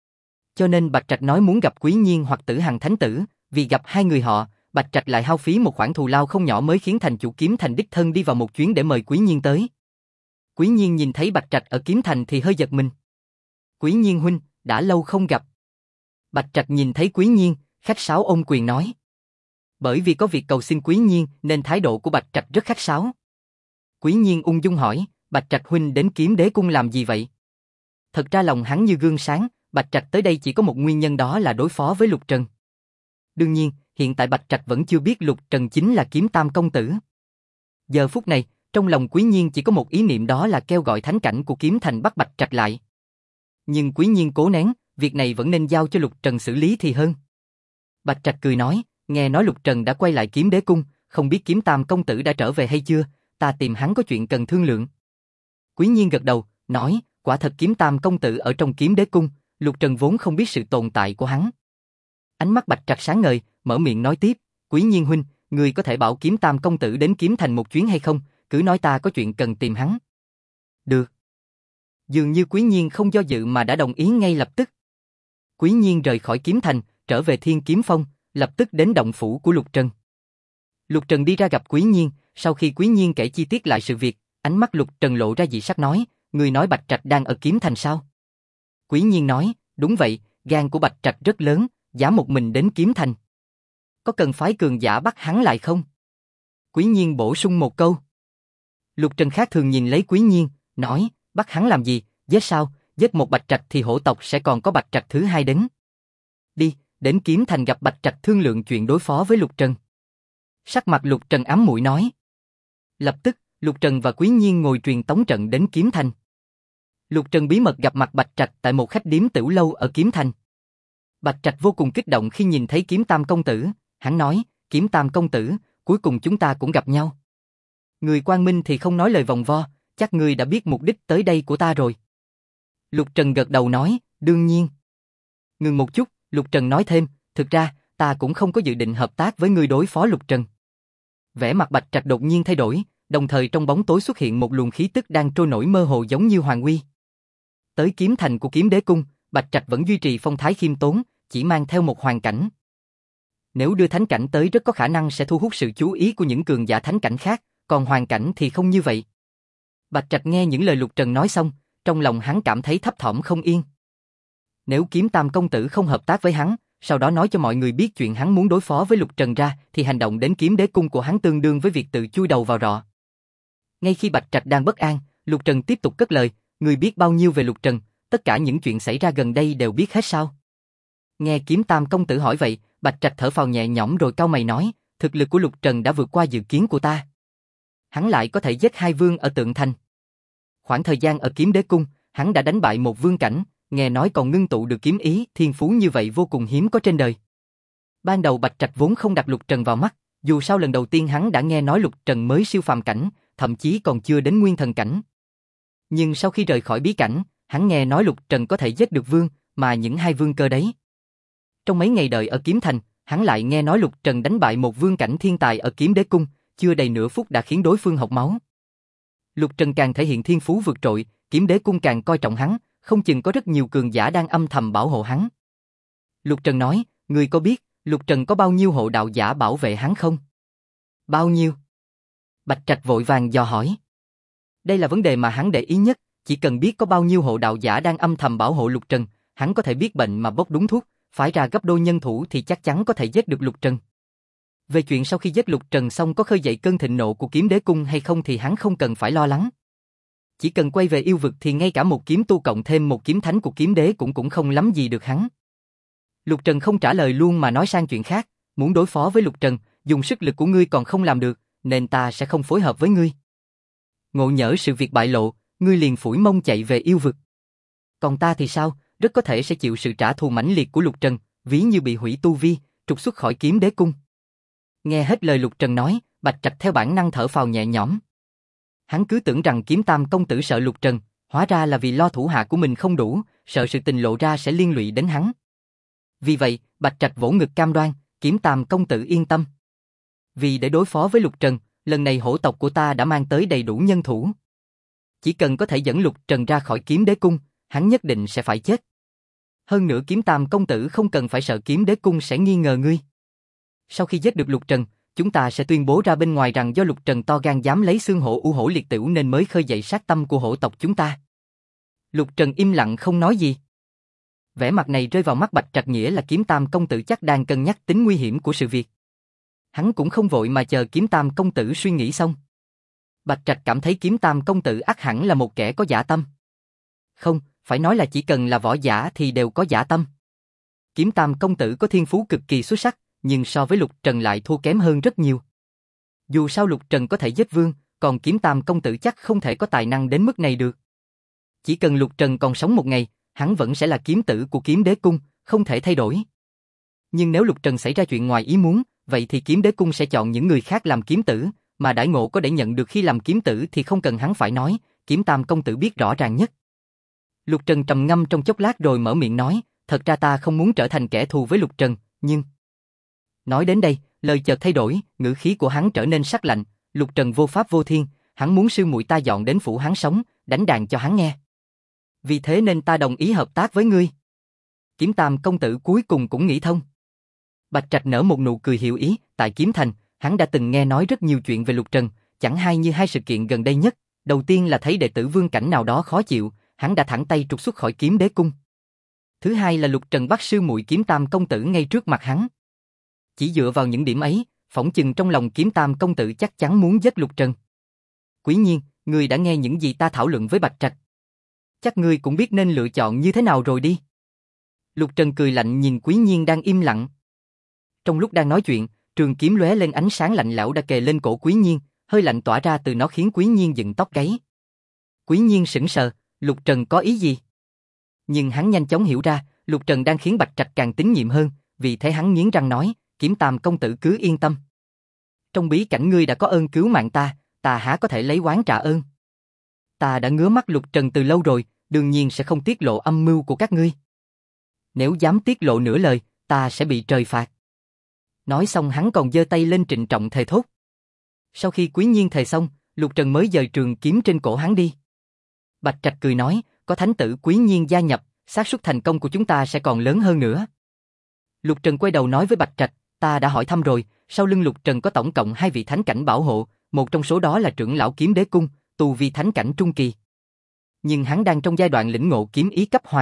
Cho nên Bạch Trạch nói muốn gặp Quý Nhiên hoặc Tử Hằng Thánh Tử, vì gặp hai người họ, Bạch Trạch lại hao phí một khoản thù lao không nhỏ mới khiến thành chủ Kiếm Thành đích thân đi vào một chuyến để mời Quý Nhiên tới. Quý Nhiên nhìn thấy Bạch Trạch ở Kiếm Thành thì hơi giật mình. Quý Nhiên huynh, đã lâu không gặp. Bạch Trạch nhìn thấy Quý Nhiên, khách sáo ôm quyền nói. Bởi vì có việc cầu xin Quý Nhiên nên thái độ của Bạch Trạch rất khách sáo. Quý Nhiên ung dung hỏi, Bạch Trạch huynh đến Kiếm Đế Cung làm gì vậy? Thật ra lòng hắn như gương sáng, Bạch Trạch tới đây chỉ có một nguyên nhân, đó là đối phó với Lục Trần. Đương nhiên, hiện tại Bạch Trạch vẫn chưa biết Lục Trần chính là Kiếm Tam công tử. Giờ phút này, trong lòng Quý Nhiên chỉ có một ý niệm, đó là kêu gọi thánh cảnh của Kiếm Thành bắt Bạch Trạch lại. Nhưng Quý Nhiên cố nén, việc này vẫn nên giao cho Lục Trần xử lý thì hơn. Bạch Trạch cười nói, nghe nói Lục Trần đã quay lại Kiếm Đế Cung, không biết Kiếm Tam công tử đã trở về hay chưa, ta tìm hắn có chuyện cần thương lượng. Quý Nhiên gật đầu, nói, quả thật Kiếm Tam công tử ở trong Kiếm Đế Cung, Lục Trần vốn không biết sự tồn tại của hắn. Ánh mắt Bạch Trạch sáng ngời, mở miệng nói tiếp, Quý Nhiên huynh, người có thể bảo Kiếm Tam công tử đến Kiếm Thành một chuyến hay không, cứ nói ta có chuyện cần tìm hắn. Được. Dường như Quý Nhiên không do dự mà đã đồng ý ngay lập tức. Quý Nhiên rời khỏi Kiếm Thành, trở về Thiên Kiếm Phong, lập tức đến động phủ của Lục Trần. Lục Trần đi ra gặp Quý Nhiên, sau khi Quý Nhiên kể chi tiết lại sự việc, ánh mắt Lục Trần lộ ra dị sắc nói, người nói Bạch Trạch đang ở Kiếm Thành sao? Quý Nhiên nói, đúng vậy, gan của Bạch Trạch rất lớn, dám một mình đến Kiếm Thành. Có cần phái cường giả bắt hắn lại không? Quý Nhiên bổ sung một câu. Lục Trần khác thường nhìn lấy Quý Nhiên, nói, bắt hắn làm gì, giết sao, giết một Bạch Trạch thì hổ tộc sẽ còn có Bạch Trạch thứ hai đến. Đi, đến Kiếm Thành gặp Bạch Trạch thương lượng chuyện đối phó với Lục Trần. Sắc mặt Lục Trần ám muội nói. Lập tức, Lục Trần và Quý Nhiên ngồi truyền tống trận đến Kiếm Thành. Lục Trần bí mật gặp mặt Bạch Trạch tại một khách điếm tiểu lâu ở Kiếm Thành. Bạch Trạch vô cùng kích động khi nhìn thấy Kiếm Tam công tử, hắn nói, Kiếm Tam công tử, cuối cùng chúng ta cũng gặp nhau. Người quang minh thì không nói lời vòng vo, chắc ngươi đã biết mục đích tới đây của ta rồi. Lục Trần gật đầu nói, đương nhiên. Ngừng một chút, Lục Trần nói thêm, thực ra, ta cũng không có dự định hợp tác với ngươi đối phó Lục Trần. Vẻ mặt Bạch Trạch đột nhiên thay đổi, đồng thời trong bóng tối xuất hiện một luồng khí tức đang trôi nổi mơ hồ giống như hoàng uy. Tới Kiếm Thành của Kiếm Đế Cung, Bạch Trạch vẫn duy trì phong thái khiêm tốn, chỉ mang theo một hoàn cảnh. Nếu đưa thánh cảnh tới rất có khả năng sẽ thu hút sự chú ý của những cường giả thánh cảnh khác, còn hoàn cảnh thì không như vậy. Bạch Trạch nghe những lời Lục Trần nói xong, trong lòng hắn cảm thấy thấp thỏm không yên. Nếu Kiếm Tam công tử không hợp tác với hắn, sau đó nói cho mọi người biết chuyện hắn muốn đối phó với Lục Trần ra, thì hành động đến Kiếm Đế cung của hắn tương đương với việc tự chui đầu vào rọ. Ngay khi Bạch Trạch đang bất an, Lục Trần tiếp tục cất lời, người biết bao nhiêu về Lục Trần, tất cả những chuyện xảy ra gần đây đều biết hết sao? Nghe Kiếm Tam công tử hỏi vậy, Bạch Trạch thở phào nhẹ nhõm rồi cau mày nói, thực lực của Lục Trần đã vượt qua dự kiến của ta. Hắn lại có thể giết 2 vương ở Tượng Thành. Khoảng thời gian ở Kiếm Đế cung, hắn đã đánh bại một vương cảnh, nghe nói còn ngưng tụ được kiếm ý, thiên phú như vậy vô cùng hiếm có trên đời. Ban đầu Bạch Trạch vốn không đặt Lục Trần vào mắt, dù sao lần đầu tiên hắn đã nghe nói Lục Trần mới siêu phàm cảnh, thậm chí còn chưa đến nguyên thần cảnh. Nhưng sau khi rời khỏi bí cảnh, hắn nghe nói Lục Trần có thể giết được vương, mà những 2 vương cơ đấy. Trong mấy ngày đợi ở Kiếm Thành, hắn lại nghe nói Lục Trần đánh bại một vương cảnh thiên tài ở Kiếm Đế cung, chưa đầy nửa phút đã khiến đối phương học máu. Lục Trần càng thể hiện thiên phú vượt trội, Kiếm Đế cung càng coi trọng hắn, không chừng có rất nhiều cường giả đang âm thầm bảo hộ hắn. Lục Trần nói, người có biết Lục Trần có bao nhiêu hộ đạo giả bảo vệ hắn không? Bao nhiêu? Bạch Trạch vội vàng dò hỏi. Đây là vấn đề mà hắn để ý nhất, chỉ cần biết có bao nhiêu hộ đạo giả đang âm thầm bảo hộ Lục Trần, hắn có thể biết bệnh mà bốc đúng thuốc, phái ra gấp đôi nhân thủ thì chắc chắn có thể giết được Lục Trần. Về chuyện sau khi giết Lục Trần xong có khơi dậy cơn thịnh nộ của Kiếm Đế cung hay không thì hắn không cần phải lo lắng. Chỉ cần quay về yêu vực thì ngay cả một kiếm tu cộng thêm một kiếm thánh của Kiếm Đế cũng không lắm gì được hắn. Lục Trần không trả lời luôn mà nói sang chuyện khác, muốn đối phó với Lục Trần, dùng sức lực của ngươi còn không làm được, nên ta sẽ không phối hợp với ngươi. Ngộ nhỡ sự việc bại lộ, ngươi liền phủi mông chạy về yêu vực. Còn ta thì sao, rất có thể sẽ chịu sự trả thù mãnh liệt của Lục Trần, ví như bị hủy tu vi, trục xuất khỏi Kiếm Đế cung. Nghe hết lời Lục Trần nói, Bạch Trạch theo bản năng thở phào nhẹ nhõm. Hắn cứ tưởng rằng Kiếm Tam công tử sợ Lục Trần, hóa ra là vì lo thủ hạ của mình không đủ, sợ sự tình lộ ra sẽ liên lụy đến hắn. Vì vậy, Bạch Trạch vỗ ngực cam đoan, Kiếm Tam công tử yên tâm. Vì để đối phó với Lục Trần, lần này hổ tộc của ta đã mang tới đầy đủ nhân thủ. Chỉ cần có thể dẫn Lục Trần ra khỏi Kiếm Đế cung, hắn nhất định sẽ phải chết. Hơn nữa Kiếm Tam công tử không cần phải sợ Kiếm Đế cung sẽ nghi ngờ ngươi. Sau khi giết được Lục Trần, chúng ta sẽ tuyên bố ra bên ngoài rằng do Lục Trần to gan dám lấy xương hổ u hổ liệt tửu nên mới khơi dậy sát tâm của hổ tộc chúng ta. Lục Trần im lặng không nói gì. Vẻ mặt này rơi vào mắt Bạch Trạch nghĩa là Kiếm Tam công tử chắc đang cân nhắc tính nguy hiểm của sự việc. Hắn cũng không vội mà chờ Kiếm Tam công tử suy nghĩ xong. Bạch Trạch cảm thấy Kiếm Tam công tử ắt hẳn là một kẻ có dã tâm. Không, phải nói là chỉ cần là võ giả thì đều có dã tâm. Kiếm Tam công tử có thiên phú cực kỳ xuất sắc, nhưng so với Lục Trần lại thua kém hơn rất nhiều. Dù sao Lục Trần có thể giết vương, còn Kiếm Tam công tử chắc không thể có tài năng đến mức này được. Chỉ cần Lục Trần còn sống một ngày, hắn vẫn sẽ là kiếm tử của Kiếm Đế cung, không thể thay đổi. Nhưng nếu Lục Trần xảy ra chuyện ngoài ý muốn, vậy thì Kiếm Đế cung sẽ chọn những người khác làm kiếm tử, mà đãi ngộ có để nhận được khi làm kiếm tử thì không cần hắn phải nói, Kiếm Tam công tử biết rõ ràng nhất. Lục Trần trầm ngâm trong chốc lát rồi mở miệng nói, thật ra ta không muốn trở thành kẻ thù với Lục Trần, nhưng... Nói đến đây, lời chợt thay đổi, ngữ khí của hắn trở nên sắc lạnh, Lục Trần vô pháp vô thiên, hắn muốn sư muội ta dọn đến phủ hắn sống, đánh đàn cho hắn nghe. Vì thế nên ta đồng ý hợp tác với ngươi. Kiếm Tam công tử cuối cùng cũng nghĩ thông. Bạch Trạch nở một nụ cười hiểu ý, tại Kiếm Thành, hắn đã từng nghe nói rất nhiều chuyện về Lục Trần, chẳng hay như 2 sự kiện gần đây nhất, đầu tiên là thấy đệ tử vương cảnh nào đó khó chịu, hắn đã thẳng tay trục xuất khỏi Kiếm Đế cung. Thứ hai là Lục Trần bắt sư muội Kiếm Tam công tử ngay trước mặt hắn. Chỉ dựa vào những điểm ấy, phỏng chừng trong lòng Kiếm Tam công tử chắc chắn muốn giết Lục Trần. Quý nhiên, ngươi đã nghe những gì ta thảo luận với Bạch Trạch. Chắc ngươi cũng biết nên lựa chọn như thế nào rồi đi. Lục Trần cười lạnh nhìn Quý nhiên đang im lặng. Trong lúc đang nói chuyện, trường kiếm lóe lên ánh sáng lạnh lẽo đã kề lên cổ Quý nhiên, hơi lạnh tỏa ra từ nó khiến Quý nhiên dựng tóc gáy. Quý nhiên sững sờ, Lục Trần có ý gì? Nhưng hắn nhanh chóng hiểu ra, Lục Trần đang khiến Bạch Trạch càng tín nhiệm hơn, vì thế hắn nghiến răng nói, Kiếm Tam công tử cứ yên tâm. Trong bí cảnh ngươi đã có ơn cứu mạng ta, ta há có thể lấy oán trả ơn. Ta đã ngứa mắt Lục Trần từ lâu rồi, đương nhiên sẽ không tiết lộ âm mưu của các ngươi. Nếu dám tiết lộ nửa lời, ta sẽ bị trời phạt. Nói xong hắn còn giơ tay lên trịnh trọng thề thốt. Sau khi Quý nhiên thề xong, Lục Trần mới dời trường kiếm trên cổ hắn đi. Bạch Trạch cười nói, có thánh tử Quý nhiên gia nhập, xác suất thành công của chúng ta sẽ còn lớn hơn nữa. Lục Trần quay đầu nói với Bạch Trạch, ta đã hỏi thăm rồi, sau lưng Lục Trần có tổng cộng 2 vị thánh cảnh bảo hộ, một trong số đó là trưởng lão Kiếm Đế cung, tu vi thánh cảnh trung kỳ. Nhưng hắn đang trong giai đoạn lĩnh ngộ kiếm ý cấp hoàng,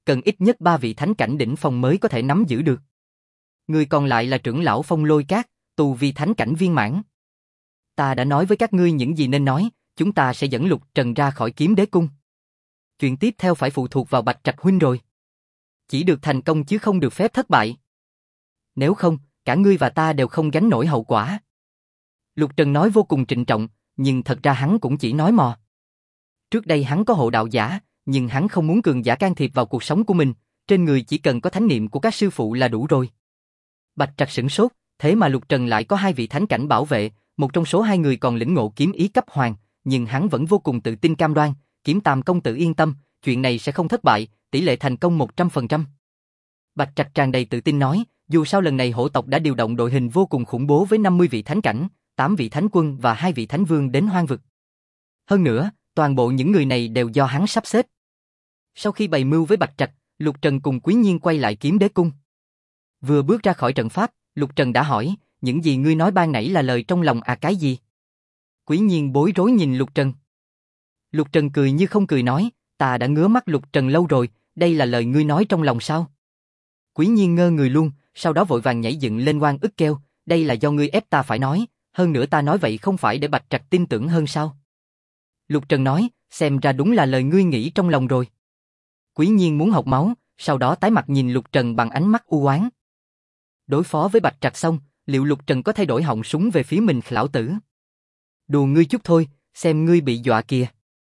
cần ít nhất 3 vị thánh cảnh đỉnh phong mới có thể nắm giữ được. Người còn lại là trưởng lão Phong Lôi Các, tu vi thánh cảnh viên mãn. Ta đã nói với các ngươi những gì nên nói, chúng ta sẽ dẫn Lục Trần ra khỏi Kiếm Đế Cung. Chuyện tiếp theo phải phụ thuộc vào Bạch Trạch huynh rồi. Chỉ được thành công chứ không được phép thất bại. Nếu không, cả ngươi và ta đều không gánh nổi hậu quả. Lục Trần nói vô cùng trịnh trọng, nhưng thật ra hắn cũng chỉ nói mò. Trước đây hắn có hộ đạo giả, nhưng hắn không muốn cường giả can thiệp vào cuộc sống của mình, trên người chỉ cần có thánh niệm của các sư phụ là đủ rồi. Bạch Trạch sửng sốt, thế mà Lục Trần lại có 2 vị thánh cảnh bảo vệ, một trong số 2 người còn lĩnh ngộ kiếm ý cấp hoàng, nhưng hắn vẫn vô cùng tự tin cam đoan, Kiếm Tam công tử yên tâm, chuyện này sẽ không thất bại, tỷ lệ thành công 100%. Bạch Trạch tràn đầy tự tin nói, dù sao lần này hổ tộc đã điều động đội hình vô cùng khủng bố với 50 vị thánh cảnh, 8 vị thánh quân và 2 vị thánh vương đến hoang vực. Hơn nữa, toàn bộ những người này đều do hắn sắp xếp. Sau khi bày mưu với Bạch Trạch, Lục Trần cùng Quý Nhiên quay lại Kiếm Đế Cung. Vừa bước ra khỏi trận pháp, Lục Trần đã hỏi, những gì ngươi nói ban nãy là lời trong lòng à cái gì? Quý Nhiên bối rối nhìn Lục Trần. Lục Trần cười như không cười nói, ta đã ngứa mắt Lục Trần lâu rồi, đây là lời ngươi nói trong lòng sao? Quý Nhiên ngơ người luôn, sau đó vội vàng nhảy dựng lên oan ức kêu, đây là do ngươi ép ta phải nói, hơn nữa ta nói vậy không phải để Bạch Trạch tin tưởng hơn sao? Lục Trần nói, xem ra đúng là lời ngươi nghĩ trong lòng rồi. Quý Nhiên muốn học máu, sau đó tái mặt nhìn Lục Trần bằng ánh mắt u oán. Đối phó với Bạch Trạch xong, liệu Lục Trần có thay đổi họng súng về phía mình lão tử? Đùa ngươi chút thôi, xem ngươi bị dọa kìa.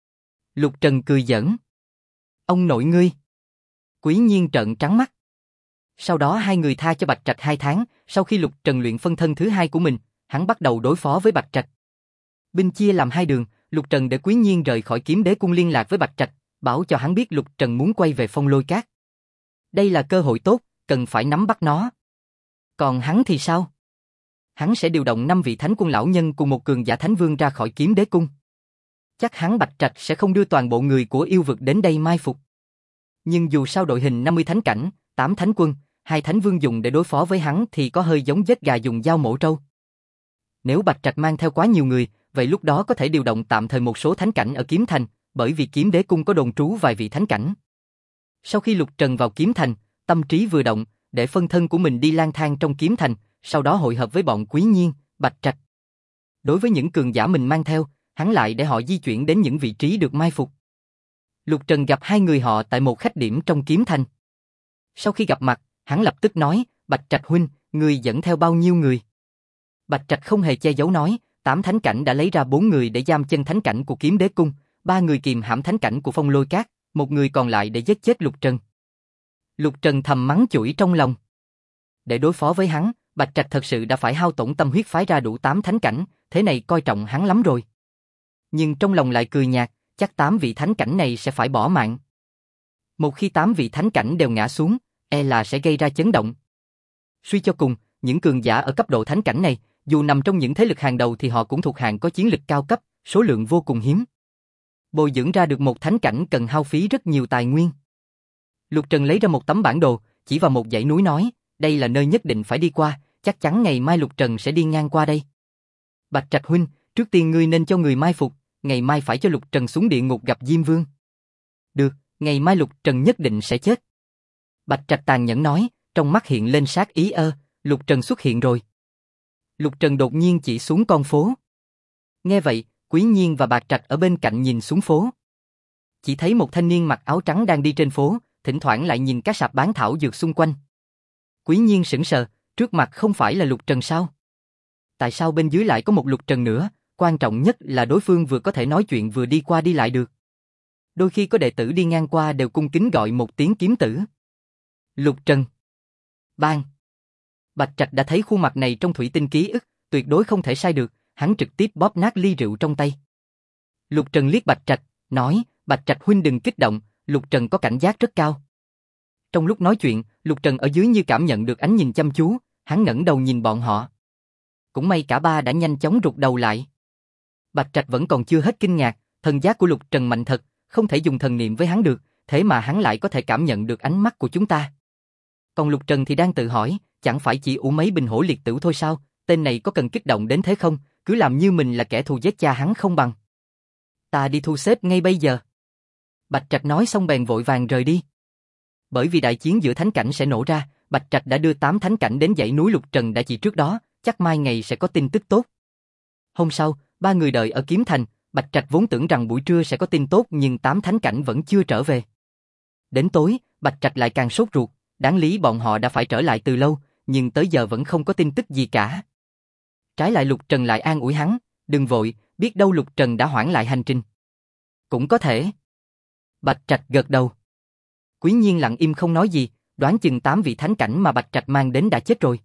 Lục Trần cười giỡn. Ông nội ngươi. Quý Nhiên trợn trắng mắt. Sau đó 2 người tha cho Bạch Trạch 2 tháng, sau khi Lục Trần luyện phân thân thứ 2 của mình, hắn bắt đầu đối phó với Bạch Trạch. Binh chia làm 2 đường, Lục Trần để Quý Nhiên rời khỏi Kiếm Đế Cung liên lạc với Bạch Trạch, bảo cho hắn biết Lục Trần muốn quay về Phong Lôi Các. Đây là cơ hội tốt, cần phải nắm bắt nó. Còn hắn thì sao? Hắn sẽ điều động 5 vị thánh quân lão nhân cùng một cường giả thánh vương ra khỏi Kiếm Đế Cung. Chắc hắn Bạch Trạch sẽ không đưa toàn bộ người của yêu vực đến đây mai phục. Nhưng dù sao đội hình 50 thánh cảnh, 8 thánh quân, 2 thánh vương dùng để đối phó với hắn thì có hơi giống giết gà dùng dao mổ trâu. Nếu Bạch Trạch mang theo quá nhiều người, vậy lúc đó có thể điều động tạm thời một số thánh cảnh ở Kiếm Thành, bởi vì Kiếm Đế Cung có đồn trú vài vị thánh cảnh. Sau khi Lục Trần vào Kiếm Thành, tâm trí vừa động, để phân thân của mình đi lang thang trong Kiếm Thành, sau đó hội hợp với bọn Quý Nhiên, Bạch Trạch. Đối với những cường giả mình mang theo, hắn lại để họ di chuyển đến những vị trí được mai phục. Lục Trần gặp 2 người họ tại một khách điểm trong Kiếm Thành. Sau khi gặp mặt, hắn lập tức nói, Bạch Trạch huynh, ngươi dẫn theo bao nhiêu người? Bạch Trạch không hề che giấu nói, 8 thánh cảnh đã lấy ra 4 người để giam chân thánh cảnh của Kiếm Đế Cung, 3 người kìm hãm thánh cảnh của Phong Lôi Các, 1 người còn lại để giết chết Lục Trần. Lục Trần thầm mắng chửi trong lòng. Để đối phó với hắn, Bạch Trạch thật sự đã phải hao tổn tâm huyết phái ra đủ 8 thánh cảnh, thế này coi trọng hắn lắm rồi. Nhưng trong lòng lại cười nhạt, chắc 8 vị thánh cảnh này sẽ phải bỏ mạng. Một khi 8 vị thánh cảnh đều ngã xuống, e là sẽ gây ra chấn động. Suy cho cùng, những cường giả ở cấp độ thánh cảnh này, dù nằm trong những thế lực hàng đầu thì họ cũng thuộc hạng có chiến lực cao cấp, số lượng vô cùng hiếm. Bồi dưỡng ra được một thánh cảnh cần hao phí rất nhiều tài nguyên. Lục Trần lấy ra một tấm bản đồ, chỉ vào một dãy núi nói, đây là nơi nhất định phải đi qua, chắc chắn ngày mai Lục Trần sẽ đi ngang qua đây. Bạch Trạch huynh, trước tiên ngươi nên cho người mai phục, ngày mai phải cho Lục Trần xuống địa ngục gặp Diêm Vương. Được, ngày mai Lục Trần nhất định sẽ chết. Bạch Trạch tàn nhẫn nói, trong mắt hiện lên sát ý Lục Trần xuất hiện rồi. Lục Trần đột nhiên chỉ xuống con phố. Nghe vậy, Quý Nhiên và Bạch Trạch ở bên cạnh nhìn xuống phố. Chỉ thấy một thanh niên mặc áo trắng đang đi trên phố, thỉnh thoảng lại nhìn các sạp bán thảo dược xung quanh. Quý Nhiên sững sờ, trước mặt không phải là Lục Trần sao? Tại sao bên dưới lại có một Lục Trần nữa? Quan trọng nhất là đối phương vừa có thể nói chuyện vừa đi qua đi lại được. Đôi khi có đệ tử đi ngang qua đều cung kính gọi một tiếng kiếm tử. Lục Trần. Bang. Bạch Trạch đã thấy khuôn mặt này trong thủy tinh ký ức, tuyệt đối không thể sai được, hắn trực tiếp bóp nát ly rượu trong tay. Lục Trần liếc Bạch Trạch, nói, Bạch Trạch huynh đừng kích động, Lục Trần có cảnh giác rất cao. Trong lúc nói chuyện, Lục Trần ở dưới như cảm nhận được ánh nhìn chăm chú, hắn ngẩng đầu nhìn bọn họ. Cũng may cả ba đã nhanh chóng rụt đầu lại. Bạch Trạch vẫn còn chưa hết kinh ngạc, thần giác của Lục Trần mạnh thật, không thể dùng thần niệm với hắn được, thế mà hắn lại có thể cảm nhận được ánh mắt của chúng ta. Còn Lục Trần thì đang tự hỏi, chẳng phải chỉ ủ mấy bình hổ liệt tử thôi sao, tên này có cần kích động đến thế không, cứ làm như mình là kẻ thù giết cha hắn không bằng. Ta đi thu xếp ngay bây giờ. Bạch Trạch nói xong bèn vội vàng rời đi. Bởi vì đại chiến giữa thánh cảnh sẽ nổ ra, Bạch Trạch đã đưa 8 thánh cảnh đến dãy núi Lục Trần đã chỉ trước đó, chắc mai ngày sẽ có tin tức tốt. Hôm sau, ba người đợi ở Kiếm Thành, Bạch Trạch vốn tưởng rằng buổi trưa sẽ có tin tốt nhưng 8 thánh cảnh vẫn chưa trở về. Đến tối, Bạch Trạch lại càng sốt ruột, đáng lý bọn họ đã phải trở lại từ lâu, nhưng tới giờ vẫn không có tin tức gì cả. Trái lại Lục Trần lại an ủi hắn, đừng vội, biết đâu Lục Trần đã hoãn lại hành trình. Cũng có thể. Bạch Trạch gật đầu. Quý Nhiên lặng im không nói gì, đoán chừng 8 vị thánh cảnh mà Bạch Trạch mang đến đã chết rồi.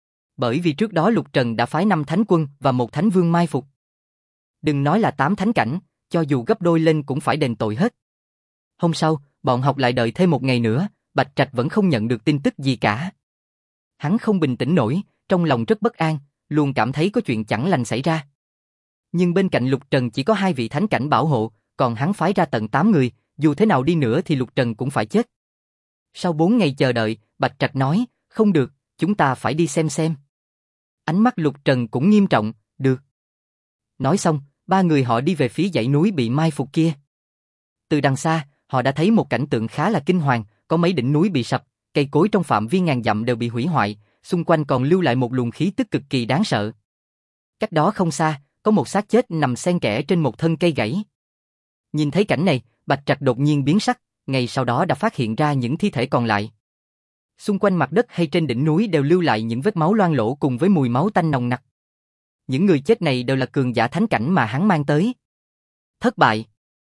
Bởi vì trước đó Lục Trần đã phái 5 thánh quân và 1 thánh vương mai phục. Đừng nói là 8 thánh cảnh, cho dù gấp đôi lên cũng phải đền tội hết. Hôm sau, bọn học lại đợi thêm 1 ngày nữa, Bạch Trạch vẫn không nhận được tin tức gì cả. Hắn không bình tĩnh nổi, trong lòng rất bất an, luôn cảm thấy có chuyện chẳng lành xảy ra. Nhưng bên cạnh Lục Trần chỉ có 2 vị thánh cảnh bảo hộ, còn hắn phái ra tận 8 người, dù thế nào đi nữa thì Lục Trần cũng phải chết. Sau 4 ngày chờ đợi, Bạch Trạch nói, không được, chúng ta phải đi xem. Ánh mắt Lục Trần cũng nghiêm trọng, được. Nói xong, 3 người họ đi về phía dãy núi bị mai phục kia. Từ đằng xa, họ đã thấy một cảnh tượng khá là kinh hoàng, có mấy đỉnh núi bị sập, cây cối trong phạm vi ngàn dặm đều bị hủy hoại, xung quanh còn lưu lại một luồng khí tức cực kỳ đáng sợ. Cách đó không xa, có một xác chết nằm xen kẽ trên một thân cây gãy. Nhìn thấy cảnh này, Bạch Trạch đột nhiên biến sắc, ngay sau đó đã phát hiện ra những thi thể còn lại. Xung quanh mặt đất hay trên đỉnh núi đều lưu lại những vết máu loang lổ cùng với mùi máu tanh nồng nặc. Những người chết này đều là cường giả thánh cảnh mà hắn mang tới. Thất bại.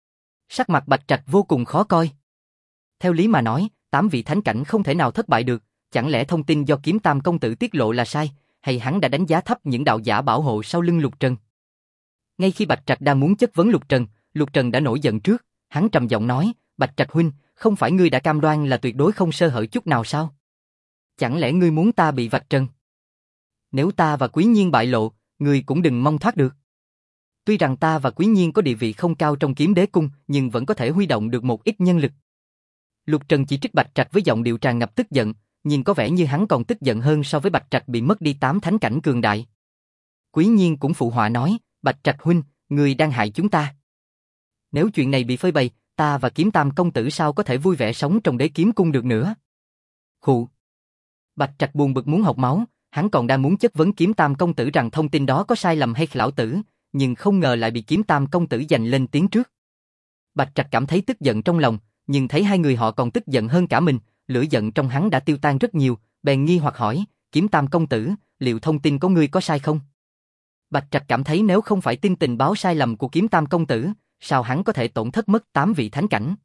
Sắc mặt Bạch Trạch vô cùng khó coi. Theo lý mà nói, 8 vị thánh cảnh không thể nào thất bại được, chẳng lẽ thông tin do Kiếm Tam công tử tiết lộ là sai, hay hắn đã đánh giá thấp những đạo giả bảo hộ sau lưng Lục Trần? Ngay khi Bạch Trạch đang muốn chất vấn Lục Trần đã nổi giận trước, hắn trầm giọng nói, Bạch Trạch huynh, không phải ngươi đã cam đoan là tuyệt đối không sơ hở chút nào sao? Chẳng lẽ ngươi muốn ta bị vạch trần? Nếu ta và Quý Nhiên bại lộ, ngươi cũng đừng mong thoát được. Tuy rằng ta và Quý Nhiên có địa vị không cao trong Kiếm Đế cung, nhưng vẫn có thể huy động được một ít nhân lực. Lục Trần chỉ trích Bạch Trạch với giọng điệu tràn ngập tức giận, nhìn có vẻ như hắn còn tức giận hơn so với Bạch Trạch bị mất đi 8 thánh cảnh cường đại. Quý Nhiên cũng phụ họa nói, Bạch Trạch huynh, ngươi đang hại chúng ta. Nếu chuyện này bị phơi bày, ta và Kiếm Tam công tử sao có thể vui vẻ sống trong Đế Kiếm cung được nữa? Khụ. Bạch Trạch buồn bực muốn học máu, hắn còn đang muốn chất vấn Kiếm Tam công tử rằng thông tin đó có sai lầm hay lão tử, nhưng không ngờ lại bị Kiếm Tam công tử giành lên tiếng trước. Bạch Trạch cảm thấy tức giận trong lòng, nhưng thấy hai người họ còn tức giận hơn cả mình, lửa giận trong hắn đã tiêu tan rất nhiều, bèn nghi hoặc hỏi, Kiếm Tam công tử, liệu thông tin của ngươi có sai không? Bạch Trạch cảm thấy nếu không phải tin tình báo sai lầm của Kiếm Tam công tử, sao hắn có thể tổn thất mất 8 vị thánh cảnh?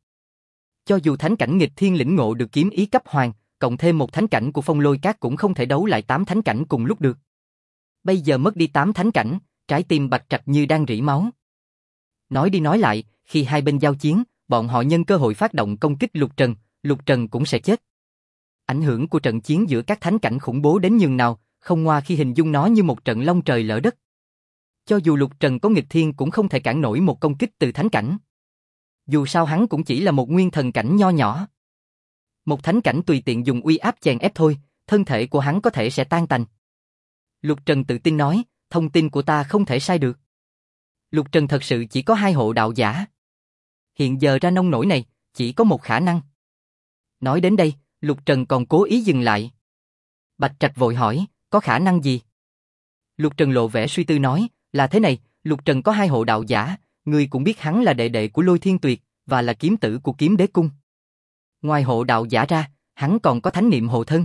Cho dù thánh cảnh nghịch thiên lĩnh ngộ được kiếm ý cấp hoàng, cộng thêm một thánh cảnh của Phong Lôi Các cũng không thể đấu lại 8 thánh cảnh cùng lúc được. Bây giờ mất đi 8 thánh cảnh, trái tim Bạch Trạch như đang rỉ máu. Nói đi nói lại, khi hai bên giao chiến, bọn họ nhân cơ hội phát động công kích Lục Trần cũng sẽ chết. Ảnh hưởng của trận chiến giữa các thánh cảnh khủng bố đến nhường nào, không ngoa khi hình dung nó như một trận long trời lở đất. Cho dù Lục Trần có nghịch thiên cũng không thể cản nổi một công kích từ thánh cảnh. Dù sao hắn cũng chỉ là một nguyên thần cảnh nho nhỏ. Một thánh cảnh tùy tiện dùng uy áp chèn ép thôi, thân thể của hắn có thể sẽ tan tành. Lục Trần tự tin nói, thông tin của ta không thể sai được. Lục Trần thật sự chỉ có 2 hộ đạo giả. Hiện giờ ra nông nổi này, chỉ có một khả năng. Nói đến đây, Lục Trần còn cố ý dừng lại. Bạch Trạch vội hỏi, có khả năng gì? Lục Trần lộ vẻ suy tư nói, là thế này, Lục Trần có 2 hộ đạo giả, ngươi cũng biết hắn là đệ đệ của Lôi Thiên Tuyệt, và là kiếm tử của Kiếm Đế Cung. Ngoài hộ đạo giả ra, hắn còn có thánh niệm hộ thân.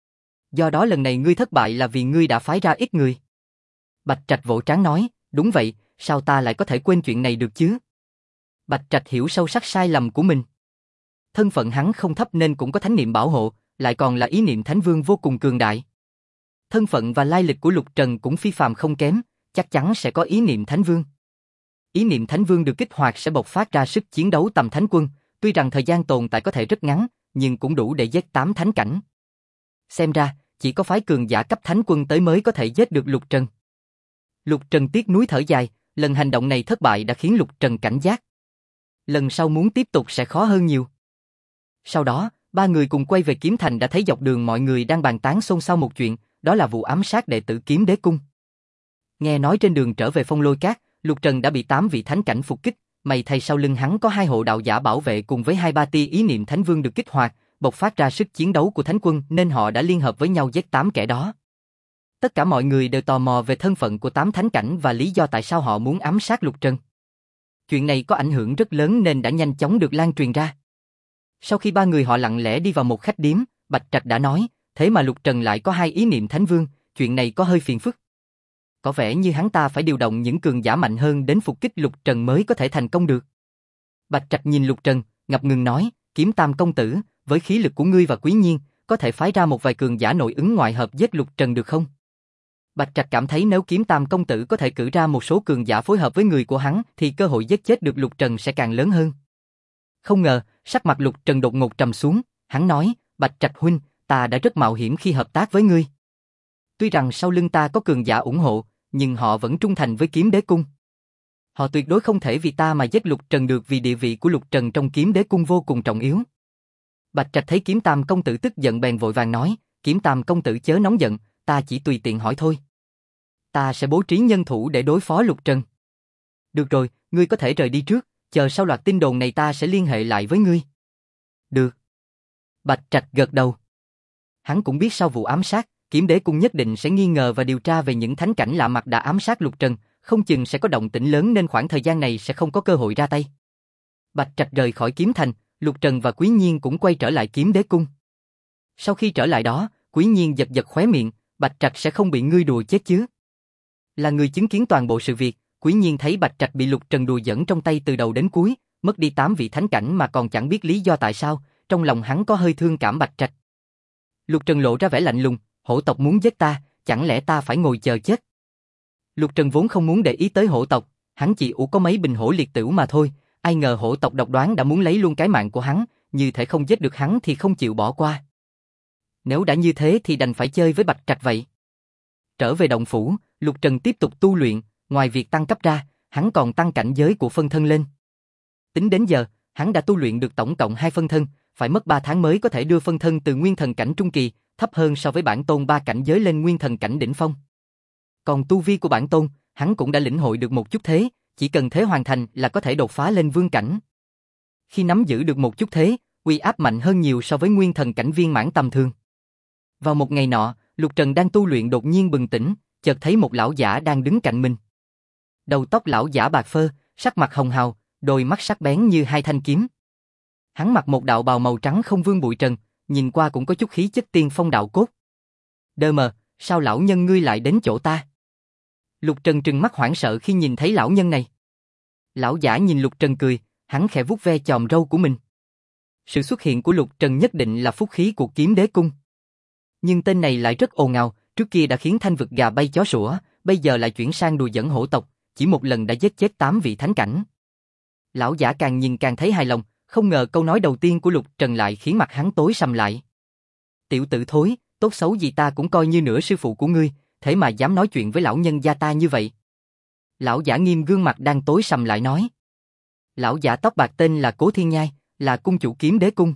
Do đó lần này ngươi thất bại là vì ngươi đã phái ra ít người. Bạch Trạch vỗ trán nói, đúng vậy, sao ta lại có thể quên chuyện này được chứ? Bạch Trạch hiểu sâu sắc sai lầm của mình. Thân phận hắn không thấp nên cũng có thánh niệm bảo hộ, lại còn là ý niệm thánh vương vô cùng cường đại. Thân phận và lai lịch của Lục Trần cũng phi phàm không kém, chắc chắn sẽ có ý niệm thánh vương. Ý niệm thánh vương được kích hoạt sẽ bộc phát ra sức chiến đấu tầm thánh quân, tuy rằng thời gian tồn tại có thể rất ngắn, nhưng cũng đủ để giết 8 thánh cảnh. Xem ra, chỉ có phái cường giả cấp thánh quân tới mới có thể giết được Lục Trần. Lục Trần tiếc nuối thở dài, lần hành động này thất bại đã khiến Lục Trần cảnh giác. Lần sau muốn tiếp tục sẽ khó hơn nhiều. Sau đó, 3 người cùng quay về Kiếm Thành đã thấy dọc đường mọi người đang bàn tán xôn xao một chuyện, đó là vụ ám sát đệ tử Kiếm Đế Cung. Nghe nói trên đường trở về Phong Lôi Các, Lục Trần đã bị 8 vị thánh cảnh phục kích, may thay sau lưng hắn có 2 hộ đạo giả bảo vệ cùng với 2-3 tia ý niệm thánh vương được kích hoạt, bộc phát ra sức chiến đấu của thánh quân nên họ đã liên hợp với nhau giết 8 kẻ đó. Tất cả mọi người đều tò mò về thân phận của 8 thánh cảnh và lý do tại sao họ muốn ám sát Lục Trần. Chuyện này có ảnh hưởng rất lớn nên đã nhanh chóng được lan truyền ra. Sau khi ba người họ lặng lẽ đi vào một khách điếm, Bạch Trạch đã nói, thế mà Lục Trần lại có 2 ý niệm thánh vương, chuyện này có hơi phiền phức. Có vẻ như hắn ta phải điều động những cường giả mạnh hơn đến phục kích Lục Trần mới có thể thành công được. Bạch Trạch nhìn Lục Trần, ngập ngừng nói, Kiếm Tam công tử, với khí lực của ngươi và Quý Nhiên, có thể phái ra một vài cường giả nội ứng ngoại hợp giết Lục Trần được không? Bạch Trạch cảm thấy nếu Kiếm Tam công tử có thể cử ra một số cường giả phối hợp với người của hắn thì cơ hội giết chết được Lục Trần sẽ càng lớn hơn. Không ngờ, sắc mặt Lục Trần đột ngột trầm xuống, hắn nói, Bạch Trạch huynh, ta đã rất mạo hiểm khi hợp tác với ngươi. Tuy rằng sau lưng ta có cường giả ủng hộ, nhưng họ vẫn trung thành với Kiếm Đế Cung. Họ tuyệt đối không thể vì ta mà giết Lục Trần được vì địa vị của Lục Trần trong Kiếm Đế Cung vô cùng trọng yếu. Bạch Trạch thấy Kiếm Tam công tử tức giận bèn vội vàng nói, Kiếm Tam công tử chớ nóng giận, ta chỉ tùy tiện hỏi thôi. Ta sẽ bố trí nhân thủ để đối phó Lục Trần. Được rồi, ngươi có thể rời đi trước, chờ sau loạt tin đồn này ta sẽ liên hệ lại với ngươi. Được. Bạch Trạch gật đầu. Hắn cũng biết sau vụ ám sát, Kiếm Đế Cung nhất định sẽ nghi ngờ và điều tra về những thánh cảnh lạ mặt đã ám sát Lục Trần, không chừng sẽ có động tĩnh lớn nên khoảng thời gian này sẽ không có cơ hội ra tay. Bạch Trạch rời khỏi Kiếm Thành, Lục Trần và Quý Nhiên cũng quay trở lại Kiếm Đế Cung. Sau khi trở lại đó, Quý Nhiên giật giật khóe miệng, Bạch Trạch sẽ không bị ngươi đùa chết chứ? Là người chứng kiến toàn bộ sự việc, Quý Nhiên thấy Bạch Trạch bị Lục Trần đùa giỡn trong tay từ đầu đến cuối, mất đi 8 vị thánh cảnh mà còn chẳng biết lý do tại sao, trong lòng hắn có hơi thương cảm Bạch Trạch. Lục Trần lộ ra vẻ lạnh lùng, hổ tộc muốn giết ta, chẳng lẽ ta phải ngồi chờ chết? Lục Trần vốn không muốn để ý tới hổ tộc, hắn chỉ có mấy bình hổ liệt tửu mà thôi, ai ngờ hổ tộc độc đoán đã muốn lấy luôn cái mạng của hắn, như thể không giết được hắn thì không chịu bỏ qua. Nếu đã như thế thì đành phải chơi với Bạch Trạch vậy. Trở về động phủ, Lục Trần tiếp tục tu luyện, ngoài việc tăng cấp ra, hắn còn tăng cảnh giới của phân thân lên. Tính đến giờ, hắn đã tu luyện được tổng cộng 2 phân thân, phải mất 3 tháng mới có thể đưa phân thân từ nguyên thần cảnh trung kỳ, thấp hơn so với bản tôn 3 cảnh giới lên nguyên thần cảnh đỉnh phong. Còn tu vi của bản tôn, hắn cũng đã lĩnh hội được một chút thế, chỉ cần thế hoàn thành là có thể đột phá lên vương cảnh. Khi nắm giữ được một chút thế, uy áp mạnh hơn nhiều so với nguyên thần cảnh viên mãn tầm thường. Vào một ngày nọ, Lục Trần đang tu luyện đột nhiên bừng tỉnh, chợt thấy một lão giả đang đứng cạnh mình. Đầu tóc lão giả bạc phơ, sắc mặt hồng hào, đôi mắt sắc bén như 2 thanh kiếm. Hắn mặc một đạo bào màu trắng không vương bụi trần, nhìn qua cũng có chút khí chất tiên phong đạo cốt. Đơ mờ, sao lão nhân ngươi lại đến chỗ ta? Lục Trần trừng mắt hoảng sợ khi nhìn thấy lão nhân này. Lão giả nhìn Lục Trần cười, hắn khẽ vuốt ve chòm râu của mình. Sự xuất hiện của Lục Trần nhất định là phúc khí của Kiếm Đế Cung. Nhưng tên này lại rất ồn ào, trước kia đã khiến thanh vực gà bay chó sủa, bây giờ lại chuyển sang đùa giỡn hổ tộc, chỉ một lần đã giết chết 8 vị thánh cảnh. Lão giả càng nhìn càng thấy hài lòng, không ngờ câu nói đầu tiên của Lục Trần lại khiến mặt hắn tối sầm lại. Tiểu tử thối, tốt xấu gì ta cũng coi như nửa sư phụ của ngươi, thế mà dám nói chuyện với lão nhân gia ta như vậy. Lão giả nghiêm gương mặt đang tối sầm lại nói. Lão giả tóc bạc tên là Cố Thiên Nhai, là cung chủ Kiếm Đế Cung.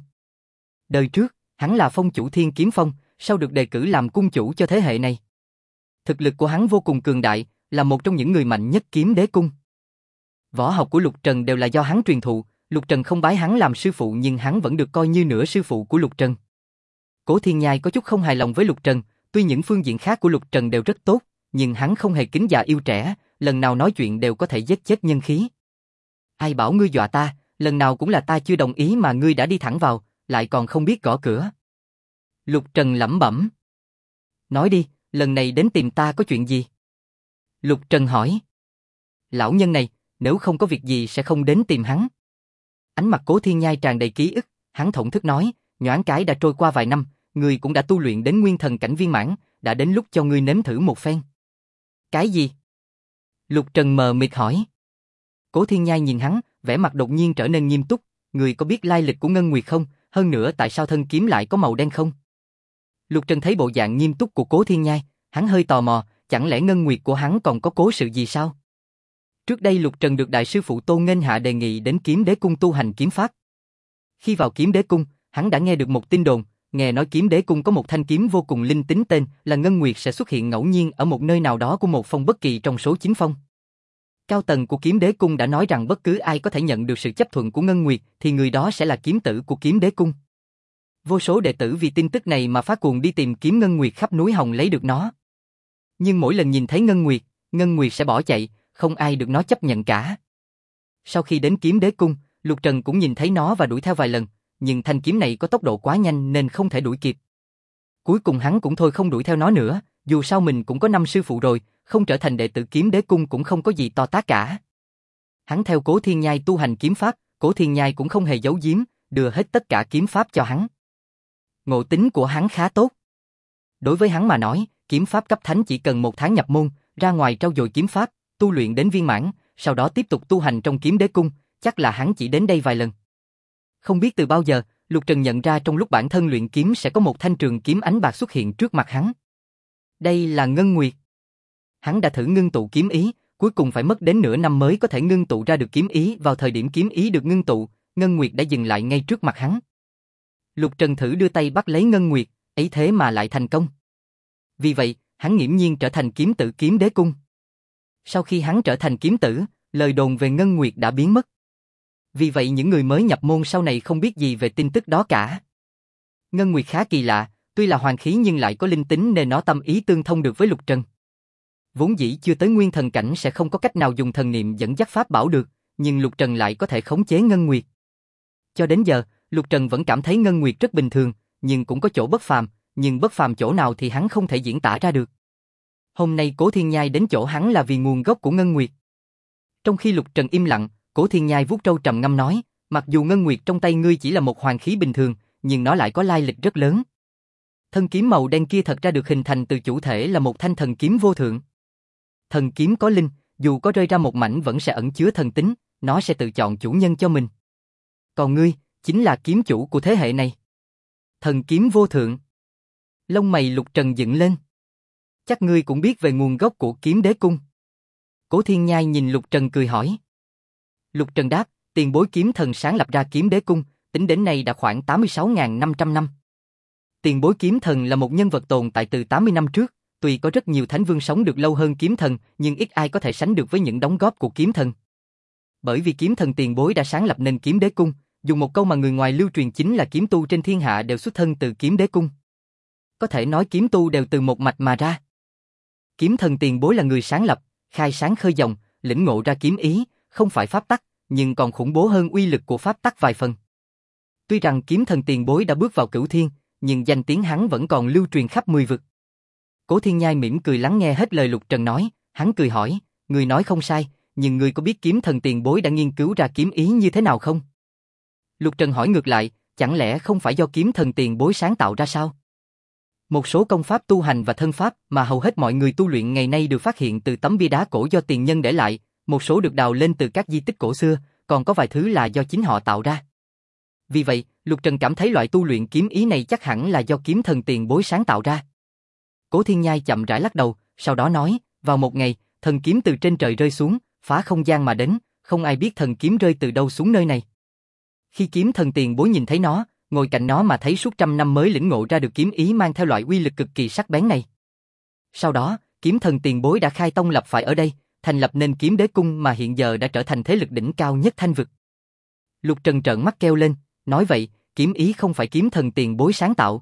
Đời trước, hắn là phong chủ Thiên Kiếm Phong, sau được đề cử làm cung chủ cho thế hệ này. Thực lực của hắn vô cùng cường đại, là một trong những người mạnh nhất Kiếm Đế Cung. Võ học của Lục Trần đều là do hắn truyền thụ, Lục Trần không bái hắn làm sư phụ nhưng hắn vẫn được coi như nửa sư phụ của Lục Trần. Cố Thiên Nhai có chút không hài lòng với Lục Trần, tuy những phương diện khác của Lục Trần đều rất tốt, nhưng hắn không hề kính già yêu trẻ, lần nào nói chuyện đều có thể giết chết nhân khí. Ai bảo ngươi dọa ta, lần nào cũng là ta chưa đồng ý mà ngươi đã đi thẳng vào, lại còn không biết gõ cửa. Lục Trần lẩm bẩm. Nói đi, lần này đến tìm ta có chuyện gì? Lục Trần hỏi. Lão nhân này, nếu không có việc gì sẽ không đến tìm hắn. Ánh mặt Cố Thiên Nhai tràn đầy ký ức, hắn thổn thức nói, nhoáng cái đã trôi qua vài năm, ngươi cũng đã tu luyện đến nguyên thần cảnh viên mãn, đã đến lúc cho ngươi nếm thử một phen. Cái gì? Lục Trần mờ mịt hỏi. Cố Thiên Nhai nhìn hắn, vẻ mặt đột nhiên trở nên nghiêm túc, ngươi có biết lai lịch của Ngân Nguyệt không, hơn nữa tại sao thân kiếm lại có màu đen không? Lục Trần thấy bộ dạng nghiêm túc của Cố Thiên Nhai, hắn hơi tò mò, chẳng lẽ Ngân Nguyệt của hắn còn có cố sự gì sao? Trước đây Lục Trần được đại sư phụ Tô Nghênh Hạ đề nghị đến Kiếm Đế Cung tu hành kiếm pháp. Khi vào Kiếm Đế Cung, hắn đã nghe được một tin đồn, nghe nói Kiếm Đế Cung có một thanh kiếm vô cùng linh tính tên là Ngân Nguyệt sẽ xuất hiện ngẫu nhiên ở một nơi nào đó của một phong bất kỳ trong số 9 phong. Cao tầng của Kiếm Đế Cung đã nói rằng bất cứ ai có thể nhận được sự chấp thuận của Ngân Nguyệt thì người đó sẽ là kiếm tử của Kiếm Đế Cung. Vô số đệ tử vì tin tức này mà phá cuồng đi tìm kiếm Ngân Nguyệt khắp núi Hồng lấy được nó. Nhưng mỗi lần nhìn thấy Ngân Nguyệt sẽ bỏ chạy, không ai được nó chấp nhận cả. Sau khi đến Kiếm Đế Cung, Lục Trần cũng nhìn thấy nó và đuổi theo vài lần, nhưng thanh kiếm này có tốc độ quá nhanh nên không thể đuổi kịp. Cuối cùng hắn cũng thôi không đuổi theo nó nữa, dù sao mình cũng có 5 sư phụ rồi, không trở thành đệ tử Kiếm Đế Cung cũng không có gì to tát cả. Hắn theo Cố Thiên Nhai tu hành kiếm pháp, Cố Thiên Nhai cũng không hề giấu giếm, đưa hết tất cả kiếm pháp cho hắn. Ngộ tính của hắn khá tốt. Đối với hắn mà nói, kiếm pháp cấp thánh chỉ cần 1 tháng nhập môn, ra ngoài trau dồi kiếm pháp, tu luyện đến viên mãn, sau đó tiếp tục tu hành trong Kiếm Đế Cung, chắc là hắn chỉ đến đây vài lần. Không biết từ bao giờ, Lục Trần nhận ra trong lúc bản thân luyện kiếm sẽ có một thanh trường kiếm ánh bạc xuất hiện trước mặt hắn. Đây là Ngân Nguyệt. Hắn đã thử ngưng tụ kiếm ý, cuối cùng phải mất đến nửa năm mới có thể ngưng tụ ra được kiếm ý. Vào thời điểm kiếm ý được ngưng tụ, Ngân Nguyệt đã dừng lại ngay trước mặt hắn. Lục Trần thử đưa tay bắt lấy Ngân Nguyệt, ấy thế mà lại thành công. Vì vậy, hắn nghiễm nhiên trở thành kiếm tử Kiếm Đế Cung. Sau khi hắn trở thành kiếm tử, lời đồn về Ngân Nguyệt đã biến mất. Vì vậy những người mới nhập môn sau này không biết gì về tin tức đó cả. Ngân Nguyệt khá kỳ lạ, tuy là hoàng khí nhưng lại có linh tính nên nó tâm ý tương thông được với Lục Trần. Vốn dĩ chưa tới nguyên thần cảnh sẽ không có cách nào dùng thần niệm dẫn dắt pháp bảo được, nhưng Lục Trần lại có thể khống chế Ngân Nguyệt. Cho đến giờ, Lục Trần vẫn cảm thấy Ngân Nguyệt rất bình thường, nhưng cũng có chỗ bất phàm, nhưng bất phàm chỗ nào thì hắn không thể diễn tả ra được. Hôm nay Cố Thiên Nhai đến chỗ hắn là vì nguồn gốc của Ngân Nguyệt. Trong khi Lục Trần im lặng, Cố Thiên Nhai vuốt râu trầm ngâm nói, mặc dù Ngân Nguyệt trong tay ngươi chỉ là một hoàng khí bình thường, nhưng nó lại có lai lịch rất lớn. Thân kiếm màu đen kia thật ra được hình thành từ chủ thể là một thanh thần kiếm vô thượng. Thần kiếm có linh, dù có rơi ra một mảnh vẫn sẽ ẩn chứa thần tính, nó sẽ tự chọn chủ nhân cho mình. Còn ngươi, chính là kiếm chủ của thế hệ này. Thần kiếm vô thượng. Lông mày Lục Trần dựng lên. Chắc ngươi cũng biết về nguồn gốc của Kiếm Đế Cung. Cố Thiên Nhai nhìn Lục Trần cười hỏi. Lục Trần đáp, tiền bối kiếm thần sáng lập ra Kiếm Đế Cung, tính đến nay đã khoảng 86.500 năm. Tiền bối kiếm thần là một nhân vật tồn tại từ 80 năm trước, tuy có rất nhiều thánh vương sống được lâu hơn kiếm thần, nhưng ít ai có thể sánh được với những đóng góp của kiếm thần. Bởi vì kiếm thần tiền bối đã sáng lập nên Kiếm Đế Cung, dùng một câu mà người ngoài lưu truyền chính là kiếm tu trên thiên hạ đều xuất thân từ Kiếm Đế Cung. Có thể nói kiếm tu đều từ một mạch mà ra. Kiếm thần tiền bối là người sáng lập, khai sáng khơi dòng, lĩnh ngộ ra kiếm ý, không phải pháp tắc, nhưng còn khủng bố hơn uy lực của pháp tắc vài phần. Tuy rằng kiếm thần tiền bối đã bước vào cửu thiên, nhưng danh tiếng hắn vẫn còn lưu truyền khắp 10 vực. Cố Thiên Nhai mỉm cười lắng nghe hết lời Lục Trần nói, hắn cười hỏi, người nói không sai, nhưng người có biết kiếm thần tiền bối đã nghiên cứu ra kiếm ý như thế nào không? Lục Trần hỏi ngược lại, chẳng lẽ không phải do kiếm thần tiền bối sáng tạo ra sao? Một số công pháp tu hành và thân pháp mà hầu hết mọi người tu luyện ngày nay được phát hiện từ tấm bia đá cổ do tiền nhân để lại, một số được đào lên từ các di tích cổ xưa, còn có vài thứ là do chính họ tạo ra. Vì vậy, Lục Trần cảm thấy loại tu luyện kiếm ý này chắc hẳn là do kiếm thần tiền bối sáng tạo ra. Cố Thiên Nhai chậm rãi lắc đầu, sau đó nói, vào một ngày, thần kiếm từ trên trời rơi xuống, phá không gian mà đến, không ai biết thần kiếm rơi từ đâu xuống nơi này. Khi kiếm thần tiền bối nhìn thấy nó, ngồi cạnh nó mà thấy suốt 100 năm mới lĩnh ngộ ra được kiếm ý mang theo loại uy lực cực kỳ sắc bén này. Sau đó, kiếm thần tiền bối đã khai tông lập phái ở đây, thành lập nên Kiếm Đế Cung mà hiện giờ đã trở thành thế lực đỉnh cao nhất Thanh vực. Lục Trần trợn mắt kêu lên, nói vậy, kiếm ý không phải kiếm thần tiền bối sáng tạo.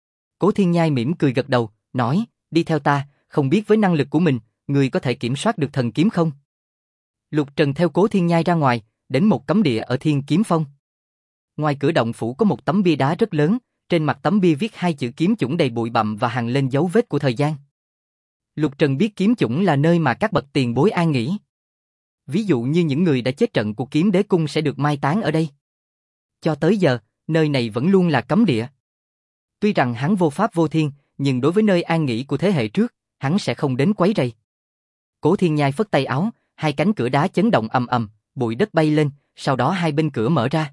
Cố Thiên Nhai mỉm cười gật đầu, nói, đi theo ta, không biết với năng lực của mình, người có thể kiểm soát được thần kiếm không? Lục Trần theo Cố Thiên Nhai ra ngoài, đến một cấm địa ở Thiên Kiếm Phong. Ngoài cửa động phủ có một tấm bia đá rất lớn, trên mặt tấm bia viết 2 chữ kiếm chủng đầy bụi bặm và hằn lên dấu vết của thời gian. Lục Trần biết kiếm chủng là nơi mà các bậc tiền bối an nghỉ. Ví dụ như những người đã chết trận của Kiếm Đế Cung sẽ được mai táng ở đây. Cho tới giờ, nơi này vẫn luôn là cấm địa. Tuy rằng hắn vô pháp vô thiên, nhưng đối với nơi an nghỉ của thế hệ trước, hắn sẽ không đến quấy rầy. Cố Thiên Nhai phất tay áo, 2 cánh cửa đá chấn động ầm ầm, bụi đất bay lên, sau đó 2 bên cửa mở ra.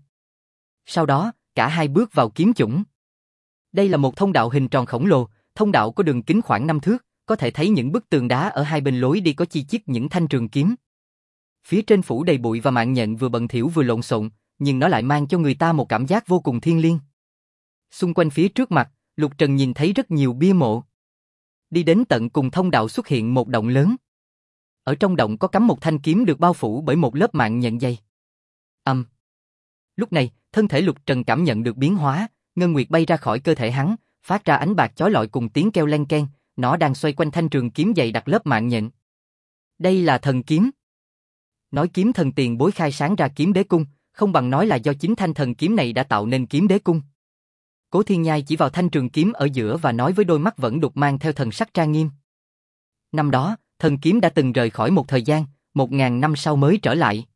Sau đó, cả hai bước vào kiếm chủng. Đây là một thông đạo hình tròn khổng lồ, thông đạo có đường kính khoảng 5 thước, có thể thấy những bức tường đá ở 2 bên lối đi có chi chít những thanh trường kiếm. Phía trên phủ đầy bụi và mạng nhện vừa bẩn thỉu vừa lộn xộn, nhưng nó lại mang cho người ta một cảm giác vô cùng thiêng liêng. Xung quanh phía trước mặt, Lục Trần nhìn thấy rất nhiều bia mộ. Đi đến tận cùng thông đạo xuất hiện một động lớn. Ở trong động có cắm một thanh kiếm được bao phủ bởi một lớp mạng nhện dày. Lúc này, thân thể Lục Trần cảm nhận được biến hóa, ngân nguyệt bay ra khỏi cơ thể hắn, phát ra ánh bạc chói lọi cùng tiếng kêu len keng, nó đang xoay quanh thanh trường kiếm dày đặc lớp mạng nhện. Đây là thần kiếm. Nói kiếm thần tiền bối khai sáng ra kiếm đế cung, không bằng nói là do chính thanh thần kiếm này đã tạo nên kiếm đế cung. Cố Thiên Nhai chỉ vào thanh trường kiếm ở giữa và nói với đôi mắt vẫn đục mang theo thần sắc trang nghiêm. Năm đó, thần kiếm đã từng rời khỏi một thời gian, 1000 năm sau mới trở lại.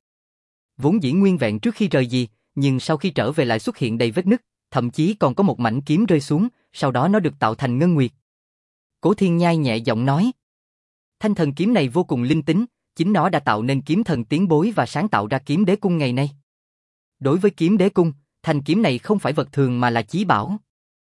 Vốn dĩ nguyên vẹn trước khi rời gì, nhưng sau khi trở về lại xuất hiện đầy vết nứt, thậm chí còn có một mảnh kiếm rơi xuống, sau đó nó được tạo thành ngân nguyệt. Cố Thiên Nhai nhẹ giọng nói. Thanh thần kiếm này vô cùng linh tính, chính nó đã tạo nên kiếm thần tiến bối và sáng tạo ra kiếm đế cung ngày nay. Đối với kiếm đế cung, thanh kiếm này không phải vật thường mà là chí bảo.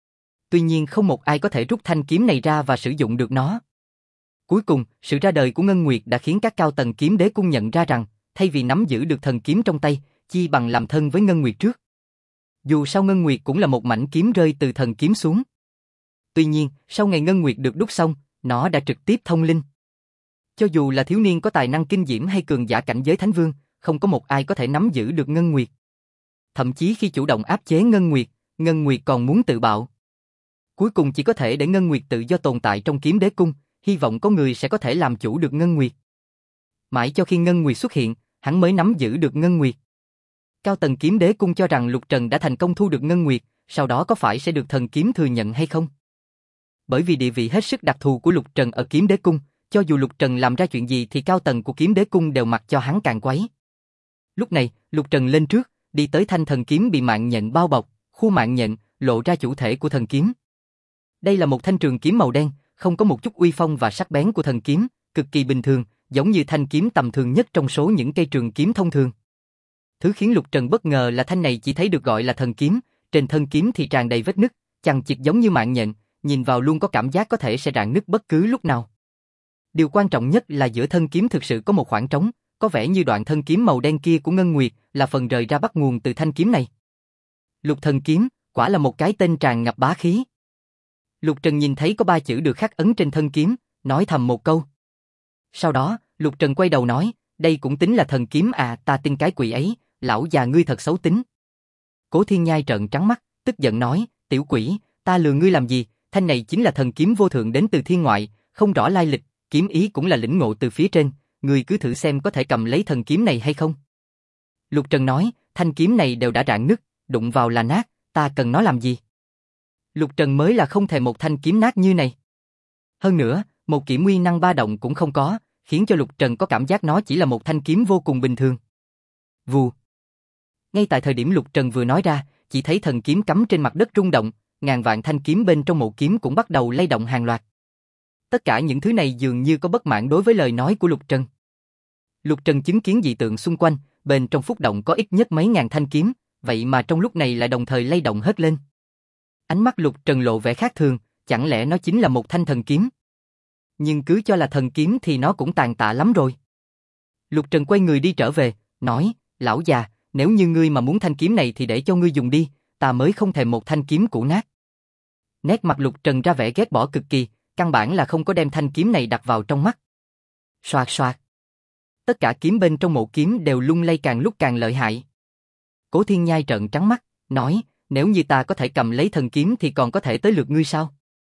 Tuy nhiên không một ai có thể rút thanh kiếm này ra và sử dụng được nó. Cuối cùng, sự ra đời của Ngân Nguyệt đã khiến các cao tầng kiếm đế cung nhận ra rằng, thay vì nắm giữ được thần kiếm trong tay, chi bằng làm thân với Ngân Nguyệt trước. Dù sao Ngân Nguyệt cũng là một mảnh kiếm rơi từ thần kiếm xuống. Tuy nhiên, sau ngày Ngân Nguyệt được đúc xong, nó đã trực tiếp thông linh. Cho dù là thiếu niên có tài năng kinh diễm hay cường giả cảnh giới thánh vương, không có một ai có thể nắm giữ được Ngân Nguyệt. Thậm chí khi chủ động áp chế Ngân Nguyệt còn muốn tự bạo. Cuối cùng chỉ có thể để Ngân Nguyệt tự do tồn tại trong kiếm đế cung, hy vọng có người sẽ có thể làm chủ được Ngân Nguyệt. Mãi cho khi Ngân Nguyệt xuất hiện, hắn mới nắm giữ được Ngân Nguyệt. Cao tầng kiếm đế cung cho rằng Lục Trần đã thành công thu được Ngân Nguyệt, sau đó có phải sẽ được thần kiếm thừa nhận hay không? Bởi vì địa vị hết sức đặc thù của Lục Trần ở kiếm đế cung, cho dù Lục Trần làm ra chuyện gì thì cao tầng của kiếm đế cung đều mặc cho hắn càn quấy. Lúc này, Lục Trần lên trước, đi tới thanh thần kiếm bị mạng nhện bao bọc, khu mạng nhện lộ ra chủ thể của thần kiếm. Đây là một thanh trường kiếm màu đen, không có một chút uy phong và sắc bén của thần kiếm, cực kỳ bình thường, giống như thanh kiếm tầm thường nhất trong số những cây trường kiếm thông thường. Thứ khiến Lục Trần bất ngờ là thanh này chỉ thấy được gọi là thần kiếm, trên thân kiếm thì tràn đầy vết nứt, chằng chịt giống như mạng nhện, nhìn vào luôn có cảm giác có thể sẽ rạn nứt bất cứ lúc nào. Điều quan trọng nhất là giữa thân kiếm thực sự có một khoảng trống, có vẻ như đoạn thân kiếm màu đen kia của Ngân Nguyệt là phần rời ra bắt nguồn từ thanh kiếm này. Lục thần kiếm, quả là một cái tên tràn ngập bá khí. Lục Trần nhìn thấy có 3 chữ được khắc ấn trên thân kiếm, nói thầm một câu. Sau đó, Lục Trần quay đầu nói, đây cũng tính là thần kiếm à, ta tin cái quỷ ấy, lão già ngươi thật xấu tính. Cố Thiên Nhai trợn trắng mắt, tức giận nói, tiểu quỷ, ta lừa ngươi làm gì, thanh này chính là thần kiếm vô thượng đến từ thiên ngoại, không rõ lai lịch, kiếm ý cũng là lĩnh ngộ từ phía trên, ngươi cứ thử xem có thể cầm lấy thần kiếm này hay không. Lục Trần nói, thanh kiếm này đều đã rạn nứt, đụng vào là nát, ta cần nó làm gì? Lục Trần mới là không thèm một thanh kiếm nát như này. Hơn nữa, một kỹ nguyên năng ba động cũng không có, khiến cho Lục Trần có cảm giác nó chỉ là một thanh kiếm vô cùng bình thường. Vù. Ngay tại thời điểm Lục Trần vừa nói ra, chỉ thấy thần kiếm cắm trên mặt đất rung động, ngàn vạn thanh kiếm bên trong mộ kiếm cũng bắt đầu lay động hàng loạt. Tất cả những thứ này dường như có bất mãn đối với lời nói của Lục Trần. Lục Trần chứng kiến dị tượng xung quanh, bên trong phúc động có ít nhất mấy ngàn thanh kiếm, vậy mà trong lúc này lại đồng thời lay động hết lên. Ánh mắt Lục Trần lộ vẻ khác thường, chẳng lẽ nó chính là một thanh thần kiếm? Nhưng cứ cho là thần kiếm thì nó cũng tàn tạ lắm rồi. Lục Trần quay người đi trở về, nói, lão già, nếu như ngươi mà muốn thanh kiếm này thì để cho ngươi dùng đi, ta mới không thèm một thanh kiếm cũ nát. Nét mặt Lục Trần ra vẻ ghét bỏ cực kỳ, căn bản là không có đem thanh kiếm này đặt vào trong mắt. Xoạt xoạt. Tất cả kiếm bên trong mộ kiếm đều lung lay càng lúc càng lợi hại. Cố Thiên Nhai trợn trắng mắt, nói, nếu như ta có thể cầm lấy thần kiếm thì còn có thể tới lượt ngươi sao?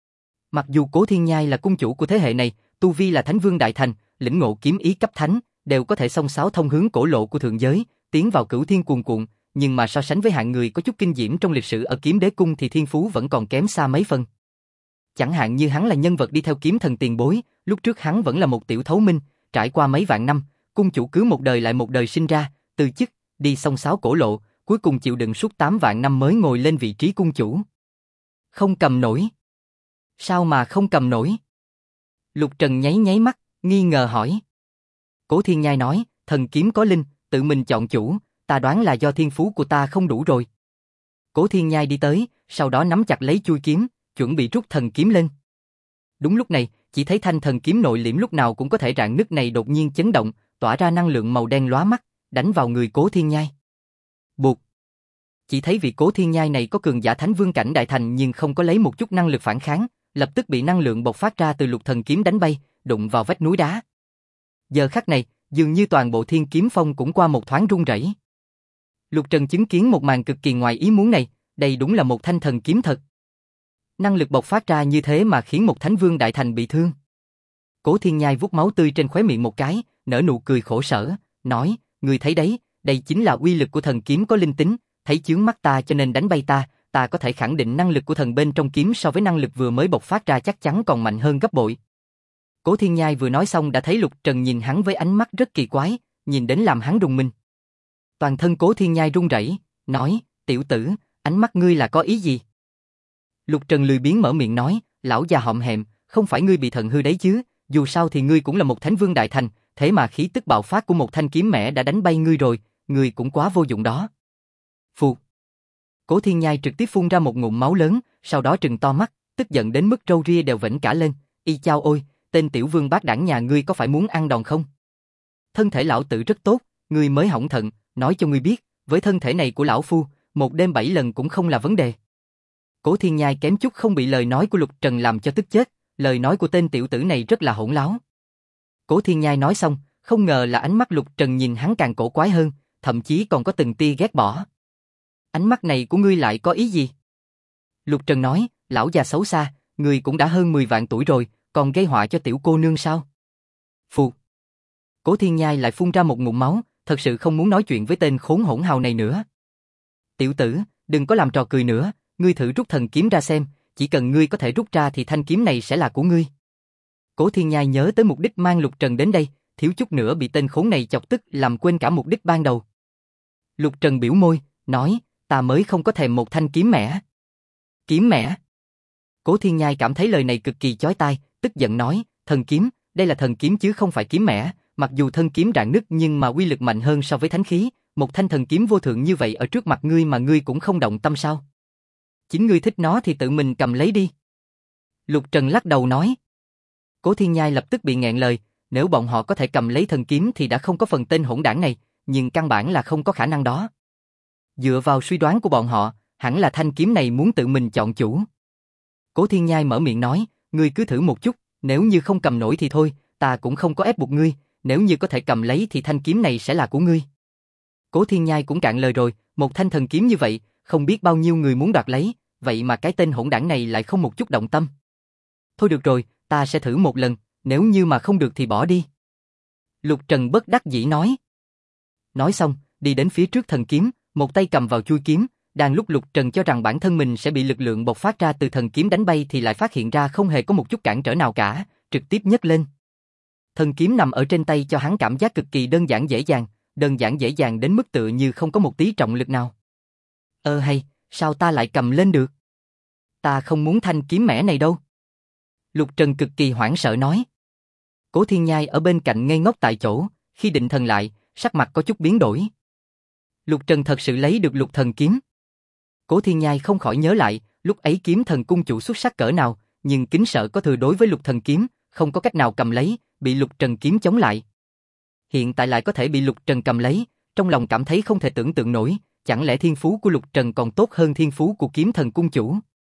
Mặc dù Cố Thiên Nhai là cung chủ của thế hệ này, tu vi là Thánh Vương Đại Thành, lĩnh ngộ kiếm ý cấp thánh, đều có thể xông xáo thông hướng cổ lộ của thượng giới, tiến vào cửu thiên cuồn cuộn, nhưng mà so sánh với hạng người có chút kinh diễm trong lịch sử ở kiếm đế cung thì thiên phú vẫn còn kém xa mấy phần. Chẳng hạn như hắn là nhân vật đi theo kiếm thần tiền bối, lúc trước hắn vẫn là một tiểu thấu minh, trải qua mấy vạn năm, cung chủ cứ một đời lại một đời sinh ra, từ chức, đi xông xáo cổ lộ, cuối cùng chịu đựng suốt 8 vạn năm mới ngồi lên vị trí cung chủ. Không cầm nổi. Sao mà không cầm nổi? Lục Trần nháy nháy mắt, nghi ngờ hỏi. Cố Thiên Nhai nói, thần kiếm có linh, tự mình chọn chủ, ta đoán là do thiên phú của ta không đủ rồi. Cố Thiên Nhai đi tới, sau đó nắm chặt lấy chuôi kiếm, chuẩn bị rút thần kiếm lên. Đúng lúc này, chỉ thấy thanh thần kiếm nội liễm lúc nào cũng có thể rạn nứt này đột nhiên chấn động, tỏa ra năng lượng màu đen lóa mắt, đánh vào người Cố Thiên Nhai. Bụt. Chỉ thấy vị Cố Thiên Nhai này có cường giả Thánh Vương cảnh đại thành nhưng không có lấy một chút năng lực phản kháng, lập tức bị năng lượng bộc phát ra từ lục thần kiếm đánh bay, đụng vào vách núi đá. Giờ khắc này, dường như toàn bộ Thiên Kiếm Phong cũng qua một thoáng rung rẩy. Lục Trần chứng kiến một màn cực kỳ ngoài ý muốn này, đây đúng là một thanh thần kiếm thật. Năng lực bộc phát ra như thế mà khiến một thánh vương đại thành bị thương. Cố Thiên Nhai vuốt máu tươi trên khóe miệng một cái, nở nụ cười khổ sở, nói, ngươi thấy đấy, đây chính là uy lực của thần kiếm có linh tính, thấy chướng mắt ta cho nên đánh bay ta có thể khẳng định năng lực của thần bên trong kiếm so với năng lực vừa mới bộc phát ra chắc chắn còn mạnh hơn gấp bội. Cố Thiên Nhai vừa nói xong đã thấy Lục Trần nhìn hắn với ánh mắt rất kỳ quái, nhìn đến làm hắn rùng mình. Toàn thân Cố Thiên Nhai run rẩy, nói, tiểu tử, ánh mắt ngươi là có ý gì? Lục Trần lười biếng mở miệng nói, lão già hõm hẹm, không phải ngươi bị thận hư đấy chứ, dù sao thì ngươi cũng là một thánh vương đại thành, thế mà khí tức bạo phát của một thanh kiếm mẻ đã đánh bay ngươi rồi, ngươi cũng quá vô dụng đó. Phù. Cố Thiên Nhai trực tiếp phun ra một ngụm máu lớn, sau đó trừng to mắt, tức giận đến mức râu ria đều vểnh cả lên, y chao ôi, tên tiểu vương bát đảng nhà ngươi có phải muốn ăn đòn không? Thân thể lão tử rất tốt, ngươi mới hỏng thận, nói cho ngươi biết, với thân thể này của lão phu, một đêm 7 lần cũng không là vấn đề. Cố Thiên Nhai kém chút không bị lời nói của Lục Trần làm cho tức chết, lời nói của tên tiểu tử này rất là hỗn láo. Cố Thiên Nhai nói xong, không ngờ là ánh mắt Lục Trần nhìn hắn càng cổ quái hơn, thậm chí còn có từng tia ghét bỏ. Ánh mắt này của ngươi lại có ý gì? Lục Trần nói, lão già xấu xa, ngươi cũng đã hơn 10 vạn tuổi rồi, còn gây họa cho tiểu cô nương sao? Phù. Cố Thiên Nhai lại phun ra một ngụm máu, thật sự không muốn nói chuyện với tên khốn hỗn hào này nữa. Tiểu tử, đừng có làm trò cười nữa, ngươi thử rút thần kiếm ra xem, chỉ cần ngươi có thể rút ra thì thanh kiếm này sẽ là của ngươi. Cố Thiên Nhai nhớ tới mục đích mang Lục Trần đến đây, thiếu chút nữa bị tên khốn này chọc tức làm quên cả mục đích ban đầu. Lục Trần biểu môi, nói, ta mới không có thèm một thanh kiếm mẻ. Kiếm mẻ? Cố Thiên Nhai cảm thấy lời này cực kỳ chói tai, tức giận nói, thần kiếm, đây là thần kiếm chứ không phải kiếm mẻ, mặc dù thân kiếm rạn nứt nhưng mà uy lực mạnh hơn so với thánh khí, một thanh thần kiếm vô thượng như vậy ở trước mặt ngươi mà ngươi cũng không động tâm sao? Chính ngươi thích nó thì tự mình cầm lấy đi. Lục Trần lắc đầu nói. Cố Thiên Nhai lập tức bị nghẹn lời, nếu bọn họ có thể cầm lấy thần kiếm thì đã không có phần tên hỗn đảng này, nhưng căn bản là không có khả năng đó. Dựa vào suy đoán của bọn họ, hẳn là thanh kiếm này muốn tự mình chọn chủ. Cố Thiên Nhai mở miệng nói, ngươi cứ thử một chút, nếu như không cầm nổi thì thôi, ta cũng không có ép buộc ngươi, nếu như có thể cầm lấy thì thanh kiếm này sẽ là của ngươi. Cố Thiên Nhai cũng cạn lời rồi, một thanh thần kiếm như vậy, không biết bao nhiêu người muốn đoạt lấy, vậy mà cái tên hỗn đảng này lại không một chút động tâm. Thôi được rồi, ta sẽ thử một lần, nếu như mà không được thì bỏ đi. Lục Trần bất đắc dĩ nói. Nói xong, đi đến phía trước thần kiếm, một tay cầm vào chuôi kiếm, đang lúc Lục Trần cho rằng bản thân mình sẽ bị lực lượng bộc phát ra từ thần kiếm đánh bay thì lại phát hiện ra không hề có một chút cản trở nào cả, trực tiếp nhấc lên. Thần kiếm nằm ở trên tay cho hắn cảm giác cực kỳ đơn giản dễ dàng đến mức tựa như không có một tí trọng lực nào. Hay, sao ta lại cầm lên được? Ta không muốn thanh kiếm mẻ này đâu. Lục Trần cực kỳ hoảng sợ nói. Cố Thiên Nhai ở bên cạnh ngây ngốc tại chỗ, khi định thần lại, sắc mặt có chút biến đổi. Lục Trần thật sự lấy được lục thần kiếm. Cố Thiên Nhai không khỏi nhớ lại, lúc ấy kiếm thần cung chủ xuất sắc cỡ nào, nhưng kính sợ có thừa đối với lục thần kiếm, không có cách nào cầm lấy, bị Lục Trần kiếm chống lại. Hiện tại lại có thể bị Lục Trần cầm lấy, trong lòng cảm thấy không thể tưởng tượng nổi, chẳng lẽ thiên phú của Lục Trần còn tốt hơn thiên phú của kiếm thần cung chủ?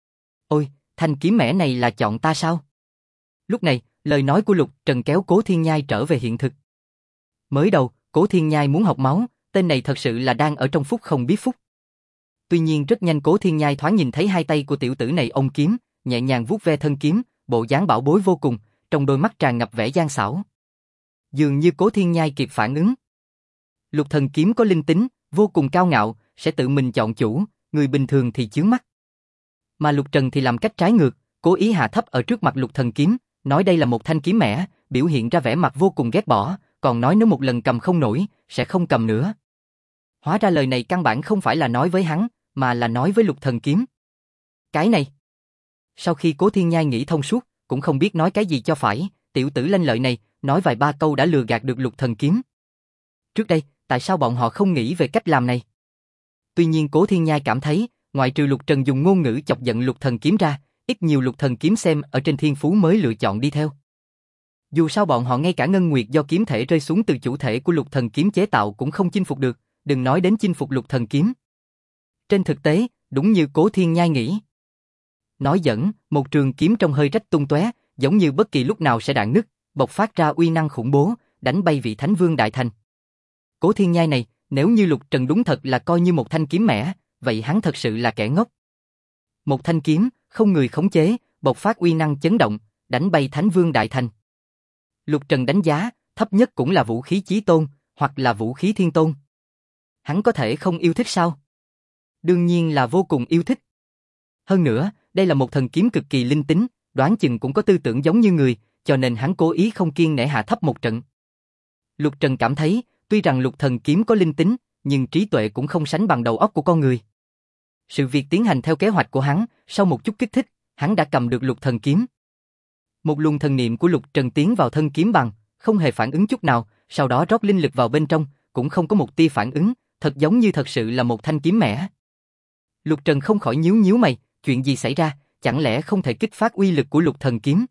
Ôi, thanh kiếm mẻ này là chọn ta sao? Lúc này, lời nói của Lục Trần kéo Cố Thiên Nhai trở về hiện thực. Mới đầu, Cố Thiên Nhai muốn học máu, tên này thật sự là đang ở trong phúc không biết phúc. Tuy nhiên rất nhanh Cố Thiên Nhai thoáng nhìn thấy hai tay của tiểu tử này ôm kiếm, nhẹ nhàng vuốt ve thân kiếm, bộ dáng bảo bối vô cùng, trong đôi mắt tràn ngập vẻ gian xảo. Dường như Cố Thiên Nhai kịp phản ứng. Lục thần kiếm có linh tính, vô cùng cao ngạo, sẽ tự mình chọn chủ, người bình thường thì chướng mắt. Mà Lục Trần thì làm cách trái ngược, cố ý hạ thấp ở trước mặt Lục thần kiếm, nói đây là một thanh kiếm mẻ, biểu hiện ra vẻ mặt vô cùng ghét bỏ, còn nói nếu một lần cầm không nổi, sẽ không cầm nữa. Hóa ra lời này căn bản không phải là nói với hắn, mà là nói với Lục thần kiếm. Cái này. Sau khi Cố Thiên Nhai nghĩ thông suốt, cũng không biết nói cái gì cho phải, tiểu tử lanh lợi này, nói vài ba câu đã lừa gạt được Lục thần kiếm. Trước đây, tại sao bọn họ không nghĩ về cách làm này? Tuy nhiên Cố Thiên Nhai cảm thấy, ngoại trừ Lục Trần dùng ngôn ngữ chọc giận Lục thần kiếm ra, ít nhiều Lục thần kiếm xem ở trên thiên phú mới lựa chọn đi theo. Dù sao bọn họ ngay cả ngân nguyệt do kiếm thể rơi xuống từ chủ thể của Lục thần kiếm chế tạo cũng không chinh phục được, đừng nói đến chinh phục Lục thần kiếm. Trên thực tế, đúng như Cố Thiên Nhai nghĩ. Nói dẫn, một trường kiếm trong hơi rách tung tóe, giống như bất kỳ lúc nào sẽ rạn nứt, bộc phát ra uy năng khủng bố, đánh bay vị Thánh Vương đại thành. Cố Thiên Nhai này, nếu như Lục Trần đúng thật là coi như một thanh kiếm mẻ, vậy hắn thật sự là kẻ ngốc. Một thanh kiếm, không người khống chế, bộc phát uy năng chấn động, đánh bay Thánh Vương Đại Thành. Lục Trần đánh giá, thấp nhất cũng là vũ khí chí tôn, hoặc là vũ khí thiên tôn. Hắn có thể không yêu thích sao? Đương nhiên là vô cùng yêu thích. Hơn nữa, đây là một thần kiếm cực kỳ linh tính, đoán chừng cũng có tư tưởng giống như người, cho nên hắn cố ý không kiêng nể hạ thấp một trận. Lục Trần cảm thấy, tuy rằng lục thần kiếm có linh tính, nhưng trí tuệ cũng không sánh bằng đầu óc của con người. Sự việc tiến hành theo kế hoạch của hắn, sau một chút kích thích, hắn đã cầm được lục thần kiếm. Một luồng thần niệm của Lục Trần tiến vào thân kiếm bằng, không hề phản ứng chút nào, sau đó rót linh lực vào bên trong, cũng không có một tia phản ứng, thật giống như thật sự là một thanh kiếm mẻ. Lục Trần không khỏi nhíu nhíu mày, chuyện gì xảy ra, chẳng lẽ không thể kích phát uy lực của lục thần kiếm?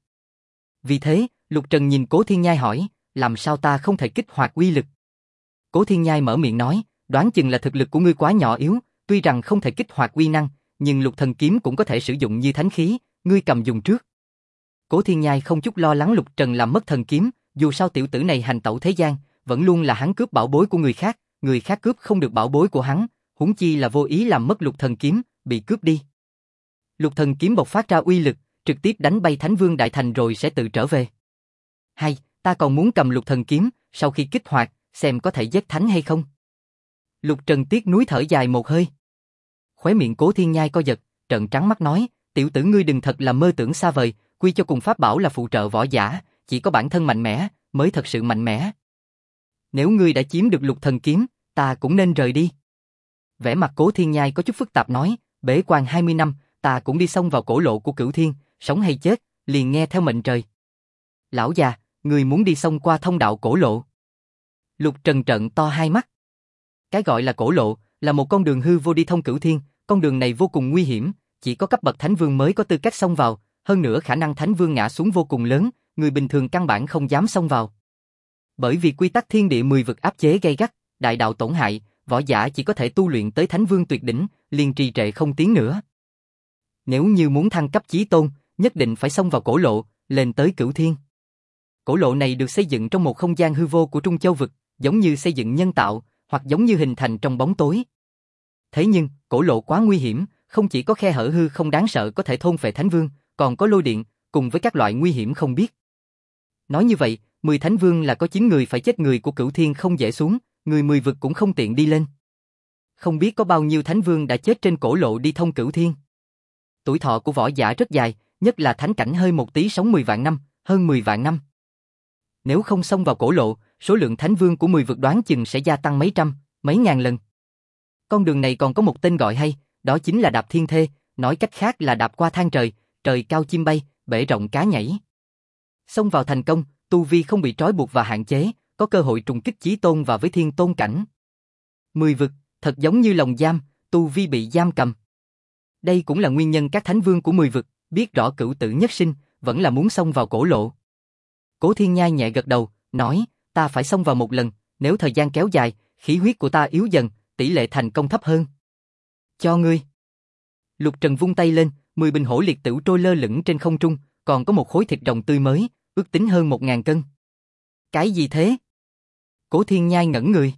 Vì thế, Lục Trần nhìn Cố Thiên Nhai hỏi, làm sao ta không thể kích hoạt uy lực? Cố Thiên Nhai mở miệng nói, đoán chừng là thực lực của ngươi quá nhỏ yếu, tuy rằng không thể kích hoạt uy năng, nhưng lục thần kiếm cũng có thể sử dụng như thánh khí, ngươi cầm dùng trước. Cố Thiên Nhai không chút lo lắng Lục Trần làm mất thần kiếm, dù sao tiểu tử này hành tẩu thế gian, vẫn luôn là hắn cướp bảo bối của người khác cướp không được bảo bối của hắn, huống chi là vô ý làm mất lục thần kiếm, bị cướp đi. Lục thần kiếm bộc phát ra uy lực, trực tiếp đánh bay Thánh Vương Đại Thành rồi sẽ tự trở về. Hay, ta còn muốn cầm lục thần kiếm, sau khi kích hoạt, xem có thể giết thánh hay không. Lục Trần tiếc nuối thở dài một hơi. Khóe miệng Cố Thiên Nhai co giật, trợn trắng mắt nói, tiểu tử ngươi đừng thật là mơ tưởng xa vời, quy cho cùng pháp bảo là phụ trợ võ giả, chỉ có bản thân mạnh mẽ, mới thật sự mạnh mẽ. Nếu ngươi đã chiếm được lục thần kiếm, ta cũng nên rời đi. Vẻ mặt Cố Thiên Nhai có chút phức tạp nói, bế quan 20 năm, ta cũng đi xông vào cổ lộ của Cửu Thiên, sống hay chết, liền nghe theo mệnh trời. Lão già, ngươi muốn đi xông qua thông đạo cổ lộ? Lục Trần trợn to hai mắt. Cái gọi là cổ lộ, là một con đường hư vô đi thông Cửu Thiên, con đường này vô cùng nguy hiểm, chỉ có cấp bậc Thánh Vương mới có tư cách xông vào, hơn nữa khả năng Thánh Vương ngã xuống vô cùng lớn, người bình thường căn bản không dám xông vào. Bởi vì quy tắc thiên địa 10 vực áp chế gay gắt, đại đạo tổn hại, võ giả chỉ có thể tu luyện tới Thánh Vương tuyệt đỉnh, liền trì trệ không tiến nữa. Nếu như muốn thăng cấp chí tôn, nhất định phải xông vào cổ lộ, lên tới Cửu Thiên. Cổ lộ này được xây dựng trong một không gian hư vô của Trung Châu vực, giống như xây dựng nhân tạo, hoặc giống như hình thành trong bóng tối. Thế nhưng, cổ lộ quá nguy hiểm, không chỉ có khe hở hư không đáng sợ có thể thôn phệ Thánh Vương, còn có lôi điện, cùng với các loại nguy hiểm không biết. Nói như vậy, 10 Thánh Vương là có 9 người phải chết, người của Cửu Thiên không dễ xuống, người 10 vực cũng không tiện đi lên. Không biết có bao nhiêu Thánh Vương đã chết trên cổ lộ đi thông Cửu Thiên. Tuổi thọ của võ giả rất dài, nhất là thánh cảnh hơi một tí sống 10 vạn năm, hơn 10 vạn năm. Nếu không xông vào cổ lộ, số lượng Thánh Vương của 10 vực đoán chừng sẽ gia tăng mấy trăm, mấy ngàn lần. Con đường này còn có một tên gọi hay, đó chính là đạp thiên thê, nói cách khác là đạp qua thang trời, trời cao chim bay, bể rộng cá nhảy. Xông vào thành công, tu vi không bị trói buộc và hạn chế, có cơ hội trùng kích chí tôn và với thiên tôn cảnh. 10 vực, thật giống như lồng giam, tu vi bị giam cầm. Đây cũng là nguyên nhân các Thánh Vương của 10 vực, biết rõ cửu tử nhất sinh, vẫn là muốn xông vào cổ lộ. Cố Thiên Nhai nhẹ gật đầu, nói, ta phải xông vào một lần, nếu thời gian kéo dài, khí huyết của ta yếu dần, tỷ lệ thành công thấp hơn. Cho ngươi. Lục Trần vung tay lên, 10 bình hổ liệt tửu trôi lơ lửng trên không trung, còn có một khối thịt rồng tươi mới, ước tính hơn 1000 cân. Cái gì thế? Cố Thiên Nhai ngẩn người.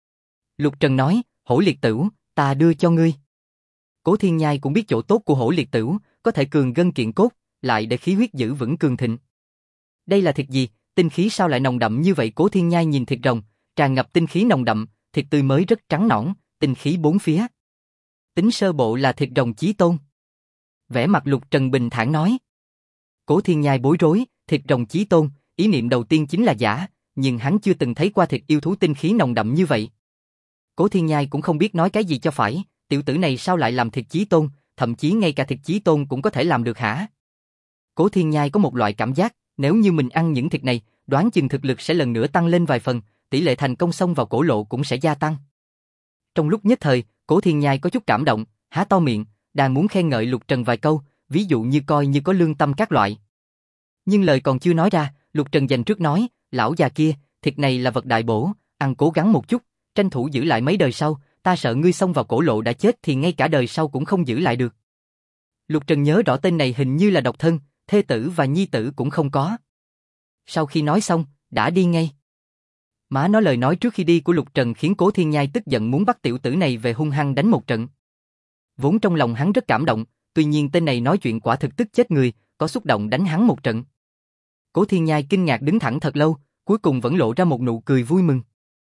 Lục Trần nói, hổ liệt tửu, ta đưa cho ngươi. Cố Thiên Nhai cũng biết chỗ tốt của hổ liệt tửu, có thể cường gân kiện cốt, lại để khí huyết giữ vững cường thịnh. Đây là thịt gì, tinh khí sao lại nồng đậm như vậy? Cố Thiên Nhai nhìn thịt rồng, tràn ngập tinh khí nồng đậm, thịt tươi mới rất trắng nõn, tinh khí bốn phía. Tính sơ bộ là thịt rồng chí tôn. Vẻ mặt Lục Trần bình thản nói. Cố Thiên Nhai bối rối, thịt rồng chí tôn, ý niệm đầu tiên chính là giả, nhưng hắn chưa từng thấy qua thịt yêu thú tinh khí nồng đậm như vậy. Cố Thiên Nhai cũng không biết nói cái gì cho phải, tiểu tử này sao lại làm thịt chí tôn, thậm chí ngay cả thịt chí tôn cũng có thể làm được hả? Cố Thiên Nhai có một loại cảm giác, nếu như mình ăn những thịt này, đoán chừng thực lực sẽ lần nữa tăng lên vài phần, tỷ lệ thành công xông vào cổ lộ cũng sẽ gia tăng. Trong lúc nhất thời, Cố Thiên Nhai có chút cảm động, há to miệng, đang muốn khen ngợi Lục Trần vài câu, ví dụ như coi như có lương tâm các loại. Nhưng lời còn chưa nói ra, Lục Trần dành trước nói, lão già kia, thịt này là vật đại bổ, ăn cố gắng một chút, tranh thủ giữ lại mấy đời sau, ta sợ ngươi xông vào cổ lộ đã chết thì ngay cả đời sau cũng không giữ lại được. Lục Trần nhớ rõ tên này hình như là độc thân, thê tử và nhi tử cũng không có. Sau khi nói xong, đã đi ngay. Má nói lời nói trước khi đi của Lục Trần khiến Cố Thiên Nhai tức giận muốn bắt tiểu tử này về hung hăng đánh một trận. Vốn trong lòng hắn rất cảm động, tuy nhiên tên này nói chuyện quả thực tức chết người, có xúc động đánh hắn một trận. Cố Thiên Nhai kinh ngạc đứng thẳng thật lâu, cuối cùng vẫn lộ ra một nụ cười vui mừng.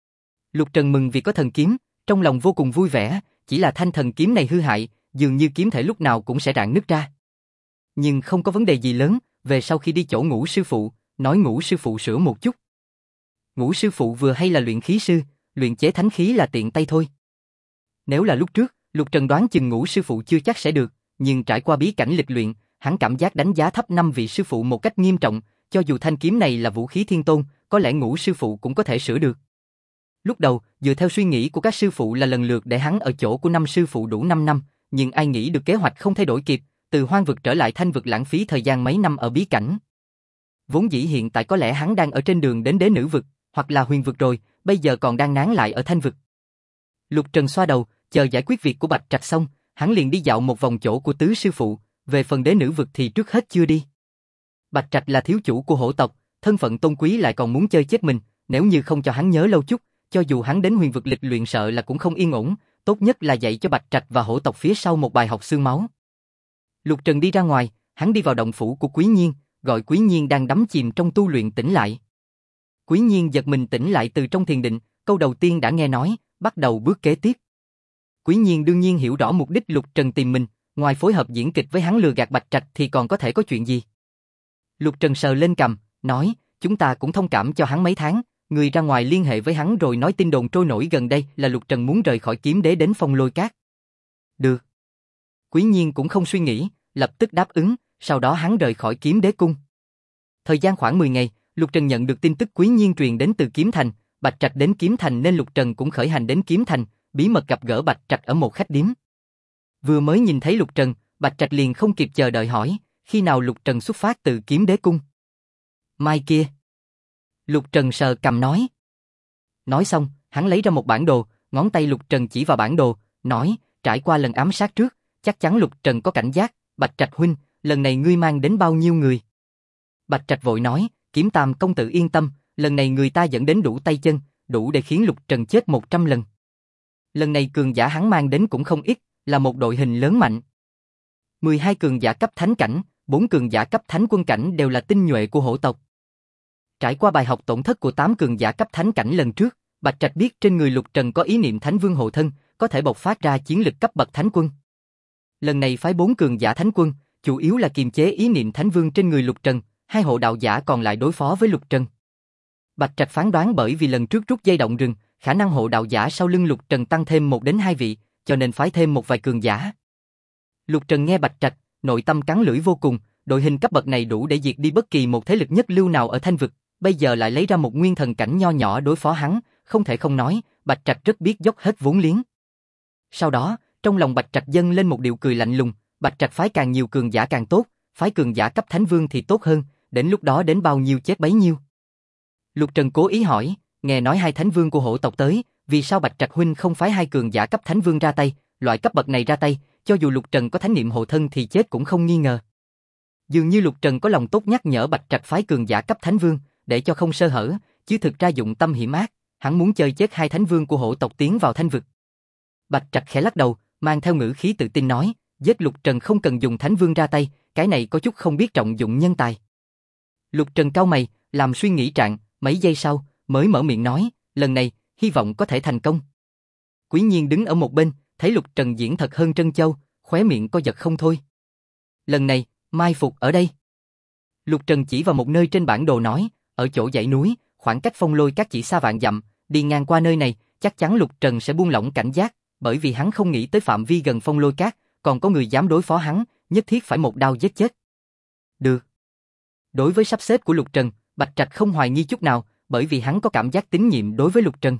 Lục Trần mừng vì có thần kiếm, trong lòng vô cùng vui vẻ, chỉ là thanh thần kiếm này hư hại, dường như kiếm thể lúc nào cũng sẽ rạn nứt ra. Nhưng không có vấn đề gì lớn, về sau khi đi chỗ Ngũ sư phụ, nói Ngũ sư phụ sửa một chút. Ngũ sư phụ vừa hay là luyện khí sư, luyện chế thánh khí là tiện tay thôi. Nếu là lúc trước, Lục Trần đoán chừng Ngũ sư phụ chưa chắc sẽ được, nhưng trải qua bí cảnh lịch luyện, hắn cảm giác đánh giá thấp 5 vị sư phụ một cách nghiêm trọng, cho dù thanh kiếm này là vũ khí thiên tôn, có lẽ Ngũ sư phụ cũng có thể sửa được. Lúc đầu, dựa theo suy nghĩ của các sư phụ là lần lượt để hắn ở chỗ của 5 sư phụ đủ 5 năm, nhưng ai nghĩ được kế hoạch không thay đổi kịp, từ hoang vực trở lại thanh vực lãng phí thời gian mấy năm ở bí cảnh. Vốn dĩ hiện tại có lẽ hắn đang ở trên đường đến đế nữ vực, hoặc là huyền vực rồi, bây giờ còn đang nán lại ở thanh vực. Lục Trần xoa đầu, chờ giải quyết việc của Bạch Trạch xong, hắn liền đi dạo một vòng chỗ của tứ sư phụ, về phần đế nữ vực thì trước hết chưa đi. Bạch Trạch là thiếu chủ của hổ tộc, thân phận tôn quý lại còn muốn chơi chết mình, nếu như không cho hắn nhớ lâu chút, cho dù hắn đến huyền vực lịch luyện sợ là cũng không yên ổn, tốt nhất là dạy cho Bạch Trạch và hổ tộc phía sau một bài học xương máu. Lục Trần đi ra ngoài, hắn đi vào động phủ của Quý Nhiên, gọi Quý Nhiên đang đắm chìm trong tu luyện tỉnh lại. Quý Nhiên giật mình tỉnh lại từ trong thiền định, câu đầu tiên đã nghe nói, bắt đầu bước kế tiếp. Quý Nhiên đương nhiên hiểu rõ mục đích Lục Trần tìm mình, ngoài phối hợp diễn kịch với hắn lừa gạt Bạch Trạch thì còn có thể có chuyện gì. Lục Trần sờ lên cằm, nói, chúng ta cũng thông cảm cho hắn mấy tháng, người ra ngoài liên hệ với hắn rồi nói tin đồn trôi nổi gần đây là Lục Trần muốn rời khỏi kiếm đế đến Phong Lôi Cát. Được. Quý Nhiên cũng không suy nghĩ, lập tức đáp ứng, sau đó hắn rời khỏi kiếm đế cung. Thời gian khoảng 10 ngày, Lục Trần nhận được tin tức Quý Nhiên truyền đến từ Kiếm Thành, Bạch Trạch đến Kiếm Thành nên Lục Trần cũng khởi hành đến Kiếm Thành, bí mật gặp gỡ Bạch Trạch ở một khách điếm. Vừa mới nhìn thấy Lục Trần, Bạch Trạch liền không kịp chờ đợi hỏi, khi nào Lục Trần xuất phát từ kiếm đế cung? Mai kia. Lục Trần sờ cằm nói. Nói xong, hắn lấy ra một bản đồ, ngón tay Lục Trần chỉ vào bản đồ, nói, trải qua lần ám sát trước, chắc chắn Lục Trần có cảnh giác, Bạch Trạch huynh, lần này ngươi mang đến bao nhiêu người? Bạch Trạch vội nói, Kiếm Tam công tử yên tâm, lần này người ta dẫn đến đủ tay chân, đủ để khiến Lục Trần chết 100 lần. Lần này cường giả hắn mang đến cũng không ít, là một đội hình lớn mạnh. 12 cường giả cấp thánh cảnh, 4 cường giả cấp thánh quân cảnh đều là tinh nhuệ của hổ tộc. Trải qua bài học tổn thất của 8 cường giả cấp thánh cảnh lần trước, Bạch Trạch biết trên người Lục Trần có ý niệm Thánh Vương hộ thân, có thể bộc phát ra chiến lực cấp bậc thánh quân. Lần này phái 4 cường giả thánh quân, chủ yếu là kiềm chế ý niệm Thánh Vương trên người Lục Trần, 2 hộ đạo giả còn lại đối phó với Lục Trần. Bạch Trạch phán đoán bởi vì lần trước rút dây động rừng, khả năng hộ đạo giả sau lưng Lục Trần tăng thêm 1 đến 2 vị, cho nên phái thêm một vài cường giả. Lục Trần nghe Bạch Trạch, nội tâm cắn lưỡi vô cùng, đội hình cấp bậc này đủ để diệt đi bất kỳ một thế lực nhất lưu nào ở thanh vực, bây giờ lại lấy ra một nguyên thần cảnh nho nhỏ đối phó hắn, không thể không nói, Bạch Trạch rất biết dốc hết vốn liếng. Sau đó, trong lòng Bạch Trạch dâng lên một điệu cười lạnh lùng, Bạch Trạch phái càng nhiều cường giả càng tốt, phái cường giả cấp thánh vương thì tốt hơn, đến lúc đó đến bao nhiêu chết bấy nhiêu. Lục Trần cố ý hỏi, nghe nói 2 thánh vương của hổ tộc tới, vì sao Bạch Trạch huynh không phái 2 cường giả cấp thánh vương ra tay, loại cấp bậc này ra tay, cho dù Lục Trần có thánh niệm hộ thân thì chết cũng không nghi ngờ. Dường như Lục Trần có lòng tốt nhắc nhở Bạch Trạch phái cường giả cấp thánh vương, để cho không sơ hở, chứ thực ra dụng tâm hiểm ác, hắn muốn chơi chết 2 thánh vương của hổ tộc tiến vào thanh vực. Bạch Trạch khẽ lắc đầu, mang theo ngữ khí tự tin nói, giết Lục Trần không cần dùng thánh vương ra tay, cái này có chút không biết trọng dụng nhân tài. Lục Trần cau mày, làm suy nghĩ trạng, mấy giây sau, mới mở miệng nói, lần này, hy vọng có thể thành công. Quý Nhiên đứng ở một bên, thấy Lục Trần diễn thật hơn trân châu, khóe miệng co giật không thôi. Lần này, mai phục ở đây. Lục Trần chỉ vào một nơi trên bản đồ nói, ở chỗ dãy núi, khoảng cách Phong Lôi Cát chỉ xa vạn dặm, đi ngang qua nơi này, chắc chắn Lục Trần sẽ buông lỏng cảnh giác, bởi vì hắn không nghĩ tới phạm vi gần Phong Lôi Cát, còn có người dám đối phó hắn, nhất thiết phải một đao giết chết. Được. Đối với sắp xếp của Lục Trần, Bạch Trạch không hoài nghi chút nào, bởi vì hắn có cảm giác tín nhiệm đối với Lục Trần.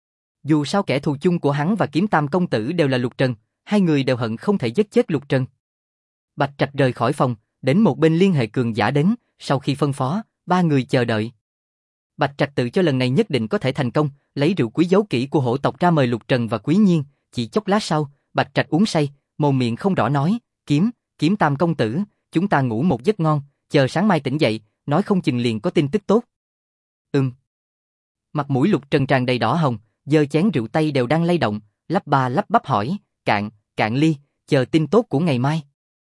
Dù sao kẻ thù chung của hắn và Kiếm Tam công tử đều là Lục Trần, hai người đều hận không thể giết chết Lục Trần. Bạch Trạch rời khỏi phòng, đến một bên liên hệ cường giả đến, sau khi phân phó, 3 người chờ đợi. Bạch Trạch tự cho lần này nhất định có thể thành công, lấy rượu quý giấu kỹ của hổ tộc ra mời Lục Trần và Quý Nhiên, chỉ chốc lát sau, Bạch Trạch uống say, mồm miệng không rõ nói, Kiếm Tam công tử, chúng ta ngủ một giấc ngon, chờ sáng mai tỉnh dậy, nói không chừng liền có tin tức tốt. Mặt mũi Lục Trần tràn đầy đỏ hồng, giơ chén rượu tay đều đang lay động, lắp ba lắp bắp hỏi, cạn ly, chờ tin tốt của ngày mai.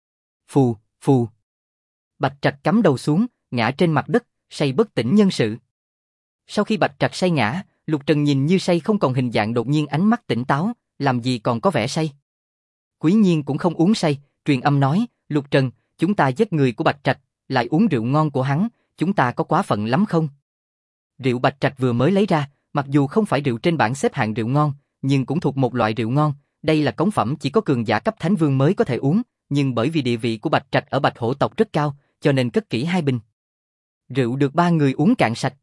Phù, phù. Bạch Trạch cắm đầu xuống, ngã trên mặt đất, say bất tỉnh nhân sự. Sau khi Bạch Trạch say ngã, Lục Trần nhìn như say không còn hình dạng, đột nhiên ánh mắt tỉnh táo, làm gì còn có vẻ say. Quý Nhiên cũng không uống say, truyền âm nói, Lục Trần, chúng ta giết người của Bạch Trạch, lại uống rượu ngon của hắn, chúng ta có quá phận lắm không? Rượu Bạch Trạch vừa mới lấy ra, mặc dù không phải rượu trên bảng xếp hạng rượu ngon, nhưng cũng thuộc một loại rượu ngon, đây là cống phẩm chỉ có cường giả cấp thánh vương mới có thể uống, nhưng bởi vì địa vị của Bạch Trạch ở Bạch Hổ tộc rất cao, cho nên cất kỹ 2 bình. Rượu được 3 người uống cạn sạch.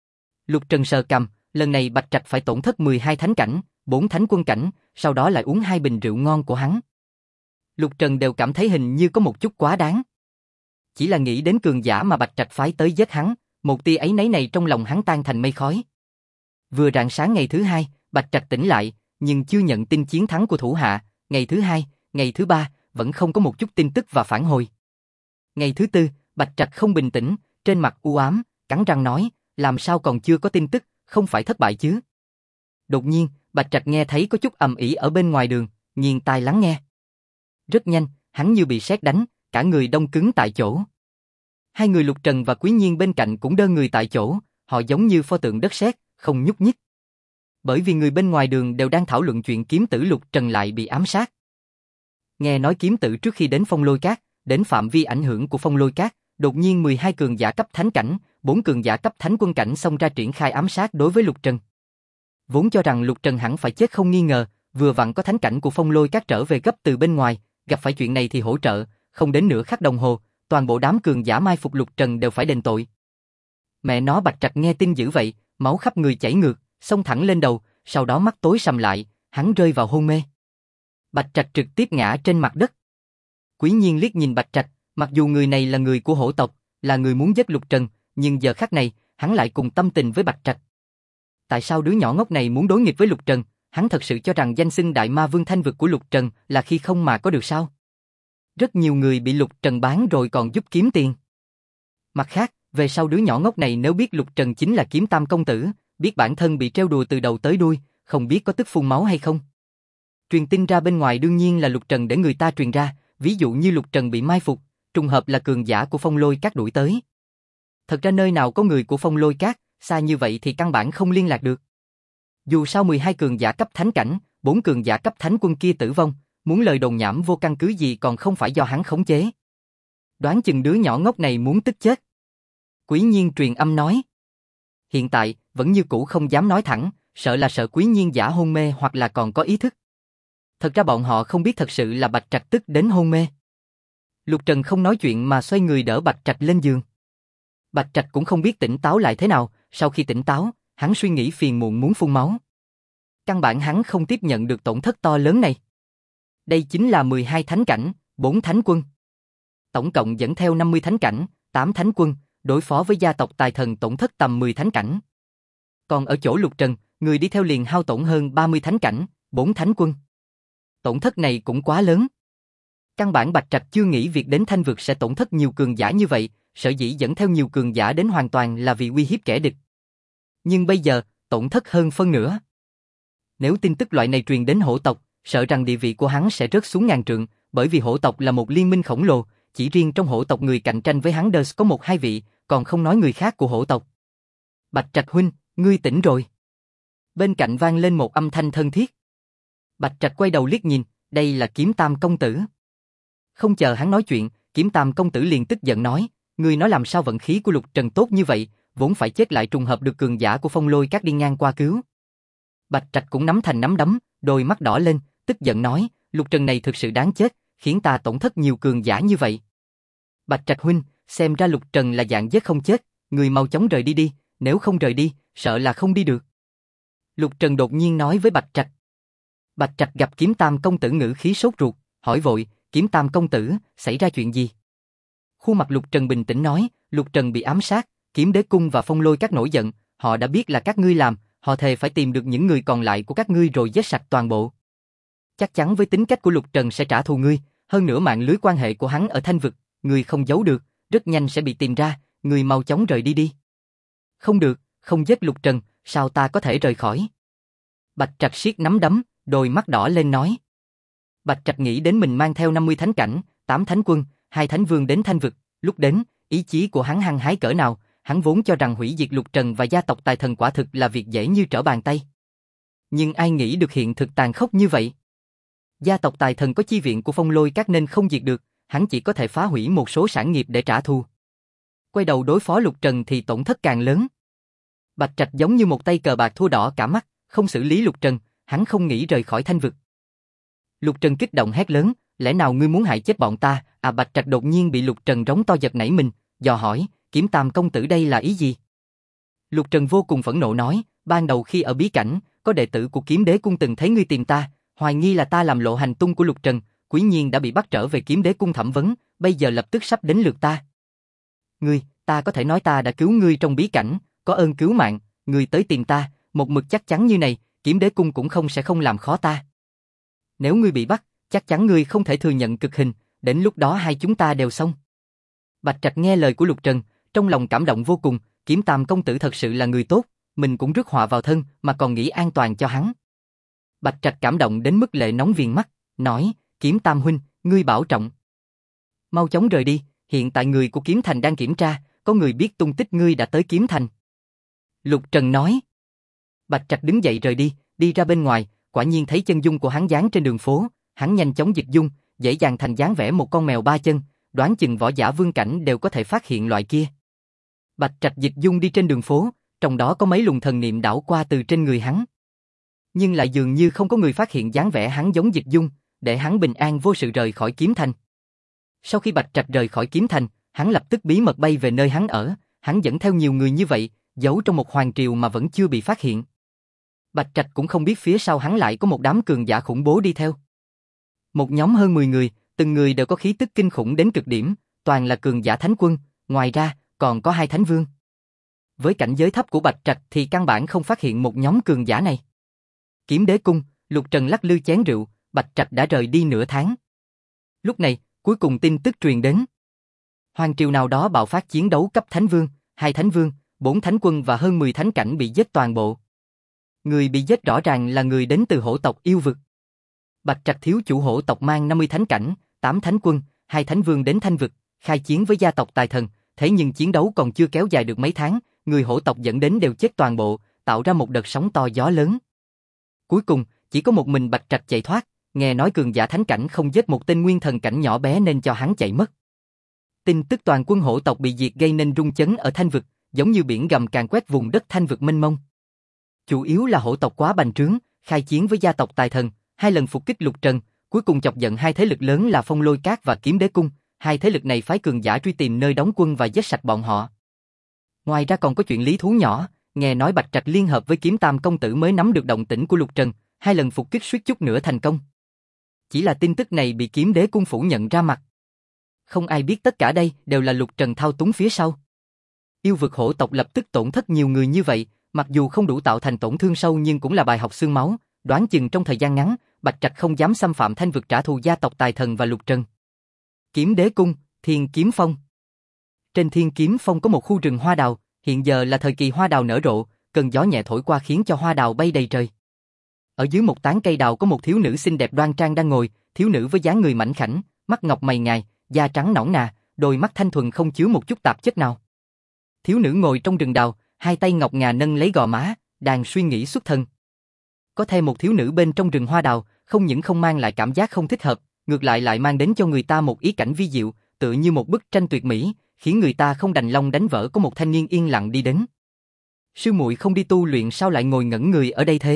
Lục Trần sờ cằm, lần này Bạch Trạch phải tổn thất 12 thánh cảnh, 4 thánh quân cảnh, sau đó lại uống 2 bình rượu ngon của hắn. Lục Trần đều cảm thấy hình như có một chút quá đáng. Chỉ là nghĩ đến cường giả mà Bạch Trạch phái tới giết hắn, một tia áy náy này trong lòng hắn tan thành mây khói. Vừa rạng sáng ngày thứ 2, Bạch Trạch tỉnh lại, nhưng chưa nhận tin chiến thắng của thủ hạ, ngày thứ 2, ngày thứ 3, vẫn không có một chút tin tức và phản hồi. Ngày thứ 4, Bạch Trạch không bình tĩnh, trên mặt u ám, cắn răng nói, làm sao còn chưa có tin tức, không phải thất bại chứ. Đột nhiên, Bạch Trạch nghe thấy có chút ầm ĩ ở bên ngoài đường, nghiêng tai lắng nghe. Rất nhanh, hắn như bị sét đánh, cả người đông cứng tại chỗ. Hai người Lục Trần và Quý Nhiên bên cạnh cũng đơ người tại chỗ, họ giống như pho tượng đất sét, không nhúc nhích. Bởi vì người bên ngoài đường đều đang thảo luận chuyện kiếm tử Lục Trần lại bị ám sát. Nghe nói kiếm tử trước khi đến Phong Lôi Cát, đến phạm vi ảnh hưởng của Phong Lôi Cát, đột nhiên 12 cường giả cấp thánh cảnh, 4 cường giả cấp thánh quân cảnh xông ra triển khai ám sát đối với Lục Trần. Vốn cho rằng Lục Trần hẳn phải chết không nghi ngờ, vừa vặn có thánh cảnh của Phong Lôi Cát trở về gấp từ bên ngoài, gặp phải chuyện này thì hỗ trợ, không đến nửa khắc đồng hồ, toàn bộ đám cường giả mai phục Lục Trần đều phải đền tội. Mẹ nó, Bạch Trạch nghe tin dữ vậy, máu khắp người chảy ngược, xông thẳng lên đầu, sau đó mắt tối sầm lại, hắn rơi vào hôn mê. Bạch Trạch trực tiếp ngã trên mặt đất. Quý Nhiên liếc nhìn Bạch Trạch, mặc dù người này là người của hổ tộc, là người muốn giết Lục Trần, nhưng giờ khắc này, hắn lại cùng tâm tình với Bạch Trạch. Tại sao đứa nhỏ ngốc này muốn đối nghịch với Lục Trần? Hắn thật sự cho rằng danh xưng Đại Ma Vương Thanh Vực của Lục Trần là khi không mà có được sao? Rất nhiều người bị Lục Trần bán rồi còn giúp kiếm tiền. Mặt khác, về sau đứa nhỏ ngốc này nếu biết Lục Trần chính là Kiếm Tam công tử, biết bản thân bị trêu đùa từ đầu tới đuôi, không biết có tức phun máu hay không. Truyền tin ra bên ngoài đương nhiên là Lục Trần để người ta truyền ra, ví dụ như Lục Trần bị mai phục, trùng hợp là cường giả của Phong Lôi Cát đuổi tới. Thật ra nơi nào có người của Phong Lôi Cát, xa như vậy thì căn bản không liên lạc được. Dù sao 12 cường giả cấp thánh cảnh, 4 cường giả cấp thánh quân kia tử vong, muốn lời đồn nhảm vô căn cứ gì còn không phải do hắn khống chế. Đoán chừng đứa nhỏ ngốc này muốn tức chết. Quý Nhiên truyền âm nói. Hiện tại, vẫn như cũ không dám nói thẳng, sợ là sợ Quý Nhiên giả hôn mê hoặc là còn có ý thức. Thật ra bọn họ không biết thật sự là Bạch Trạch tức đến hôn mê. Lục Trần không nói chuyện mà xoay người đỡ Bạch Trạch lên giường. Bạch Trạch cũng không biết tỉnh táo lại thế nào, sau khi tỉnh táo, hắn suy nghĩ phiền muộn muốn phun máu. Căn bản hắn không tiếp nhận được tổn thất to lớn này. Đây chính là 12 thánh cảnh, 4 thánh quân. Tổng cộng dẫn theo 50 thánh cảnh, 8 thánh quân, đối phó với gia tộc tài thần tổn thất tầm 10 thánh cảnh. Còn ở chỗ Lục Trần, người đi theo liền hao tổn hơn 30 thánh cảnh, 4 thánh quân. Tổn thất này cũng quá lớn. Căn bản Bạch Trạch chưa nghĩ việc đến Thanh Vực sẽ tổn thất nhiều cường giả như vậy, sở dĩ dẫn theo nhiều cường giả đến hoàn toàn là vì uy hiếp kẻ địch. Nhưng bây giờ, tổn thất hơn phân nửa. Nếu tin tức loại này truyền đến hổ tộc, sợ rằng địa vị của hắn sẽ rớt xuống ngàn trượng, bởi vì hổ tộc là một liên minh khổng lồ, chỉ riêng trong hổ tộc người cạnh tranh với hắn đều có 1-2 vị, còn không nói người khác của hổ tộc. Bạch Trạch huynh, ngươi tỉnh rồi. Bên cạnh vang lên một âm thanh thân thiết. Bạch Trạch quay đầu liếc nhìn, đây là Kiếm Tam công tử. Không chờ hắn nói chuyện, Kiếm Tam công tử liền tức giận nói, ngươi nói làm sao vận khí của Lục Trần tốt như vậy, vốn phải chết lại trùng hợp được cường giả của Phong Lôi Cát đi ngang qua cứu. Bạch Trạch cũng nắm thành nắm đấm, đôi mắt đỏ lên, tức giận nói, Lục Trần này thực sự đáng chết, khiến ta tổn thất nhiều cường giả như vậy. Bạch Trạch huynh, xem ra Lục Trần là dạng giết không chết, người mau chóng rời đi đi, nếu không rời đi, sợ là không đi được. Lục Trần đột nhiên nói với Bạch Trạch. Bạch Trạch gặp Kiếm Tam công tử ngữ khí sốt ruột, hỏi vội, Kiếm Tam công tử, xảy ra chuyện gì? Khuôn mặt Lục Trần bình tĩnh nói, Lục Trần bị ám sát, Kiếm Đế Cung và Phong Lôi Cát nổi giận, họ đã biết là các ngươi làm, họ thề phải tìm được những người còn lại của các ngươi rồi giết sạch toàn bộ. Chắc chắn với tính cách của Lục Trần sẽ trả thù ngươi, hơn nữa mạng lưới quan hệ của hắn ở Thanh Vực, ngươi không giấu được, rất nhanh sẽ bị tìm ra, ngươi mau chóng rời đi đi. Không được, không giết Lục Trần, sao ta có thể rời khỏi? Bạch Trạch siết nắm đấm, đôi mắt đỏ lên nói. Bạch Trạch nghĩ đến mình mang theo 50 thánh cảnh, 8 thánh quân, 2 thánh vương đến Thanh vực, lúc đến, ý chí của hắn hăng hái cỡ nào, hắn vốn cho rằng hủy diệt Lục Trần và gia tộc Tài Thần quả thực là việc dễ như trở bàn tay. Nhưng ai nghĩ được hiện thực tàn khốc như vậy? Gia tộc Tài Thần có chi viện của Phong Lôi Các nên không diệt được, hắn chỉ có thể phá hủy một số sản nghiệp để trả thù. Quay đầu đối phó Lục Trần thì tổn thất càng lớn. Bạch Trạch giống như một tay cờ bạc thua đỏ cả mắt, không xử lý Lục Trần, hắn không nghĩ rời khỏi Thanh vực. Lục Trần kích động hét lớn, lẽ nào ngươi muốn hại chết bọn ta? Bạch Trạch đột nhiên bị Lục Trần rống to giật nảy mình, dò hỏi, Kiếm Tam công tử đây là ý gì? Lục Trần vô cùng phẫn nộ nói, ban đầu khi ở bí cảnh, có đệ tử của Kiếm Đế cung từng thấy ngươi tìm ta, hoài nghi là ta làm lộ hành tung của Lục Trần, quý nhiên đã bị bắt trở về Kiếm Đế cung thẩm vấn, bây giờ lập tức sắp đến lượt ta. Ngươi, ta có thể nói ta đã cứu ngươi trong bí cảnh, có ơn cứu mạng, ngươi tới tìm ta, một mực chắc chắn như này, Kiếm Đế cung cũng sẽ không làm khó ta. Nếu ngươi bị bắt, chắc chắn ngươi không thể thừa nhận cực hình, đến lúc đó hai chúng ta đều xong. Bạch Trạch nghe lời của Lục Trần, trong lòng cảm động vô cùng, Kiếm Tam công tử thật sự là người tốt, mình cũng rước họa vào thân mà còn nghĩ an toàn cho hắn. Bạch Trạch cảm động đến mức lệ nóng viền mắt, nói, Kiếm Tam huynh, ngươi bảo trọng. Mau chóng rời đi, hiện tại người của Kiếm Thành đang kiểm tra, có người biết tung tích ngươi đã tới Kiếm Thành. Lục Trần nói. Bạch Trạch đứng dậy rời đi, đi ra bên ngoài, quả nhiên thấy chân dung của hắn dán trên đường phố, hắn nhanh chóng dịch dung, dễ dàng thành dáng vẻ một con mèo ba chân, đoán chừng võ giả vương cảnh đều có thể phát hiện loại kia. Bạch Trạch dịch dung đi trên đường phố, trong đó có mấy luồng thần niệm đảo qua từ trên người hắn. Nhưng lại dường như không có người phát hiện dáng vẻ hắn giống dịch dung, để hắn bình an vô sự rời khỏi Kiếm Thành. Sau khi Bạch Trạch rời khỏi Kiếm Thành, hắn lập tức bí mật bay về nơi hắn ở, hắn dẫn theo nhiều người như vậy, giấu trong một hoàng triều mà vẫn chưa bị phát hiện. Bạch Trạch cũng không biết phía sau hắn lại có một đám cường giả khủng bố đi theo. Một nhóm hơn 10 người, từng người đều có khí tức kinh khủng đến cực điểm, toàn là cường giả thánh quân, ngoài ra còn có 2 thánh vương. Với cảnh giới thấp của Bạch Trạch thì căn bản không phát hiện một nhóm cường giả này. Kiếm Đế cung, Lục Trần lắc lư chén rượu, Bạch Trạch đã rời đi nửa tháng. Lúc này, cuối cùng tin tức truyền đến. Hoàng triều nào đó bạo phát chiến đấu cấp thánh vương, 2 thánh vương, 4 thánh quân và hơn 10 thánh cảnh bị giết toàn bộ. Người bị giết rõ ràng là người đến từ hổ tộc yêu vực. Bạch Trạch thiếu chủ hổ tộc mang 50 thánh cảnh, 8 thánh quân, 2 thánh vương đến Thanh vực, khai chiến với gia tộc Tài Thần, thế nhưng chiến đấu còn chưa kéo dài được mấy tháng, người hổ tộc dẫn đến đều chết toàn bộ, tạo ra một đợt sóng to gió lớn. Cuối cùng, chỉ có một mình Bạch Trạch chạy thoát, nghe nói cường giả thánh cảnh không giết một tên nguyên thần cảnh nhỏ bé nên cho hắn chạy mất. Tin tức toàn quân hổ tộc bị diệt gây nên rung chấn ở Thanh vực, giống như biển gầm càn quét vùng đất Thanh vực mênh mông. Chủ yếu là hổ tộc quá bành trướng, khai chiến với gia tộc Tài Thần, 2 lần phục kích Lục Trần, cuối cùng chọc giận 2 thế lực lớn là Phong Lôi Các và Kiếm Đế cung, 2 thế lực này phái cường giả truy tìm nơi đóng quân và giết sạch bọn họ. Ngoài ra còn có chuyện lý thú nhỏ, nghe nói Bạch Trạch liên hợp với Kiếm Tam công tử mới nắm được động tĩnh của Lục Trần, 2 lần phục kích suýt chút nữa thành công. Chỉ là tin tức này bị Kiếm Đế cung phủ nhận ra mặt. Không ai biết tất cả đây đều là Lục Trần thao túng phía sau. Yêu vực hổ tộc lập tức tổn thất nhiều người như vậy, mặc dù không đủ tạo thành tổn thương sâu nhưng cũng là bài học xương máu, đoán chừng trong thời gian ngắn, Bạch Trạch không dám xâm phạm Thanh vực trả thù gia tộc Tài Thần và Lục Trần. Kiếm Đế cung, Thiên Kiếm Phong. Trên Thiên Kiếm Phong có một khu rừng hoa đào, hiện giờ là thời kỳ hoa đào nở rộ, cơn gió nhẹ thổi qua khiến cho hoa đào bay đầy trời. Ở dưới một tán cây đào có một thiếu nữ xinh đẹp đoan trang đang ngồi, thiếu nữ với dáng người mảnh khảnh, mắt ngọc mày ngài, da trắng nõn nà, đôi mắt thanh thuần không chứa một chút tạp chất nào. Thiếu nữ ngồi trong rừng đào, 2 tay ngọc ngà nâng lấy gò má, đang suy nghĩ xuất thần. Có thêm một thiếu nữ bên trong rừng hoa đào, không những không mang lại cảm giác không thích hợp, ngược lại mang đến cho người ta một ý cảnh vi diệu, tựa như một bức tranh tuyệt mỹ, khiến người ta không đành lòng đánh vỡ. Có một thanh niên yên lặng đi đến. Sư muội không đi tu luyện sao lại ngồi ngẩn người ở đây thế?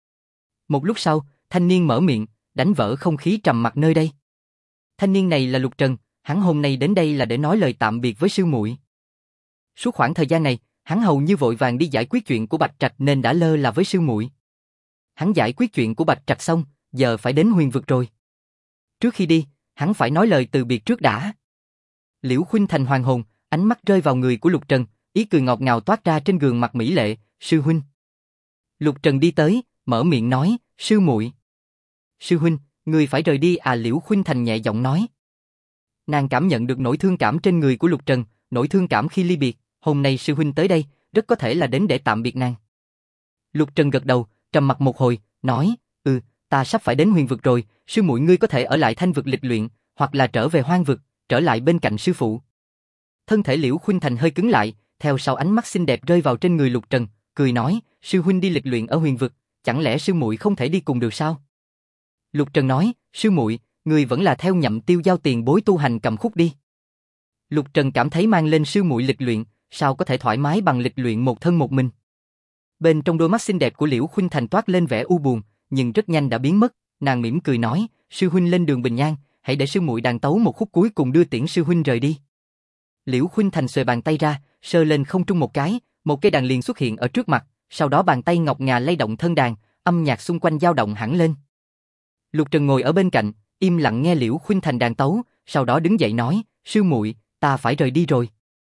Một lúc sau, thanh niên mở miệng, đánh vỡ không khí trầm mặc nơi đây. Thanh niên này là Lục Trần, hắn hôm nay đến đây là để nói lời tạm biệt với sư muội. Suốt khoảng thời gian này, hắn hầu như vội vàng đi giải quyết chuyện của Bạch Trạch nên đã lơ là với sư muội. Hắn giải quyết chuyện của Bạch Trạch xong, giờ phải đến Huyền vực rồi. Trước khi đi, hắn phải nói lời từ biệt trước đã. Liễu Khuynh Thành hoàn hồn, ánh mắt rơi vào người của Lục Trần, ý cười ngọt ngào toát ra trên gương mặt mỹ lệ, sư huynh. Lục Trần đi tới, mở miệng nói, sư muội. Sư huynh, người phải rời đi à? Liễu Khuynh Thành nhẹ giọng nói. Nàng cảm nhận được nỗi thương cảm trên người của Lục Trần, nỗi thương cảm khi ly biệt, hôm nay sư huynh tới đây, rất có thể là đến để tạm biệt nàng. Lục Trần gật đầu, trầm mặc một hồi, nói, ta sắp phải đến huyền vực rồi, sư muội ngươi có thể ở lại Thanh vực lịch luyện, hoặc là trở về hoang vực, trở lại bên cạnh sư phụ. Thân thể Liễu Khuynh Thành hơi cứng lại, theo sau ánh mắt xinh đẹp rơi vào trên người Lục Trần, cười nói, sư huynh đi lịch luyện ở huyền vực, chẳng lẽ sư muội không thể đi cùng được sao? Lục Trần nói, sư muội, người vẫn là theo Nhậm Tiêu giao tiền bối tu hành cầm khúc đi. Lục Trần cảm thấy mang lên sư muội lịch luyện, sao có thể thoải mái bằng lịch luyện một thân một mình. Bên trong đôi mắt xinh đẹp của Liễu Khuynh Thành toát lên vẻ u buồn, nhưng rất nhanh đã biến mất, nàng mỉm cười nói, sư huynh lên đường bình an, hãy để sư muội đàn tấu một khúc cuối cùng đưa tiễn sư huynh rời đi. Liễu Khuynh Thành xuề bàn tay ra, sơ lên không trung một cái, một cây đàn liền xuất hiện ở trước mặt, sau đó bàn tay ngọc ngà lay động thân đàn, âm nhạc xung quanh dao động hẳn lên. Lục Trần ngồi ở bên cạnh, im lặng nghe Liễu Khuynh Thành đàn tấu, sau đó đứng dậy nói, sư muội, ta phải rời đi rồi.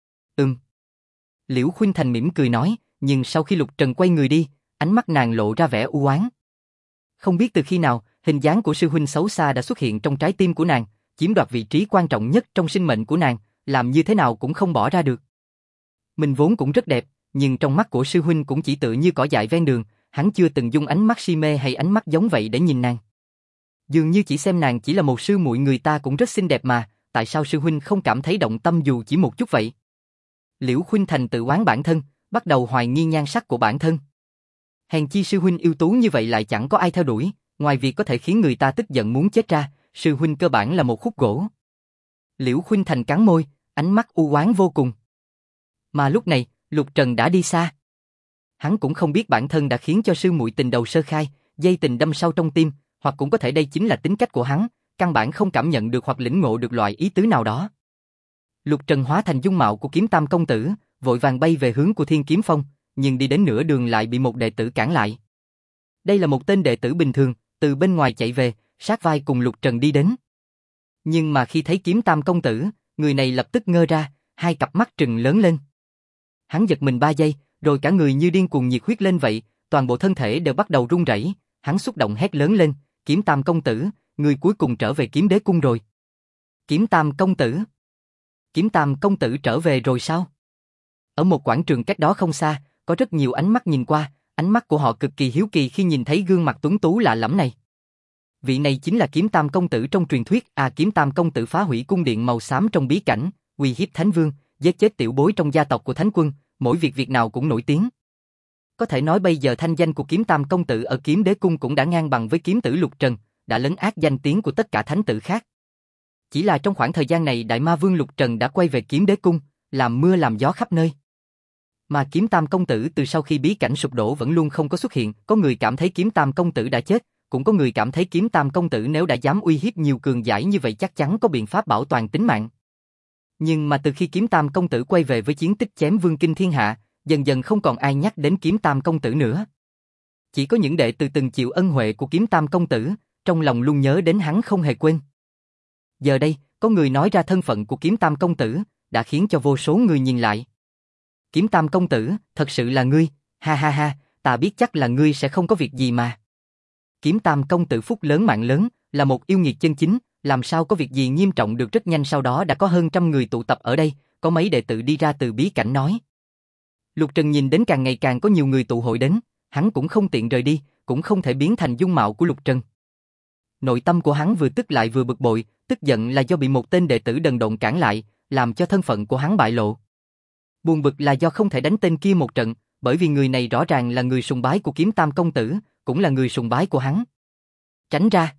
Liễu Khuynh Thành mỉm cười nói, nhưng sau khi Lục Trần quay người đi, ánh mắt nàng lộ ra vẻ u oán. Không biết từ khi nào, hình dáng của sư huynh xấu xa đã xuất hiện trong trái tim của nàng, chiếm đoạt vị trí quan trọng nhất trong sinh mệnh của nàng, làm như thế nào cũng không bỏ ra được. Mình vốn cũng rất đẹp, nhưng trong mắt của sư huynh cũng chỉ tựa như cỏ dại ven đường, hắn chưa từng dùng ánh mắt si mê hay ánh mắt giống vậy để nhìn nàng. Dường như chỉ xem nàng chỉ là một sư muội, người ta cũng rất xinh đẹp mà, tại sao sư huynh không cảm thấy động tâm dù chỉ một chút vậy? Liễu Khuynh Thành tự oán bản thân, bắt đầu hoài nghi nhan sắc của bản thân. Hèn chi sư huynh ưu tú như vậy lại chẳng có ai theo đuổi, ngoài việc có thể khiến người ta tức giận muốn chết ra, sư huynh cơ bản là một khúc gỗ. Liễu Khuynh Thành cắn môi, ánh mắt u oán vô cùng. Mà lúc này, Lục Trần đã đi xa. Hắn cũng không biết bản thân đã khiến cho sư muội tình đầu sơ khai, dây tình đâm sâu trong tim, hoặc cũng có thể đây chính là tính cách của hắn, căn bản không cảm nhận được hoặc lĩnh ngộ được loại ý tứ nào đó. Lục Trần hóa thành dung mạo của Kiếm Tam công tử, vội vàng bay về hướng của Thiên Kiếm Phong, nhưng đi đến nửa đường lại bị một đệ tử cản lại. Đây là một tên đệ tử bình thường, từ bên ngoài chạy về, sát vai cùng Lục Trần đi đến. Nhưng mà khi thấy Kiếm Tam công tử, người này lập tức ngơ ra, hai cặp mắt trừng lớn lên. Hắn giật mình 3 giây, rồi cả người như điên cuồng nhiệt huyết lên vậy, toàn bộ thân thể đều bắt đầu run rẩy. Hắn xúc động hét lớn lên, Kiếm Tam công tử, người cuối cùng trở về Kiếm Đế cung rồi. Kiếm Tam công tử? Kiếm Tam công tử trở về rồi sao? Ở một quảng trường cách đó không xa, có rất nhiều ánh mắt nhìn qua, ánh mắt của họ cực kỳ hiếu kỳ khi nhìn thấy gương mặt tuấn tú lạ lẫm này. Vị này chính là Kiếm Tam công tử trong truyền thuyết, Kiếm Tam công tử phá hủy cung điện màu xám trong bí cảnh, uy hiếp Thánh Vương, giết chết tiểu bối trong gia tộc của Thánh Quân, mỗi việc nào cũng nổi tiếng. Có thể nói bây giờ thanh danh của Kiếm Tam công tử ở Kiếm Đế cung cũng đã ngang bằng với kiếm tử Lục Trần, đã lấn át danh tiếng của tất cả thánh tử khác. Chỉ là trong khoảng thời gian này Đại Ma Vương Lục Trần đã quay về Kiếm Đế cung, làm mưa làm gió khắp nơi. Mà Kiếm Tam công tử từ sau khi bí cảnh sụp đổ vẫn luôn không có xuất hiện, có người cảm thấy Kiếm Tam công tử đã chết, cũng có người cảm thấy Kiếm Tam công tử nếu đã dám uy hiếp nhiều cường giả như vậy chắc chắn có biện pháp bảo toàn tính mạng. Nhưng mà từ khi Kiếm Tam công tử quay về với chiến tích chém vương kinh thiên hạ, dần dần không còn ai nhắc đến Kiếm Tam công tử nữa. Chỉ có những đệ tử từng chịu ân huệ của Kiếm Tam công tử, trong lòng luôn nhớ đến hắn không hề quên. Giờ đây, có người nói ra thân phận của Kiếm Tam công tử, đã khiến cho vô số người nhìn lại. Kiếm Tam công tử, thật sự là ngươi, ha ha ha, ta biết chắc là ngươi sẽ không có việc gì mà. Kiếm Tam công tử phúc lớn mạng lớn, là một yêu nghiệt chân chính, làm sao có việc gì nghiêm trọng được. Rất nhanh sau đó đã có hơn 100 người tụ tập ở đây, có mấy đệ tử đi ra từ bí cảnh nói. Lục Trần nhìn đến càng ngày càng có nhiều người tụ hội đến, hắn cũng không tiện rời đi, cũng không thể biến thành dung mạo của Lục Trần. Nội tâm của hắn vừa tức lại vừa bực bội, tức giận là do bị một tên đệ tử đần độn cản lại, làm cho thân phận của hắn bại lộ. Buồn bực là do không thể đánh tên kia một trận, bởi vì người này rõ ràng là người sùng bái của Kiếm Tam công tử, cũng là người sùng bái của hắn. Tránh ra.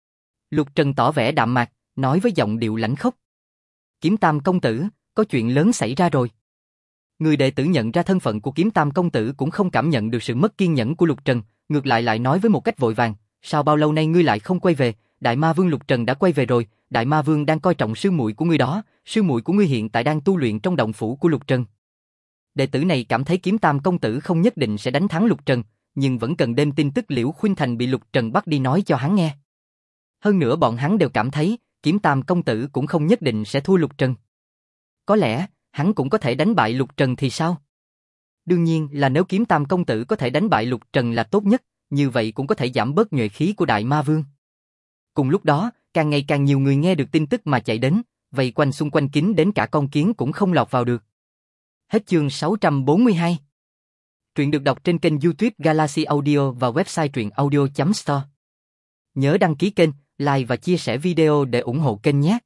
Lục Trần tỏ vẻ đạm mạc, nói với giọng điệu lãnh khốc. Kiếm Tam công tử, có chuyện lớn xảy ra rồi. Người đệ tử nhận ra thân phận của Kiếm Tam công tử cũng không cảm nhận được sự mất kiên nhẫn của Lục Trần, ngược lại nói với một cách vội vàng, sao bao lâu nay ngươi lại không quay về? Đại Ma Vương Lục Trần đã quay về rồi, Đại Ma Vương đang coi trọng sư muội của ngươi đó, sư muội của ngươi hiện tại đang tu luyện trong động phủ của Lục Trần. Đệ tử này cảm thấy Kiếm Tam công tử không nhất định sẽ đánh thắng Lục Trần, nhưng vẫn cần đem tin tức Liễu Khuynh Thành bị Lục Trần bắt đi nói cho hắn nghe. Hơn nữa bọn hắn đều cảm thấy, Kiếm Tam công tử cũng không nhất định sẽ thua Lục Trần. Có lẽ, hắn cũng có thể đánh bại Lục Trần thì sao? Đương nhiên là nếu Kiếm Tam công tử có thể đánh bại Lục Trần là tốt nhất, như vậy cũng có thể giảm bớt nhuệ khí của Đại Ma Vương. Cùng lúc đó, càng ngày càng nhiều người nghe được tin tức mà chạy đến, vây quanh xung quanh kín đến cả con kiến cũng không lọt vào được. Hết chương 642. Truyện được đọc trên kênh YouTube Galaxy Audio và website truyện audio.store. Nhớ đăng ký kênh, like và chia sẻ video để ủng hộ kênh nhé.